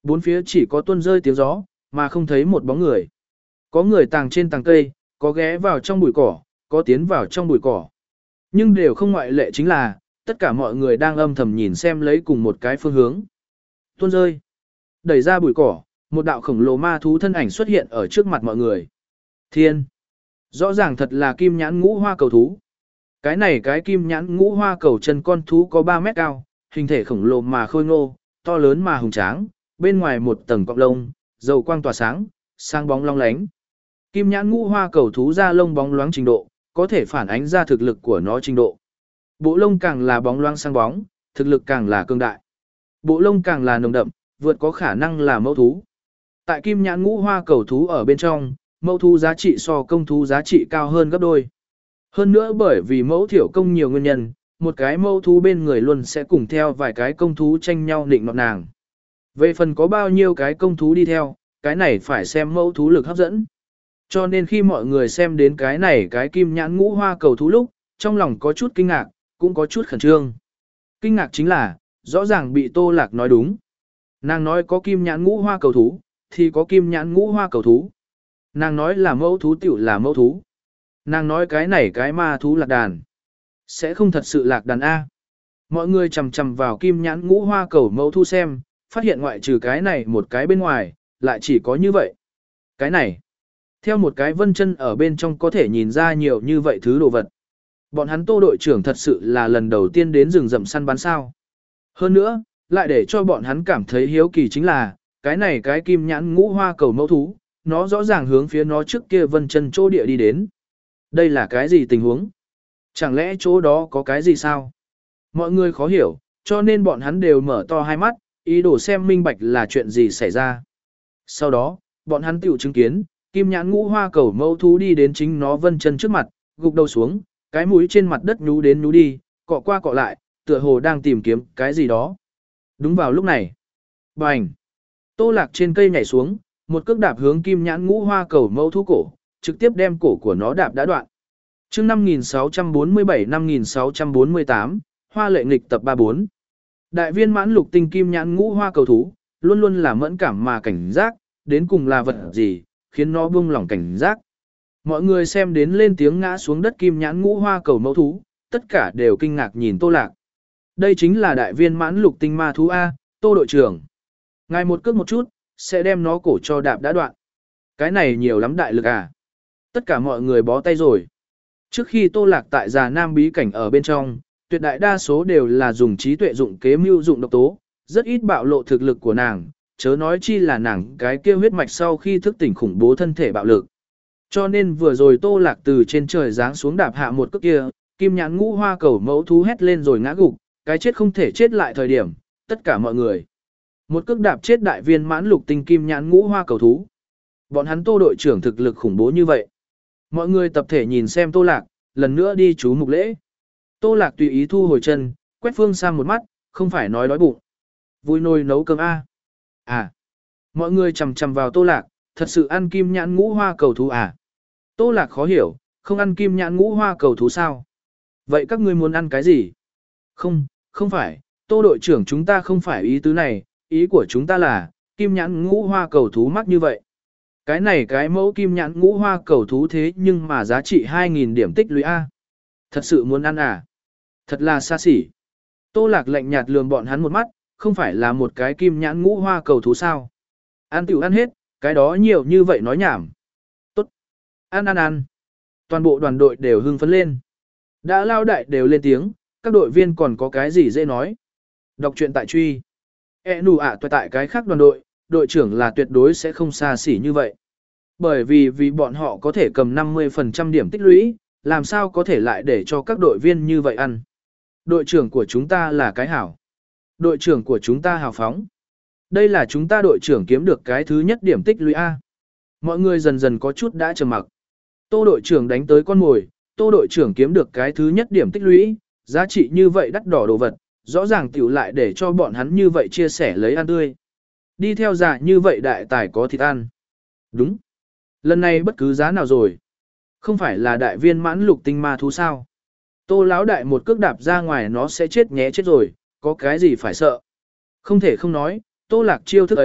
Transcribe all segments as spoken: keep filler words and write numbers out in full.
Bốn phía chỉ có tuôn rơi tiếng gió, mà không thấy một bóng người. Có người tàng trên tàng cây, có ghé vào trong bụi cỏ, có tiến vào trong bụi cỏ. Nhưng đều không ngoại lệ chính là, tất cả mọi người đang âm thầm nhìn xem lấy cùng một cái phương hướng. Tuôn rơi. Đẩy ra bụi cỏ, một đạo khổng lồ ma thú thân ảnh xuất hiện ở trước mặt mọi người. Thiên. Rõ ràng thật là kim nhãn ngũ hoa cầu thú. Cái này cái kim nhãn ngũ hoa cầu chân con thú có ba mét cao, hình thể khổng lồ mà khôi ngô, to lớn mà hùng tráng, bên ngoài một tầng cọng lông, dầu quang tỏa sáng, sáng bóng long lánh. Kim nhãn ngũ hoa cầu thú da lông bóng loáng trình độ, có thể phản ánh ra thực lực của nó trình độ. Bộ lông càng là bóng loáng sáng bóng, thực lực càng là cường đại. Bộ lông càng là nồng đậm, vượt có khả năng là mẫu thú. Tại kim nhãn ngũ hoa cầu thú ở bên trong, mẫu thú giá trị so công thú giá trị cao hơn gấp đôi. Hơn nữa bởi vì mẫu thiểu công nhiều nguyên nhân, một cái mẫu thú bên người luôn sẽ cùng theo vài cái công thú tranh nhau định nọt nàng. Về phần có bao nhiêu cái công thú đi theo, cái này phải xem mẫu thú lực hấp dẫn. Cho nên khi mọi người xem đến cái này cái kim nhãn ngũ hoa cầu thú lúc, trong lòng có chút kinh ngạc, cũng có chút khẩn trương. Kinh ngạc chính là, rõ ràng bị Tô Lạc nói đúng. Nàng nói có kim nhãn ngũ hoa cầu thú, thì có kim nhãn ngũ hoa cầu thú. Nàng nói là mẫu thú tiểu là mẫu thú. Nàng nói cái này cái ma thú lạc đàn. Sẽ không thật sự lạc đàn A. Mọi người chầm chầm vào kim nhãn ngũ hoa cầu mẫu thú xem, phát hiện ngoại trừ cái này một cái bên ngoài, lại chỉ có như vậy. Cái này, theo một cái vân chân ở bên trong có thể nhìn ra nhiều như vậy thứ đồ vật. Bọn hắn Tô đội trưởng thật sự là lần đầu tiên đến rừng rậm săn bắn sao. Hơn nữa, lại để cho bọn hắn cảm thấy hiếu kỳ chính là, cái này cái kim nhãn ngũ hoa cầu mẫu thú, nó rõ ràng hướng phía nó trước kia vân chân chỗ địa đi đến. Đây là cái gì tình huống? Chẳng lẽ chỗ đó có cái gì sao? Mọi người khó hiểu, cho nên bọn hắn đều mở to hai mắt, ý đồ xem minh bạch là chuyện gì xảy ra. Sau đó, bọn hắn tiểu chứng kiến, kim nhãn ngũ hoa cầu mẫu thú đi đến chính nó vân chân trước mặt, gục đầu xuống, cái mũi trên mặt đất nhú đến nhú đi, cọ qua cọ lại, tựa hồ đang tìm kiếm cái gì đó. Đúng vào lúc này, bành! Tô Lạc trên cây nhảy xuống, một cước đạp hướng kim nhãn ngũ hoa cầu mẫu thú cổ, trực tiếp đem cổ của nó đạp đã đoạn. Chương năm nghìn sáu trăm bốn mươi bảy năm nghìn sáu trăm bốn mươi tám, Hoa lệ nghịch tập ba mươi bốn. Đại viên mãn lục tinh kim nhãn ngũ hoa cầu thú, luôn luôn là mẫn cảm mà cảnh giác, đến cùng là vật gì, khiến nó buông lỏng cảnh giác. Mọi người xem đến lên tiếng ngã xuống đất kim nhãn ngũ hoa cầu mẫu thú, tất cả đều kinh ngạc nhìn Tô Lạc. Đây chính là đại viên mãn lục tinh ma thú A, Tô đội trưởng. Ngài một cước một chút, sẽ đem nó cổ cho đạp đã đoạn. Cái này nhiều lắm đại lực à. Tất cả mọi người bó tay rồi. Trước khi Tô Lạc tại Già Nam bí cảnh ở bên trong, tuyệt đại đa số đều là dùng trí tuệ dụng kế mưu dụng độc tố, rất ít bạo lộ thực lực của nàng, chớ nói chi là nàng cái kia huyết mạch sau khi thức tỉnh khủng bố thân thể bạo lực. Cho nên vừa rồi Tô Lạc từ trên trời giáng xuống đạp hạ một cước kia, kim nhãn ngũ hoa cầu mẫu thú hét lên rồi ngã gục, cái chết không thể chết lại thời điểm, tất cả mọi người. Một cước đạp chết đại viên mãn lục tinh kim nhãn ngũ hoa cầu thú. Bọn hắn Tô đội trưởng thực lực khủng bố như vậy. Mọi người tập thể nhìn xem Tô Lạc, lần nữa đi chú mục lễ. Tô Lạc tùy ý thu hồi chân, quét Phương Sam một mắt, không phải nói đói bụng. Vui nồi nấu cơm A. À. Mọi người chầm chầm vào Tô Lạc, thật sự ăn kim nhãn ngũ hoa cầu thú à. Tô Lạc khó hiểu, không ăn kim nhãn ngũ hoa cầu thú sao? Vậy các ngươi muốn ăn cái gì? Không, không phải, Tô đội trưởng chúng ta không phải ý tứ này, ý của chúng ta là, kim nhãn ngũ hoa cầu thú mắc như vậy. Cái này cái mẫu kim nhãn ngũ hoa cầu thú thế nhưng mà giá trị hai nghìn điểm tích lũy A. Thật sự muốn ăn à? Thật là xa xỉ. Tô Lạc lạnh nhạt lườm bọn hắn một mắt, không phải là một cái kim nhãn ngũ hoa cầu thú sao? Ăn tiểu ăn hết, cái đó nhiều như vậy nói nhảm. Tốt. Ăn ăn ăn. Toàn bộ đoàn đội đều hưng phấn lên. Đã lao đại đều lên tiếng, các đội viên còn có cái gì dễ nói. Đọc truyện tại truy. E nù ạ tại cái khác đoàn đội, đội trưởng là tuyệt đối sẽ không xa xỉ như vậy. Bởi vì vì bọn họ có thể cầm năm mươi phần trăm điểm tích lũy, làm sao có thể lại để cho các đội viên như vậy ăn. Đội trưởng của chúng ta là cái hảo. Đội trưởng của chúng ta hào phóng. Đây là chúng ta đội trưởng kiếm được cái thứ nhất điểm tích lũy A. Mọi người dần dần có chút đã trầm mặc. Tô đội trưởng đánh tới con mồi, Tô đội trưởng kiếm được cái thứ nhất điểm tích lũy, giá trị như vậy đắt đỏ đồ vật, rõ ràng tiểu lại để cho bọn hắn như vậy chia sẻ lấy ăn tươi. Đi theo dạ như vậy đại tài có thịt ăn. Đúng. Lần này bất cứ giá nào rồi. Không phải là đại viên mãn lục tinh ma thú sao. Tô lão đại một cước đạp ra ngoài nó sẽ chết nhé chết rồi, có cái gì phải sợ. Không thể không nói, Tô Lạc chiêu thức ấy,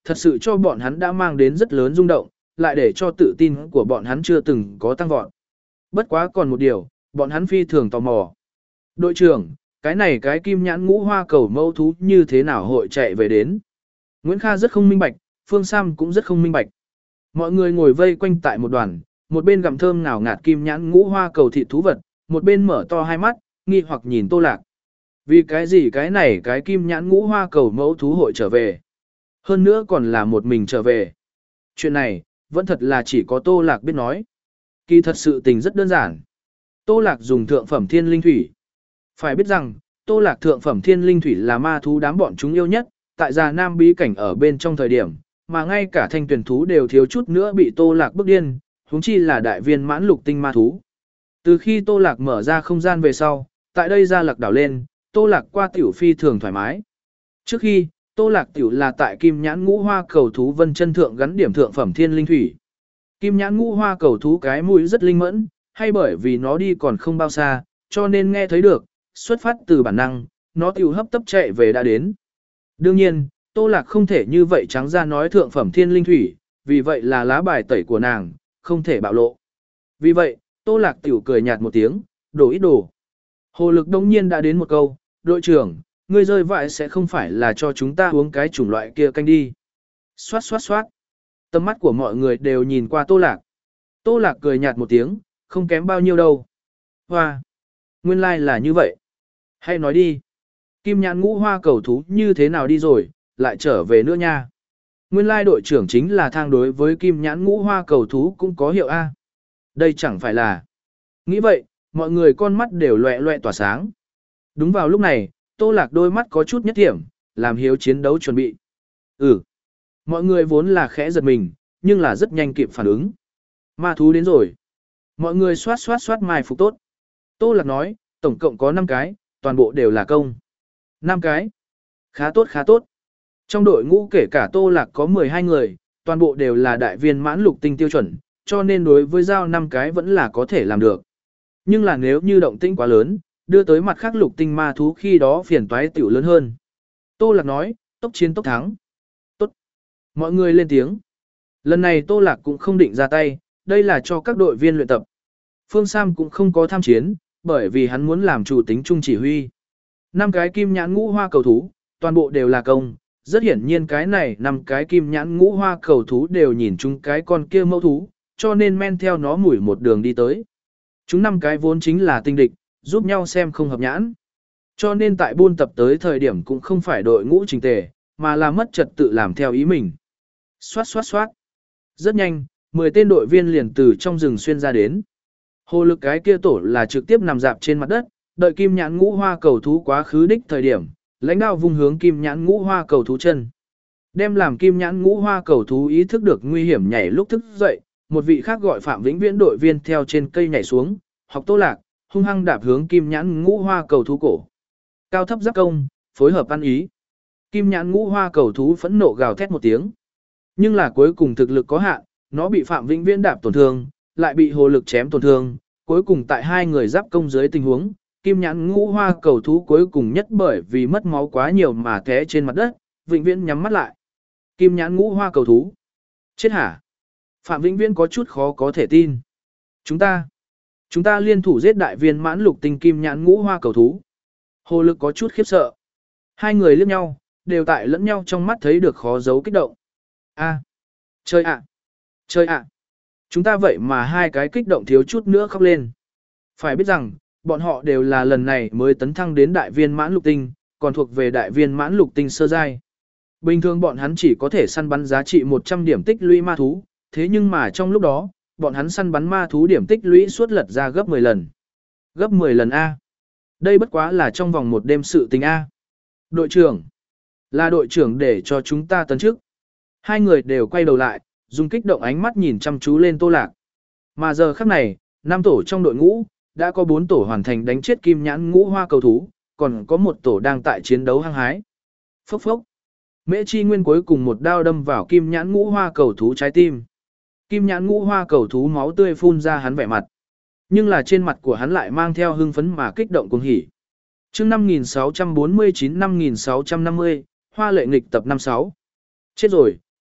thật sự cho bọn hắn đã mang đến rất lớn rung động, lại để cho tự tin của bọn hắn chưa từng có tăng vọt. Bất quá còn một điều, bọn hắn phi thường tò mò. Đội trưởng, cái này cái kim nhãn ngũ hoa cầu mẫu thú như thế nào hội chạy về đến? Nguyễn Kha rất không minh bạch, Phương Sam cũng rất không minh bạch. Mọi người ngồi vây quanh tại một đoàn, một bên gặm thơm ngào ngạt kim nhãn ngũ hoa cầu thịt thú vật, một bên mở to hai mắt, nghi hoặc nhìn Tô Lạc. Vì cái gì cái này cái kim nhãn ngũ hoa cầu mẫu thú hội trở về? Hơn nữa còn là một mình trở về. Chuyện này, vẫn thật là chỉ có Tô Lạc biết nói. Kỳ thật sự tình rất đơn giản. Tô Lạc dùng thượng phẩm thiên linh thủy. Phải biết rằng, Tô Lạc thượng phẩm thiên linh thủy là ma thú đám bọn chúng yêu nhất, tại Già Nam bí cảnh ở bên trong thời điểm, mà ngay cả thanh tuyển thú đều thiếu chút nữa bị Tô Lạc bức điên, huống chi là đại viên mãn lục tinh ma thú. Từ khi Tô Lạc mở ra không gian về sau, tại đây ra lạc đảo lên, Tô Lạc qua tiểu phi thường thoải mái. Trước khi, Tô Lạc tiểu là tại Kim Nhãn Ngũ Hoa cầu thú vân chân thượng gắn điểm thượng phẩm thiên linh thủy. Kim Nhãn Ngũ Hoa cầu thú cái mũi rất linh mẫn, hay bởi vì nó đi còn không bao xa, cho nên nghe thấy được, xuất phát từ bản năng, nó tiểu hấp tấp chạy về đã đến. Đương nhiên, Tô Lạc không thể như vậy trắng ra nói thượng phẩm thiên linh thủy, vì vậy là lá bài tẩy của nàng, không thể bạo lộ. Vì vậy, Tô Lạc tiểu cười nhạt một tiếng, đổ ít đồ. Hồ Lực đông nhiên đã đến một câu, đội trưởng, ngươi rơi vại sẽ không phải là cho chúng ta uống cái chủng loại kia canh đi. Xoát xoát xoát. Tầm mắt của mọi người đều nhìn qua Tô Lạc. Tô Lạc cười nhạt một tiếng, không kém bao nhiêu đâu. Hoa. Nguyên lai like là như vậy. Hãy nói đi. Kim Nhãn Ngũ Hoa cầu thú như thế nào đi rồi, lại trở về nữa nha. Nguyên lai like đội trưởng chính là thang đối với Kim Nhãn Ngũ Hoa cầu thú cũng có hiệu A. Đây chẳng phải là. Nghĩ vậy, mọi người con mắt đều loẹ loẹ tỏa sáng. Đúng vào lúc này, Tô Lạc đôi mắt có chút nhất điểm, làm hiếu chiến đấu chuẩn bị. Ừ. Mọi người vốn là khẽ giật mình, nhưng là rất nhanh kịp phản ứng. Ma thú đến rồi. Mọi người xoát xoát xoát mai phục tốt. Tô Lạc nói, tổng cộng có năm cái, toàn bộ đều là công. năm cái. Khá tốt khá tốt. Trong đội ngũ kể cả Tô Lạc có mười hai người, toàn bộ đều là đại viên mãn lục tinh tiêu chuẩn, cho nên đối với giao năm cái vẫn là có thể làm được. Nhưng là nếu như động tĩnh quá lớn, đưa tới mặt khác lục tinh ma thú khi đó phiền toái tiểu lớn hơn. Tô Lạc nói, tốc chiến tốc thắng. Tốt. Mọi người lên tiếng. Lần này Tô Lạc cũng không định ra tay, đây là cho các đội viên luyện tập. Phương Sam cũng không có tham chiến, bởi vì hắn muốn làm chủ tính trung chỉ huy. Năm cái kim nhãn ngũ hoa cầu thú, toàn bộ đều là công. Rất hiển nhiên cái này năm cái kim nhãn ngũ hoa cầu thú đều nhìn chung cái con kia mẫu thú, cho nên men theo nó mủi một đường đi tới. Chúng năm cái vốn chính là tinh địch, giúp nhau xem không hợp nhãn. Cho nên tại buôn tập tới thời điểm cũng không phải đội ngũ trình tề, mà là mất trật tự làm theo ý mình. Xoát xoát xoát. Rất nhanh, mười tên đội viên liền từ trong rừng xuyên ra đến. Hồ Lực cái kia tổ là trực tiếp nằm dạp trên mặt đất, đợi kim nhãn ngũ hoa cầu thú quá khứ đích thời điểm, lãnh đạo vung hướng kim nhãn ngũ hoa cầu thú chân. Đem làm kim nhãn ngũ hoa cầu thú ý thức được nguy hiểm nhảy lúc thức dậy, một vị khác gọi Phạm Vĩnh Viễn đội viên theo trên cây nhảy xuống, học Tô Lạc, hung hăng đạp hướng kim nhãn ngũ hoa cầu thú cổ. Cao thấp giáp công, phối hợp ăn ý. Kim nhãn ngũ hoa cầu thú phẫn nộ gào thét một tiếng. Nhưng là cuối cùng thực lực có hạn, nó bị Phạm Vĩnh Viễn đạp tổn thương, lại bị Hồ Lực chém tổn thương, cuối cùng tại hai người giáp công dưới tình huống, kim nhãn ngũ hoa cầu thú cuối cùng nhất bởi vì mất máu quá nhiều mà té trên mặt đất, Vĩnh Viễn nhắm mắt lại. Kim nhãn ngũ hoa cầu thú. Chết hả? Phạm Vĩnh Viễn có chút khó có thể tin. Chúng ta, chúng ta liên thủ giết đại viên mãn lục tinh kim nhãn ngũ hoa cầu thú. Hồ Lực có chút khiếp sợ. Hai người liếc nhau, đều tại lẫn nhau trong mắt thấy được khó giấu kích động. A, chơi ạ, chơi ạ. Chúng ta vậy mà hai cái kích động thiếu chút nữa khóc lên. Phải biết rằng, bọn họ đều là lần này mới tấn thăng đến đại viên mãn lục tinh, còn thuộc về đại viên mãn lục tinh sơ giai. Bình thường bọn hắn chỉ có thể săn bắn giá trị một trăm điểm tích lũy ma thú, thế nhưng mà trong lúc đó, bọn hắn săn bắn ma thú điểm tích lũy suốt lật ra gấp mười lần. Gấp mười lần A. Đây bất quá là trong vòng một đêm sự tình A. Đội trưởng. Là đội trưởng để cho chúng ta tấn chức. Hai người đều quay đầu lại, dùng kích động ánh mắt nhìn chăm chú lên Tô Lạc. Mà giờ khắc này, năm tổ trong đội ngũ, đã có bốn tổ hoàn thành đánh chết kim nhãn ngũ hoa cầu thú, còn có một tổ đang tại chiến đấu hăng hái. Phốc phốc. Mễ Chi Nguyên cuối cùng một đao đâm vào kim nhãn ngũ hoa cầu thú trái tim. Kim nhãn ngũ hoa cầu thú máu tươi phun ra hắn vẻ mặt. Nhưng là trên mặt của hắn lại mang theo hưng phấn mà kích động cuồng hỉ. Chương năm nghìn sáu trăm bốn mươi chín năm nghìn sáu trăm năm mươi, Hoa Lệ nghịch tập năm sáu. Chết rồi,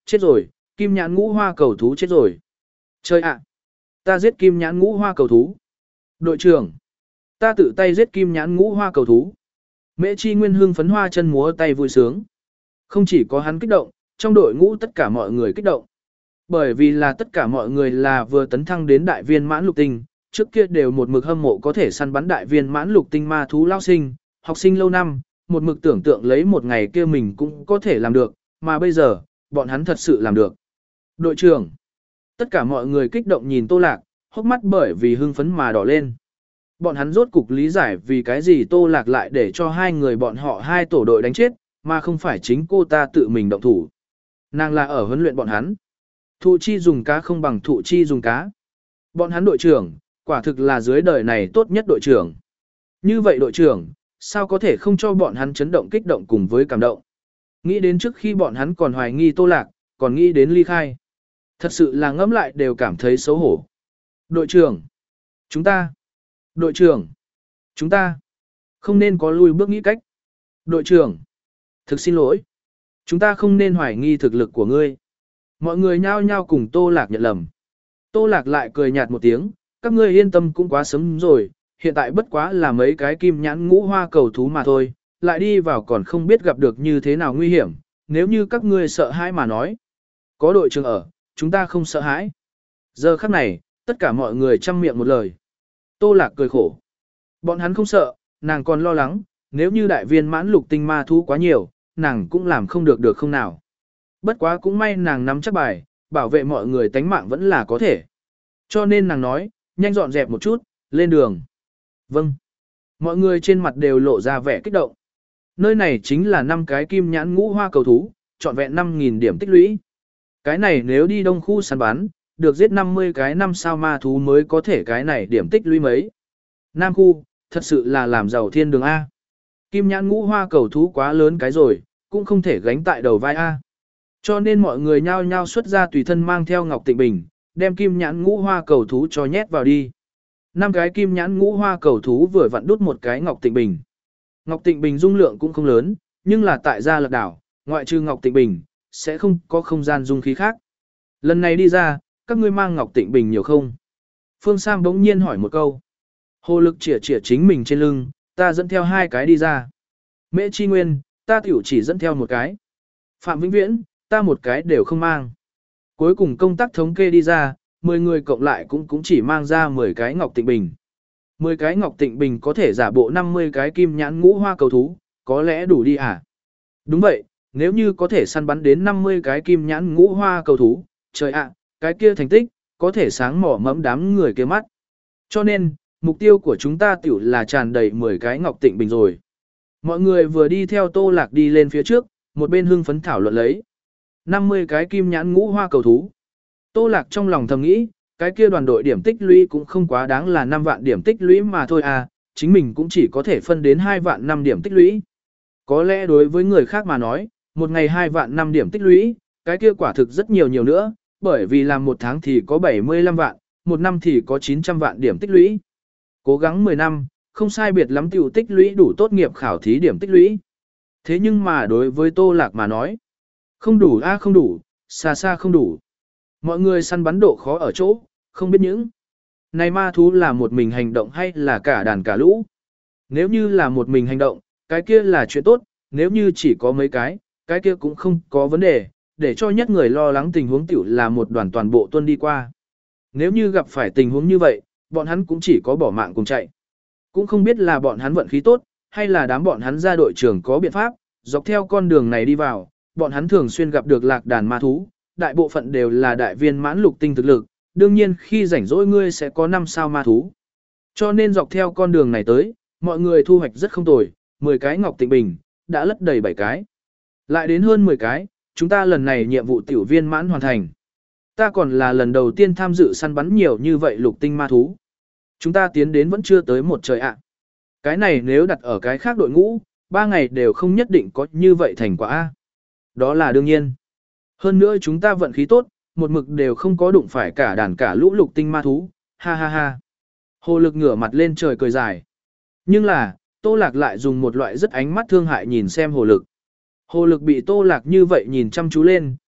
chết rồi, kim nhãn ngũ hoa cầu thú chết rồi. Chơi ạ, ta giết kim nhãn ngũ hoa cầu thú. Đội trưởng, ta tự tay giết kim nhãn ngũ hoa cầu thú. Mễ Chi Nguyên hưng phấn hoa chân múa tay vui sướng. Không chỉ có hắn kích động, trong đội ngũ tất cả mọi người kích động. Bởi vì là tất cả mọi người là vừa tấn thăng đến đại viên mãn lục tinh, trước kia đều một mực hâm mộ có thể săn bắn đại viên mãn lục tinh ma thú lao sinh, học sinh lâu năm, một mực tưởng tượng lấy một ngày kia mình cũng có thể làm được, mà bây giờ, bọn hắn thật sự làm được. Đội trưởng, tất cả mọi người kích động nhìn Tô Lạc, hốc mắt bởi vì hưng phấn mà đỏ lên. Bọn hắn rốt cục lý giải vì cái gì Tô Lạc lại để cho hai người bọn họ hai tổ đội đánh chết, mà không phải chính cô ta tự mình động thủ. Nàng là ở huấn luyện bọn hắn. Thụ chi dùng cá không bằng thụ chi dùng cá. Bọn hắn đội trưởng, quả thực là dưới đời này tốt nhất đội trưởng. Như vậy đội trưởng, sao có thể không cho bọn hắn chấn động kích động cùng với cảm động. Nghĩ đến trước khi bọn hắn còn hoài nghi Tô Lạc, còn nghĩ đến ly khai. Thật sự là ngẫm lại đều cảm thấy xấu hổ. Đội trưởng, chúng ta, đội trưởng, chúng ta, không nên có lui bước nghĩ cách. Đội trưởng, thực xin lỗi, chúng ta không nên hoài nghi thực lực của ngươi. Mọi người nhao nhao cùng Tô Lạc nhận lầm. Tô Lạc lại cười nhạt một tiếng, các ngươi yên tâm cũng quá sớm rồi, hiện tại bất quá là mấy cái kim nhãn ngũ hoa cầu thú mà thôi, lại đi vào còn không biết gặp được như thế nào nguy hiểm, nếu như các ngươi sợ hãi mà nói. Có đội trưởng ở, chúng ta không sợ hãi. Giờ khắc này, tất cả mọi người chăm miệng một lời. Tô Lạc cười khổ. Bọn hắn không sợ, nàng còn lo lắng, nếu như đại viên mãn lục tinh ma thú quá nhiều, nàng cũng làm không được được không nào. Bất quá cũng may nàng nắm chắc bài, bảo vệ mọi người tánh mạng vẫn là có thể. Cho nên nàng nói, nhanh dọn dẹp một chút, lên đường. Vâng. Mọi người trên mặt đều lộ ra vẻ kích động. Nơi này chính là năm cái kim nhãn ngũ hoa cầu thú, trọn vẹn năm nghìn điểm tích lũy. Cái này nếu đi đông khu săn bắn, được giết năm mươi cái năm sao ma thú mới có thể cái này điểm tích lũy mấy. Nam khu, thật sự là làm giàu thiên đường A. Kim nhãn ngũ hoa cầu thú quá lớn cái rồi, cũng không thể gánh tại đầu vai A. Cho nên mọi người nhao nhao xuất ra tùy thân mang theo Ngọc Tịnh Bình, đem kim nhãn ngũ hoa cầu thú cho nhét vào đi. Năm cái kim nhãn ngũ hoa cầu thú vừa vặn đút một cái Ngọc Tịnh Bình. Ngọc Tịnh Bình dung lượng cũng không lớn, nhưng là tại Gia Lạc đảo, ngoại trừ Ngọc Tịnh Bình, sẽ không có không gian dung khí khác. Lần này đi ra, các ngươi mang Ngọc Tịnh Bình nhiều không? Phương Sam bỗng nhiên hỏi một câu. Hồ Lực chĩa chĩa chính mình trên lưng, ta dẫn theo hai cái đi ra. Mễ Chi Nguyên, ta tiểu chỉ dẫn theo một cái. Phạm Vĩnh Viễn, ta một cái đều không mang. Cuối cùng công tác thống kê đi ra, mười người cộng lại cũng cũng chỉ mang ra mười cái Ngọc Tịnh Bình. mười cái Ngọc Tịnh Bình có thể giả bộ năm mươi cái kim nhãn ngũ hoa cầu thú, có lẽ đủ đi à? Đúng vậy, nếu như có thể săn bắn đến năm mươi cái kim nhãn ngũ hoa cầu thú, trời ạ, cái kia thành tích, có thể sáng mỏ mẫm đám người kia mắt. Cho nên, mục tiêu của chúng ta tiểu là tràn đầy mười cái Ngọc Tịnh Bình rồi. Mọi người vừa đi theo Tô Lạc đi lên phía trước, một bên hưng phấn thảo luận lấy. năm mươi cái kim nhãn ngũ hoa cầu thú. Tô Lạc trong lòng thầm nghĩ, cái kia đoàn đội điểm tích lũy cũng không quá đáng là năm vạn điểm tích lũy mà thôi à, chính mình cũng chỉ có thể phân đến hai vạn năm điểm tích lũy. Có lẽ đối với người khác mà nói, một ngày hai vạn năm điểm tích lũy, cái kia quả thực rất nhiều nhiều nữa, bởi vì làm một tháng thì có bảy mươi lăm vạn, một năm thì có chín trăm vạn điểm tích lũy. Cố gắng mười năm, không sai biệt lắm tiểu tích lũy đủ tốt nghiệp khảo thí điểm tích lũy. Thế nhưng mà đối với Tô Lạc mà nói, không đủ a không đủ, xa xa không đủ. Mọi người săn bắn độ khó ở chỗ, không biết những này ma thú là một mình hành động hay là cả đàn cả lũ. Nếu như là một mình hành động, cái kia là chuyện tốt, nếu như chỉ có mấy cái, cái kia cũng không có vấn đề, để cho nhất người lo lắng tình huống tiểu là một đoàn toàn bộ tuân đi qua. Nếu như gặp phải tình huống như vậy, bọn hắn cũng chỉ có bỏ mạng cùng chạy. Cũng không biết là bọn hắn vận khí tốt, hay là đám bọn hắn ra đội trưởng có biện pháp, dọc theo con đường này đi vào, bọn hắn thường xuyên gặp được lạc đàn ma thú, đại bộ phận đều là đại viên mãn lục tinh thực lực, đương nhiên khi rảnh rỗi ngươi sẽ có năm sao ma thú. Cho nên dọc theo con đường này tới, mọi người thu hoạch rất không tồi, mười cái Ngọc Tịnh Bình, đã lất đầy bảy cái. Lại đến hơn mười cái, chúng ta lần này nhiệm vụ tiểu viên mãn hoàn thành. Ta còn là lần đầu tiên tham dự săn bắn nhiều như vậy lục tinh ma thú. Chúng ta tiến đến vẫn chưa tới một trời ạ. Cái này nếu đặt ở cái khác đội ngũ, ba ngày đều không nhất định có như vậy thành quả A. Đó là đương nhiên. Hơn nữa chúng ta vận khí tốt, một mực đều không có đụng phải cả đàn cả lũ lục tinh ma thú, ha ha ha. Hồ Lực ngửa mặt lên trời cười dài. Nhưng là, Tô Lạc lại dùng một loại rất ánh mắt thương hại nhìn xem Hồ Lực. Hồ Lực bị Tô Lạc như vậy nhìn chăm chú lên,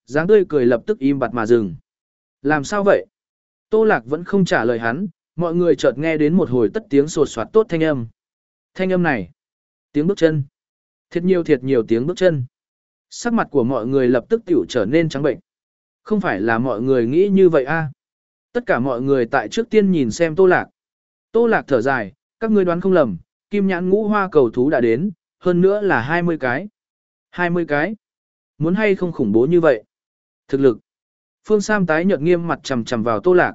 dáng tươi cười lập tức im bặt mà dừng. Làm sao vậy? Tô Lạc vẫn không trả lời hắn, mọi người chợt nghe đến một hồi tất tiếng sột soạt tốt thanh âm. Thanh âm này, tiếng bước chân. Thiệt nhiều thiệt nhiều tiếng bước chân. Sắc mặt của mọi người lập tức tiểu trở nên trắng bệnh. Không phải là mọi người nghĩ như vậy a? Tất cả mọi người tại trước tiên nhìn xem Tô Lạc. Tô Lạc thở dài, các ngươi đoán không lầm, kim nhãn ngũ hoa cầu thú đã đến, hơn nữa là hai mươi cái. hai mươi cái? Muốn hay không khủng bố như vậy? Thực lực. Phương Sam tái nhợt nghiêm mặt chằm chằm vào Tô Lạc.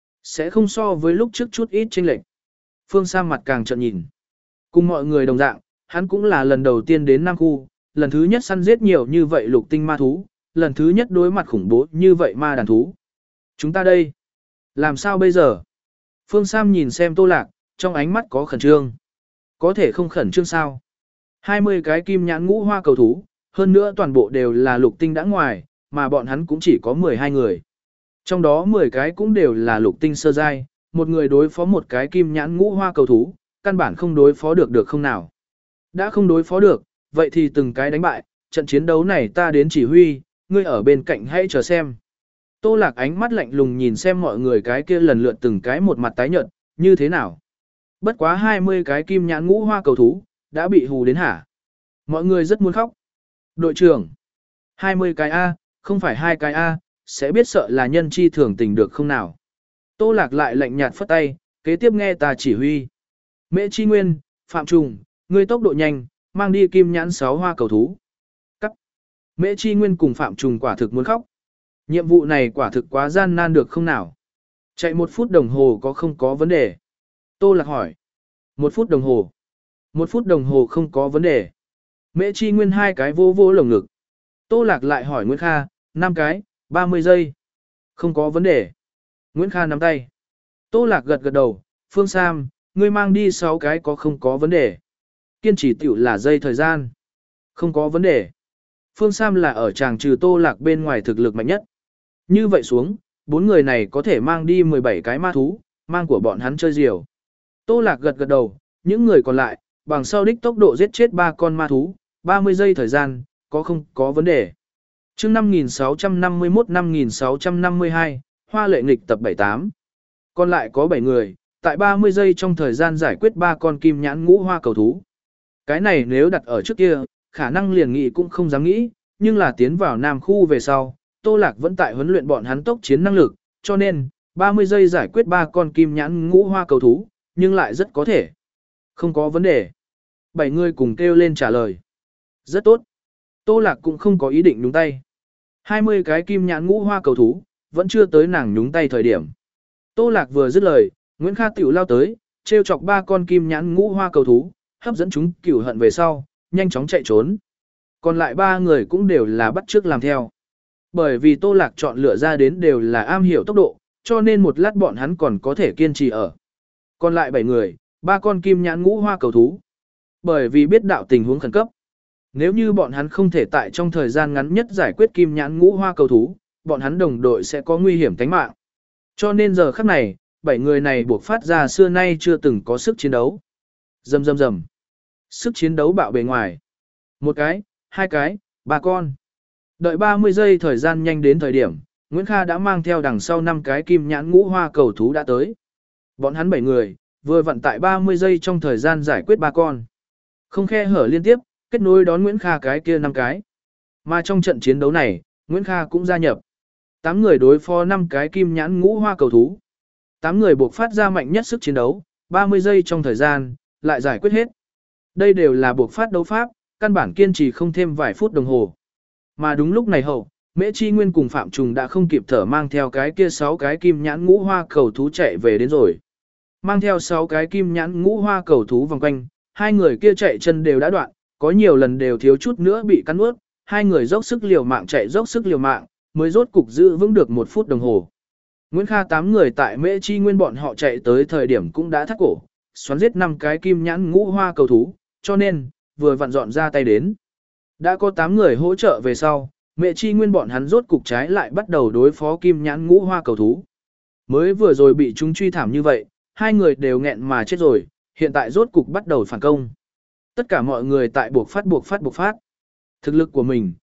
Sẽ không so với lúc trước chút ít chênh lệch. Phương Sam mặt càng trợn nhìn. Cùng mọi người đồng dạng, hắn cũng là lần đầu tiên đến Nam Khu, lần thứ nhất săn giết nhiều như vậy lục tinh ma thú, lần thứ nhất đối mặt khủng bố như vậy ma đàn thú. Chúng ta đây, làm sao bây giờ? Phương Sam nhìn xem Tô Lạc, trong ánh mắt có khẩn trương. Có thể không khẩn trương sao? hai mươi cái kim nhãn ngũ hoa cầu thú, hơn nữa toàn bộ đều là lục tinh đã ngoài, mà bọn hắn cũng chỉ có mười hai người. Trong đó mười cái cũng đều là lục tinh sơ giai, một người đối phó một cái kim nhãn ngũ hoa cầu thú, căn bản không đối phó được được không nào. Đã không đối phó được, vậy thì từng cái đánh bại, trận chiến đấu này ta đến chỉ huy, ngươi ở bên cạnh hãy chờ xem. Tô Lạc ánh mắt lạnh lùng nhìn xem mọi người cái kia lần lượt từng cái một mặt tái nhợt, như thế nào. Bất quá hai mươi cái kim nhãn ngũ hoa cầu thú, đã bị hù đến hả? Mọi người rất muốn khóc. Đội trưởng, hai mươi cái A, không phải hai cái A, sẽ biết sợ là nhân chi thường tình được không nào. Tô Lạc lại lạnh nhạt phất tay, kế tiếp nghe ta chỉ huy. Mễ Chi Nguyên, Phạm Trùng, ngươi tốc độ nhanh, mang đi kim nhãn sáu hoa cầu thú. Cắt. Mễ Chi Nguyên cùng Phạm Trùng quả thực muốn khóc. Nhiệm vụ này quả thực quá gian nan được không nào. Chạy một phút đồng hồ có không có vấn đề. Tô Lạc hỏi. Một phút đồng hồ. Một phút đồng hồ không có vấn đề. Mễ Chi Nguyên hai cái vô vô lồng ngực. Tô Lạc lại hỏi Nguyễn Kha, năm cái, ba mươi giây. Không có vấn đề. Nguyễn Kha nắm tay. Tô Lạc gật gật đầu, Phương Sam, ngươi mang đi sáu cái có không có vấn đề. Kiên trì tiểu là giây thời gian. Không có vấn đề. Phương Sam là ở tràng trừ Tô Lạc bên ngoài thực lực mạnh nhất. Như vậy xuống, bốn người này có thể mang đi mười bảy cái ma thú, mang của bọn hắn chơi diều. Tô Lạc gật gật đầu, những người còn lại, bằng sau đích tốc độ giết chết ba con ma thú, ba mươi giây thời gian, có không có vấn đề. Chương năm nghìn sáu trăm năm mươi mốt năm nghìn sáu trăm năm mươi hai, Hoa Lệ Nghịch tập bảy tám. Còn lại có bảy người, tại ba mươi giây trong thời gian giải quyết ba con kim nhãn ngũ hoa cầu thú. Cái này nếu đặt ở trước kia, khả năng liền nghĩ cũng không dám nghĩ, nhưng là tiến vào Nam Khu về sau, Tô Lạc vẫn tại huấn luyện bọn hắn tốc chiến năng lực, cho nên, ba mươi giây giải quyết ba con kim nhãn ngũ hoa cầu thú, nhưng lại rất có thể. Không có vấn đề. Bảy người cùng kêu lên trả lời. Rất tốt. Tô Lạc cũng không có ý định nhúng tay. hai mươi cái kim nhãn ngũ hoa cầu thú, vẫn chưa tới nàng nhúng tay thời điểm. Tô Lạc vừa dứt lời, Nguyễn Kha tiểu lao tới, trêu chọc ba con kim nhãn ngũ hoa cầu thú, hấp dẫn chúng cửu hận về sau, nhanh chóng chạy trốn. Còn lại ba người cũng đều là bắt chước làm theo. Bởi vì Tô Lạc chọn lựa ra đến đều là am hiểu tốc độ, cho nên một lát bọn hắn còn có thể kiên trì ở. Còn lại bảy người, ba con kim nhãn ngũ hoa cầu thú. Bởi vì biết đạo tình huống khẩn cấp. Nếu như bọn hắn không thể tại trong thời gian ngắn nhất giải quyết kim nhãn ngũ hoa cầu thú, bọn hắn đồng đội sẽ có nguy hiểm tính mạng. Cho nên giờ khắc này, bảy người này buộc phát ra xưa nay chưa từng có sức chiến đấu. Rầm rầm rầm. Sức chiến đấu bạo bề ngoài. Một cái, hai cái, ba con. Đợi ba mươi giây thời gian nhanh đến thời điểm, Nguyễn Kha đã mang theo đằng sau năm cái kim nhãn ngũ hoa cầu thú đã tới. Bọn hắn bảy người, vừa vận tại ba mươi giây trong thời gian giải quyết ba con. Không khe hở liên tiếp, kết nối đón Nguyễn Kha cái kia năm cái. Mà trong trận chiến đấu này, Nguyễn Kha cũng gia nhập. tám người đối phó năm cái kim nhãn ngũ hoa cầu thú. tám người buộc phát ra mạnh nhất sức chiến đấu, ba mươi giây trong thời gian, lại giải quyết hết. Đây đều là buộc phát đấu pháp, căn bản kiên trì không thêm vài phút đồng hồ. Mà đúng lúc này hậu, Mễ Chi Nguyên cùng Phạm Trùng đã không kịp thở mang theo cái kia sáu cái kim nhãn ngũ hoa cầu thú chạy về đến rồi. Mang theo sáu cái kim nhãn ngũ hoa cầu thú vòng quanh, hai người kia chạy chân đều đã đoạn, có nhiều lần đều thiếu chút nữa bị cắn nuốt, hai người dốc sức liều mạng chạy dốc sức liều mạng, mới rốt cục giữ vững được một phút đồng hồ. Nguyễn Kha tám người tại Mễ Chi Nguyên bọn họ chạy tới thời điểm cũng đã thắt cổ, xoắn giết năm cái kim nhãn ngũ hoa cầu thú, cho nên, vừa vặn dọn ra tay đến. Đã có tám người hỗ trợ về sau, Mễ Chi Nguyên bọn hắn rốt cục trái lại bắt đầu đối phó kim nhãn ngũ hoa cầu thú. Mới vừa rồi bị chúng truy thảm như vậy, hai người đều nghẹn mà chết rồi, hiện tại rốt cục bắt đầu phản công. Tất cả mọi người tại buộc phát buộc phát buộc phát. Thực lực của mình,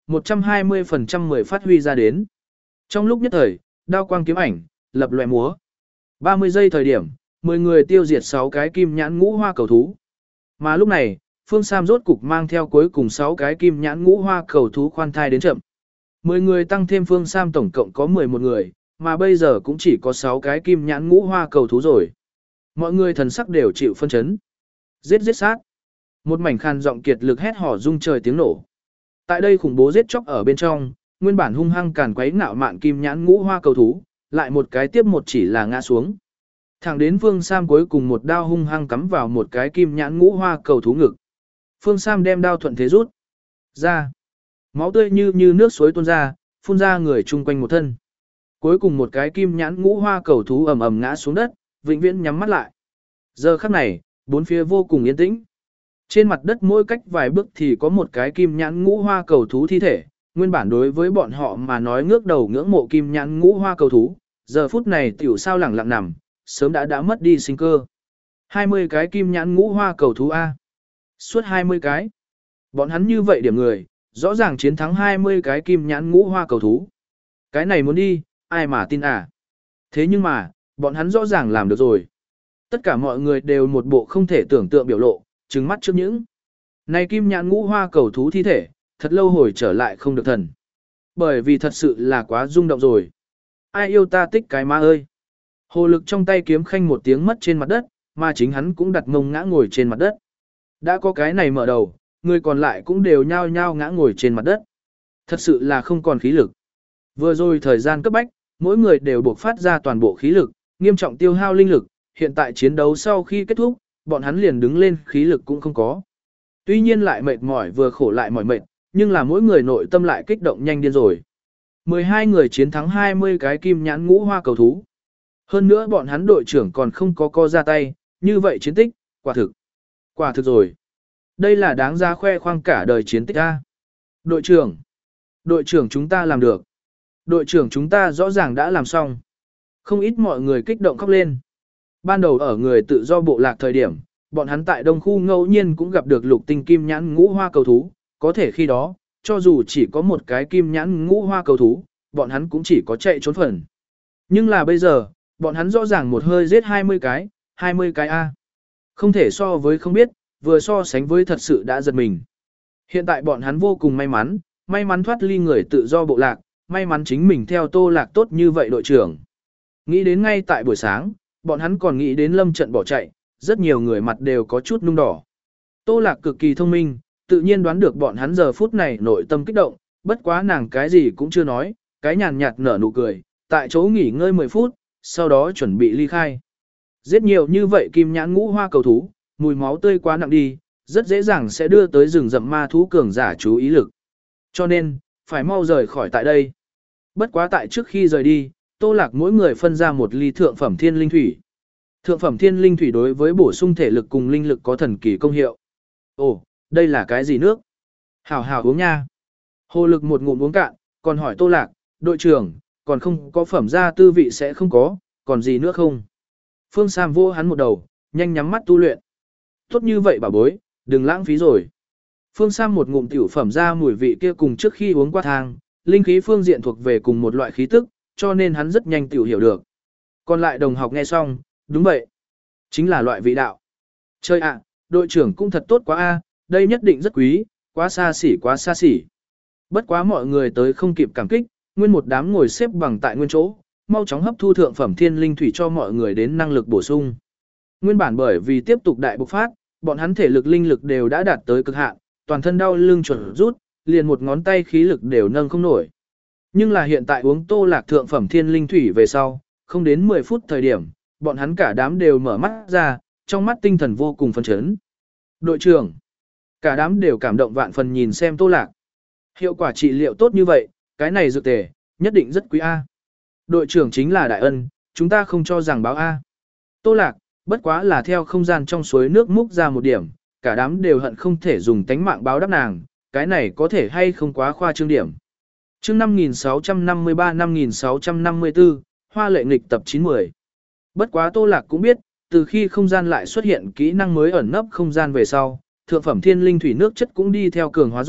một trăm hai mươi phần trăm mười phát huy ra đến. Trong lúc nhất thời, đao quang kiếm ảnh, lập loè múa. ba mươi giây thời điểm, mười người tiêu diệt sáu cái kim nhãn ngũ hoa cầu thú. Mà lúc này, Phương Sam rốt cục mang theo cuối cùng sáu cái kim nhãn ngũ hoa cầu thú khoan thai đến chậm. mười người tăng thêm Phương Sam tổng cộng có mười một người, mà bây giờ cũng chỉ có sáu cái kim nhãn ngũ hoa cầu thú rồi. Mọi người thần sắc đều chịu phân chấn. Giết giết sát. Một mảnh khan giọng kiệt lực hét hò rung trời tiếng nổ. Tại đây khủng bố giết chóc ở bên trong, nguyên bản hung hăng càn quấy ngạo mạn kim nhãn ngũ hoa cầu thú, lại một cái tiếp một chỉ là ngã xuống. Thẳng đến Phương Sam cuối cùng một đao hung hăng cắm vào một cái kim nhãn ngũ hoa cầu thú ngực. Phương Sam đem đao thuận thế rút ra. Máu tươi như như nước suối tuôn ra, phun ra người chung quanh một thân. Cuối cùng một cái kim nhãn ngũ hoa cầu thú ầm ầm ngã xuống đất, vĩnh viễn nhắm mắt lại. Giờ khắc này, bốn phía vô cùng yên tĩnh. Trên mặt đất mỗi cách vài bước thì có một cái kim nhãn ngũ hoa cầu thú thi thể, nguyên bản đối với bọn họ mà nói ngước đầu ngưỡng mộ kim nhãn ngũ hoa cầu thú, giờ phút này tiểu sao lẳng lặng nằm, sớm đã đã mất đi sinh cơ. hai mươi cái kim nhãn ngũ hoa cầu thú A. Suốt hai mươi cái. Bọn hắn như vậy điểm người, rõ ràng chiến thắng hai mươi cái kim nhãn ngũ hoa cầu thú. Cái này muốn đi, ai mà tin à. Thế nhưng mà, bọn hắn rõ ràng làm được rồi. Tất cả mọi người đều một bộ không thể tưởng tượng biểu lộ, trừng mắt trước những. Này kim nhãn ngũ hoa cầu thú thi thể, thật lâu hồi trở lại không được thần. Bởi vì thật sự là quá rung động rồi. Ai yêu ta tích cái má ơi. Hồ lực trong tay kiếm khanh một tiếng mất trên mặt đất, mà chính hắn cũng đặt mông ngã ngồi trên mặt đất. Đã có cái này mở đầu, người còn lại cũng đều nhao nhao ngã ngồi trên mặt đất. Thật sự là không còn khí lực. Vừa rồi thời gian cấp bách, mỗi người đều buộc phát ra toàn bộ khí lực, nghiêm trọng tiêu hao linh lực, hiện tại chiến đấu sau khi kết thúc, bọn hắn liền đứng lên khí lực cũng không có. Tuy nhiên lại mệt mỏi vừa khổ lại mỏi mệt, nhưng là mỗi người nội tâm lại kích động nhanh điên rồi. mười hai người chiến thắng hai mươi cái kim nhãn ngũ hoa cầu thú. Hơn nữa bọn hắn đội trưởng còn không có co ra tay, như vậy chiến tích, quả thực. Quả thực rồi. Đây là đáng ra khoe khoang cả đời chiến tích A. Đội trưởng. Đội trưởng chúng ta làm được. Đội trưởng chúng ta rõ ràng đã làm xong. Không ít mọi người kích động khóc lên. Ban đầu ở người tự do bộ lạc thời điểm, bọn hắn tại đông khu ngẫu nhiên cũng gặp được lục tinh kim nhãn ngũ hoa cầu thú, có thể khi đó, cho dù chỉ có một cái kim nhãn ngũ hoa cầu thú, bọn hắn cũng chỉ có chạy trốn phần. Nhưng là bây giờ, bọn hắn rõ ràng một hơi giết hai mươi cái, hai mươi cái A. Không thể so với không biết, vừa so sánh với thật sự đã giật mình. Hiện tại bọn hắn vô cùng may mắn, may mắn thoát ly người tự do bộ lạc, may mắn chính mình theo Tô Lạc tốt như vậy đội trưởng. Nghĩ đến ngay tại buổi sáng, bọn hắn còn nghĩ đến lâm trận bỏ chạy, rất nhiều người mặt đều có chút nung đỏ. Tô Lạc cực kỳ thông minh, tự nhiên đoán được bọn hắn giờ phút này nội tâm kích động, bất quá nàng cái gì cũng chưa nói, cái nhàn nhạt nở nụ cười, tại chỗ nghỉ ngơi mười phút, sau đó chuẩn bị ly khai. Giết nhiều như vậy kim nhãn ngũ hoa cầu thú, mùi máu tươi quá nặng đi, rất dễ dàng sẽ đưa tới rừng rậm ma thú cường giả chú ý lực. Cho nên, phải mau rời khỏi tại đây. Bất quá tại trước khi rời đi, Tô Lạc mỗi người phân ra một ly thượng phẩm thiên linh thủy. Thượng phẩm thiên linh thủy đối với bổ sung thể lực cùng linh lực có thần kỳ công hiệu. Ồ, đây là cái gì nước? Hảo hảo uống nha. Hồ lực một ngụm uống cạn, còn hỏi Tô Lạc, đội trưởng, còn không có phẩm ra tư vị sẽ không có, còn gì nữa không? Phương Sam vô hắn một đầu, nhanh nhắm mắt tu luyện. Tốt như vậy bà bối, đừng lãng phí rồi. Phương Sam một ngụm tiểu phẩm ra mùi vị kia cùng trước khi uống qua thang, linh khí phương diện thuộc về cùng một loại khí tức, cho nên hắn rất nhanh tiểu hiểu được. Còn lại đồng học nghe xong, đúng vậy. Chính là loại vị đạo. Chơi ạ, đội trưởng cũng thật tốt quá a, đây nhất định rất quý, quá xa xỉ quá xa xỉ. Bất quá mọi người tới không kịp cảm kích, nguyên một đám ngồi xếp bằng tại nguyên chỗ, mau chóng hấp thu thượng phẩm thiên linh thủy cho mọi người đến năng lực bổ sung. Nguyên bản bởi vì tiếp tục đại bộc phát, bọn hắn thể lực linh lực đều đã đạt tới cực hạn, toàn thân đau lưng chuẩn rút, liền một ngón tay khí lực đều nâng không nổi. Nhưng là hiện tại uống Tô Lạc thượng phẩm thiên linh thủy về sau, không đến mười phút thời điểm, bọn hắn cả đám đều mở mắt ra, trong mắt tinh thần vô cùng phấn chấn. Đội trưởng, cả đám đều cảm động vạn phần nhìn xem Tô Lạc. Hiệu quả trị liệu tốt như vậy, cái này dược tề, nhất định rất quý A. Đội trưởng chính là đại ân, chúng ta không cho rằng báo A. Tô Lạc, bất quá là theo không gian trong suối nước múc ra một điểm, cả đám đều hận không thể dùng tánh mạng báo đáp nàng, cái này có thể hay không quá khoa trương điểm. Chương năm nghìn sáu trăm năm mươi ba năm nghìn sáu trăm năm mươi tư, Hoa lệ nghịch tập chín mươi. Bất quá Tô Lạc cũng biết, từ khi không gian lại xuất hiện kỹ năng mới ẩn nấp không gian về sau, thượng phẩm thiên linh thủy nước chất cũng đi theo cường hóa rồi,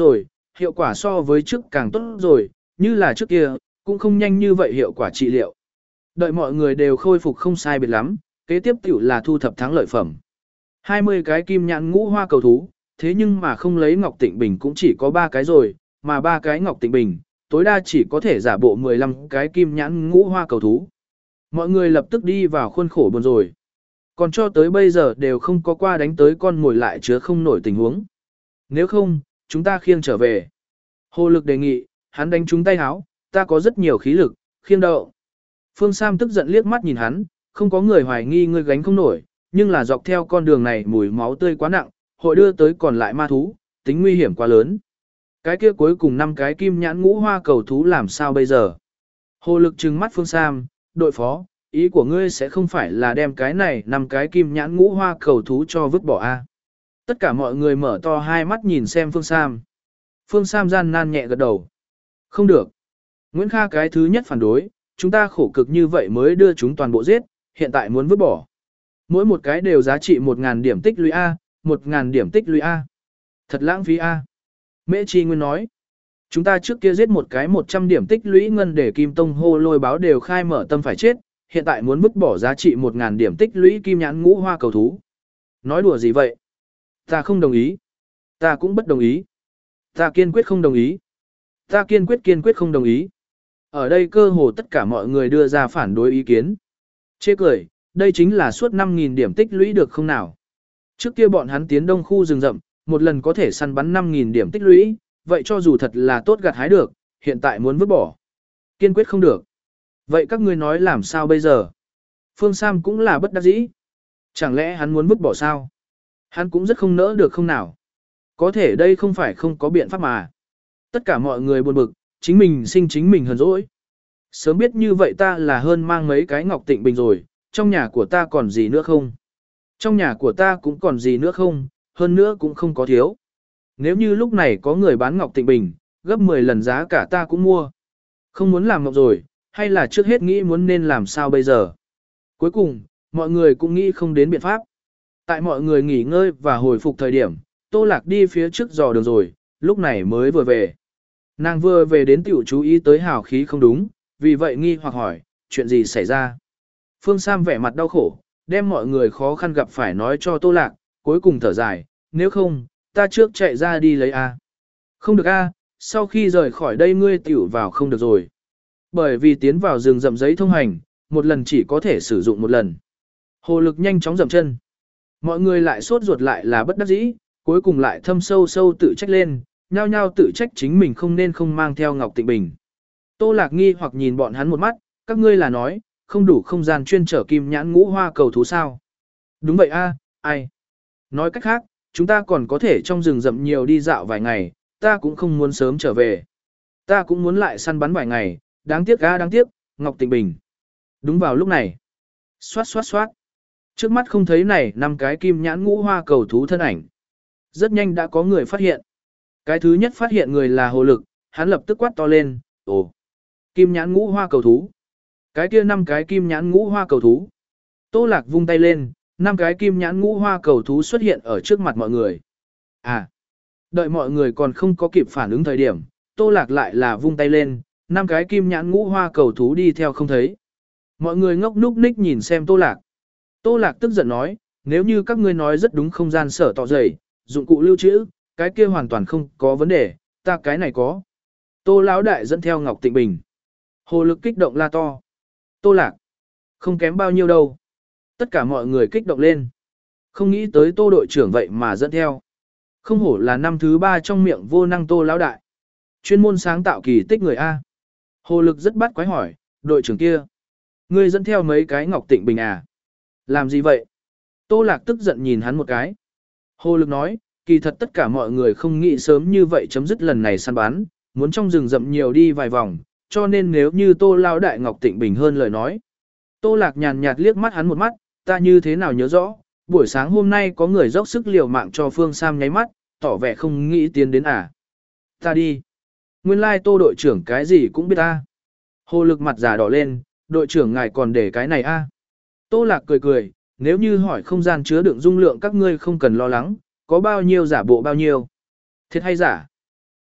hiệu quả so với trước càng tốt rồi, như là trước kia, cũng không nhanh như vậy hiệu quả trị liệu. Đợi mọi người đều khôi phục không sai biệt lắm, kế tiếp tiểu là thu thập thắng lợi phẩm. hai mươi cái kim nhãn ngũ hoa cầu thú, thế nhưng mà không lấy Ngọc Tịnh Bình cũng chỉ có ba cái rồi, mà ba cái Ngọc Tịnh Bình, tối đa chỉ có thể giả bộ mười lăm cái kim nhãn ngũ hoa cầu thú. Mọi người lập tức đi vào khuôn khổ buồn rồi. Còn cho tới bây giờ đều không có qua đánh tới con ngồi lại chứa không nổi tình huống. Nếu không, chúng ta khiêng trở về. Hồ Lực đề nghị, hắn đánh chúng tay háo, ta có rất nhiều khí lực, khiêng đậu. Phương Sam tức giận liếc mắt nhìn hắn, không có người hoài nghi ngươi gánh không nổi, nhưng là dọc theo con đường này mùi máu tươi quá nặng, hội đưa tới còn lại ma thú, tính nguy hiểm quá lớn. Cái kia cuối cùng năm cái kim nhãn ngũ hoa cầu thú làm sao bây giờ? Hồ Lực trừng mắt Phương Sam, đội phó, ý của ngươi sẽ không phải là đem cái này năm cái kim nhãn ngũ hoa cầu thú cho vứt bỏ a? À? Tất cả mọi người mở to hai mắt nhìn xem Phương Sam. Phương Sam gian nan nhẹ gật đầu. Không được. Nguyễn Kha cái thứ nhất phản đối, chúng ta khổ cực như vậy mới đưa chúng toàn bộ giết, hiện tại muốn vứt bỏ. Mỗi một cái đều giá trị một nghìn điểm tích lũy A, một nghìn điểm tích lũy A. Thật lãng phí A. Mễ Chi Nguyên nói, chúng ta trước kia giết một cái một trăm điểm tích lũy ngân để Kim Tông hô lôi báo đều khai mở tâm phải chết, hiện tại muốn vứt bỏ giá trị một nghìn điểm tích lũy kim nhãn ngũ hoa cầu thú. Nói đùa gì vậy? Ta không đồng ý. Ta cũng bất đồng ý. Ta kiên quyết không đồng ý. Ta kiên quyết kiên quyết không đồng ý. Ở đây cơ hồ tất cả mọi người đưa ra phản đối ý kiến. Chê cười, đây chính là suốt năm nghìn điểm tích lũy được không nào? Trước kia bọn hắn tiến đông khu rừng rậm, một lần có thể săn bắn năm nghìn điểm tích lũy, vậy cho dù thật là tốt gặt hái được, hiện tại muốn vứt bỏ. Kiên quyết không được. Vậy các ngươi nói làm sao bây giờ? Phương Sam cũng là bất đắc dĩ. Chẳng lẽ hắn muốn vứt bỏ sao? Hắn cũng rất không nỡ được không nào? Có thể đây không phải không có biện pháp mà. Tất cả mọi người buồn bực, chính mình sinh chính mình hờn dỗi. Sớm biết như vậy ta là hơn mang mấy cái Ngọc Tịnh Bình rồi, trong nhà của ta còn gì nữa không? Trong nhà của ta cũng còn gì nữa không, hơn nữa cũng không có thiếu. Nếu như lúc này có người bán Ngọc Tịnh Bình, gấp mười lần giá cả ta cũng mua. Không muốn làm ngọc rồi, hay là trước hết nghĩ muốn nên làm sao bây giờ? Cuối cùng, mọi người cũng nghĩ không đến biện pháp. Tại mọi người nghỉ ngơi và hồi phục thời điểm, Tô Lạc đi phía trước dò đường rồi, lúc này mới vừa về. Nàng vừa về đến tiểu chú ý tới hào khí không đúng, vì vậy nghi hoặc hỏi, chuyện gì xảy ra? Phương Sam vẻ mặt đau khổ, đem mọi người khó khăn gặp phải nói cho Tô Lạc, cuối cùng thở dài, nếu không, ta trước chạy ra đi lấy A. Không được A, sau khi rời khỏi đây ngươi tiểu vào không được rồi. Bởi vì tiến vào rừng rậm giấy thông hành, một lần chỉ có thể sử dụng một lần. Hồ Lực nhanh chóng dậm chân. Mọi người lại sốt ruột lại là bất đắc dĩ, cuối cùng lại thâm sâu sâu tự trách lên, nhao nhao tự trách chính mình không nên không mang theo Ngọc Tịnh Bình. Tô Lạc nghi hoặc nhìn bọn hắn một mắt, các ngươi là nói, không đủ không gian chuyên trở kim nhãn ngũ hoa cầu thú sao? Đúng vậy a, ai? Nói cách khác, chúng ta còn có thể trong rừng rậm nhiều đi dạo vài ngày, ta cũng không muốn sớm trở về. Ta cũng muốn lại săn bắn vài ngày, đáng tiếc a đáng tiếc, Ngọc Tịnh Bình. Đúng vào lúc này. Xoát xoát xoát. Trước mắt không thấy này năm cái kim nhãn ngũ hoa cầu thú thân ảnh. Rất nhanh đã có người phát hiện. Cái thứ nhất phát hiện người là Hồ Lực, hắn lập tức quát to lên, ồ, kim nhãn ngũ hoa cầu thú. Cái kia năm cái kim nhãn ngũ hoa cầu thú. Tô Lạc vung tay lên, năm cái kim nhãn ngũ hoa cầu thú xuất hiện ở trước mặt mọi người. À, đợi mọi người còn không có kịp phản ứng thời điểm, Tô Lạc lại là vung tay lên, năm cái kim nhãn ngũ hoa cầu thú đi theo không thấy. Mọi người ngốc núc ních nhìn xem Tô Lạc. Tô Lạc tức giận nói, nếu như các ngươi nói rất đúng không gian sở tỏ dày, dụng cụ lưu trữ, cái kia hoàn toàn không có vấn đề, ta cái này có. Tô Lão đại dẫn theo Ngọc Tịnh Bình. Hồ Lực kích động la to. Tô Lạc, không kém bao nhiêu đâu. Tất cả mọi người kích động lên. Không nghĩ tới Tô đội trưởng vậy mà dẫn theo. Không hổ là năm thứ ba trong miệng vô năng Tô Lão đại. Chuyên môn sáng tạo kỳ tích người A. Hồ Lực rất bắt quái hỏi, đội trưởng kia. Ngươi dẫn theo mấy cái Ngọc Tịnh Bình à? Làm gì vậy? Tô Lạc tức giận nhìn hắn một cái. Hồ Lực nói, kỳ thật tất cả mọi người không nghĩ sớm như vậy chấm dứt lần này săn bắn, muốn trong rừng rậm nhiều đi vài vòng, cho nên nếu như Tô Lão đại Ngọc Tịnh Bình hơn lời nói. Tô Lạc nhàn nhạt liếc mắt hắn một mắt, ta như thế nào nhớ rõ, buổi sáng hôm nay có người dốc sức liều mạng cho Phương Sam nháy mắt, tỏ vẻ không nghĩ tiến đến à. Ta đi. Nguyên lai Tô đội trưởng cái gì cũng biết ta. Hồ Lực mặt già đỏ lên, đội trưởng ngài còn để cái này a? À? Tô Lạc cười cười, nếu như hỏi không gian chứa đựng dung lượng các ngươi không cần lo lắng, có bao nhiêu giả bộ bao nhiêu. Thiệt hay giả?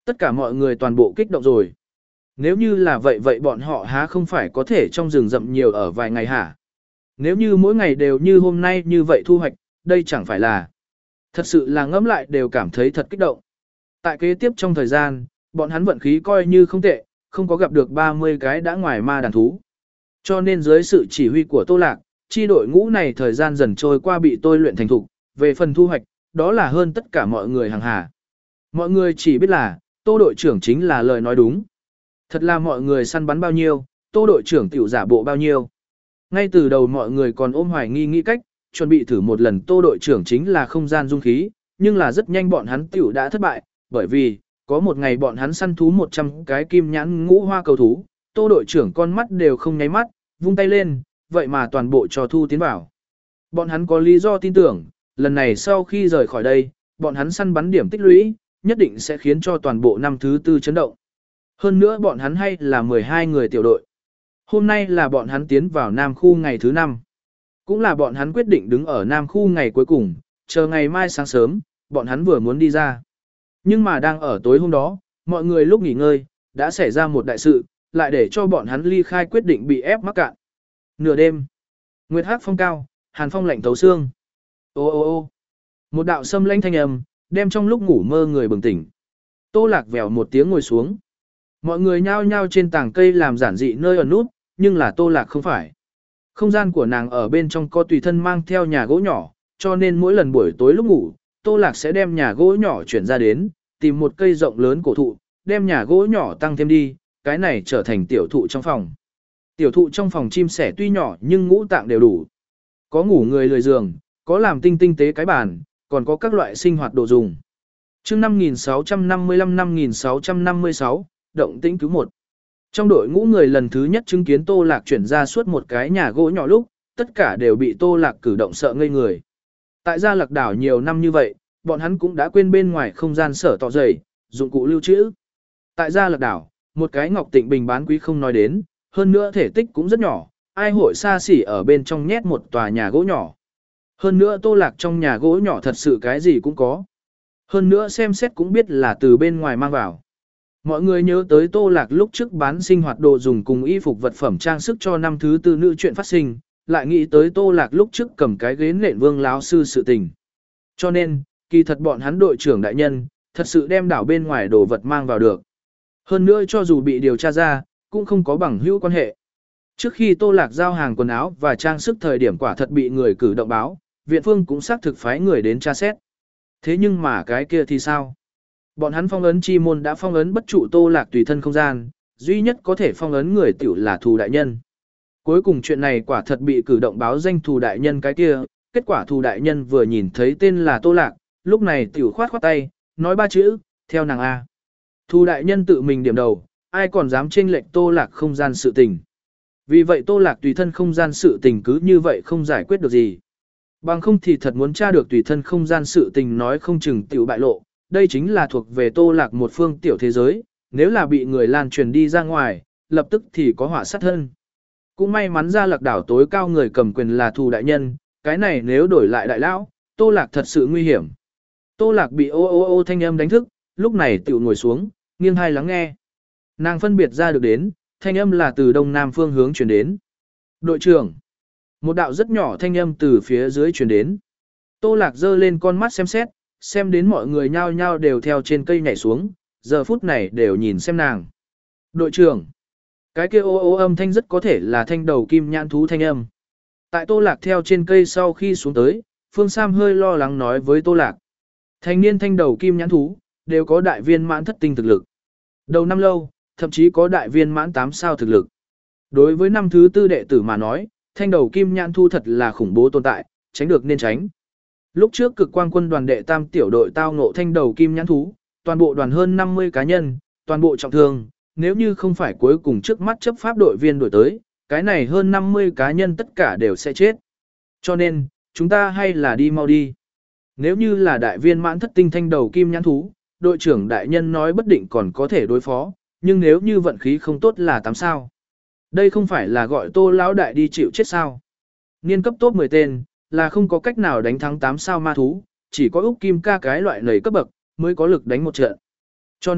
Tất cả mọi người toàn bộ kích động rồi. Nếu như là vậy vậy bọn họ há không phải có thể trong rừng rậm nhiều ở vài ngày hả? Nếu như mỗi ngày đều như hôm nay như vậy thu hoạch, đây chẳng phải là. Thật sự là ngẫm lại đều cảm thấy thật kích động. Tại kế tiếp trong thời gian, bọn hắn vận khí coi như không tệ, không có gặp được ba mươi cái đã ngoài ma đàn thú. Cho nên dưới sự chỉ huy của Tô Lạc, chi đội ngũ này thời gian dần trôi qua bị tôi luyện thành thục, về phần thu hoạch, đó là hơn tất cả mọi người hàng hà. Mọi người chỉ biết là, Tô đội trưởng chính là lời nói đúng. Thật là mọi người săn bắn bao nhiêu, Tô đội trưởng tiểu giả bộ bao nhiêu. Ngay từ đầu mọi người còn ôm hoài nghi nghĩ cách, chuẩn bị thử một lần Tô đội trưởng chính là không gian dung khí, nhưng là rất nhanh bọn hắn tiểu đã thất bại, bởi vì, có một ngày bọn hắn săn thú một trăm cái kim nhãn ngũ hoa cầu thú, Tô đội trưởng con mắt đều không nháy mắt, vung tay lên, vậy mà toàn bộ cho thu tiến vào. Bọn hắn có lý do tin tưởng, lần này sau khi rời khỏi đây, bọn hắn săn bắn điểm tích lũy, nhất định sẽ khiến cho toàn bộ năm thứ tư chấn động. Hơn nữa bọn hắn hay là mười hai người tiểu đội. Hôm nay là bọn hắn tiến vào Nam khu ngày thứ năm. Cũng là bọn hắn quyết định đứng ở Nam khu ngày cuối cùng, chờ ngày mai sáng sớm, bọn hắn vừa muốn đi ra. Nhưng mà đang ở tối hôm đó, mọi người lúc nghỉ ngơi, đã xảy ra một đại sự, lại để cho bọn hắn ly khai quyết định bị ép mắc cạn. Nửa đêm, nguyệt hắc phong cao, hàn phong lạnh thấu xương. Ô ô ô một đạo sâm lãnh thanh âm, đem trong lúc ngủ mơ người bừng tỉnh. Tô Lạc vèo một tiếng ngồi xuống. Mọi người nhao nhao trên tảng cây làm giản dị nơi ở nút, nhưng là Tô Lạc không phải. Không gian của nàng ở bên trong có tùy thân mang theo nhà gỗ nhỏ, cho nên mỗi lần buổi tối lúc ngủ, Tô Lạc sẽ đem nhà gỗ nhỏ chuyển ra đến, tìm một cây rộng lớn cổ thụ, đem nhà gỗ nhỏ tăng thêm đi, cái này trở thành tiểu thụ trong phòng. Tiểu thụ trong phòng chim sẻ tuy nhỏ nhưng ngũ tạng đều đủ. Có ngủ người lười giường, có làm tinh tinh tế cái bàn, còn có các loại sinh hoạt đồ dùng. Chương năm nghìn sáu trăm năm mươi lăm năm nghìn sáu trăm năm mươi sáu, động tĩnh cứu một. Trong đội ngũ người lần thứ nhất chứng kiến Tô Lạc chuyển ra suốt một cái nhà gỗ nhỏ lúc, tất cả đều bị Tô Lạc cử động sợ ngây người. Tại Gia Lạc đảo nhiều năm như vậy, bọn hắn cũng đã quên bên ngoài không gian sở tỏ dày, dụng cụ lưu trữ. Tại Gia Lạc đảo, một cái ngọc tịnh bình bán quý không nói đến, hơn nữa thể tích cũng rất nhỏ, ai hội xa xỉ ở bên trong nhét một tòa nhà gỗ nhỏ. Hơn nữa Tô Lạc trong nhà gỗ nhỏ thật sự cái gì cũng có. Hơn nữa xem xét cũng biết là từ bên ngoài mang vào. Mọi người nhớ tới Tô Lạc lúc trước bán sinh hoạt đồ dùng cùng y phục vật phẩm trang sức cho năm thứ tư nữ chuyện phát sinh, lại nghĩ tới Tô Lạc lúc trước cầm cái ghế nện vương láo sư sự tình. Cho nên, kỳ thật bọn hắn đội trưởng đại nhân, thật sự đem đảo bên ngoài đồ vật mang vào được. Hơn nữa cho dù bị điều tra ra, cũng không có bằng hữu quan hệ. Trước khi Tô Lạc giao hàng quần áo và trang sức thời điểm quả thật bị người cử động báo, viện phương cũng xác thực phái người đến tra xét. Thế nhưng mà cái kia thì sao? Bọn hắn phong ấn chi môn đã phong ấn bất trụ Tô Lạc tùy thân không gian, duy nhất có thể phong ấn người tiểu là Thù đại nhân. Cuối cùng chuyện này quả thật bị cử động báo danh Thù đại nhân cái kia, kết quả Thù đại nhân vừa nhìn thấy tên là Tô Lạc, lúc này tiểu khoát khoát tay, nói ba chữ, theo nàng A. Thù đại nhân tự mình điểm đầu, ai còn dám chênh lệch Tô Lạc không gian sự tình. Vì vậy Tô Lạc tùy thân không gian sự tình cứ như vậy không giải quyết được gì. Bằng không thì thật muốn tra được tùy thân không gian sự tình nói không chừng tiểu bại lộ, đây chính là thuộc về Tô Lạc một phương tiểu thế giới, nếu là bị người lan truyền đi ra ngoài, lập tức thì có họa sát thân. Cũng may mắn Gia Lạc đảo tối cao người cầm quyền là Thù đại nhân, cái này nếu đổi lại đại lão, Tô Lạc thật sự nguy hiểm. Tô Lạc bị ô ô ô thanh âm đánh thức, lúc này tiểu ngồi xuống, nghiêng hai lắng nghe. Nàng phân biệt ra được đến, thanh âm là từ đông nam phương hướng truyền đến. Đội trưởng. Một đạo rất nhỏ thanh âm từ phía dưới truyền đến. Tô Lạc giơ lên con mắt xem xét, xem đến mọi người nhao nhao đều theo trên cây nhảy xuống, giờ phút này đều nhìn xem nàng. Đội trưởng. Cái kia ô ô âm thanh rất có thể là thanh đầu kim nhãn thú thanh âm. Tại Tô Lạc theo trên cây sau khi xuống tới, Phương Sam hơi lo lắng nói với Tô Lạc. Thanh niên thanh đầu kim nhãn thú, đều có đại viên mãn thất tinh thực lực. Đầu năm lâu, thậm chí có đại viên mãn tám sao thực lực. Đối với năm thứ tư đệ tử mà nói, thanh đầu kim nhãn thu thật là khủng bố tồn tại, tránh được nên tránh. Lúc trước cực quang quân đoàn đệ tam tiểu đội tao ngộ thanh đầu kim nhãn thú, toàn bộ đoàn hơn năm mươi cá nhân, toàn bộ trọng thương, nếu như không phải cuối cùng trước mắt chấp pháp đội viên đổi tới, cái này hơn năm mươi cá nhân tất cả đều sẽ chết. Cho nên, chúng ta hay là đi mau đi. Nếu như là đại viên mãn thất tinh thanh đầu kim nhãn thú, đội trưởng đại nhân nói bất định còn có thể đối phó, nhưng nếu như vận khí không tốt là tám sao. Đây không phải là gọi Tô lão đại đi chịu chết sao. Niên cấp top mười tên, là không có cách nào đánh thắng tám sao ma thú, chỉ có Úc Kim ca cái loại nầy cấp bậc, mới có lực đánh một trận. Cho nên,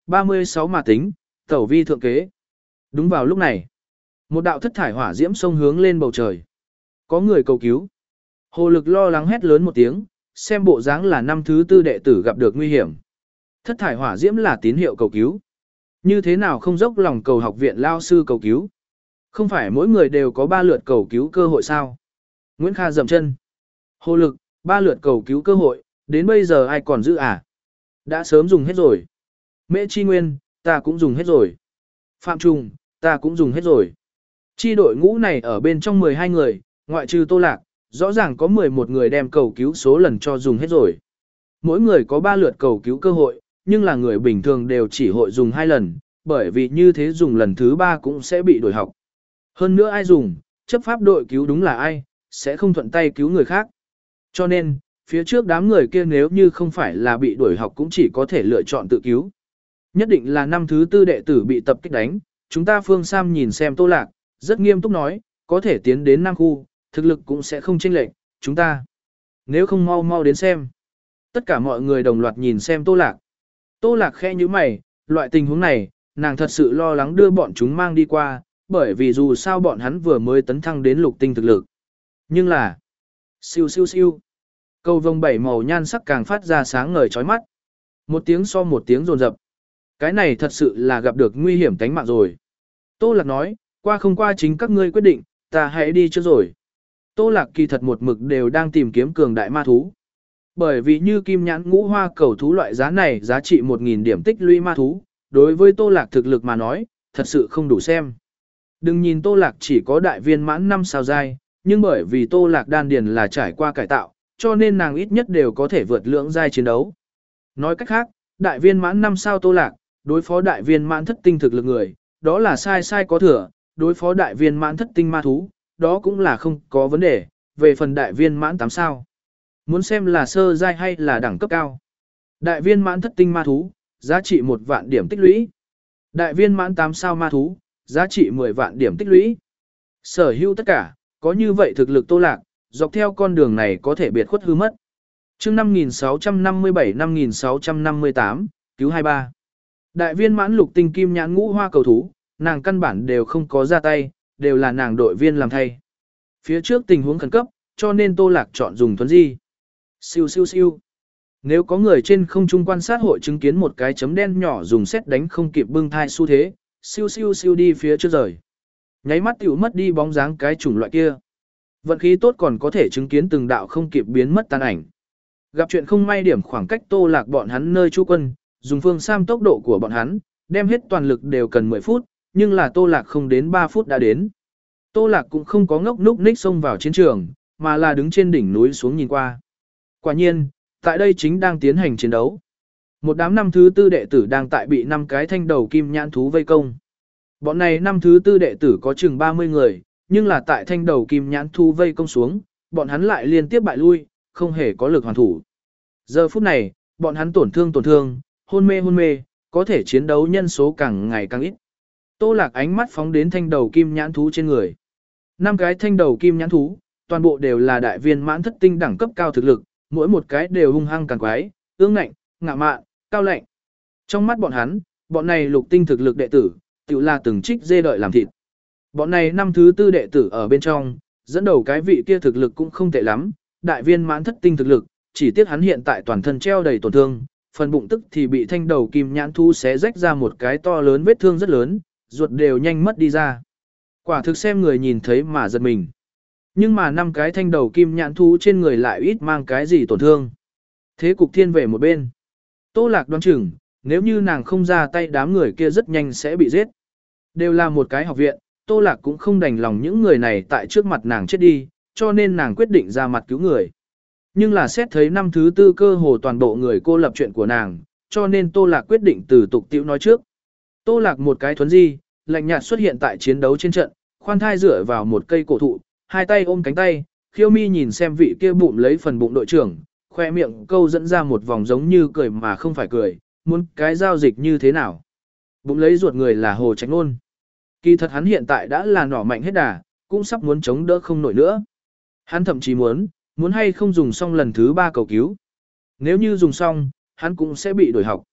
ba mươi sáu mà tính, tẩu vi thượng kế. Đúng vào lúc này, một đạo thất thải hỏa diễm xông hướng lên bầu trời. Có người cầu cứu. Hồ Lực lo lắng hét lớn một tiếng, xem bộ dáng là năm thứ tư đệ tử gặp được nguy hiểm. Thất thải hỏa diễm là tín hiệu cầu cứu. Như thế nào không dốc lòng cầu học viện lao sư cầu cứu? Không phải mỗi người đều có ba lượt cầu cứu cơ hội sao? Nguyễn Kha dậm chân. Hồ Lực, ba lượt cầu cứu cơ hội, đến bây giờ ai còn giữ à? Đã sớm dùng hết rồi. Mễ Chi Nguyên, ta cũng dùng hết rồi. Phạm Trùng, ta cũng dùng hết rồi. Chi đội ngũ này ở bên trong mười hai người, ngoại trừ Tô Lạc, rõ ràng có mười một người đem cầu cứu số lần cho dùng hết rồi. Mỗi người có ba lượt cầu cứu cơ hội, nhưng là người bình thường đều chỉ hội dùng hai lần, bởi vì như thế dùng lần thứ ba cũng sẽ bị đổi học. Hơn nữa ai dùng, chấp pháp đội cứu đúng là ai, sẽ không thuận tay cứu người khác. Cho nên, phía trước đám người kia nếu như không phải là bị đuổi học cũng chỉ có thể lựa chọn tự cứu. Nhất định là năm thứ tư đệ tử bị tập kích đánh, chúng ta Phương Sam nhìn xem Tô Lạc, rất nghiêm túc nói, có thể tiến đến Nam khu, thực lực cũng sẽ không chênh lệch, chúng ta. Nếu không mau mau đến xem. Tất cả mọi người đồng loạt nhìn xem Tô Lạc. Tô Lạc khẽ như mày, loại tình huống này, nàng thật sự lo lắng đưa bọn chúng mang đi qua, bởi vì dù sao bọn hắn vừa mới tấn thăng đến lục tinh thực lực. Nhưng là, siêu siêu siêu, cầu vồng bảy màu nhan sắc càng phát ra sáng ngời chói mắt. Một tiếng so một tiếng rồn rập. Cái này thật sự là gặp được nguy hiểm tánh mạng rồi. Tô Lạc nói, qua không qua chính các ngươi quyết định, ta hãy đi trước rồi. Tô Lạc kỳ thật một mực đều đang tìm kiếm cường đại ma thú. Bởi vì như kim nhãn ngũ hoa cầu thú loại giá này giá trị một nghìn điểm tích lũy ma thú, đối với Tô Lạc thực lực mà nói, thật sự không đủ xem. Đừng nhìn Tô Lạc chỉ có đại viên mãn năm sao giai, nhưng bởi vì Tô Lạc đan điền là trải qua cải tạo, cho nên nàng ít nhất đều có thể vượt lưỡng giai chiến đấu. Nói cách khác, đại viên mãn năm sao Tô Lạc, đối phó đại viên mãn thất tinh thực lực người, đó là sai sai có thừa, đối phó đại viên mãn thất tinh ma thú, đó cũng là không có vấn đề, về phần đại viên mãn tám sao. Muốn xem là sơ giai hay là đẳng cấp cao. Đại viên mãn thất tinh ma thú, giá trị một vạn điểm tích lũy. Đại viên mãn tám sao ma thú, giá trị mười vạn điểm tích lũy. Sở hữu tất cả, có như vậy thực lực Tô Lạc, dọc theo con đường này có thể biệt khuất hư mất. chương năm nghìn sáu trăm năm mươi bảy năm nghìn sáu trăm năm mươi tám, cứu hai ba. Đại viên mãn lục tinh kim nhãn ngũ hoa cầu thú, nàng căn bản đều không có ra tay, đều là nàng đội viên làm thay. Phía trước tình huống khẩn cấp, cho nên Tô Lạc chọn dùng thuấn di. Siêu siêu siêu. Nếu có người trên không trung quan sát hội chứng kiến một cái chấm đen nhỏ dùng xét đánh không kịp bưng thai xu thế, siêu siêu siêu đi phía trước rời. Nháy mắt tiểu mất đi bóng dáng cái chủng loại kia. Vận khí tốt còn có thể chứng kiến từng đạo không kịp biến mất tàn ảnh. Gặp chuyện không may điểm khoảng cách Tô Lạc bọn hắn nơi trú quân, dùng Phương Sam tốc độ của bọn hắn, đem hết toàn lực đều cần mười phút, nhưng là Tô Lạc không đến ba phút đã đến. Tô Lạc cũng không có ngốc núc ních xông vào chiến trường, mà là đứng trên đỉnh núi xuống nhìn qua. Quả nhiên, tại đây chính đang tiến hành chiến đấu. Một đám năm thứ tư đệ tử đang tại bị năm cái thanh đầu kim nhãn thú vây công. Bọn này năm thứ tư đệ tử có chừng ba mươi người, nhưng là tại thanh đầu kim nhãn thú vây công xuống, bọn hắn lại liên tiếp bại lui, không hề có lực hoàn thủ. Giờ phút này, bọn hắn tổn thương tổn thương, hôn mê hôn mê, có thể chiến đấu nhân số càng ngày càng ít. Tô Lạc ánh mắt phóng đến thanh đầu kim nhãn thú trên người. Năm cái thanh đầu kim nhãn thú, toàn bộ đều là đại viên mãn thất tinh đẳng cấp cao thực lực, mỗi một cái đều hung hăng càng quái, ương ngạnh, ngạ mạn, cao lạnh. Trong mắt bọn hắn, bọn này lục tinh thực lực đệ tử, tự là từng trích dê đợi làm thịt. Bọn này năm thứ tư đệ tử ở bên trong, dẫn đầu cái vị kia thực lực cũng không tệ lắm, đại viên mãn thất tinh thực lực, chỉ tiếc hắn hiện tại toàn thân treo đầy tổn thương, phần bụng tức thì bị thanh đầu kim nhãn thú xé rách ra một cái to lớn vết thương rất lớn, ruột đều nhanh mất đi ra. Quả thực xem người nhìn thấy mà giật mình. Nhưng mà năm cái thanh đầu kim nhãn thú trên người lại ít mang cái gì tổn thương. Thế cục thiên về một bên. Tô Lạc đoán chừng, nếu như nàng không ra tay đám người kia rất nhanh sẽ bị giết. Đều là một cái học viện, Tô Lạc cũng không đành lòng những người này tại trước mặt nàng chết đi, cho nên nàng quyết định ra mặt cứu người. Nhưng là xét thấy năm thứ tư cơ hồ toàn bộ người cô lập chuyện của nàng, cho nên Tô Lạc quyết định từ tục tiểu nói trước. Tô Lạc một cái thuấn di, lạnh nhạt xuất hiện tại chiến đấu trên trận, khoan thai dựa vào một cây cổ thụ, hai tay ôm cánh tay, Khiêu Mi nhìn xem vị kia bụng lấy phần bụng đội trưởng, khoe miệng câu dẫn ra một vòng giống như cười mà không phải cười, muốn cái giao dịch như thế nào. Bụng lấy ruột người là Hồ Trạch Nôn. Kỳ thật hắn hiện tại đã là nỏ mạnh hết đà, cũng sắp muốn chống đỡ không nổi nữa. Hắn thậm chí muốn, muốn hay không dùng xong lần thứ ba cầu cứu. Nếu như dùng xong, hắn cũng sẽ bị đổi học.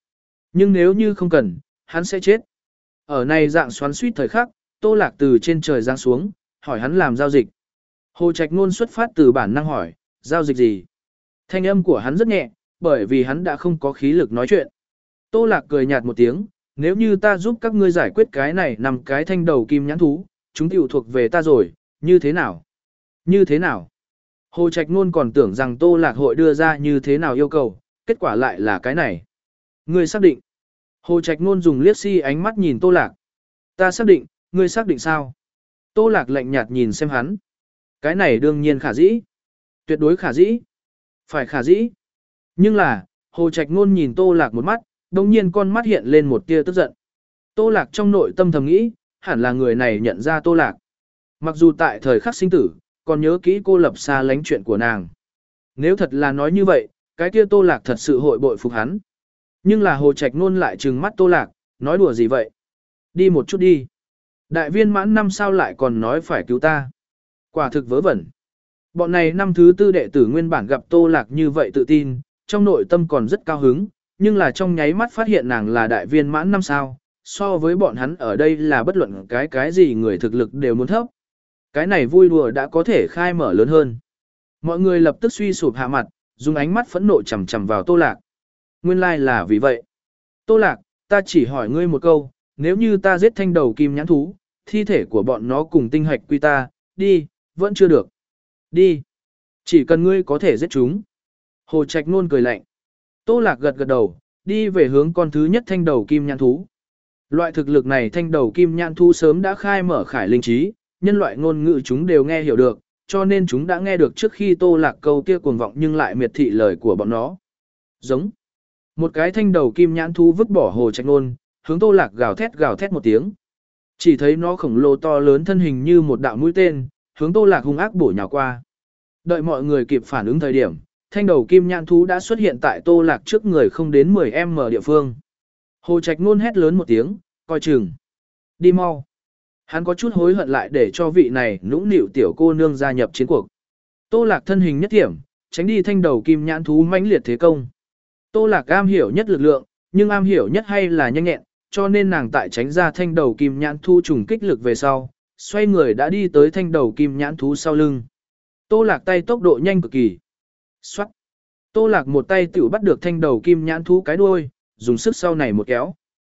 Nhưng nếu như không cần, hắn sẽ chết. Ở này dạng xoắn suýt thời khắc, Tô Lạc từ trên trời giáng xuống, hỏi hắn làm giao dịch. Hồ Trạch Nôn xuất phát từ bản năng hỏi, giao dịch gì? Thanh âm của hắn rất nhẹ, bởi vì hắn đã không có khí lực nói chuyện. Tô Lạc cười nhạt một tiếng, nếu như ta giúp các ngươi giải quyết cái này nằm cái thanh đầu kim nhãn thú, chúng tiểu thuộc về ta rồi, như thế nào? Như thế nào? Hồ Trạch Nôn còn tưởng rằng Tô Lạc hội đưa ra như thế nào yêu cầu, kết quả lại là cái này. Ngươi xác định. Hồ Trạch Nôn dùng liếc si ánh mắt nhìn Tô Lạc. Ta xác định, ngươi xác định sao? Tô Lạc lạnh nhạt nhìn xem hắn. Cái này đương nhiên khả dĩ. Tuyệt đối khả dĩ. Phải khả dĩ. Nhưng là, Hồ Trạch Nôn nhìn Tô Lạc một mắt, đồng nhiên con mắt hiện lên một tia tức giận. Tô Lạc trong nội tâm thầm nghĩ, hẳn là người này nhận ra Tô Lạc. Mặc dù tại thời khắc sinh tử, còn nhớ kỹ cô lập xa lánh chuyện của nàng. Nếu thật là nói như vậy, cái kia Tô Lạc thật sự hội bội phục hắn. Nhưng là Hồ Trạch Nôn lại trừng mắt Tô Lạc, nói đùa gì vậy? Đi một chút đi. Đại viên mãn năm sao lại còn nói phải cứu ta. Quả thực vớ vẩn. Bọn này năm thứ tư đệ tử nguyên bản gặp Tô Lạc như vậy tự tin, trong nội tâm còn rất cao hứng, nhưng là trong nháy mắt phát hiện nàng là đại viên mãn năm sao, so với bọn hắn ở đây là bất luận cái cái gì người thực lực đều muốn thấp. Cái này vui đùa đã có thể khai mở lớn hơn. Mọi người lập tức suy sụp hạ mặt, dùng ánh mắt phẫn nộ chằm chằm vào Tô Lạc. Nguyên lai like là vì vậy. Tô Lạc, ta chỉ hỏi ngươi một câu, nếu như ta giết thanh đầu kim nhãn thú, thi thể của bọn nó cùng tinh hạch quy ta, đi, vẫn chưa được. Đi. Chỉ cần ngươi có thể giết chúng. Hồ Trạch Nôn cười lạnh. Tô Lạc gật gật đầu, đi về hướng con thứ nhất thanh đầu kim nhãn thú. Loại thực lực này thanh đầu kim nhãn thú sớm đã khai mở khải linh trí, nhân loại ngôn ngữ chúng đều nghe hiểu được, cho nên chúng đã nghe được trước khi Tô Lạc câu kia cuồng vọng nhưng lại miệt thị lời của bọn nó. Giống. Một cái thanh đầu kim nhãn thú vứt bỏ Hồ Trạch Nôn, hướng Tô Lạc gào thét gào thét một tiếng. Chỉ thấy nó khổng lồ to lớn thân hình như một đạo mũi tên, hướng Tô Lạc hung ác bổ nhào qua. Đợi mọi người kịp phản ứng thời điểm, thanh đầu kim nhãn thú đã xuất hiện tại Tô Lạc trước người không đến mười mét địa phương. Hồ Trạch Nôn hét lớn một tiếng, coi chừng. Đi mau. Hắn có chút hối hận lại để cho vị này nũng nịu tiểu cô nương gia nhập chiến cuộc. Tô Lạc thân hình nhất điểm, tránh đi thanh đầu kim nhãn thú mãnh liệt thế công. Tô Lạc am hiểu nhất lực lượng, nhưng am hiểu nhất hay là nhanh nhẹn, cho nên nàng tại tránh ra thanh đầu kim nhãn thú trùng kích lực về sau, xoay người đã đi tới thanh đầu kim nhãn thú sau lưng. Tô Lạc tay tốc độ nhanh cực kỳ. Xoát. Tô Lạc một tay tiểu bắt được thanh đầu kim nhãn thú cái đuôi, dùng sức sau này một kéo.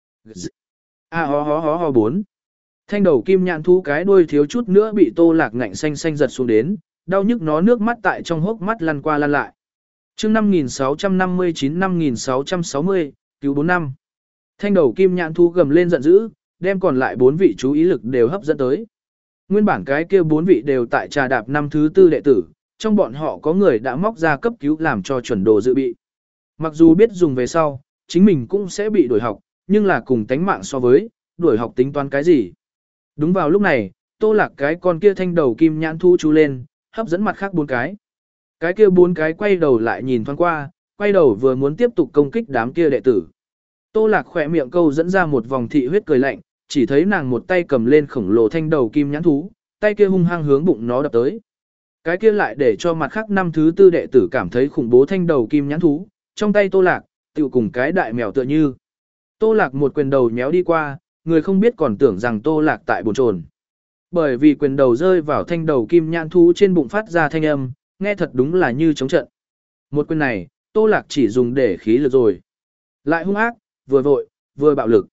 A ho ho ho ho bốn. Thanh đầu kim nhãn thú cái đuôi thiếu chút nữa bị Tô Lạc ngạnh xanh xanh giật xuống đến, đau nhức nó nước mắt tại trong hốc mắt lăn qua lăn lại. Chương năm nghìn sáu trăm năm mươi chín năm nghìn sáu trăm sáu mươi, cứu bốn năm. Thanh đầu kim nhãn thú gầm lên giận dữ, đem còn lại bốn vị chú ý lực đều hấp dẫn tới. Nguyên bản cái kia bốn vị đều tại trà đạp năm thứ tư đệ tử, trong bọn họ có người đã móc ra cấp cứu làm cho chuẩn đồ dự bị. Mặc dù biết dùng về sau, chính mình cũng sẽ bị đuổi học, nhưng là cùng tánh mạng so với, đuổi học tính toán cái gì. Đúng vào lúc này, Tô Lạc cái con kia thanh đầu kim nhãn thú chú lên, hấp dẫn mặt khác bốn cái. Cái kia bốn cái quay đầu lại nhìn thoáng qua, quay đầu vừa muốn tiếp tục công kích đám kia đệ tử. Tô Lạc khỏe miệng câu dẫn ra một vòng thị huyết cười lạnh, chỉ thấy nàng một tay cầm lên khổng lồ thanh đầu kim nhãn thú, tay kia hung hăng hướng bụng nó đập tới. Cái kia lại để cho mặt khác năm thứ tư đệ tử cảm thấy khủng bố thanh đầu kim nhãn thú, trong tay Tô Lạc, tựu cùng cái đại mèo tựa như. Tô Lạc một quyền đầu méo đi qua, người không biết còn tưởng rằng Tô Lạc tại bồn chồn. Bởi vì quyền đầu rơi vào thanh đầu kim nhãn thú trên bụng phát ra thanh âm, nghe thật đúng là như chống trận. Một quyền này, Tô Lạc chỉ dùng để khí lực rồi. Lại hung ác, vừa vội, vừa bạo lực.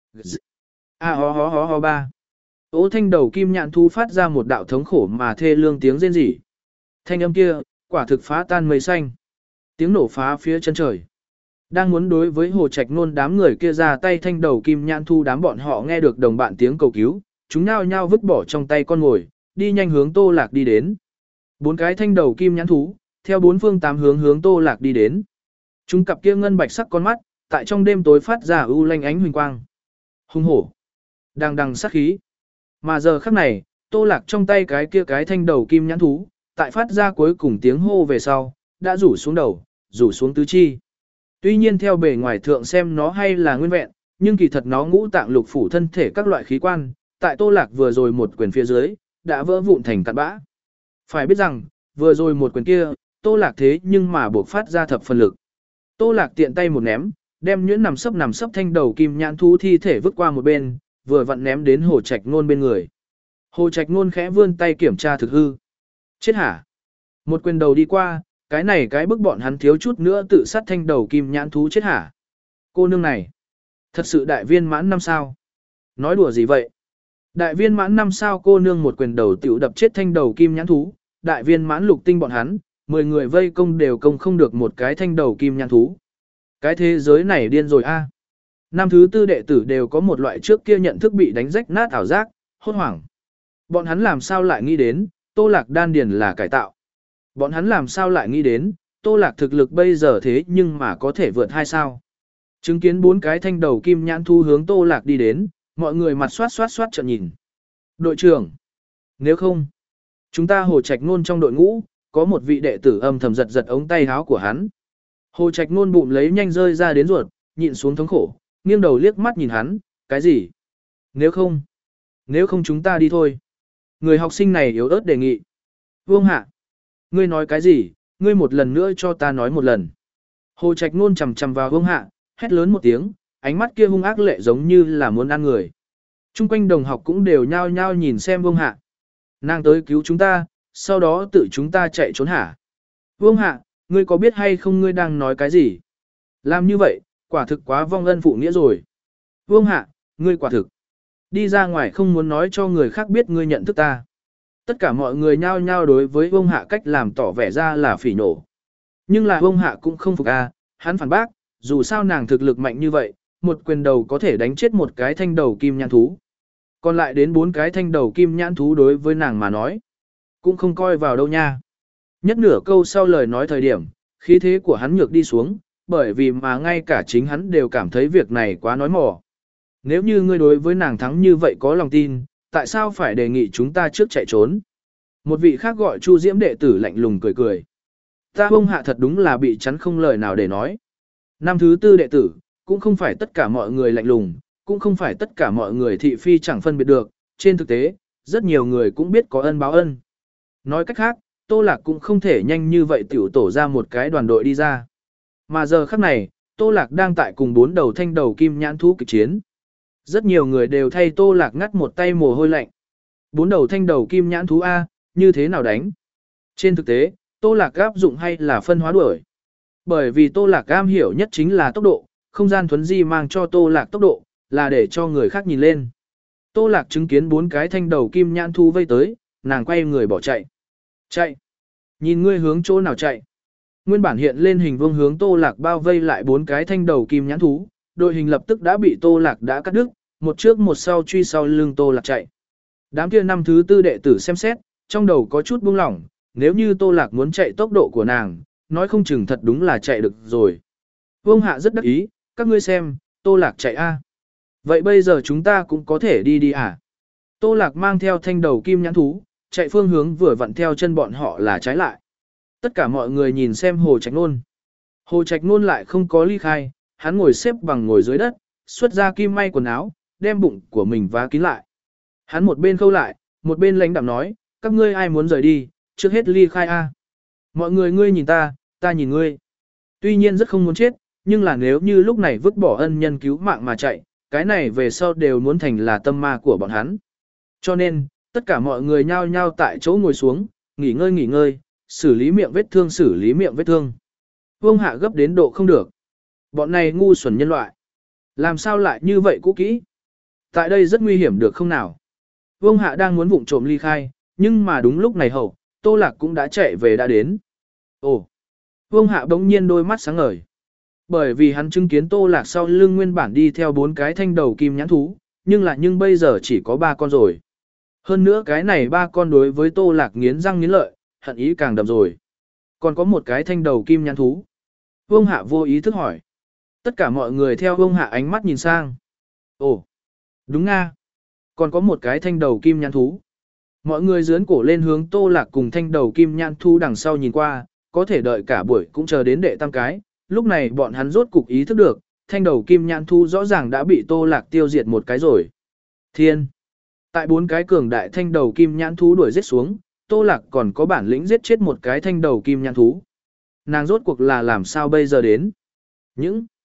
A ho ho ho ho ba. Ô thanh đầu kim nhãn thú phát ra một đạo thống khổ mà thê lương tiếng rên rỉ. Thanh âm kia, quả thực phá tan mây xanh. Tiếng nổ phá phía chân trời. Đang muốn đối với Hồ Trạch Nôn đám người kia ra tay thanh đầu kim nhãn thu đám bọn họ nghe được đồng bạn tiếng cầu cứu, chúng nhao nhao vứt bỏ trong tay con ngồi, đi nhanh hướng Tô Lạc đi đến. Bốn cái thanh đầu kim nhãn thú, theo bốn phương tám hướng hướng Tô Lạc đi đến. Chúng cặp kia ngân bạch sắc con mắt, tại trong đêm tối phát ra u lanh ánh huỳnh quang. Hung hổ, đang đằng sát khí. Mà giờ khắc này, Tô Lạc trong tay cái kia cái thanh đầu kim nhãn thú, tại phát ra cuối cùng tiếng hô về sau, đã rủ xuống đầu, rủ xuống tứ chi. Tuy nhiên theo bề ngoài thượng xem nó hay là nguyên vẹn, nhưng kỳ thật nó ngũ tạng lục phủ thân thể các loại khí quan, tại Tô Lạc vừa rồi một quyền phía dưới, đã vỡ vụn thành cặn bã. Phải biết rằng, vừa rồi một quyền kia, Tô Lạc thế nhưng mà buộc phát ra thập phần lực. Tô Lạc tiện tay một ném, đem nhuyễn nằm sấp nằm sấp thanh đầu kim nhãn thú thi thể vứt qua một bên, vừa vặn ném đến Hồ Trạch Nôn bên người. Hồ Trạch Nôn khẽ vươn tay kiểm tra thực hư. Chết hả? Một quyền đầu đi qua, cái này cái bức bọn hắn thiếu chút nữa tự sát thanh đầu kim nhãn thú chết hả? Cô nương này, thật sự đại viên mãn năm sao? Nói đùa gì vậy? Đại viên mãn năm sao cô nương một quyền đầu tiểu đập chết thanh đầu kim nhãn thú, đại viên mãn lục tinh bọn hắn, mười người vây công đều công không được một cái thanh đầu kim nhãn thú. Cái thế giới này điên rồi a. Năm thứ tư đệ tử đều có một loại trước kia nhận thức bị đánh rách nát ảo giác, hốt hoảng. Bọn hắn làm sao lại nghĩ đến, Tô Lạc đan điền là cải tạo. Bọn hắn làm sao lại nghĩ đến, Tô Lạc thực lực bây giờ thế nhưng mà có thể vượt hai sao. Chứng kiến bốn cái thanh đầu kim nhãn thu hướng Tô Lạc đi đến, mọi người mặt xoát xoát xoát trợn nhìn. Đội trưởng, nếu không, chúng ta Hồ Trạch Nôn trong đội ngũ, có một vị đệ tử âm thầm giật giật ống tay áo của hắn. Hồ Trạch Nôn bụng lấy nhanh rơi ra đến ruột, nhịn xuống thống khổ, nghiêng đầu liếc mắt nhìn hắn, cái gì? Nếu không, nếu không chúng ta đi thôi. Người học sinh này yếu ớt đề nghị. Vương Hạ, ngươi nói cái gì, ngươi một lần nữa cho ta nói một lần. Hồ Trạch Nôn chằm chằm vào Vương Hạ, hét lớn một tiếng, ánh mắt kia hung ác lệ giống như là muốn ăn người. Trung quanh đồng học cũng đều nhao nhao nhìn xem Vương Hạ. Nàng tới cứu chúng ta, sau đó tự chúng ta chạy trốn hả? Vương Hạ, ngươi có biết hay không ngươi đang nói cái gì? Làm như vậy, quả thực quá vong ân phụ nghĩa rồi. Vương Hạ, ngươi quả thực. Đi ra ngoài không muốn nói cho người khác biết ngươi nhận thức ta. Tất cả mọi người nhao nhao đối với Vương Hạ cách làm tỏ vẻ ra là phỉ nổ. Nhưng là Vương Hạ cũng không phục a, hắn phản bác, dù sao nàng thực lực mạnh như vậy, một quyền đầu có thể đánh chết một cái thanh đầu kim nhãn thú. Còn lại đến bốn cái thanh đầu kim nhãn thú đối với nàng mà nói, cũng không coi vào đâu nha. Nhất nửa câu sau lời nói thời điểm, khí thế của hắn nhược đi xuống, bởi vì mà ngay cả chính hắn đều cảm thấy việc này quá nói mỏ. Nếu như ngươi đối với nàng thắng như vậy có lòng tin, tại sao phải đề nghị chúng ta trước chạy trốn? Một vị khác gọi Chu Diễm đệ tử lạnh lùng cười cười. Ta Vương Hạ thật đúng là bị chắn không lời nào để nói. Năm thứ tư đệ tử, cũng không phải tất cả mọi người lạnh lùng, cũng không phải tất cả mọi người thị phi chẳng phân biệt được, trên thực tế, rất nhiều người cũng biết có ân báo ân. Nói cách khác, Tô Lạc cũng không thể nhanh như vậy tiểu tổ ra một cái đoàn đội đi ra. Mà giờ khắc này, Tô Lạc đang tại cùng bốn đầu thanh đầu kim nhãn thú kịch chiến. Rất nhiều người đều thay Tô Lạc ngắt một tay mồ hôi lạnh. Bốn đầu thanh đầu kim nhãn thú A, như thế nào đánh? Trên thực tế, Tô Lạc áp dụng hay là phân hóa đuổi. Bởi vì Tô Lạc am hiểu nhất chính là tốc độ, không gian thuấn di mang cho Tô Lạc tốc độ, là để cho người khác nhìn lên. Tô Lạc chứng kiến bốn cái thanh đầu kim nhãn thú vây tới, nàng quay người bỏ chạy. Chạy! Nhìn ngươi hướng chỗ nào chạy? Nguyên bản hiện lên hình vuông hướng Tô Lạc bao vây lại bốn cái thanh đầu kim nhãn thú, đội hình lập tức đã bị Tô Lạc đã cắt đứt, một trước một sau truy sau lưng Tô Lạc chạy. Đám kia năm thứ tư đệ tử xem xét, trong đầu có chút buông lỏng, nếu như Tô Lạc muốn chạy tốc độ của nàng, nói không chừng thật đúng là chạy được rồi. Vương Hạ rất đắc ý, các ngươi xem, Tô Lạc chạy a. Vậy bây giờ chúng ta cũng có thể đi đi à? Tô Lạc mang theo thanh đầu kim nhãn thú, chạy phương hướng vừa vặn theo chân bọn họ là trái lại. Tất cả mọi người nhìn xem Hồ Trạch Nôn. Hồ Trạch Nôn lại không có ly khai, hắn ngồi xếp bằng ngồi dưới đất, xuất ra kim may quần áo, đem bụng của mình vá kín lại. Hắn một bên khâu lại, một bên lãnh đạm nói, các ngươi ai muốn rời đi, trước hết ly khai a. Mọi người ngươi nhìn ta, ta nhìn ngươi. Tuy nhiên rất không muốn chết, nhưng là nếu như lúc này vứt bỏ ân nhân cứu mạng mà chạy, cái này về sau đều muốn thành là tâm ma của bọn hắn. Cho nên, tất cả mọi người nhao nhao tại chỗ ngồi xuống, nghỉ ngơi nghỉ ngơi, xử lý miệng vết thương xử lý miệng vết thương. Vương Hạ gấp đến độ không được. Bọn này ngu xuẩn nhân loại. Làm sao lại như vậy cũ kỹ? Tại đây rất nguy hiểm được không nào? Vương Hạ đang muốn vụng trộm ly khai, nhưng mà đúng lúc này hậu, Tô Lạc cũng đã chạy về đã đến. Ồ! Vương Hạ bỗng nhiên đôi mắt sáng ngời. Bởi vì hắn chứng kiến Tô Lạc sau lưng nguyên bản đi theo bốn cái thanh đầu kim nhãn thú, nhưng là nhưng bây giờ chỉ có ba con rồi. Hơn nữa cái này ba con đối với Tô Lạc nghiến răng nghiến lợi, hận ý càng đậm rồi. Còn có một cái thanh đầu kim nhãn thú. Vương Hạ vô ý thức hỏi. Tất cả mọi người theo Vương Hạ ánh mắt nhìn sang. Ồ! Đúng nga! Còn có một cái thanh đầu kim nhãn thú. Mọi người dướn cổ lên hướng Tô Lạc cùng thanh đầu kim nhãn thú đằng sau nhìn qua, có thể đợi cả buổi cũng chờ đến đệ tam cái. Lúc này bọn hắn rốt cục ý thức được, thanh đầu kim nhãn thú rõ ràng đã bị Tô Lạc tiêu diệt một cái rồi. Thiên! Tại bốn cái cường đại thanh đầu kim nhãn thú đuổi giết xuống, Tô Lạc còn có bản lĩnh giết chết một cái thanh đầu kim nhãn thú. Nàng rốt cuộc là làm sao bây giờ đến? Những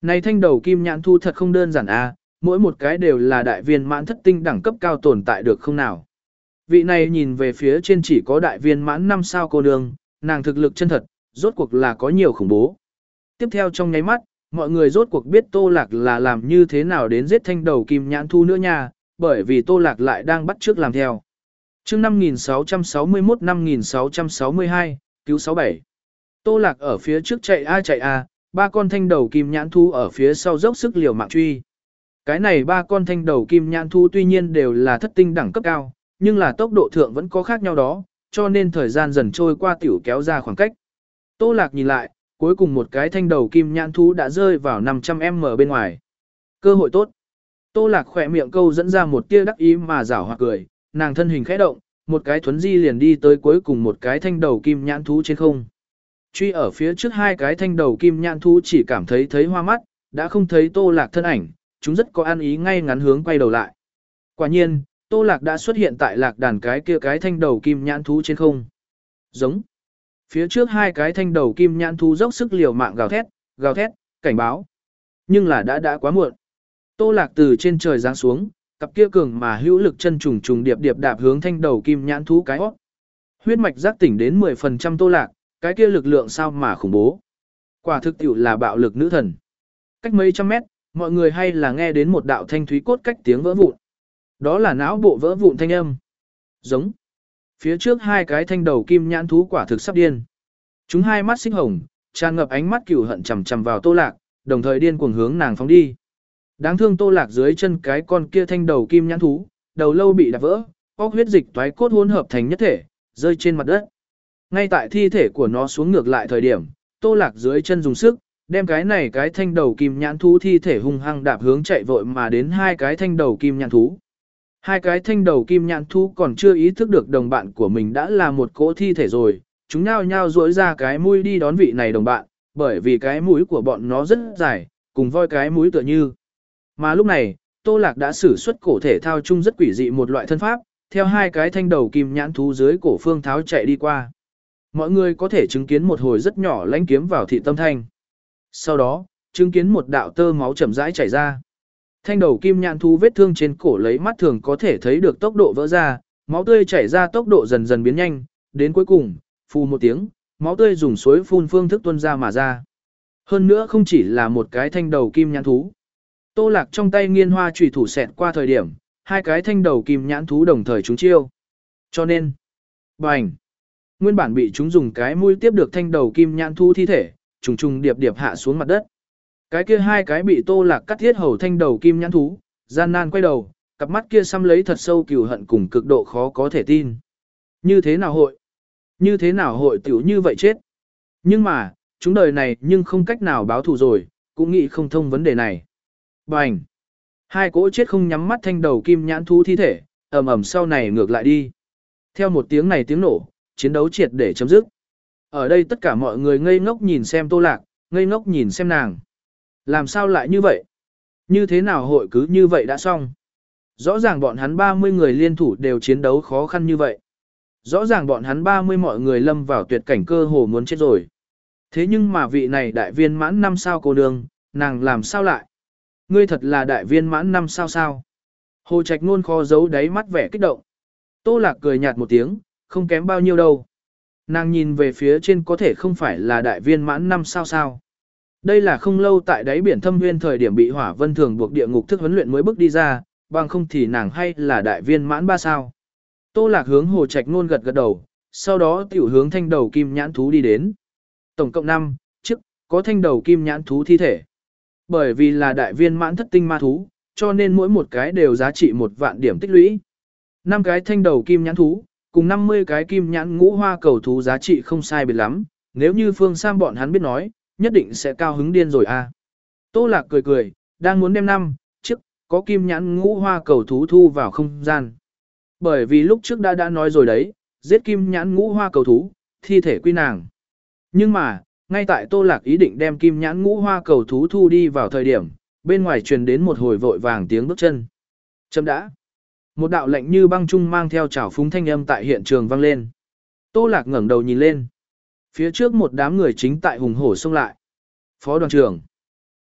Này thanh đầu kim nhãn thu thật không đơn giản a, mỗi một cái đều là đại viên mãn thất tinh đẳng cấp cao tồn tại được không nào. Vị này nhìn về phía trên chỉ có đại viên mãn năm sao cô nương, nàng thực lực chân thật, rốt cuộc là có nhiều khủng bố. Tiếp theo trong nháy mắt, mọi người rốt cuộc biết Tô Lạc là làm như thế nào đến giết thanh đầu kim nhãn thu nữa nha, bởi vì Tô Lạc lại đang bắt trước làm theo. chương năm nghìn sáu trăm sáu mươi mốt năm nghìn sáu trăm sáu mươi hai, cứu sáu bảy. Tô Lạc ở phía trước chạy a chạy a, ba con thanh đầu kim nhãn thu ở phía sau dốc sức liều mạng truy. Cái này ba con thanh đầu kim nhãn thu tuy nhiên đều là thất tinh đẳng cấp cao, nhưng là tốc độ thượng vẫn có khác nhau đó, cho nên thời gian dần trôi qua tiểu kéo ra khoảng cách. Tô Lạc nhìn lại, cuối cùng một cái thanh đầu kim nhãn thú đã rơi vào năm trăm mét bên ngoài. Cơ hội tốt. Tô Lạc khỏe miệng câu dẫn ra một tia đắc ý mà giảo hoặc cười, nàng thân hình khẽ động, một cái thuấn di liền đi tới cuối cùng một cái thanh đầu kim nhãn thú trên không. Truy ở phía trước hai cái thanh đầu kim nhãn thú chỉ cảm thấy thấy hoa mắt, đã không thấy Tô Lạc thân ảnh, chúng rất có ăn ý ngay ngắn hướng quay đầu lại. Quả nhiên, Tô Lạc đã xuất hiện tại lạc đàn cái kia cái thanh đầu kim nhãn thú trên không. Giống. Phía trước hai cái thanh đầu kim nhãn thú dốc sức liều mạng gào thét, gào thét, cảnh báo. Nhưng là đã đã quá muộn. Tô Lạc từ trên trời giáng xuống, cặp kia cường mà hữu lực chân trùng trùng điệp điệp đạp hướng thanh đầu kim nhãn thú cái hót. Huyết mạch giác tỉnh đến mười phần trăm Tô Lạc, cái kia lực lượng sao mà khủng bố. Quả thực tiểu là bạo lực nữ thần. Cách mấy trăm mét, mọi người hay là nghe đến một đạo thanh thúy cốt cách tiếng vỡ vụn. Đó là não bộ vỡ vụn thanh âm. Giống. Phía trước hai cái thanh đầu kim nhãn thú quả thực sắp điên. Chúng hai mắt xích hồng, tràn ngập ánh mắt cừu hận chằm chằm vào Tô Lạc, đồng thời điên cuồng hướng nàng phóng đi. Đáng thương Tô Lạc dưới chân cái con kia thanh đầu kim nhãn thú, đầu lâu bị đạp vỡ, óc huyết dịch toái cốt hỗn hợp thành nhất thể, rơi trên mặt đất. Ngay tại thi thể của nó xuống ngược lại thời điểm, Tô Lạc dưới chân dùng sức, đem cái này cái thanh đầu kim nhãn thú thi thể hung hăng đạp hướng chạy vội mà đến hai cái thanh đầu kim nhãn thú. Hai cái thanh đầu kim nhãn thú còn chưa ý thức được đồng bạn của mình đã là một cỗ thi thể rồi, chúng nhao nhao duỗi ra cái mũi đi đón vị này đồng bạn, bởi vì cái mũi của bọn nó rất dài, cùng voi cái mũi tựa như. Mà lúc này, Tô Lạc đã sử xuất cổ thể thao chung rất quỷ dị một loại thân pháp, theo hai cái thanh đầu kim nhãn thú dưới cổ phương tháo chạy đi qua. Mọi người có thể chứng kiến một hồi rất nhỏ lãnh kiếm vào thị tâm thanh. Sau đó, chứng kiến một đạo tơ máu chậm rãi chảy ra. Thanh đầu kim nhãn thú vết thương trên cổ lấy mắt thường có thể thấy được tốc độ vỡ ra, máu tươi chảy ra tốc độ dần dần biến nhanh, đến cuối cùng, phù một tiếng, máu tươi dùng suối phun phương thức tuôn ra mà ra. Hơn nữa không chỉ là một cái thanh đầu kim nhãn thú. Tô Lạc trong tay nghiên hoa chủy thủ xẹt qua thời điểm, hai cái thanh đầu kim nhãn thú đồng thời trúng chiêu. Cho nên, bành, nguyên bản bị chúng dùng cái mũi tiếp được thanh đầu kim nhãn thú thi thể, trùng trùng điệp điệp hạ xuống mặt đất. Cái kia hai cái bị Tô Lạc cắt thiết hầu thanh đầu kim nhãn thú, gian nan quay đầu, cặp mắt kia xăm lấy thật sâu cừu hận cùng cực độ khó có thể tin. Như thế nào hội? Như thế nào hội tiểu như vậy chết? Nhưng mà, chúng đời này nhưng không cách nào báo thù rồi, cũng nghĩ không thông vấn đề này. Bành! Hai cỗ chết không nhắm mắt thanh đầu kim nhãn thú thi thể, ầm ầm sau này ngược lại đi. Theo một tiếng này tiếng nổ, chiến đấu triệt để chấm dứt. Ở đây tất cả mọi người ngây ngốc nhìn xem Tô Lạc, ngây ngốc nhìn xem nàng. Làm sao lại như vậy? Như thế nào hội cứ như vậy đã xong? Rõ ràng bọn hắn ba mươi người liên thủ đều chiến đấu khó khăn như vậy. Rõ ràng bọn hắn ba mươi mọi người lâm vào tuyệt cảnh cơ hồ muốn chết rồi. Thế nhưng mà vị này đại viên mãn năm sao cô nương, nàng làm sao lại? Ngươi thật là đại viên mãn năm sao sao? Hồ Trạch Nôn khó giấu đáy mắt vẻ kích động. Tô Lạc cười nhạt một tiếng, không kém bao nhiêu đâu. Nàng nhìn về phía trên có thể không phải là đại viên mãn năm sao sao. Đây là không lâu tại đáy biển thâm nguyên thời điểm bị hỏa vân thường buộc địa ngục thức huấn luyện mới bước đi ra, bằng không thì nàng hay là đại viên mãn ba sao. Tô Lạc hướng Hồ Trạch Nôn gật gật đầu, sau đó tiểu hướng thanh đầu kim nhãn thú đi đến. Tổng cộng năm chiếc, có thanh đầu kim nhãn thú thi thể. Bởi vì là đại viên mãn thất tinh ma thú, cho nên mỗi một cái đều giá trị một vạn điểm tích lũy. năm cái thanh đầu kim nhãn thú, cùng năm mươi cái kim nhãn ngũ hoa cầu thú giá trị không sai biệt lắm, nếu như Phương Sam bọn hắn biết nói, nhất định sẽ cao hứng điên rồi à. Tô Lạc cười cười, đang muốn đem năm chiếc, có kim nhãn ngũ hoa cầu thú thu vào không gian. Bởi vì lúc trước đã đã nói rồi đấy, giết kim nhãn ngũ hoa cầu thú, thi thể quy nàng. Nhưng mà, ngay tại Tô Lạc ý định đem kim nhãn ngũ hoa cầu thú thu đi vào thời điểm, bên ngoài truyền đến một hồi vội vàng tiếng bước chân. Chấm đã. Một đạo lệnh như băng trung mang theo chảo phúng thanh âm tại hiện trường vang lên. Tô Lạc ngẩng đầu nhìn lên. Phía trước một đám người chính tại hùng hổ xông lại. Phó đoàn trưởng.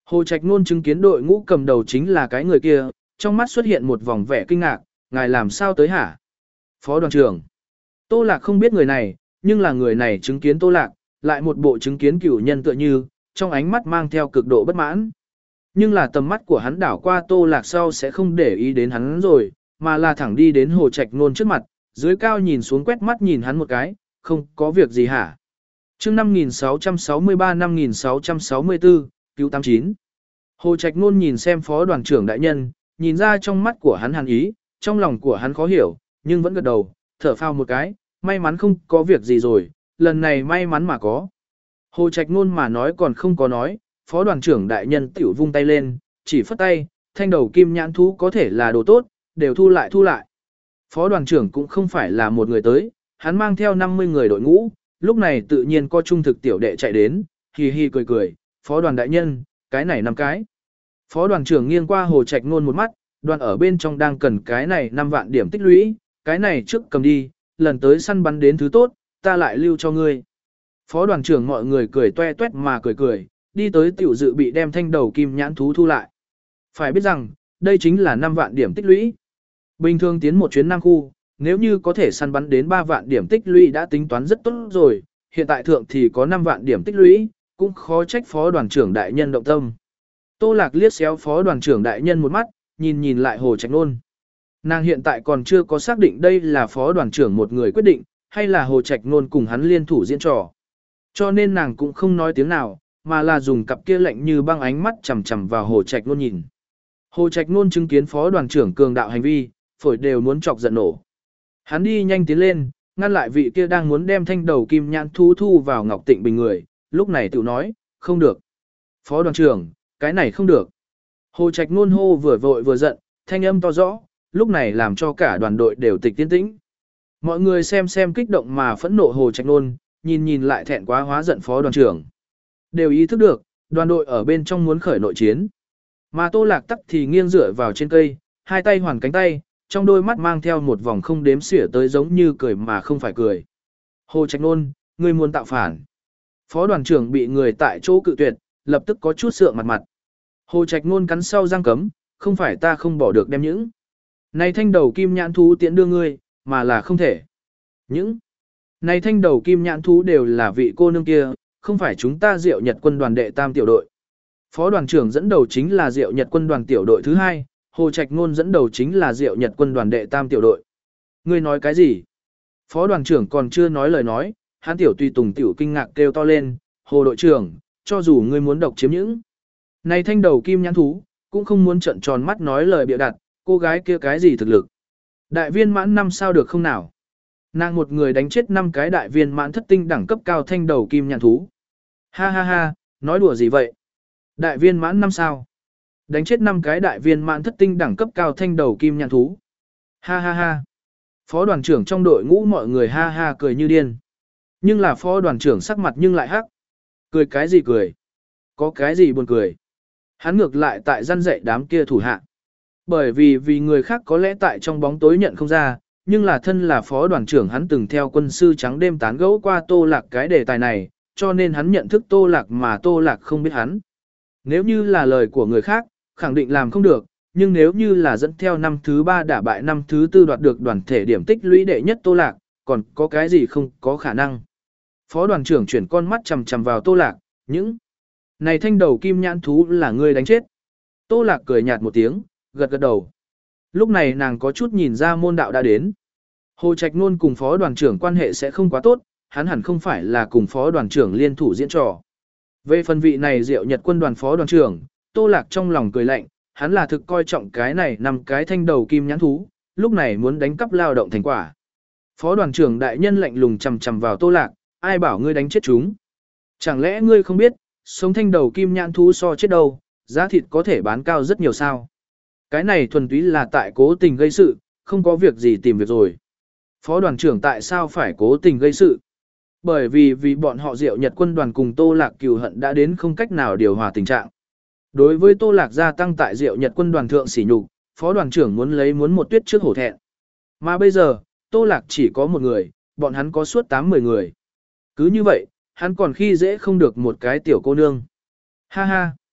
Hồ Trạch Nôn chứng kiến đội ngũ cầm đầu chính là cái người kia, trong mắt xuất hiện một vòng vẻ kinh ngạc, ngài làm sao tới hả? Phó đoàn trưởng. Tô Lạc không biết người này, nhưng là người này chứng kiến Tô Lạc, lại một bộ chứng kiến cửu nhân tựa như, trong ánh mắt mang theo cực độ bất mãn. Nhưng là tầm mắt của hắn đảo qua Tô Lạc sau sẽ không để ý đến hắn rồi, mà là thẳng đi đến Hồ Trạch Nôn trước mặt, dưới cao nhìn xuống quét mắt nhìn hắn một cái, không có việc gì hả? Chương năm nghìn sáu trăm sáu mươi ba năm nghìn sáu trăm sáu mươi tư, cứu tám chín. Hồ Trạch Nôn nhìn xem phó đoàn trưởng đại nhân, nhìn ra trong mắt của hắn hàn ý, trong lòng của hắn khó hiểu, nhưng vẫn gật đầu, thở phào một cái, may mắn không có việc gì rồi, lần này may mắn mà có. Hồ Trạch Nôn mà nói còn không có nói, phó đoàn trưởng đại nhân tiểu vung tay lên, chỉ phất tay, thanh đầu kim nhãn thú có thể là đồ tốt, đều thu lại thu lại. Phó đoàn trưởng cũng không phải là một người tới, hắn mang theo năm mươi người đội ngũ, lúc này tự nhiên có trung thực tiểu đệ chạy đến, hì hì cười cười, phó đoàn đại nhân, cái này năm cái. Phó đoàn trưởng nghiêng qua Hồ Trạch Nôn một mắt, đoàn ở bên trong đang cần cái này năm vạn điểm tích lũy, cái này trước cầm đi, lần tới săn bắn đến thứ tốt, ta lại lưu cho ngươi. Phó đoàn trưởng mọi người cười toe toét mà cười cười, đi tới tiểu dự bị đem thanh đầu kim nhãn thú thu lại. Phải biết rằng, đây chính là năm vạn điểm tích lũy. Bình thường tiến một chuyến Nam khu, nếu như có thể săn bắn đến ba vạn điểm tích lũy đã tính toán rất tốt rồi, hiện tại thượng thì có năm vạn điểm tích lũy, cũng khó trách phó đoàn trưởng đại nhân động tâm. Tô Lạc liếc xéo phó đoàn trưởng đại nhân một mắt, nhìn nhìn lại Hồ Trạch Nôn. Nàng hiện tại còn chưa có xác định đây là phó đoàn trưởng một người quyết định, hay là Hồ Trạch Nôn cùng hắn liên thủ diễn trò. Cho nên nàng cũng không nói tiếng nào, mà là dùng cặp kia lạnh như băng ánh mắt chằm chằm vào Hồ Trạch Nôn nhìn. Hồ Trạch Nôn chứng kiến phó đoàn trưởng cường đạo hành vi, phổi đều muốn chọc giận nổ. Hắn đi nhanh tiến lên, ngăn lại vị kia đang muốn đem thanh đầu kim nhãn thú thu vào Ngọc Tịnh Bình người, lúc này tự nói, không được. Phó đoàn trưởng, cái này không được. Hồ Trạch Nôn hô vừa vội vừa giận, thanh âm to rõ, lúc này làm cho cả đoàn đội đều tịch tiến tĩnh. Mọi người xem xem kích động mà phẫn nộ Hồ Trạch Nôn, nhìn nhìn lại thẹn quá hóa giận phó đoàn trưởng. Đều ý thức được, đoàn đội ở bên trong muốn khởi nội chiến. Mà Tô Lạc tắc thì nghiêng dựa vào trên cây, hai tay hoàn cánh tay, trong đôi mắt mang theo một vòng không đếm xỉa tới giống như cười mà không phải cười. Hồ Trạch Nôn, ngươi muốn tạo phản. Phó đoàn trưởng bị người tại chỗ cự tuyệt, lập tức có chút sượng mặt mặt. Hồ Trạch Nôn cắn sau răng cấm, không phải ta không bỏ được đem những. Này thanh đầu kim nhãn thú tiễn đưa ngươi, mà là không thể. Những. Này thanh đầu kim nhãn thú đều là vị cô nương kia, không phải chúng ta Diệu Nhật quân đoàn đệ tam tiểu đội. Phó đoàn trưởng dẫn đầu chính là Diệu Nhật quân đoàn tiểu đội thứ hai, Hồ Trạch Nôn dẫn đầu chính là Diệu Nhật quân đoàn đệ tam tiểu đội. Ngươi nói cái gì? Phó đoàn trưởng còn chưa nói lời nói, hắn tiểu tùy tùng tiểu kinh ngạc kêu to lên, Hồ đội trưởng, cho dù ngươi muốn độc chiếm những. Này thanh đầu kim nhãn thú, cũng không muốn trận tròn mắt nói lời bịa đặt, cô gái kia cái gì thực lực. Đại viên mãn năm sao được không nào? Nàng một người đánh chết năm cái đại viên mãn thất tinh đẳng cấp cao thanh đầu kim nhãn thú. Ha ha ha, nói đùa gì vậy? Đại viên mãn năm sao? Đánh chết năm cái đại viên mãn thất tinh đẳng cấp cao thanh đầu kim nhãn thú. Ha ha ha. Phó đoàn trưởng trong đội ngũ mọi người ha ha cười như điên. Nhưng là phó đoàn trưởng sắc mặt nhưng lại hắc. Cười cái gì cười? Có cái gì buồn cười? Hắn ngược lại tại răn dạy đám kia thủ hạ. Bởi vì vì người khác có lẽ tại trong bóng tối nhận không ra, nhưng là thân là phó đoàn trưởng hắn từng theo quân sư trắng đêm tán gẫu qua Tô Lạc cái đề tài này, cho nên hắn nhận thức Tô Lạc mà Tô Lạc không biết hắn. Nếu như là lời của người khác, khẳng định làm không được, nhưng nếu như là dẫn theo năm thứ ba đả bại năm thứ tư đoạt được đoàn thể điểm tích lũy đệ nhất Tô Lạc, còn có cái gì không có khả năng. Phó đoàn trưởng chuyển con mắt chằm chằm vào Tô Lạc, những này thanh đầu kim nhãn thú là ngươi đánh chết. Tô Lạc cười nhạt một tiếng, gật gật đầu. Lúc này nàng có chút nhìn ra môn đạo đã đến. Hồ Trạch Nôn cùng phó đoàn trưởng quan hệ sẽ không quá tốt, hắn hẳn không phải là cùng phó đoàn trưởng liên thủ diễn trò. Về phần vị này Diệu Nhật quân đoàn phó đoàn trưởng, Tô Lạc trong lòng cười lạnh, hắn là thực coi trọng cái này nằm cái thanh đầu kim nhãn thú, lúc này muốn đánh cắp lao động thành quả. Phó đoàn trưởng đại nhân lạnh lùng chằm chằm vào Tô Lạc, ai bảo ngươi đánh chết chúng? Chẳng lẽ ngươi không biết, sống thanh đầu kim nhãn thú so chết đâu, giá thịt có thể bán cao rất nhiều sao? Cái này thuần túy là tại cố tình gây sự, không có việc gì tìm việc rồi. Phó đoàn trưởng tại sao phải cố tình gây sự? Bởi vì vì bọn họ Diệu Nhật quân đoàn cùng Tô Lạc cừu hận đã đến không cách nào điều hòa tình trạng. Đối với Tô Lạc gia tăng tại Diệu Nhật quân đoàn thượng sỉ nhục, phó đoàn trưởng muốn lấy muốn một tuyết trước hổ thẹn. Mà bây giờ, Tô Lạc chỉ có một người, bọn hắn có suốt tám mười người. Cứ như vậy, hắn còn khi dễ không được một cái tiểu cô nương. Ha ha.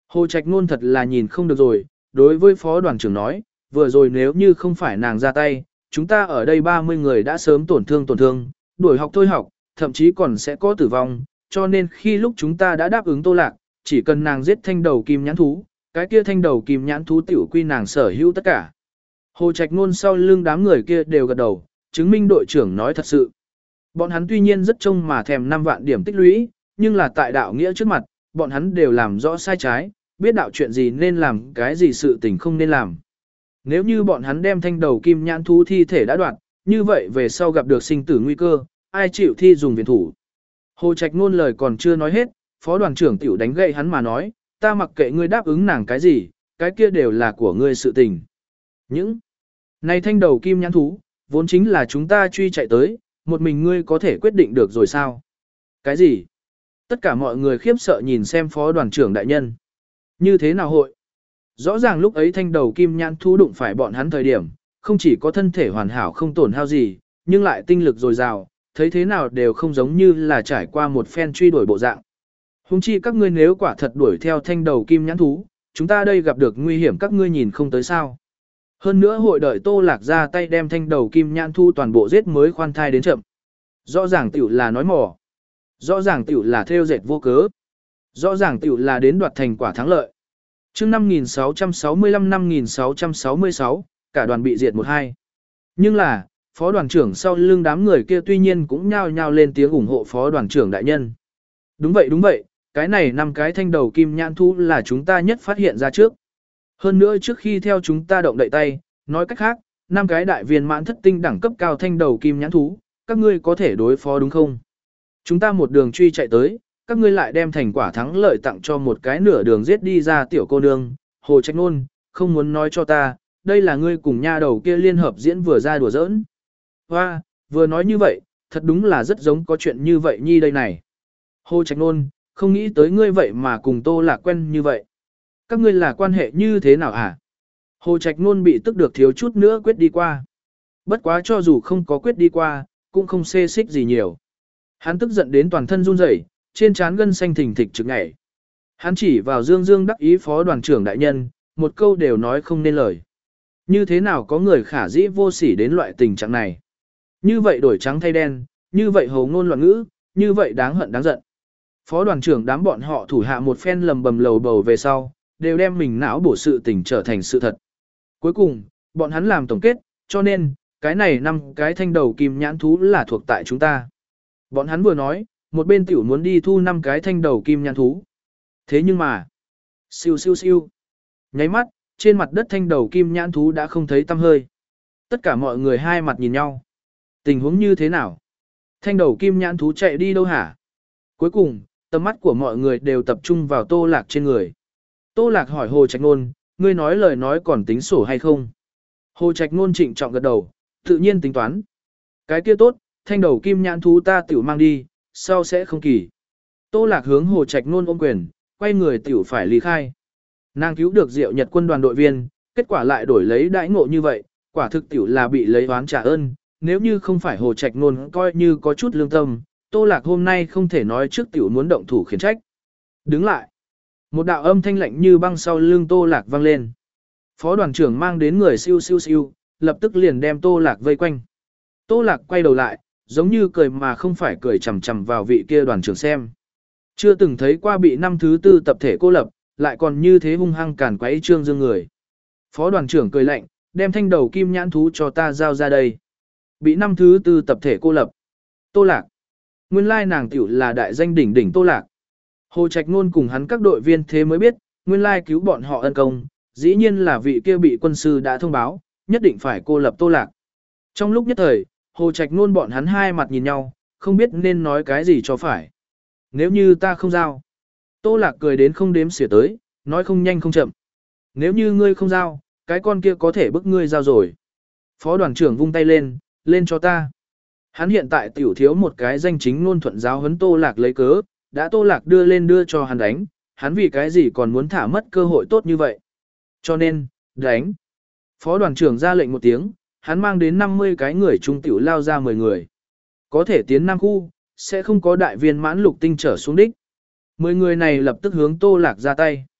Hồ Trạch Nôn thật là nhìn không được rồi, đối với phó đoàn trưởng nói, vừa rồi nếu như không phải nàng ra tay, chúng ta ở đây ba mươi người đã sớm tổn thương tổn thương, đuổi học thôi học, thậm chí còn sẽ có tử vong, cho nên khi lúc chúng ta đã đáp ứng Tô Lạc, chỉ cần nàng giết thanh đầu kim nhãn thú, cái kia thanh đầu kim nhãn thú tiểu quy nàng sở hữu tất cả. Hồ Trạch Nôn sau lưng đám người kia đều gật đầu, chứng minh đội trưởng nói thật sự. Bọn hắn tuy nhiên rất trông mà thèm năm vạn điểm tích lũy, nhưng là tại đạo nghĩa trước mặt, bọn hắn đều làm rõ sai trái, biết đạo chuyện gì nên làm, cái gì sự tình không nên làm. Nếu như bọn hắn đem thanh đầu kim nhãn thú thi thể đã đoạn, như vậy về sau gặp được sinh tử nguy cơ, ai chịu thi dùng viện thủ. Hồ Trạch Nôn lời còn chưa nói hết, phó đoàn trưởng tiểu đánh gậy hắn mà nói, ta mặc kệ ngươi đáp ứng nàng cái gì, cái kia đều là của ngươi sự tình. Những này thanh đầu kim nhãn thú, vốn chính là chúng ta truy chạy tới, một mình ngươi có thể quyết định được rồi sao? Cái gì? Tất cả mọi người khiếp sợ nhìn xem phó đoàn trưởng đại nhân. Như thế nào hội? Rõ ràng lúc ấy thanh đầu kim nhãn thú đụng phải bọn hắn thời điểm, không chỉ có thân thể hoàn hảo không tổn hao gì, nhưng lại tinh lực dồi dào, thấy thế nào đều không giống như là trải qua một phen truy đuổi bộ dạng. Hùng chi các ngươi nếu quả thật đuổi theo thanh đầu kim nhãn thú, chúng ta đây gặp được nguy hiểm các ngươi nhìn không tới sao. Hơn nữa hội đợi Tô Lạc ra tay đem thanh đầu kim nhãn thú toàn bộ giết mới khoan thai đến chậm. Rõ ràng tiểu là nói mỏ. Rõ ràng tiểu là theo dệt vô cớ. Rõ ràng tiểu là đến đoạt thành quả thắng lợi. Chương năm nghìn sáu trăm sáu mươi lăm năm nghìn sáu trăm sáu mươi sáu, cả đoàn bị diệt một hai. Nhưng là, phó đoàn trưởng sau lưng đám người kia tuy nhiên cũng nhao nhao lên tiếng ủng hộ phó đoàn trưởng đại nhân. Đúng vậy đúng vậy, cái này năm cái thanh đầu kim nhãn thú là chúng ta nhất phát hiện ra trước. Hơn nữa trước khi theo chúng ta động đậy tay, nói cách khác, năm cái đại viên mãn thất tinh đẳng cấp cao thanh đầu kim nhãn thú, các ngươi có thể đối phó đúng không? Chúng ta một đường truy chạy tới, các ngươi lại đem thành quả thắng lợi tặng cho một cái nửa đường giết đi ra tiểu cô nương, Hồ Trạch Nôn, không muốn nói cho ta, đây là ngươi cùng nha đầu kia liên hợp diễn vừa ra đùa giỡn. Hoa, vừa nói như vậy, thật đúng là rất giống có chuyện như vậy nhi đây này. Hồ Trạch Nôn, không nghĩ tới ngươi vậy mà cùng Tô Lạc quen như vậy. Các ngươi là quan hệ như thế nào hả? Hồ Trạch Nôn bị tức được thiếu chút nữa quyết đi qua. Bất quá cho dù không có quyết đi qua, cũng không xê xích gì nhiều. Hắn tức giận đến toàn thân run rẩy, trên trán gân xanh thình thịch trực nhảy. Hắn chỉ vào Dương Dương đắc ý phó đoàn trưởng đại nhân, một câu đều nói không nên lời. Như thế nào có người khả dĩ vô sỉ đến loại tình trạng này? Như vậy đổi trắng thay đen, như vậy hầu ngôn loạn ngữ, như vậy đáng hận đáng giận. Phó đoàn trưởng đám bọn họ thủ hạ một phen lầm bầm lầu bầu về sau, đều đem mình não bổ sự tình trở thành sự thật. Cuối cùng, bọn hắn làm tổng kết, cho nên, cái này năm cái thanh đầu kim nhãn thú là thuộc tại chúng ta. Bọn hắn vừa nói, một bên tiểu muốn đi thu năm cái thanh đầu kim nhãn thú. Thế nhưng mà, siêu siêu siêu, nháy mắt, trên mặt đất thanh đầu kim nhãn thú đã không thấy tăm hơi. Tất cả mọi người hai mặt nhìn nhau. Tình huống như thế nào? Thanh đầu kim nhãn thú chạy đi đâu hả? Cuối cùng, tầm mắt của mọi người đều tập trung vào Tô Lạc trên người. Tô Lạc hỏi Hồ Trạch Nôn, ngươi nói lời nói còn tính sổ hay không? Hồ Trạch Nôn trịnh trọng gật đầu, tự nhiên tính toán. Cái kia tốt, thanh đầu kim nhãn thú ta tiểu mang đi, sau sẽ không kỳ. Tô Lạc hướng Hồ Trạch Nôn ôm quyền, quay người tiểu phải ly khai. Nàng cứu được Diệu Nhật quân đoàn đội viên, kết quả lại đổi lấy đãi ngộ như vậy, quả thực tiểu là bị lấy oán trả ơn. Nếu như không phải Hồ Trạch Nôn coi như có chút lương tâm, Tô Lạc hôm nay không thể nói trước tiểu muốn động thủ khiển trách. Đứng lại. Một đạo âm thanh lạnh như băng sau lưng Tô Lạc vang lên. Phó đoàn trưởng mang đến người siêu siêu siêu, lập tức liền đem Tô Lạc vây quanh. Tô Lạc quay đầu lại, giống như cười mà không phải cười chằm chằm vào vị kia đoàn trưởng xem. Chưa từng thấy qua bị năm thứ tư tập thể cô lập, lại còn như thế hung hăng cản quấy Trương Dương người. Phó đoàn trưởng cười lạnh, đem thanh đầu kim nhãn thú cho ta giao ra đây. Bị năm thứ tư tập thể cô lập. Tô Lạc. Nguyên lai nàng tiểu là đại danh đỉnh đỉnh Tô Lạc. Hồ Trạch Nôn cùng hắn các đội viên thế mới biết, nguyên lai cứu bọn họ ân công, dĩ nhiên là vị kia bị quân sư đã thông báo, nhất định phải cô lập Tô Lạc. Trong lúc nhất thời, Hồ Trạch Nôn bọn hắn hai mặt nhìn nhau, không biết nên nói cái gì cho phải. Nếu như ta không giao. Tô Lạc cười đến không đếm xỉa tới, nói không nhanh không chậm. Nếu như ngươi không giao, cái con kia có thể bức ngươi giao rồi. Phó đoàn trưởng vung tay lên, lên cho ta. Hắn hiện tại tiểu thiếu một cái danh chính ngôn thuận giáo huấn Tô Lạc lấy cớ, đã Tô Lạc đưa lên đưa cho hắn đánh, hắn vì cái gì còn muốn thả mất cơ hội tốt như vậy. Cho nên, đánh. Phó đoàn trưởng ra lệnh một tiếng, hắn mang đến năm mươi cái người trung tiểu lao ra mười người. Có thể tiến Nam khu, sẽ không có đại viên mãn lục tinh trở xuống đích. mười người này lập tức hướng Tô Lạc ra tay.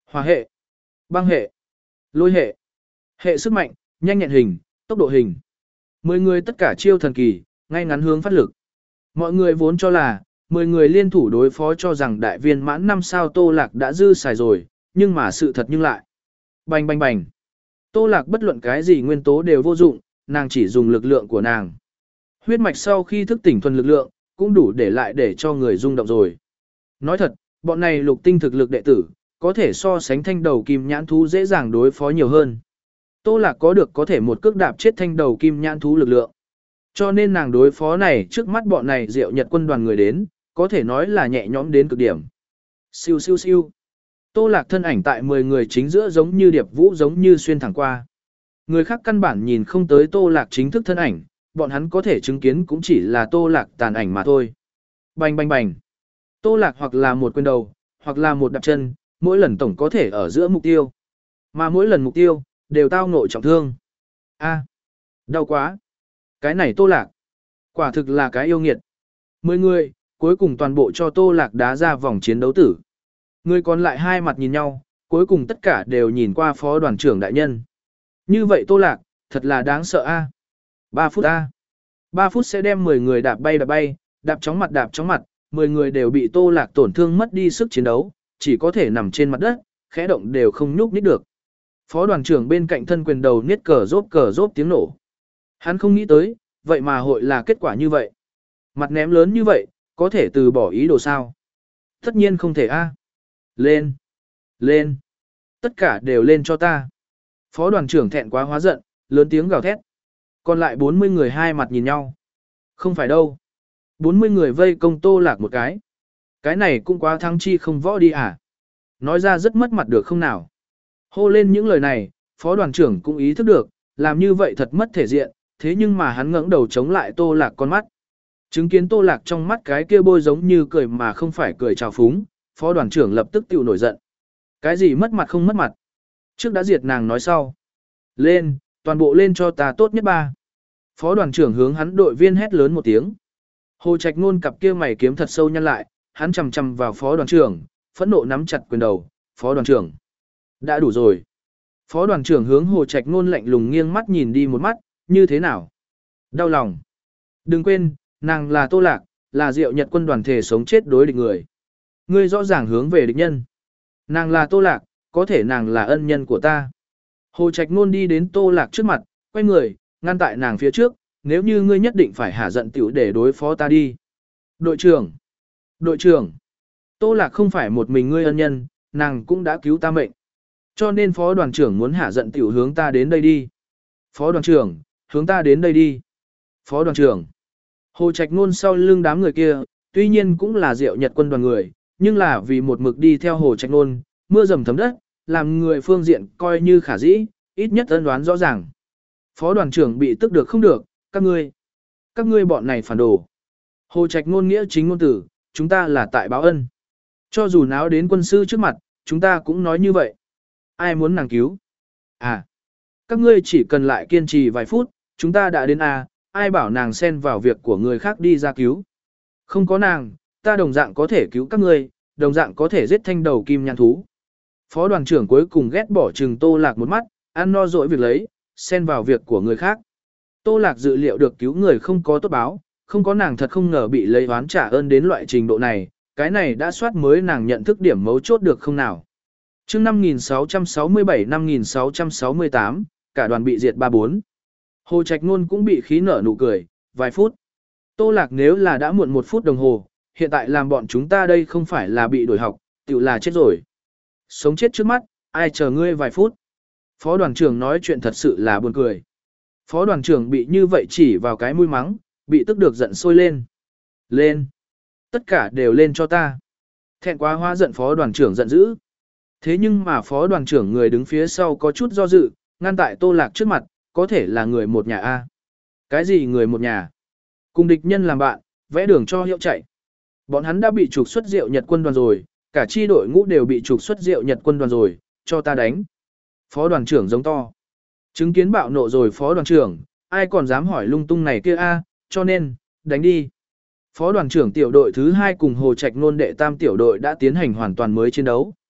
hỏa hệ, băng hệ, lôi hệ, hệ sức mạnh, nhanh nhẹn hình, tốc độ hình. Mười người tất cả chiêu thần kỳ, ngay ngắn hướng phát lực. Mọi người vốn cho là, mười người liên thủ đối phó cho rằng đại viên mãn năm sao Tô Lạc đã dư xài rồi, nhưng mà sự thật nhưng lại. Bành bành bành. Tô Lạc bất luận cái gì nguyên tố đều vô dụng, nàng chỉ dùng lực lượng của nàng. Huyết mạch sau khi thức tỉnh thuần lực lượng, cũng đủ để lại để cho người rung động rồi. Nói thật, bọn này lục tinh thực lực đệ tử, có thể so sánh thanh đầu kim nhãn thú dễ dàng đối phó nhiều hơn. Tô Lạc có được có thể một cước đạp chết thanh đầu kim nhãn thú lực lượng. Cho nên nàng đối phó này trước mắt bọn này Diệu Nhật quân đoàn người đến, có thể nói là nhẹ nhõm đến cực điểm. Siêu siêu siêu. Tô Lạc thân ảnh tại mười người chính giữa giống như điệp vũ giống như xuyên thẳng qua. Người khác căn bản nhìn không tới Tô Lạc chính thức thân ảnh, bọn hắn có thể chứng kiến cũng chỉ là Tô Lạc tàn ảnh mà thôi. Bành bành bành. Tô Lạc hoặc là một quyền đầu, hoặc là một đạp chân, mỗi lần tổng có thể ở giữa mục tiêu. Mà mỗi lần mục tiêu, đều tao ngộ trọng thương. A, đau quá. Cái này Tô Lạc. Quả thực là cái yêu nghiệt. Mười người, cuối cùng toàn bộ cho Tô Lạc đá ra vòng chiến đấu tử. Người còn lại hai mặt nhìn nhau, cuối cùng tất cả đều nhìn qua phó đoàn trưởng đại nhân. Như vậy Tô Lạc, thật là đáng sợ a. Ba phút a. Ba phút sẽ đem mười người đạp bay đạp bay, đạp chóng mặt đạp chóng mặt, mười người đều bị Tô Lạc tổn thương mất đi sức chiến đấu, chỉ có thể nằm trên mặt đất, khẽ động đều không nhúc nhích được. Phó đoàn trưởng bên cạnh thân quyền đầu niết cờ rốp cờ rốp tiếng nổ. Hắn không nghĩ tới, vậy mà hội là kết quả như vậy. Mặt ném lớn như vậy, có thể từ bỏ ý đồ sao? Tất nhiên không thể a. Lên! Lên! Tất cả đều lên cho ta. Phó đoàn trưởng thẹn quá hóa giận, lớn tiếng gào thét. Còn lại bốn mươi người hai mặt nhìn nhau. Không phải đâu. bốn mươi người vây công Tô Lạc một cái. Cái này cũng quá thắng chi không võ đi à? Nói ra rất mất mặt được không nào? Hô lên những lời này, phó đoàn trưởng cũng ý thức được, làm như vậy thật mất thể diện, thế nhưng mà hắn ngẩng đầu chống lại Tô Lạc con mắt. Chứng kiến Tô Lạc trong mắt cái kia bôi giống như cười mà không phải cười trào phúng, phó đoàn trưởng lập tức tiểu nổi giận. Cái gì mất mặt không mất mặt? Trước đã diệt nàng nói sau. Lên, toàn bộ lên cho ta tốt nhất ba. Phó đoàn trưởng hướng hắn đội viên hét lớn một tiếng. Hồ Trạch Nôn cặp kia mày kiếm thật sâu nhăn lại, hắn chằm chằm vào phó đoàn trưởng, phẫn nộ nắm chặt quyền đầu, phó đoàn trưởng. Đã đủ rồi. Phó đoàn trưởng hướng Hồ Trạch Nôn lạnh lùng nghiêng mắt nhìn đi một mắt, như thế nào? Đau lòng. Đừng quên, nàng là Tô Lạc, là Diệu Nhật quân đoàn thể sống chết đối địch người. Ngươi rõ ràng hướng về địch nhân. Nàng là Tô Lạc, có thể nàng là ân nhân của ta. Hồ Trạch Nôn đi đến Tô Lạc trước mặt, quay người, ngăn tại nàng phía trước, nếu như ngươi nhất định phải hả giận tiểu để đối phó ta đi. Đội trưởng! Đội trưởng! Tô Lạc không phải một mình ngươi ân nhân, nàng cũng đã cứu ta mệnh. Cho nên phó đoàn trưởng muốn hả giận tiểu hướng ta đến đây đi. Phó đoàn trưởng, hướng ta đến đây đi. Phó đoàn trưởng! Hồ Trạch Nôn sau lưng đám người kia, tuy nhiên cũng là Diệu Nhật quân đoàn người, nhưng là vì một mực đi theo Hồ Trạch Nôn, mưa dầm thấm đất, làm người phương diện coi như khả dĩ, ít nhất ân đoán rõ ràng. Phó đoàn trưởng bị tức được không được, các ngươi, các ngươi bọn này phản đồ. Hồ Trạch Nôn nghĩa chính ngôn tử, chúng ta là tại báo ân. Cho dù náo đến quân sư trước mặt, chúng ta cũng nói như vậy. Ai muốn nàng cứu? À, các ngươi chỉ cần lại kiên trì vài phút, chúng ta đã đến à, ai bảo nàng xen vào việc của người khác đi ra cứu. Không có nàng, ta đồng dạng có thể cứu các ngươi, đồng dạng có thể giết thanh đầu kim nhãn thú. Phó đoàn trưởng cuối cùng ghét bỏ trừng Tô Lạc một mắt, ăn no dỗi việc lấy, xen vào việc của người khác. Tô Lạc dự liệu được cứu người không có tốt báo, không có nàng thật không ngờ bị lấy oán trả ơn đến loại trình độ này, cái này đã soát mới nàng nhận thức điểm mấu chốt được không nào. Trước năm nghìn sáu trăm sáu mươi bảy năm nghìn sáu trăm sáu mươi tám, cả đoàn bị diệt ba bốn. Hồ Trạch Nôn cũng bị khí nở nụ cười, vài phút. Tô Lạc nếu là đã muộn một phút đồng hồ, hiện tại làm bọn chúng ta đây không phải là bị đổi học, tự là chết rồi. Sống chết trước mắt, ai chờ ngươi vài phút. Phó đoàn trưởng nói chuyện thật sự là buồn cười. Phó đoàn trưởng bị như vậy chỉ vào cái mũi mắng, bị tức được giận sôi lên. Lên. Tất cả đều lên cho ta. Thẹn quá hóa giận phó đoàn trưởng giận dữ. Thế nhưng mà phó đoàn trưởng người đứng phía sau có chút do dự, ngăn tại Tô Lạc trước mặt, có thể là người một nhà A. Cái gì người một nhà? Cùng địch nhân làm bạn, vẽ đường cho hiệu chạy. Bọn hắn đã bị trục xuất Diệu Nhật quân đoàn rồi, cả chi đội ngũ đều bị trục xuất Diệu Nhật quân đoàn rồi, cho ta đánh. Phó đoàn trưởng giống to. Chứng kiến bạo nộ rồi phó đoàn trưởng, ai còn dám hỏi lung tung này kia a, cho nên, đánh đi. Phó đoàn trưởng tiểu đội thứ hai cùng Hồ Trạch Nôn đệ tam tiểu đội đã tiến hành hoàn toàn mới chiến đấu.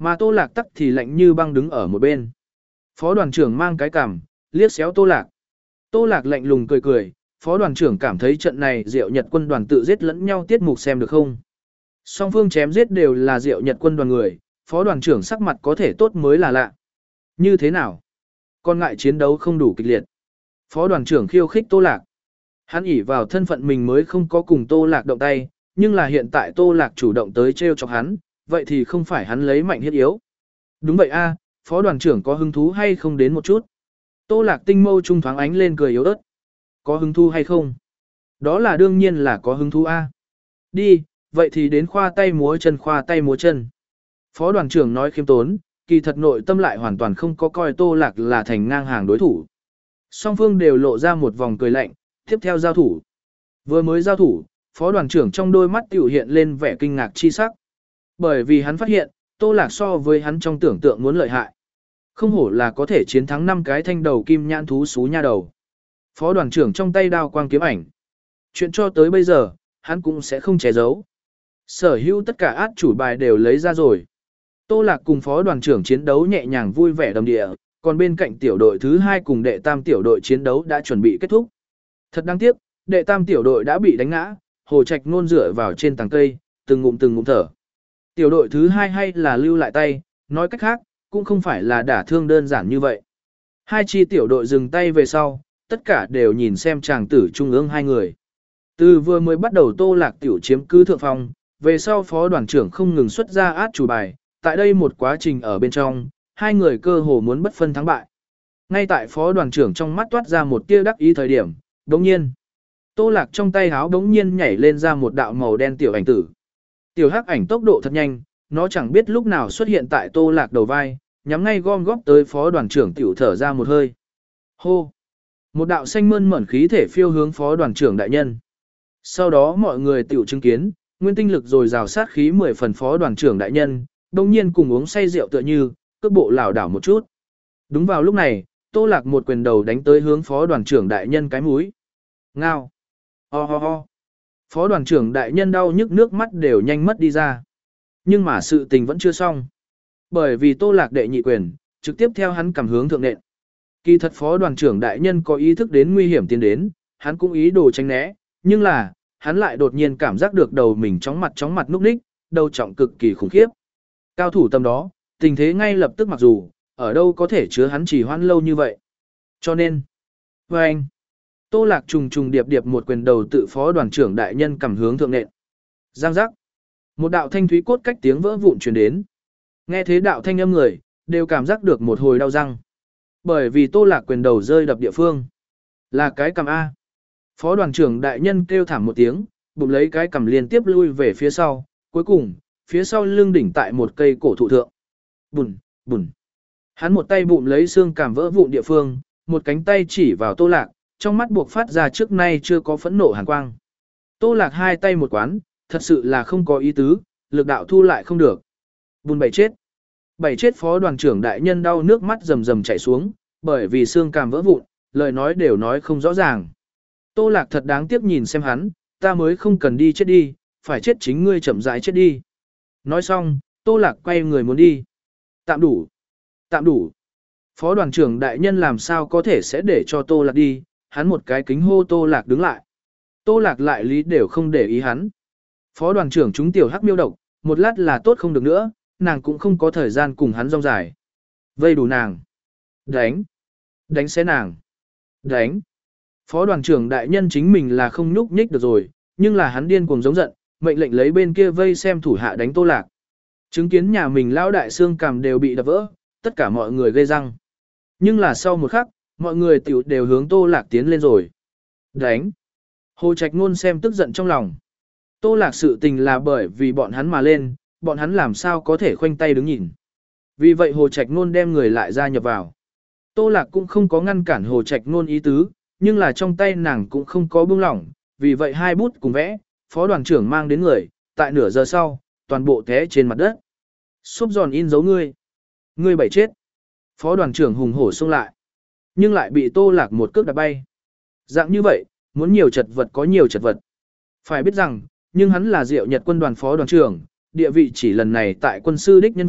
Mà Tô Lạc tắc thì lạnh như băng đứng ở một bên. Phó đoàn trưởng mang cái cằm, liếc xéo Tô Lạc. Tô Lạc lạnh lùng cười cười, phó đoàn trưởng cảm thấy trận này Diệu Nhật quân đoàn tự giết lẫn nhau tiết mục xem được không? Song phương chém giết đều là Diệu Nhật quân đoàn người, phó đoàn trưởng sắc mặt có thể tốt mới là lạ. Như thế nào? Còn ngại chiến đấu không đủ kịch liệt. Phó đoàn trưởng khiêu khích Tô Lạc. Hắn ỷ vào thân phận mình mới không có cùng Tô Lạc động tay, nhưng là hiện tại Tô Lạc chủ động tới trêu chọc hắn, vậy thì không phải hắn lấy mạnh hiếp yếu. Đúng vậy a, phó đoàn trưởng có hứng thú hay không đến một chút? Tô Lạc tinh mâu trung thoáng ánh lên cười yếu ớt. Có hứng thú hay không? Đó là đương nhiên là có hứng thú a. Đi, vậy thì đến khoa tay múa chân khoa tay múa chân. Phó đoàn trưởng nói khiêm tốn, kỳ thật nội tâm lại hoàn toàn không có coi Tô Lạc là thành ngang hàng đối thủ. Song phương đều lộ ra một vòng cười lạnh, tiếp theo giao thủ. Vừa mới giao thủ, phó đoàn trưởng trong đôi mắt tiểu hiện lên vẻ kinh ngạc chi sắc. Bởi vì hắn phát hiện, Tô Lạc so với hắn trong tưởng tượng muốn lợi hại. Không hổ là có thể chiến thắng năm cái thanh đầu kim nhãn thú xú nha đầu. Phó đoàn trưởng trong tay đao quang kiếm ảnh. Chuyện cho tới bây giờ, hắn cũng sẽ không che giấu. Sở hữu tất cả át chủ bài đều lấy ra rồi. Tô Lạc cùng phó đoàn trưởng chiến đấu nhẹ nhàng vui vẻ đầm địa, còn bên cạnh tiểu đội thứ hai cùng đệ tam tiểu đội chiến đấu đã chuẩn bị kết thúc. Thật đáng tiếc, đệ tam tiểu đội đã bị đánh ngã, Hồ Trạch nôn dựa vào trên tàng cây, từng ngụm từng ngụm thở. Tiểu đội thứ hai hay là lưu lại tay, nói cách khác, cũng không phải là đả thương đơn giản như vậy. Hai chi tiểu đội dừng tay về sau, tất cả đều nhìn xem chàng tử trung ương hai người. Từ vừa mới bắt đầu Tô Lạc tiểu chiếm cứ thượng phong, về sau phó đoàn trưởng không ngừng xuất ra át chủ bài, tại đây một quá trình ở bên trong, hai người cơ hồ muốn bất phân thắng bại. Ngay tại phó đoàn trưởng trong mắt toát ra một tia đắc ý thời điểm, đống nhiên. Tô Lạc trong tay háo đống nhiên nhảy lên ra một đạo màu đen tiểu ảnh tử. Tiểu hắc ảnh tốc độ thật nhanh, nó chẳng biết lúc nào xuất hiện tại Tô Lạc đầu vai, nhắm ngay gom góp tới phó đoàn trưởng tiểu thở ra một hơi. Hô! Một đạo xanh mơn mởn khí thể phiêu hướng phó đoàn trưởng đại nhân. Sau đó mọi người tiểu chứng kiến, nguyên tinh lực rồi rào sát khí mười phần phó đoàn trưởng đại nhân, đồng nhiên cùng uống say rượu tựa như, cước bộ lảo đảo một chút. Đúng vào lúc này, Tô Lạc một quyền đầu đánh tới hướng phó đoàn trưởng đại nhân cái mũi. Ngao! Ho ho ho! Phó đoàn trưởng đại nhân đau nhức nước mắt đều nhanh mất đi ra. Nhưng mà sự tình vẫn chưa xong. Bởi vì Tô Lạc đệ nhị quyền, trực tiếp theo hắn cầm hướng thượng nện. Kỳ thật phó đoàn trưởng đại nhân có ý thức đến nguy hiểm tiến đến, hắn cũng ý đồ tránh né, nhưng là, hắn lại đột nhiên cảm giác được đầu mình chóng mặt chóng mặt núp ních, đầu trọng cực kỳ khủng khiếp. Cao thủ tầm đó, tình thế ngay lập tức mặc dù, ở đâu có thể chứa hắn chỉ hoãn lâu như vậy. Cho nên, với anh, Tô Lạc trùng trùng điệp điệp một quyền đầu tự phó đoàn trưởng đại nhân cầm hướng thượng nện. Giang giác. Một đạo thanh thúy cốt cách tiếng vỡ vụn truyền đến. Nghe thế đạo thanh âm người, đều cảm giác được một hồi đau răng. Bởi vì Tô Lạc quyền đầu rơi đập địa phương. Là cái cầm A. Phó đoàn trưởng đại nhân kêu thảm một tiếng, bụng lấy cái cầm liên tiếp lui về phía sau, cuối cùng, phía sau lưng đỉnh tại một cây cổ thụ thượng. Bùn, bùn. Hắn một tay bụng lấy xương cảm vỡ vụn địa phương, một cánh tay chỉ vào Tô Lạc, trong mắt buộc phát ra trước nay chưa có phẫn nộ hàn quang. Tô Lạc hai tay một quán, thật sự là không có ý tứ, lực đạo thu lại không được. Bùn bảy chết. Bảy chết phó đoàn trưởng đại nhân đau nước mắt rầm rầm chảy xuống, bởi vì xương cảm vỡ vụn, lời nói đều nói không rõ ràng. Tô Lạc thật đáng tiếc nhìn xem hắn, ta mới không cần đi chết đi, phải chết chính ngươi chậm rãi chết đi. Nói xong, Tô Lạc quay người muốn đi. Tạm đủ. Tạm đủ. Phó đoàn trưởng đại nhân làm sao có thể sẽ để cho Tô Lạc đi, hắn một cái kính hô Tô Lạc đứng lại. Tô Lạc lại lý đều không để ý hắn. Phó đoàn trưởng chúng tiểu hắc miêu độc, một lát là tốt không được nữa, nàng cũng không có thời gian cùng hắn rong dài. Vây đủ nàng. Đánh. Đánh xé nàng. Đánh. Phó đoàn trưởng đại nhân chính mình là không nhúc nhích được rồi, nhưng là hắn điên cuồng giống giận, mệnh lệnh lấy bên kia vây xem thủ hạ đánh Tô Lạc. Chứng kiến nhà mình lão đại xương cằm đều bị đập vỡ, tất cả mọi người gây răng. Nhưng là sau một khắc, mọi người tiểu đều hướng Tô Lạc tiến lên rồi. Đánh. Hồ Trạch Nôn xem tức giận trong lòng. Tô Lạc sự tình là bởi vì bọn hắn mà lên, bọn hắn làm sao có thể khoanh tay đứng nhìn. Vì vậy Hồ Trạch Nôn đem người lại gia nhập vào. Tô Lạc cũng không có ngăn cản Hồ Trạch Nôn ý tứ, nhưng là trong tay nàng cũng không có buông lỏng, vì vậy hai bút cùng vẽ, phó đoàn trưởng mang đến người, tại nửa giờ sau, toàn bộ té trên mặt đất. Xốp giòn in dấu ngươi. Ngươi bảy chết. Phó đoàn trưởng hùng hổ xông lại, nhưng lại bị Tô Lạc một cước đạp bay. Dạng như vậy, muốn nhiều chật vật có nhiều chật vật. Phải biết rằng, nhưng hắn là Diệu Nhật quân đoàn phó đoàn trưởng, địa vị chỉ lần này tại quân sư đích nhân vật,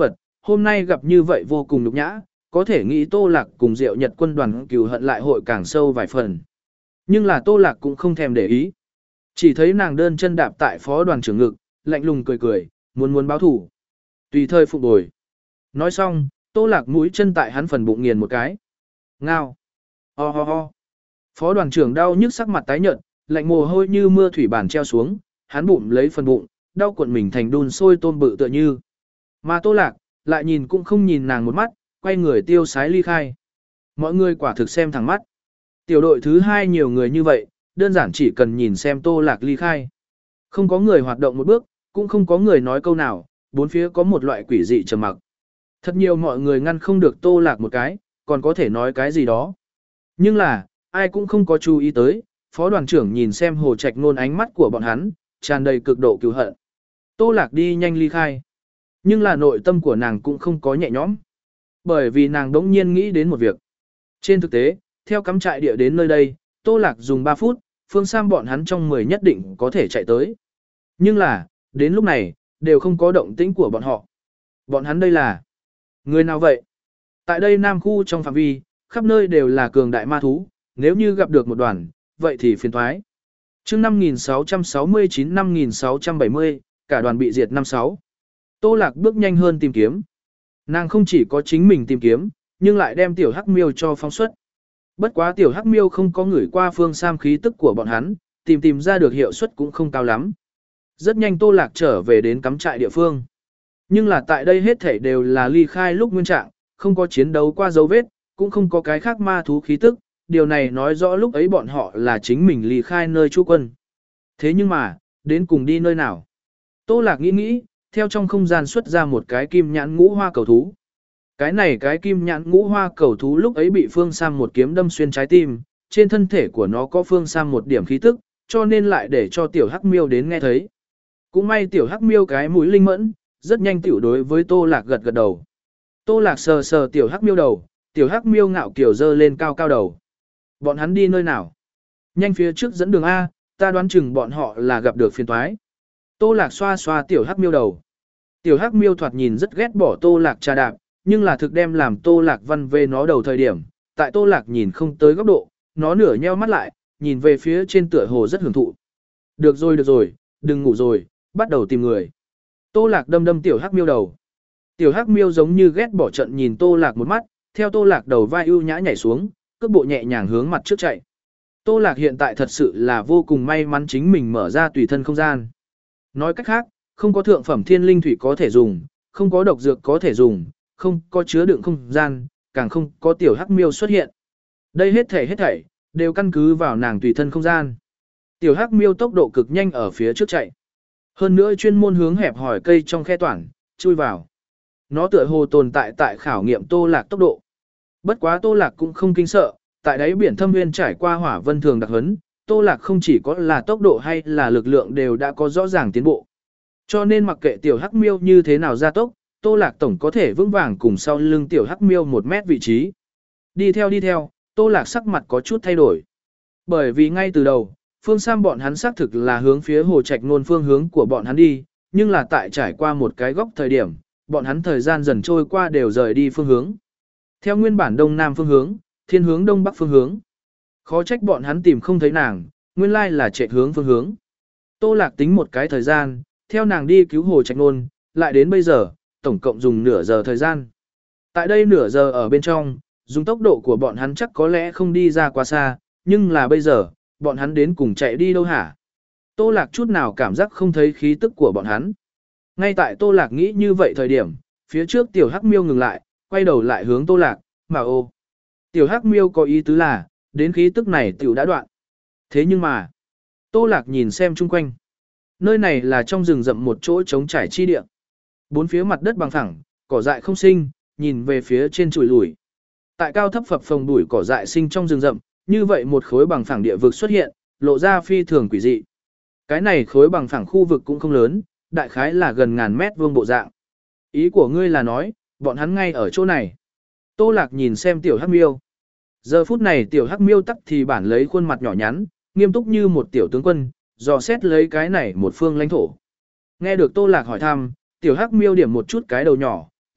hôm nay gặp như vậy vô cùng nhục nhã, có thể nghĩ Tô Lạc cùng Diệu Nhật quân đoàn cừu hận lại hội càng sâu vài phần. Nhưng là Tô Lạc cũng không thèm để ý. Chỉ thấy nàng đơn chân đạp tại phó đoàn trưởng ngực, lạnh lùng cười cười, muốn muốn báo thủ. Tùy thời phục bồi. Nói xong, Tô Lạc mũi chân tại hắn phần bụng nghiền một cái. Ngao. Ho ho ho. Phó đoàn trưởng đau nhức sắc mặt tái nhợt, lạnh mồ hôi như mưa thủy bản treo xuống, hắn bụng lấy phần bụng, đau cuộn mình thành đun sôi tôm bự tựa như. Mà Tô Lạc, lại nhìn cũng không nhìn nàng một mắt, quay người tiêu sái ly khai. Mọi người quả thực xem thẳng mắt. Tiểu đội thứ hai nhiều người như vậy, đơn giản chỉ cần nhìn xem Tô Lạc ly khai. Không có người hoạt động một bước, cũng không có người nói câu nào, bốn phía có một loại quỷ dị trầm mặc. Thật nhiều mọi người ngăn không được Tô Lạc một cái, còn có thể nói cái gì đó. Nhưng là, ai cũng không có chú ý tới, phó đoàn trưởng nhìn xem Hồ Trạch Nôn ánh mắt của bọn hắn, tràn đầy cực độ cứu hận. Tô Lạc đi nhanh ly khai. Nhưng là nội tâm của nàng cũng không có nhẹ nhõm. Bởi vì nàng đống nhiên nghĩ đến một việc. Trên thực tế, theo cắm trại địa đến nơi đây, Tô Lạc dùng ba phút, Phương Sam bọn hắn trong mười nhất định có thể chạy tới. Nhưng là, đến lúc này, đều không có động tĩnh của bọn họ. Bọn hắn đây là người nào vậy? Tại đây Nam khu trong phạm vi, khắp nơi đều là cường đại ma thú, nếu như gặp được một đoàn, vậy thì phiền thoái. chương năm nghìn sáu trăm sáu mươi chín năm nghìn sáu trăm bảy mươi, cả đoàn bị diệt năm sáu. Tô Lạc bước nhanh hơn tìm kiếm. Nàng không chỉ có chính mình tìm kiếm, nhưng lại đem tiểu hắc miêu cho phóng xuất. Bất quá tiểu hắc miêu không có ngửi qua Phương Sam khí tức của bọn hắn, tìm tìm ra được hiệu suất cũng không cao lắm. Rất nhanh Tô Lạc trở về đến cắm trại địa phương. Nhưng là tại đây hết thảy đều là ly khai lúc nguyên trạng, không có chiến đấu qua dấu vết, cũng không có cái khác ma thú khí tức, điều này nói rõ lúc ấy bọn họ là chính mình ly khai nơi trú quân. Thế nhưng mà, đến cùng đi nơi nào? Tô Lạc nghĩ nghĩ, theo trong không gian xuất ra một cái kim nhãn ngũ hoa cầu thú. Cái này cái kim nhãn ngũ hoa cầu thú lúc ấy bị Phương Sam một kiếm đâm xuyên trái tim, trên thân thể của nó có Phương Sam một điểm khí tức, cho nên lại để cho tiểu hắc miêu đến nghe thấy. Cũng may tiểu hắc miêu cái mũi linh mẫn, rất nhanh tiểu đối với Tô Lạc gật gật đầu. Tô Lạc sờ sờ tiểu hắc miêu đầu, tiểu hắc miêu ngạo kiểu dơ lên cao cao đầu. Bọn hắn đi nơi nào? Nhanh phía trước dẫn đường A, ta đoán chừng bọn họ là gặp được phiền toái. Tô Lạc xoa xoa tiểu hắc miêu đầu. Tiểu hắc miêu thoạt nhìn rất ghét bỏ Tô Lạc trà đạp, nhưng là thực đem làm Tô Lạc văn về nó đầu thời điểm, tại Tô Lạc nhìn không tới góc độ, nó nửa nheo mắt lại, nhìn về phía trên tựa hồ rất hưởng thụ. Được rồi được rồi, đừng ngủ rồi, bắt đầu tìm người. Tô Lạc đâm đâm tiểu hắc miêu đầu. Tiểu hắc miêu giống như ghét bỏ trận nhìn Tô Lạc một mắt, theo Tô Lạc đầu vai ưu nhã nhảy xuống, cước bộ nhẹ nhàng hướng mặt trước chạy. Tô Lạc hiện tại thật sự là vô cùng may mắn chính mình mở ra tùy thân không gian. Nói cách khác, không có thượng phẩm thiên linh thủy có thể dùng, không có độc dược có thể dùng, không có chứa đựng không gian, càng không có tiểu hắc miêu xuất hiện. Đây hết thảy hết thảy đều căn cứ vào nàng tùy thân không gian. Tiểu hắc miêu tốc độ cực nhanh ở phía trước chạy. Hơn nữa chuyên môn hướng hẹp hỏi cây trong khe toản, chui vào. Nó tựa hồ tồn tại tại khảo nghiệm Tô Lạc tốc độ. Bất quá Tô Lạc cũng không kinh sợ, tại đáy biển thâm nguyên trải qua hỏa vân thường đặc huấn, Tô Lạc không chỉ có là tốc độ hay là lực lượng đều đã có rõ ràng tiến bộ. Cho nên mặc kệ tiểu hắc miêu như thế nào gia tốc, Tô Lạc tổng có thể vững vàng cùng sau lưng tiểu hắc miêu một mét vị trí. Đi theo đi theo, Tô Lạc sắc mặt có chút thay đổi. Bởi vì ngay từ đầu, Phương Sam bọn hắn xác thực là hướng phía Hồ Trạch Nôn phương hướng của bọn hắn đi, nhưng là tại trải qua một cái góc thời điểm, bọn hắn thời gian dần trôi qua đều rời đi phương hướng. Theo nguyên bản đông nam phương hướng, thiên hướng đông bắc phương hướng. Khó trách bọn hắn tìm không thấy nàng, nguyên lai là chạy hướng phương hướng. Tô Lạc tính một cái thời gian, theo nàng đi cứu Hồ Trạch Nôn, lại đến bây giờ, tổng cộng dùng nửa giờ thời gian. Tại đây nửa giờ ở bên trong, dùng tốc độ của bọn hắn chắc có lẽ không đi ra quá xa, nhưng là bây giờ, bọn hắn đến cùng chạy đi đâu hả? Tô Lạc chút nào cảm giác không thấy khí tức của bọn hắn. Ngay tại Tô Lạc nghĩ như vậy thời điểm, phía trước tiểu hắc miêu ngừng lại, quay đầu lại hướng Tô Lạc, mà ô. Tiểu hắc miêu có ý tứ là, đến khí tức này tiểu đã đoạn. Thế nhưng mà, Tô Lạc nhìn xem chung quanh. Nơi này là trong rừng rậm một chỗ trống trải chi địa. Bốn phía mặt đất bằng phẳng, cỏ dại không sinh, nhìn về phía trên chùi lùi. Tại cao thấp phập phồng bụi cỏ dại sinh trong rừng rậm, như vậy một khối bằng phẳng địa vực xuất hiện, lộ ra phi thường quỷ dị. Cái này khối bằng phẳng khu vực cũng không lớn, đại khái là gần ngàn mét vuông bộ dạng. Ý của ngươi là nói, bọn hắn ngay ở chỗ này. Tô Lạc nhìn xem tiểu hắc miêu. Giờ phút này tiểu hắc miêu tắc thì bản lấy khuôn mặt nhỏ nhắn, nghiêm túc như một tiểu tướng quân, dò xét lấy cái này một phương lãnh thổ. Nghe được Tô Lạc hỏi thăm, tiểu hắc miêu điểm một chút cái đầu nhỏ,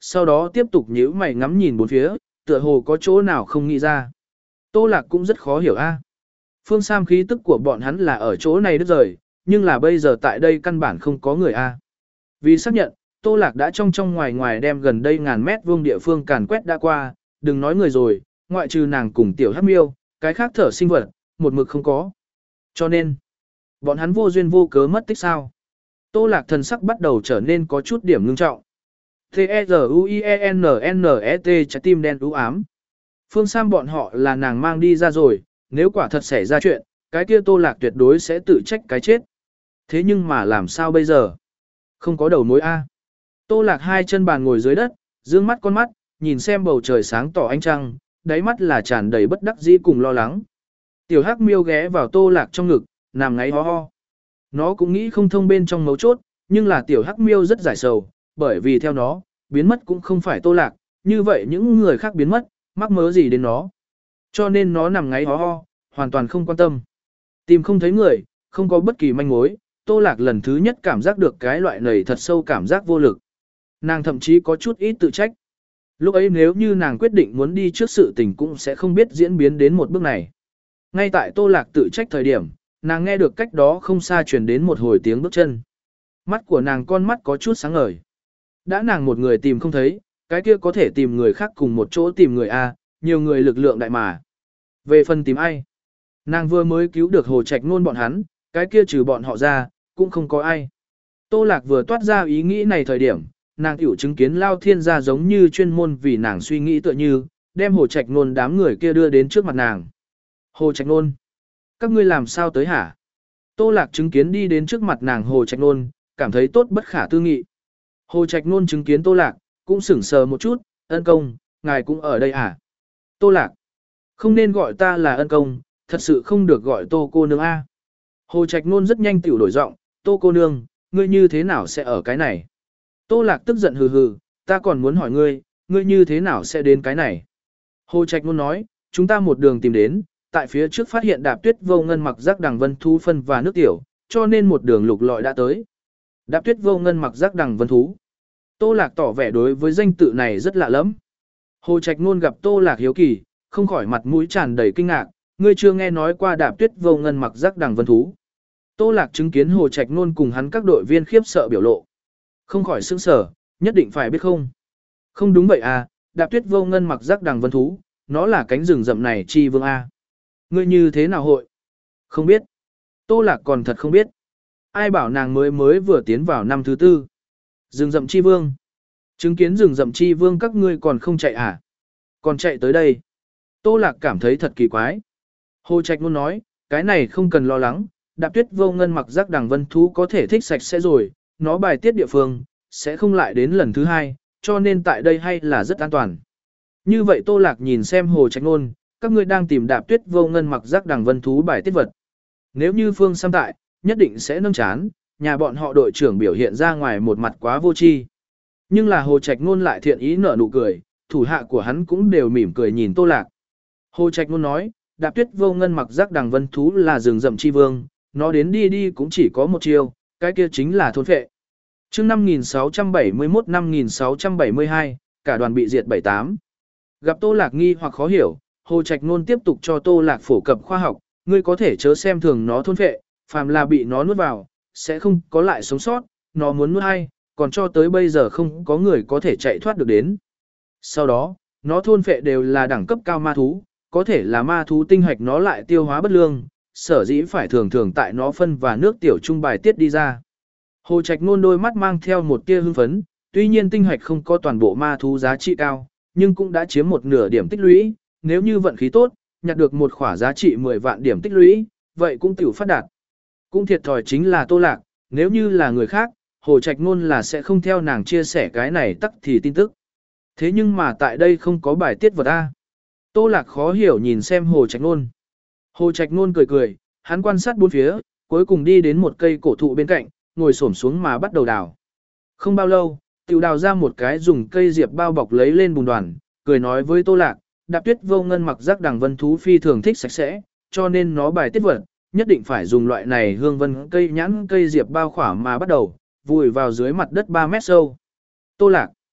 sau đó tiếp tục nhíu mày ngắm nhìn bốn phía, tựa hồ có chỗ nào không nghĩ ra. Tô Lạc cũng rất khó hiểu a. Phương Sam khí tức của bọn hắn là ở chỗ này đứt rời, nhưng là bây giờ tại đây căn bản không có người a. Vì xác nhận, Tô Lạc đã trong trong ngoài ngoài đem gần đây ngàn mét vuông địa phương càn quét đã qua, đừng nói người rồi, ngoại trừ nàng cùng tiểu hắc miêu, cái khác thở sinh vật, một mực không có. Cho nên, bọn hắn vô duyên vô cớ mất tích sao. Tô Lạc thần sắc bắt đầu trở nên có chút điểm ngưng trọng. T-E-Z-U-I-E-N-N-E-T trái tim đen u ám. Phương Sam bọn họ là nàng mang đi ra rồi, nếu quả thật xảy ra chuyện, cái kia Tô Lạc tuyệt đối sẽ tự trách cái chết. Thế nhưng mà làm sao bây giờ? Không có đầu mối A. Tô Lạc hai chân bàn ngồi dưới đất, dương mắt con mắt, nhìn xem bầu trời sáng tỏ ánh trăng, đáy mắt là tràn đầy bất đắc dĩ cùng lo lắng. Tiểu Hắc Miêu ghé vào Tô Lạc trong ngực, nằm ngáy ho ho. Nó cũng nghĩ không thông bên trong mấu chốt, nhưng là Tiểu Hắc Miêu rất giải sầu, bởi vì theo nó, biến mất cũng không phải Tô Lạc, như vậy những người khác biến mất, mắc mớ gì đến nó. Cho nên nó nằm ngáy ho ho, hoàn toàn không quan tâm. Tìm không thấy người, không có bất kỳ manh mối, Tô Lạc lần thứ nhất cảm giác được cái loại này thật sâu cảm giác vô lực. Nàng thậm chí có chút ít tự trách. Lúc ấy nếu như nàng quyết định muốn đi trước sự tình cũng sẽ không biết diễn biến đến một bước này. Ngay tại Tô Lạc tự trách thời điểm, nàng nghe được cách đó không xa truyền đến một hồi tiếng bước chân. Mắt của nàng con mắt có chút sáng ngời. Đã nàng một người tìm không thấy, cái kia có thể tìm người khác cùng một chỗ tìm người A, nhiều người lực lượng đại mà. Về phần tìm ai? Nàng vừa mới cứu được Hồ Trạch Nôn bọn hắn, cái kia trừ bọn họ ra, cũng không có ai. Tô Lạc vừa toát ra ý nghĩ này thời điểm, nàng tiểu chứng kiến Lao Thiên gia giống như chuyên môn vì nàng suy nghĩ tựa như, đem Hồ Trạch Nôn đám người kia đưa đến trước mặt nàng. Hồ Trạch Nôn, các ngươi làm sao tới hả? Tô Lạc chứng kiến đi đến trước mặt nàng Hồ Trạch Nôn, cảm thấy tốt bất khả tư nghị. Hồ Trạch Nôn chứng kiến Tô Lạc, cũng sững sờ một chút, ân công, ngài cũng ở đây hả? Tô Lạc, không nên gọi ta là ân công, thật sự không được gọi Tô cô nương A. Hồ Trạch Nôn rất nhanh tiểu đổi giọng, Tô cô nương, ngươi như thế nào sẽ ở cái này? Tô Lạc tức giận hừ hừ, ta còn muốn hỏi ngươi, ngươi như thế nào sẽ đến cái này? Hồ Trạch Nôn nói, chúng ta một đường tìm đến, tại phía trước phát hiện Đạp Tuyết Vô Ngân mặc rác đằng vân thú phân và nước tiểu, cho nên một đường lục lọi đã tới. Đạp Tuyết Vô Ngân mặc rác đằng vân thú. Tô Lạc tỏ vẻ đối với danh tự này rất lạ lắm. Hồ Trạch Nôn gặp Tô Lạc hiếu kỳ, không khỏi mặt mũi tràn đầy kinh ngạc, ngươi chưa nghe nói qua Đạp Tuyết Vô Ngân mặc rác đằng vân thú. Tô Lạc chứng kiến Hồ Trạch Nôn cùng hắn các đội viên khiếp sợ biểu lộ. Không khỏi sững sờ, nhất định phải biết không? Không đúng vậy à, Đạp Tuyết Vô Ngân mặc rác đằng vân thú, nó là cánh rừng rậm này chi vương a. Ngươi như thế nào hội? Không biết. Tô Lạc còn thật không biết. Ai bảo nàng mới mới vừa tiến vào năm thứ tư. Rừng rậm chi vương. Chứng kiến rừng rậm chi vương các ngươi còn không chạy à? Còn chạy tới đây. Tô Lạc cảm thấy thật kỳ quái. Hồ Trạch Nôn nói, cái này không cần lo lắng, Đạp Tuyết Vô Ngân mặc rác đằng vân thú có thể thích sạch sẽ rồi, nó bài tiết địa phương, sẽ không lại đến lần thứ hai, cho nên tại đây hay là rất an toàn. Như vậy Tô Lạc nhìn xem Hồ Trạch Nôn, các ngươi đang tìm Đạp Tuyết Vô Ngân mặc rác đằng vân thú bài tiết vật. Nếu như Phương Sam tại, nhất định sẽ nâng chán, nhà bọn họ đội trưởng biểu hiện ra ngoài một mặt quá vô tri. Nhưng là Hồ Trạch Nôn lại thiện ý nở nụ cười, thủ hạ của hắn cũng đều mỉm cười nhìn Tô Lạc. Hồ Trạch Nôn nói, Đạp Tuyết Vô Ngân mặc rác đằng vân thú là rừng rậm chi vương, nó đến đi đi cũng chỉ có một chiêu, cái kia chính là thôn phệ. Chương năm nghìn sáu trăm bảy mươi mốt năm nghìn sáu trăm bảy mươi hai, cả đoàn bị diệt bảy tám. Gặp Tô Lạc nghi hoặc khó hiểu, Hồ Trạch Nôn tiếp tục cho Tô Lạc phổ cập khoa học, ngươi có thể chớ xem thường nó thôn phệ, phàm là bị nó nuốt vào, sẽ không có lại sống sót, nó muốn nuốt hay, còn cho tới bây giờ không có người có thể chạy thoát được đến. Sau đó, nó thôn phệ đều là đẳng cấp cao ma thú, có thể là ma thú tinh hạch nó lại tiêu hóa bất lương, sở dĩ phải thường thường tại nó phân và nước tiểu trung bài tiết đi ra. Hồ Trạch Nôn đôi mắt mang theo một tia hưng phấn, tuy nhiên tinh hạch không có toàn bộ ma thú giá trị cao, nhưng cũng đã chiếm một nửa điểm tích lũy, nếu như vận khí tốt, nhặt được một khỏa giá trị mười vạn điểm tích lũy, vậy cũng tiểu phát đạt. Cũng thiệt thòi chính là Tô Lạc, nếu như là người khác, Hồ Trạch Nôn là sẽ không theo nàng chia sẻ cái này tắc thì tin tức. Thế nhưng mà tại đây không có bài tiết vật A. Tô Lạc khó hiểu nhìn xem Hồ Trạch Nôn. Hồ Trạch Nôn cười cười, hắn quan sát bốn phía, cuối cùng đi đến một cây cổ thụ bên cạnh, ngồi xổm xuống mà bắt đầu đào. Không bao lâu, tiểu đào ra một cái dùng cây diệp bao bọc lấy lên bùn đoàn, cười nói với Tô Lạc, Đạp Tuyết Vô Ngân mặc rác đằng vân thú phi thường thích sạch sẽ, cho nên nó bài tiết vật, nhất định phải dùng loại này hương vân cây nhãn cây diệp bao khỏa mà bắt đầu, vùi vào dưới mặt đất ba mét sâu. Tô Lạc,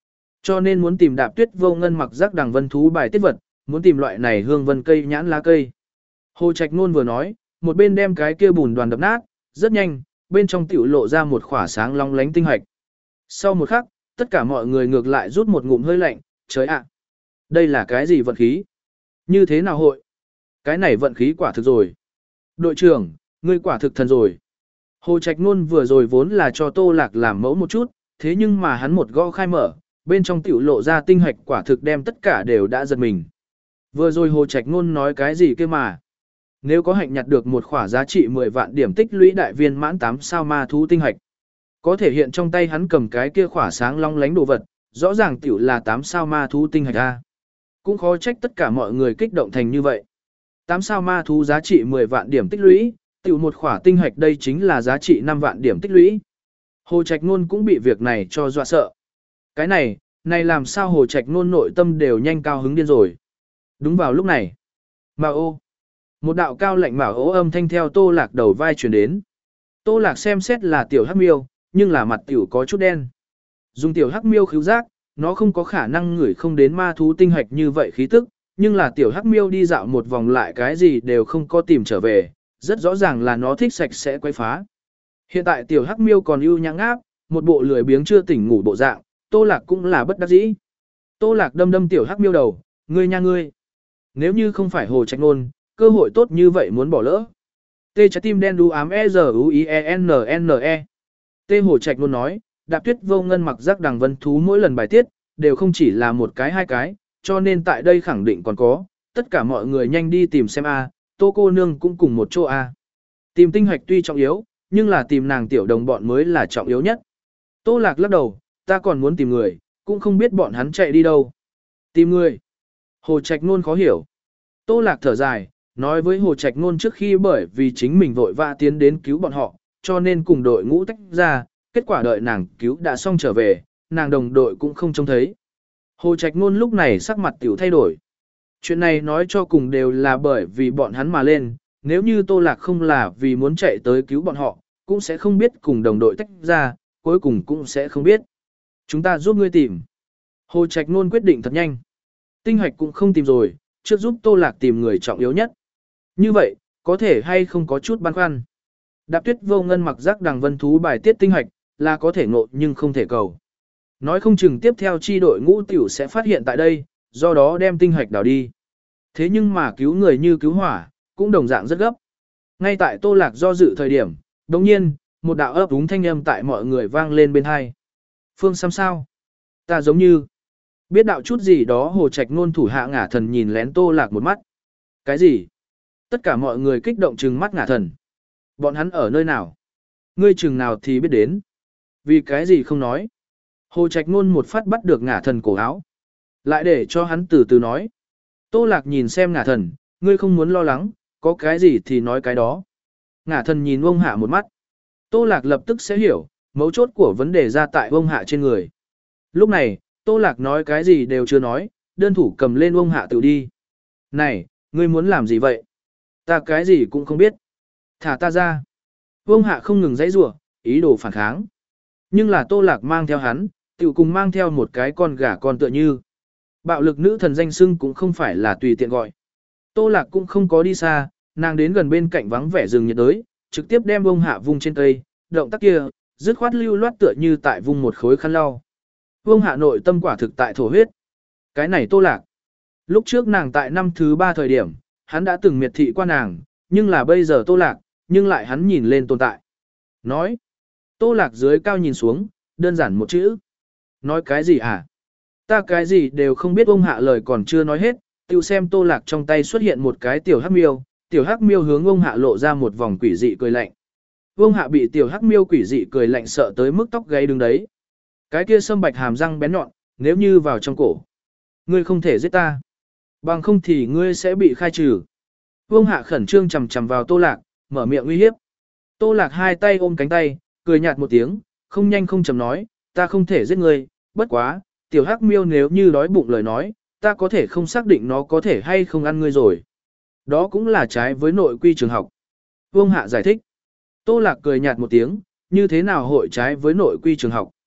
Cho nên muốn tìm đạp tuyết vô ngân mặc giác đằng vân thú bài tiết vật, muốn tìm loại này hương vân cây nhãn lá cây. Hồ Trạch Nôn vừa nói, một bên đem cái kia bùn đoàn đập nát, rất nhanh, bên trong tiểu lộ ra một khỏa sáng long lánh tinh hạch. Sau một khắc, tất cả mọi người ngược lại rút một ngụm hơi lạnh, trời ạ! Đây là cái gì vận khí? Như thế nào hội? Cái này vận khí quả thực rồi. Đội trưởng, ngươi quả thực thần rồi. Hồ Trạch Nôn vừa rồi vốn là cho Tô Lạc làm mẫu một chút, thế nhưng mà hắn một gõ khai mở, bên trong tiểu lộ ra tinh hạch quả thực đem tất cả đều đã giật mình. Vừa rồi Hồ Trạch Nôn nói cái gì kia mà? Nếu có hạnh nhặt được một khỏa giá trị mười vạn điểm tích lũy đại viên mãn tám sao ma thú tinh hạch, có thể hiện trong tay hắn cầm cái kia khỏa sáng long lánh đồ vật, rõ ràng tiểu là tám sao ma thú tinh hạch a. Cũng khó trách tất cả mọi người kích động thành như vậy. tám sao ma thú giá trị mười vạn điểm tích lũy, tiểu một khỏa tinh hạch đây chính là giá trị năm vạn điểm tích lũy. Hồ Trạch Nôn cũng bị việc này cho dọa sợ. Cái này, này làm sao Hồ Trạch Nôn nội tâm đều nhanh cao hứng điên rồi. Đúng vào lúc này, Mao ô. Một đạo cao lạnh mạo ố âm thanh theo Tô Lạc đầu vai truyền đến. Tô Lạc xem xét là tiểu hắc miêu, nhưng là mặt tiểu có chút đen. Dùng tiểu hắc miêu khứu giác, nó không có khả năng ngửi không đến ma thú tinh hạch như vậy khí tức, nhưng là tiểu hắc miêu đi dạo một vòng lại cái gì đều không có tìm trở về, rất rõ ràng là nó thích sạch sẽ quấy phá. Hiện tại tiểu hắc miêu còn ưu nhã ngáp, một bộ lười biếng chưa tỉnh ngủ bộ dạng, Tô Lạc cũng là bất đắc dĩ. Tô Lạc đâm đâm tiểu hắc miêu đầu, ngươi nha ngươi. Nếu như không phải Hồ Trạch Nôn, cơ hội tốt như vậy muốn bỏ lỡ. Tê trái tim đen đu ám e r u i e n n e. Tê Hồ Trạch Nôn nói, đạp tuyết vô ngân mặc giác đằng vân thú mỗi lần bài tiết, đều không chỉ là một cái hai cái, cho nên tại đây khẳng định còn có, tất cả mọi người nhanh đi tìm xem a, Tô cô nương cũng cùng một chỗ a. Tìm tinh hạch tuy trọng yếu, nhưng là tìm nàng tiểu đồng bọn mới là trọng yếu nhất. Tô Lạc lắc đầu, ta còn muốn tìm người, cũng không biết bọn hắn chạy đi đâu. Tìm người. Hồ Trạch Nôn khó hiểu. Tô Lạc thở dài, nói với Hồ Trạch Nôn trước khi bởi vì chính mình vội vã tiến đến cứu bọn họ, cho nên cùng đội ngũ tách ra, kết quả đợi nàng cứu đã xong trở về, nàng đồng đội cũng không trông thấy. Hồ Trạch Nôn lúc này sắc mặt tiểu thay đổi. Chuyện này nói cho cùng đều là bởi vì bọn hắn mà lên, nếu như Tô Lạc không là vì muốn chạy tới cứu bọn họ, cũng sẽ không biết cùng đồng đội tách ra, cuối cùng cũng sẽ không biết. Chúng ta giúp ngươi tìm. Hồ Trạch Nôn quyết định thật nhanh. Tinh hạch cũng không tìm rồi, trước giúp Tô Lạc tìm người trọng yếu nhất. Như vậy, có thể hay không có chút băn khoăn. Đạp tuyết vô ngân mặc giác đằng vân thú bài tiết tinh hạch, là có thể ngộ nhưng không thể cầu. Nói không chừng tiếp theo chi đội ngũ tiểu sẽ phát hiện tại đây, do đó đem tinh hạch đào đi. Thế nhưng mà cứu người như cứu hỏa, cũng đồng dạng rất gấp. Ngay tại Tô Lạc do dự thời điểm, đồng nhiên, một đạo ấp úng thanh âm tại mọi người vang lên bên hai. Phương Sam sao? Ta giống như biết đạo chút gì đó. Hồ Trạch Nôn thủ hạ ngả thần nhìn lén Tô Lạc một mắt. Cái gì? Tất cả mọi người kích động trừng mắt ngả thần. Bọn hắn ở nơi nào? Ngươi chừng nào thì biết đến. Vì cái gì không nói? Hồ Trạch Nôn một phát bắt được ngả thần cổ áo. Lại để cho hắn từ từ nói. Tô Lạc nhìn xem ngả thần, ngươi không muốn lo lắng, có cái gì thì nói cái đó. Ngả thần nhìn ông hạ một mắt. Tô Lạc lập tức sẽ hiểu, mấu chốt của vấn đề ra tại ông hạ trên người. Lúc này, Tô Lạc nói cái gì đều chưa nói, đơn thủ cầm lên ông hạ tự đi. Này, ngươi muốn làm gì vậy? Ta cái gì cũng không biết. Thả ta ra. Ông hạ không ngừng dãy rủa, ý đồ phản kháng. Nhưng là Tô Lạc mang theo hắn, tự cùng mang theo một cái con gà con tựa như. Bạo lực nữ thần danh xưng cũng không phải là tùy tiện gọi. Tô Lạc cũng không có đi xa, nàng đến gần bên cạnh vắng vẻ rừng nhiệt đới, trực tiếp đem ông hạ vung trên cây, động tác kia, dứt khoát lưu loát tựa như tại vung một khối khăn lau. Ông hạ nội tâm quả thực tại thổ huyết. Cái này Tô Lạc. Lúc trước nàng tại năm thứ ba thời điểm, hắn đã từng miệt thị qua nàng, nhưng là bây giờ Tô Lạc, nhưng lại hắn nhìn lên tồn tại. Nói. Tô Lạc dưới cao nhìn xuống, đơn giản một chữ. Nói cái gì hả? Ta cái gì đều không biết. Ông hạ lời còn chưa nói hết, tiêu xem Tô Lạc trong tay xuất hiện một cái tiểu hắc miêu, tiểu hắc miêu hướng ông hạ lộ ra một vòng quỷ dị cười lạnh. Ông hạ bị tiểu hắc miêu quỷ dị cười lạnh sợ tới mức tóc gáy đứng đấy. Cái kia sâm bạch hàm răng bén nhọn, nếu như vào trong cổ. Ngươi không thể giết ta. Bằng không thì ngươi sẽ bị khai trừ. Ông hạ khẩn trương chầm chầm vào Tô Lạc, mở miệng uy hiếp. Tô Lạc hai tay ôm cánh tay, cười nhạt một tiếng, không nhanh không chậm nói, ta không thể giết ngươi, bất quá, tiểu hắc miêu nếu như đói bụng lời nói, ta có thể không xác định nó có thể hay không ăn ngươi rồi. Đó cũng là trái với nội quy trường học. Vương Hạ giải thích. Tô Lạc cười nhạt một tiếng, như thế nào hội trái với nội quy trường học.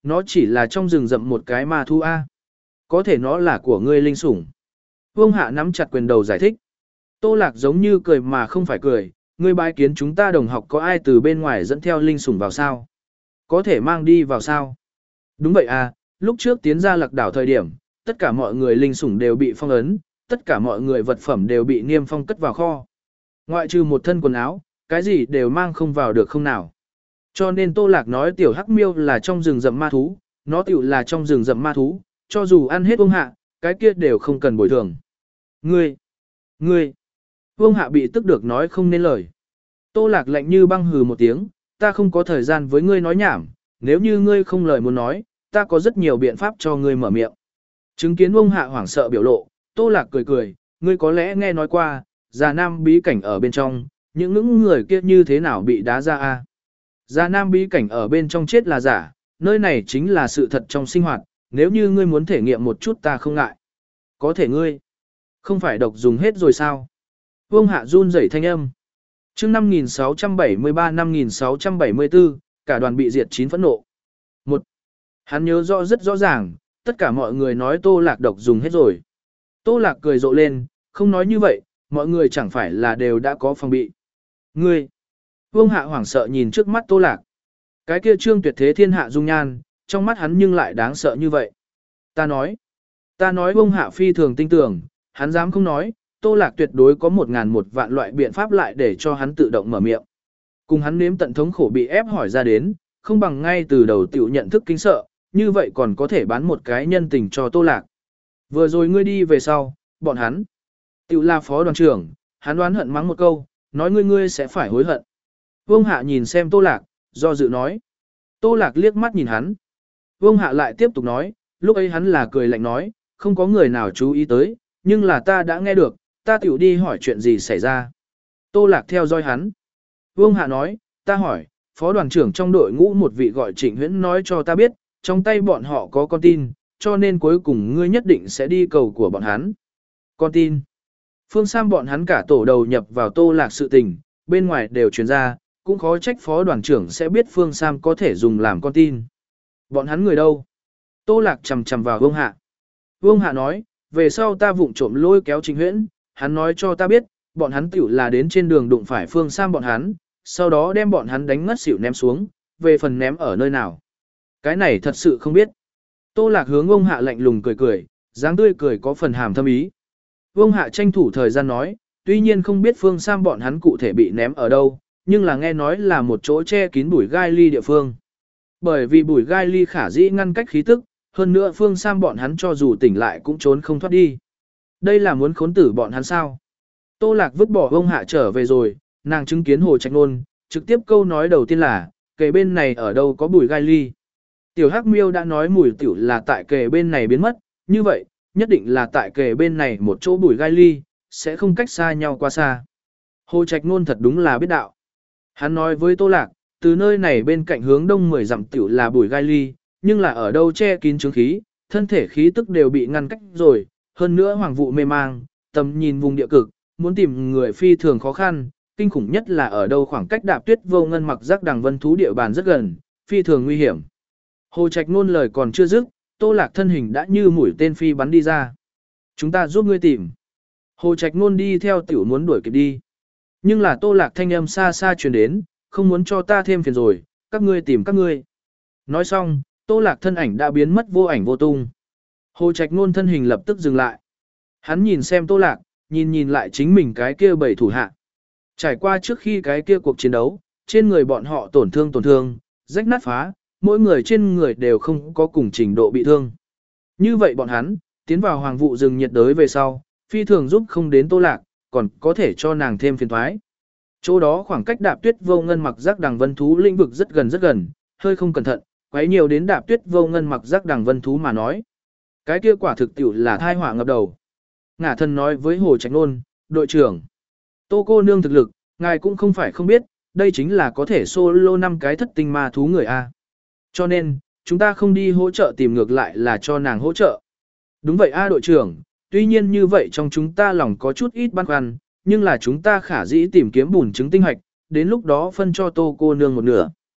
nó chỉ là trong rừng rậm một cái ma thú A. Có thể nó là của ngươi linh sủng. Vương Hạ nắm chặt quyền đầu giải thích. Tô Lạc giống như cười mà không phải cười, ngươi bái kiến chúng ta đồng học có ai từ bên ngoài dẫn theo linh sủng vào sao? Có thể mang đi vào sao? Đúng vậy à, lúc trước tiến ra Lạc đảo thời điểm, tất cả mọi người linh sủng đều bị phong ấn, tất cả mọi người vật phẩm đều bị niêm phong cất vào kho. Ngoại trừ một thân quần áo, cái gì đều mang không vào được không nào. Cho nên Tô Lạc nói tiểu hắc miêu là trong rừng rậm ma thú, nó tiểu là trong rừng rậm ma thú, cho dù ăn hết Vương Hạ, cái kia đều không cần bồi thường. Ngươi, ngươi, Vương Hạ bị tức được nói không nên lời. Tô Lạc lạnh như băng hừ một tiếng, ta không có thời gian với ngươi nói nhảm, nếu như ngươi không lời muốn nói, ta có rất nhiều biện pháp cho ngươi mở miệng. Chứng kiến Vương Hạ hoảng sợ biểu lộ, Tô Lạc cười cười, ngươi có lẽ nghe nói qua, già nam bí cảnh ở bên trong, những những người kia như thế nào bị đá ra a? Già nam bí cảnh ở bên trong chết là giả, nơi này chính là sự thật trong sinh hoạt, nếu như ngươi muốn thể nghiệm một chút ta không ngại. Có thể ngươi, không phải độc dùng hết rồi sao? Vương Hạ run rẩy thanh âm. Chương năm nghìn sáu trăm bảy mươi ba năm nghìn sáu trăm bảy mươi tư, cả đoàn bị diệt chín phẫn nộ. Một, hắn nhớ rõ rất rõ ràng, tất cả mọi người nói Tô Lạc độc dùng hết rồi. Tô Lạc cười rộ lên, không nói như vậy, mọi người chẳng phải là đều đã có phòng bị. Ngươi, Vương Hạ hoảng sợ nhìn trước mắt Tô Lạc. Cái kia trương tuyệt thế thiên hạ dung nhan, trong mắt hắn nhưng lại đáng sợ như vậy. Ta nói, ta nói Vương Hạ phi thường tinh tưởng, hắn dám không nói, Tô Lạc tuyệt đối có một ngàn một vạn loại biện pháp lại để cho hắn tự động mở miệng. Cùng hắn nếm tận thống khổ bị ép hỏi ra đến, không bằng ngay từ đầu tiểu nhận thức kính sợ, như vậy còn có thể bán một cái nhân tình cho Tô Lạc. Vừa rồi ngươi đi về sau, bọn hắn, tiểu là phó đoàn trưởng, hắn đoán hận mắng một câu, nói ngươi ngươi sẽ phải hối hận. Vương Hạ nhìn xem Tô Lạc, do dự nói. Tô Lạc liếc mắt nhìn hắn. Vương Hạ lại tiếp tục nói, lúc ấy hắn là cười lạnh nói, không có người nào chú ý tới, nhưng là ta đã nghe được, ta tiểu đi hỏi chuyện gì xảy ra. Tô Lạc theo dõi hắn. Vương Hạ nói, ta hỏi, phó đoàn trưởng trong đội ngũ một vị gọi Trịnh Huyễn nói cho ta biết, trong tay bọn họ có con tin, cho nên cuối cùng ngươi nhất định sẽ đi cầu của bọn hắn. Con tin. Phương Sam bọn hắn cả tổ đầu nhập vào Tô Lạc sự tình, bên ngoài đều truyền ra, cũng khó trách phó đoàn trưởng sẽ biết Phương Sam có thể dùng làm con tin. Bọn hắn người đâu? Tô Lạc chầm chầm vào Vương Hạ. Vương Hạ nói, về sau ta vụng trộm lôi kéo Trịnh Huyễn, hắn nói cho ta biết, bọn hắn tiểu là đến trên đường đụng phải Phương Sam bọn hắn, sau đó đem bọn hắn đánh ngất xỉu ném xuống, về phần ném ở nơi nào. Cái này thật sự không biết. Tô Lạc hướng ông Hạ lạnh lùng cười cười, dáng tươi cười có phần hàm thâm ý. Vương Hạ tranh thủ thời gian nói, tuy nhiên không biết Phương Sam bọn hắn cụ thể bị ném ở đâu, nhưng là nghe nói là một chỗ che kín bụi gai ly địa phương. Bởi vì bụi gai ly khả dĩ ngăn cách khí tức, hơn nữa Phương Sam bọn hắn cho dù tỉnh lại cũng trốn không thoát đi. Đây là muốn khốn tử bọn hắn sao? Tô Lạc vứt bỏ Vương Hạ trở về rồi, nàng chứng kiến Hồ Trạch Nôn, trực tiếp câu nói đầu tiên là, kề bên này ở đâu có bụi gai ly. Tiểu Hắc Miêu đã nói mùi tiểu là tại kề bên này biến mất, như vậy, nhất định là tại kề bên này một chỗ bụi gai ly, sẽ không cách xa nhau quá xa. Hồ Trạch Nôn thật đúng là biết đạo. Hắn nói với Tô Lạc, từ nơi này bên cạnh hướng đông mười dặm tiểu là bụi gai ly, nhưng là ở đâu che kín chứng khí, thân thể khí tức đều bị ngăn cách rồi, hơn nữa hoàng vụ mê mang, tầm nhìn vùng địa cực, muốn tìm người phi thường khó khăn, kinh khủng nhất là ở đâu khoảng cách Đạp Tuyết Vô Ngân mặc giác đằng vân thú địa bàn rất gần, phi thường nguy hiểm. Hồ Trạch Nôn lời còn chưa dứt, Tô Lạc thân hình đã như mũi tên phi bắn đi ra. Chúng ta giúp ngươi tìm. Hồ Trạch Nôn đi theo tiểu muốn đuổi kịp đi. Nhưng là Tô Lạc thanh âm xa xa truyền đến, không muốn cho ta thêm phiền rồi, các ngươi tìm các ngươi. Nói xong, Tô Lạc thân ảnh đã biến mất vô ảnh vô tung. Hồ Trạch Nôn thân hình lập tức dừng lại. Hắn nhìn xem Tô Lạc, nhìn nhìn lại chính mình cái kia bảy thủ hạ. Trải qua trước khi cái kia cuộc chiến đấu, trên người bọn họ tổn thương tổn thương, rách nát phá, mỗi người trên người đều không có cùng trình độ bị thương. Như vậy bọn hắn, tiến vào hoàng vụ rừng nhiệt đới về sau, phi thường giúp không đến Tô Lạc, còn có thể cho nàng thêm phiền thoái. Chỗ đó khoảng cách Đạp Tuyết Vô Ngân mặc giác đằng vân thú lĩnh vực rất gần rất gần, hơi không cẩn thận, quấy nhiều đến Đạp Tuyết Vô Ngân mặc giác đằng vân thú mà nói. Cái kia quả thực tiểu là thai họa ngập đầu. Ngả thân nói với Hồ Trạch Nôn, đội trưởng, Tô cô nương thực lực, ngài cũng không phải không biết, đây chính là có thể solo năm cái thất tinh ma thú người A. Cho nên, chúng ta không đi hỗ trợ tìm ngược lại là cho nàng hỗ trợ. Đúng vậy A đội trưởng, tuy nhiên như vậy trong chúng ta lòng có chút ít băn khoăn, nhưng là chúng ta khả dĩ tìm kiếm bùn trứng tinh hạch, đến lúc đó phân cho Tô cô nương một nửa.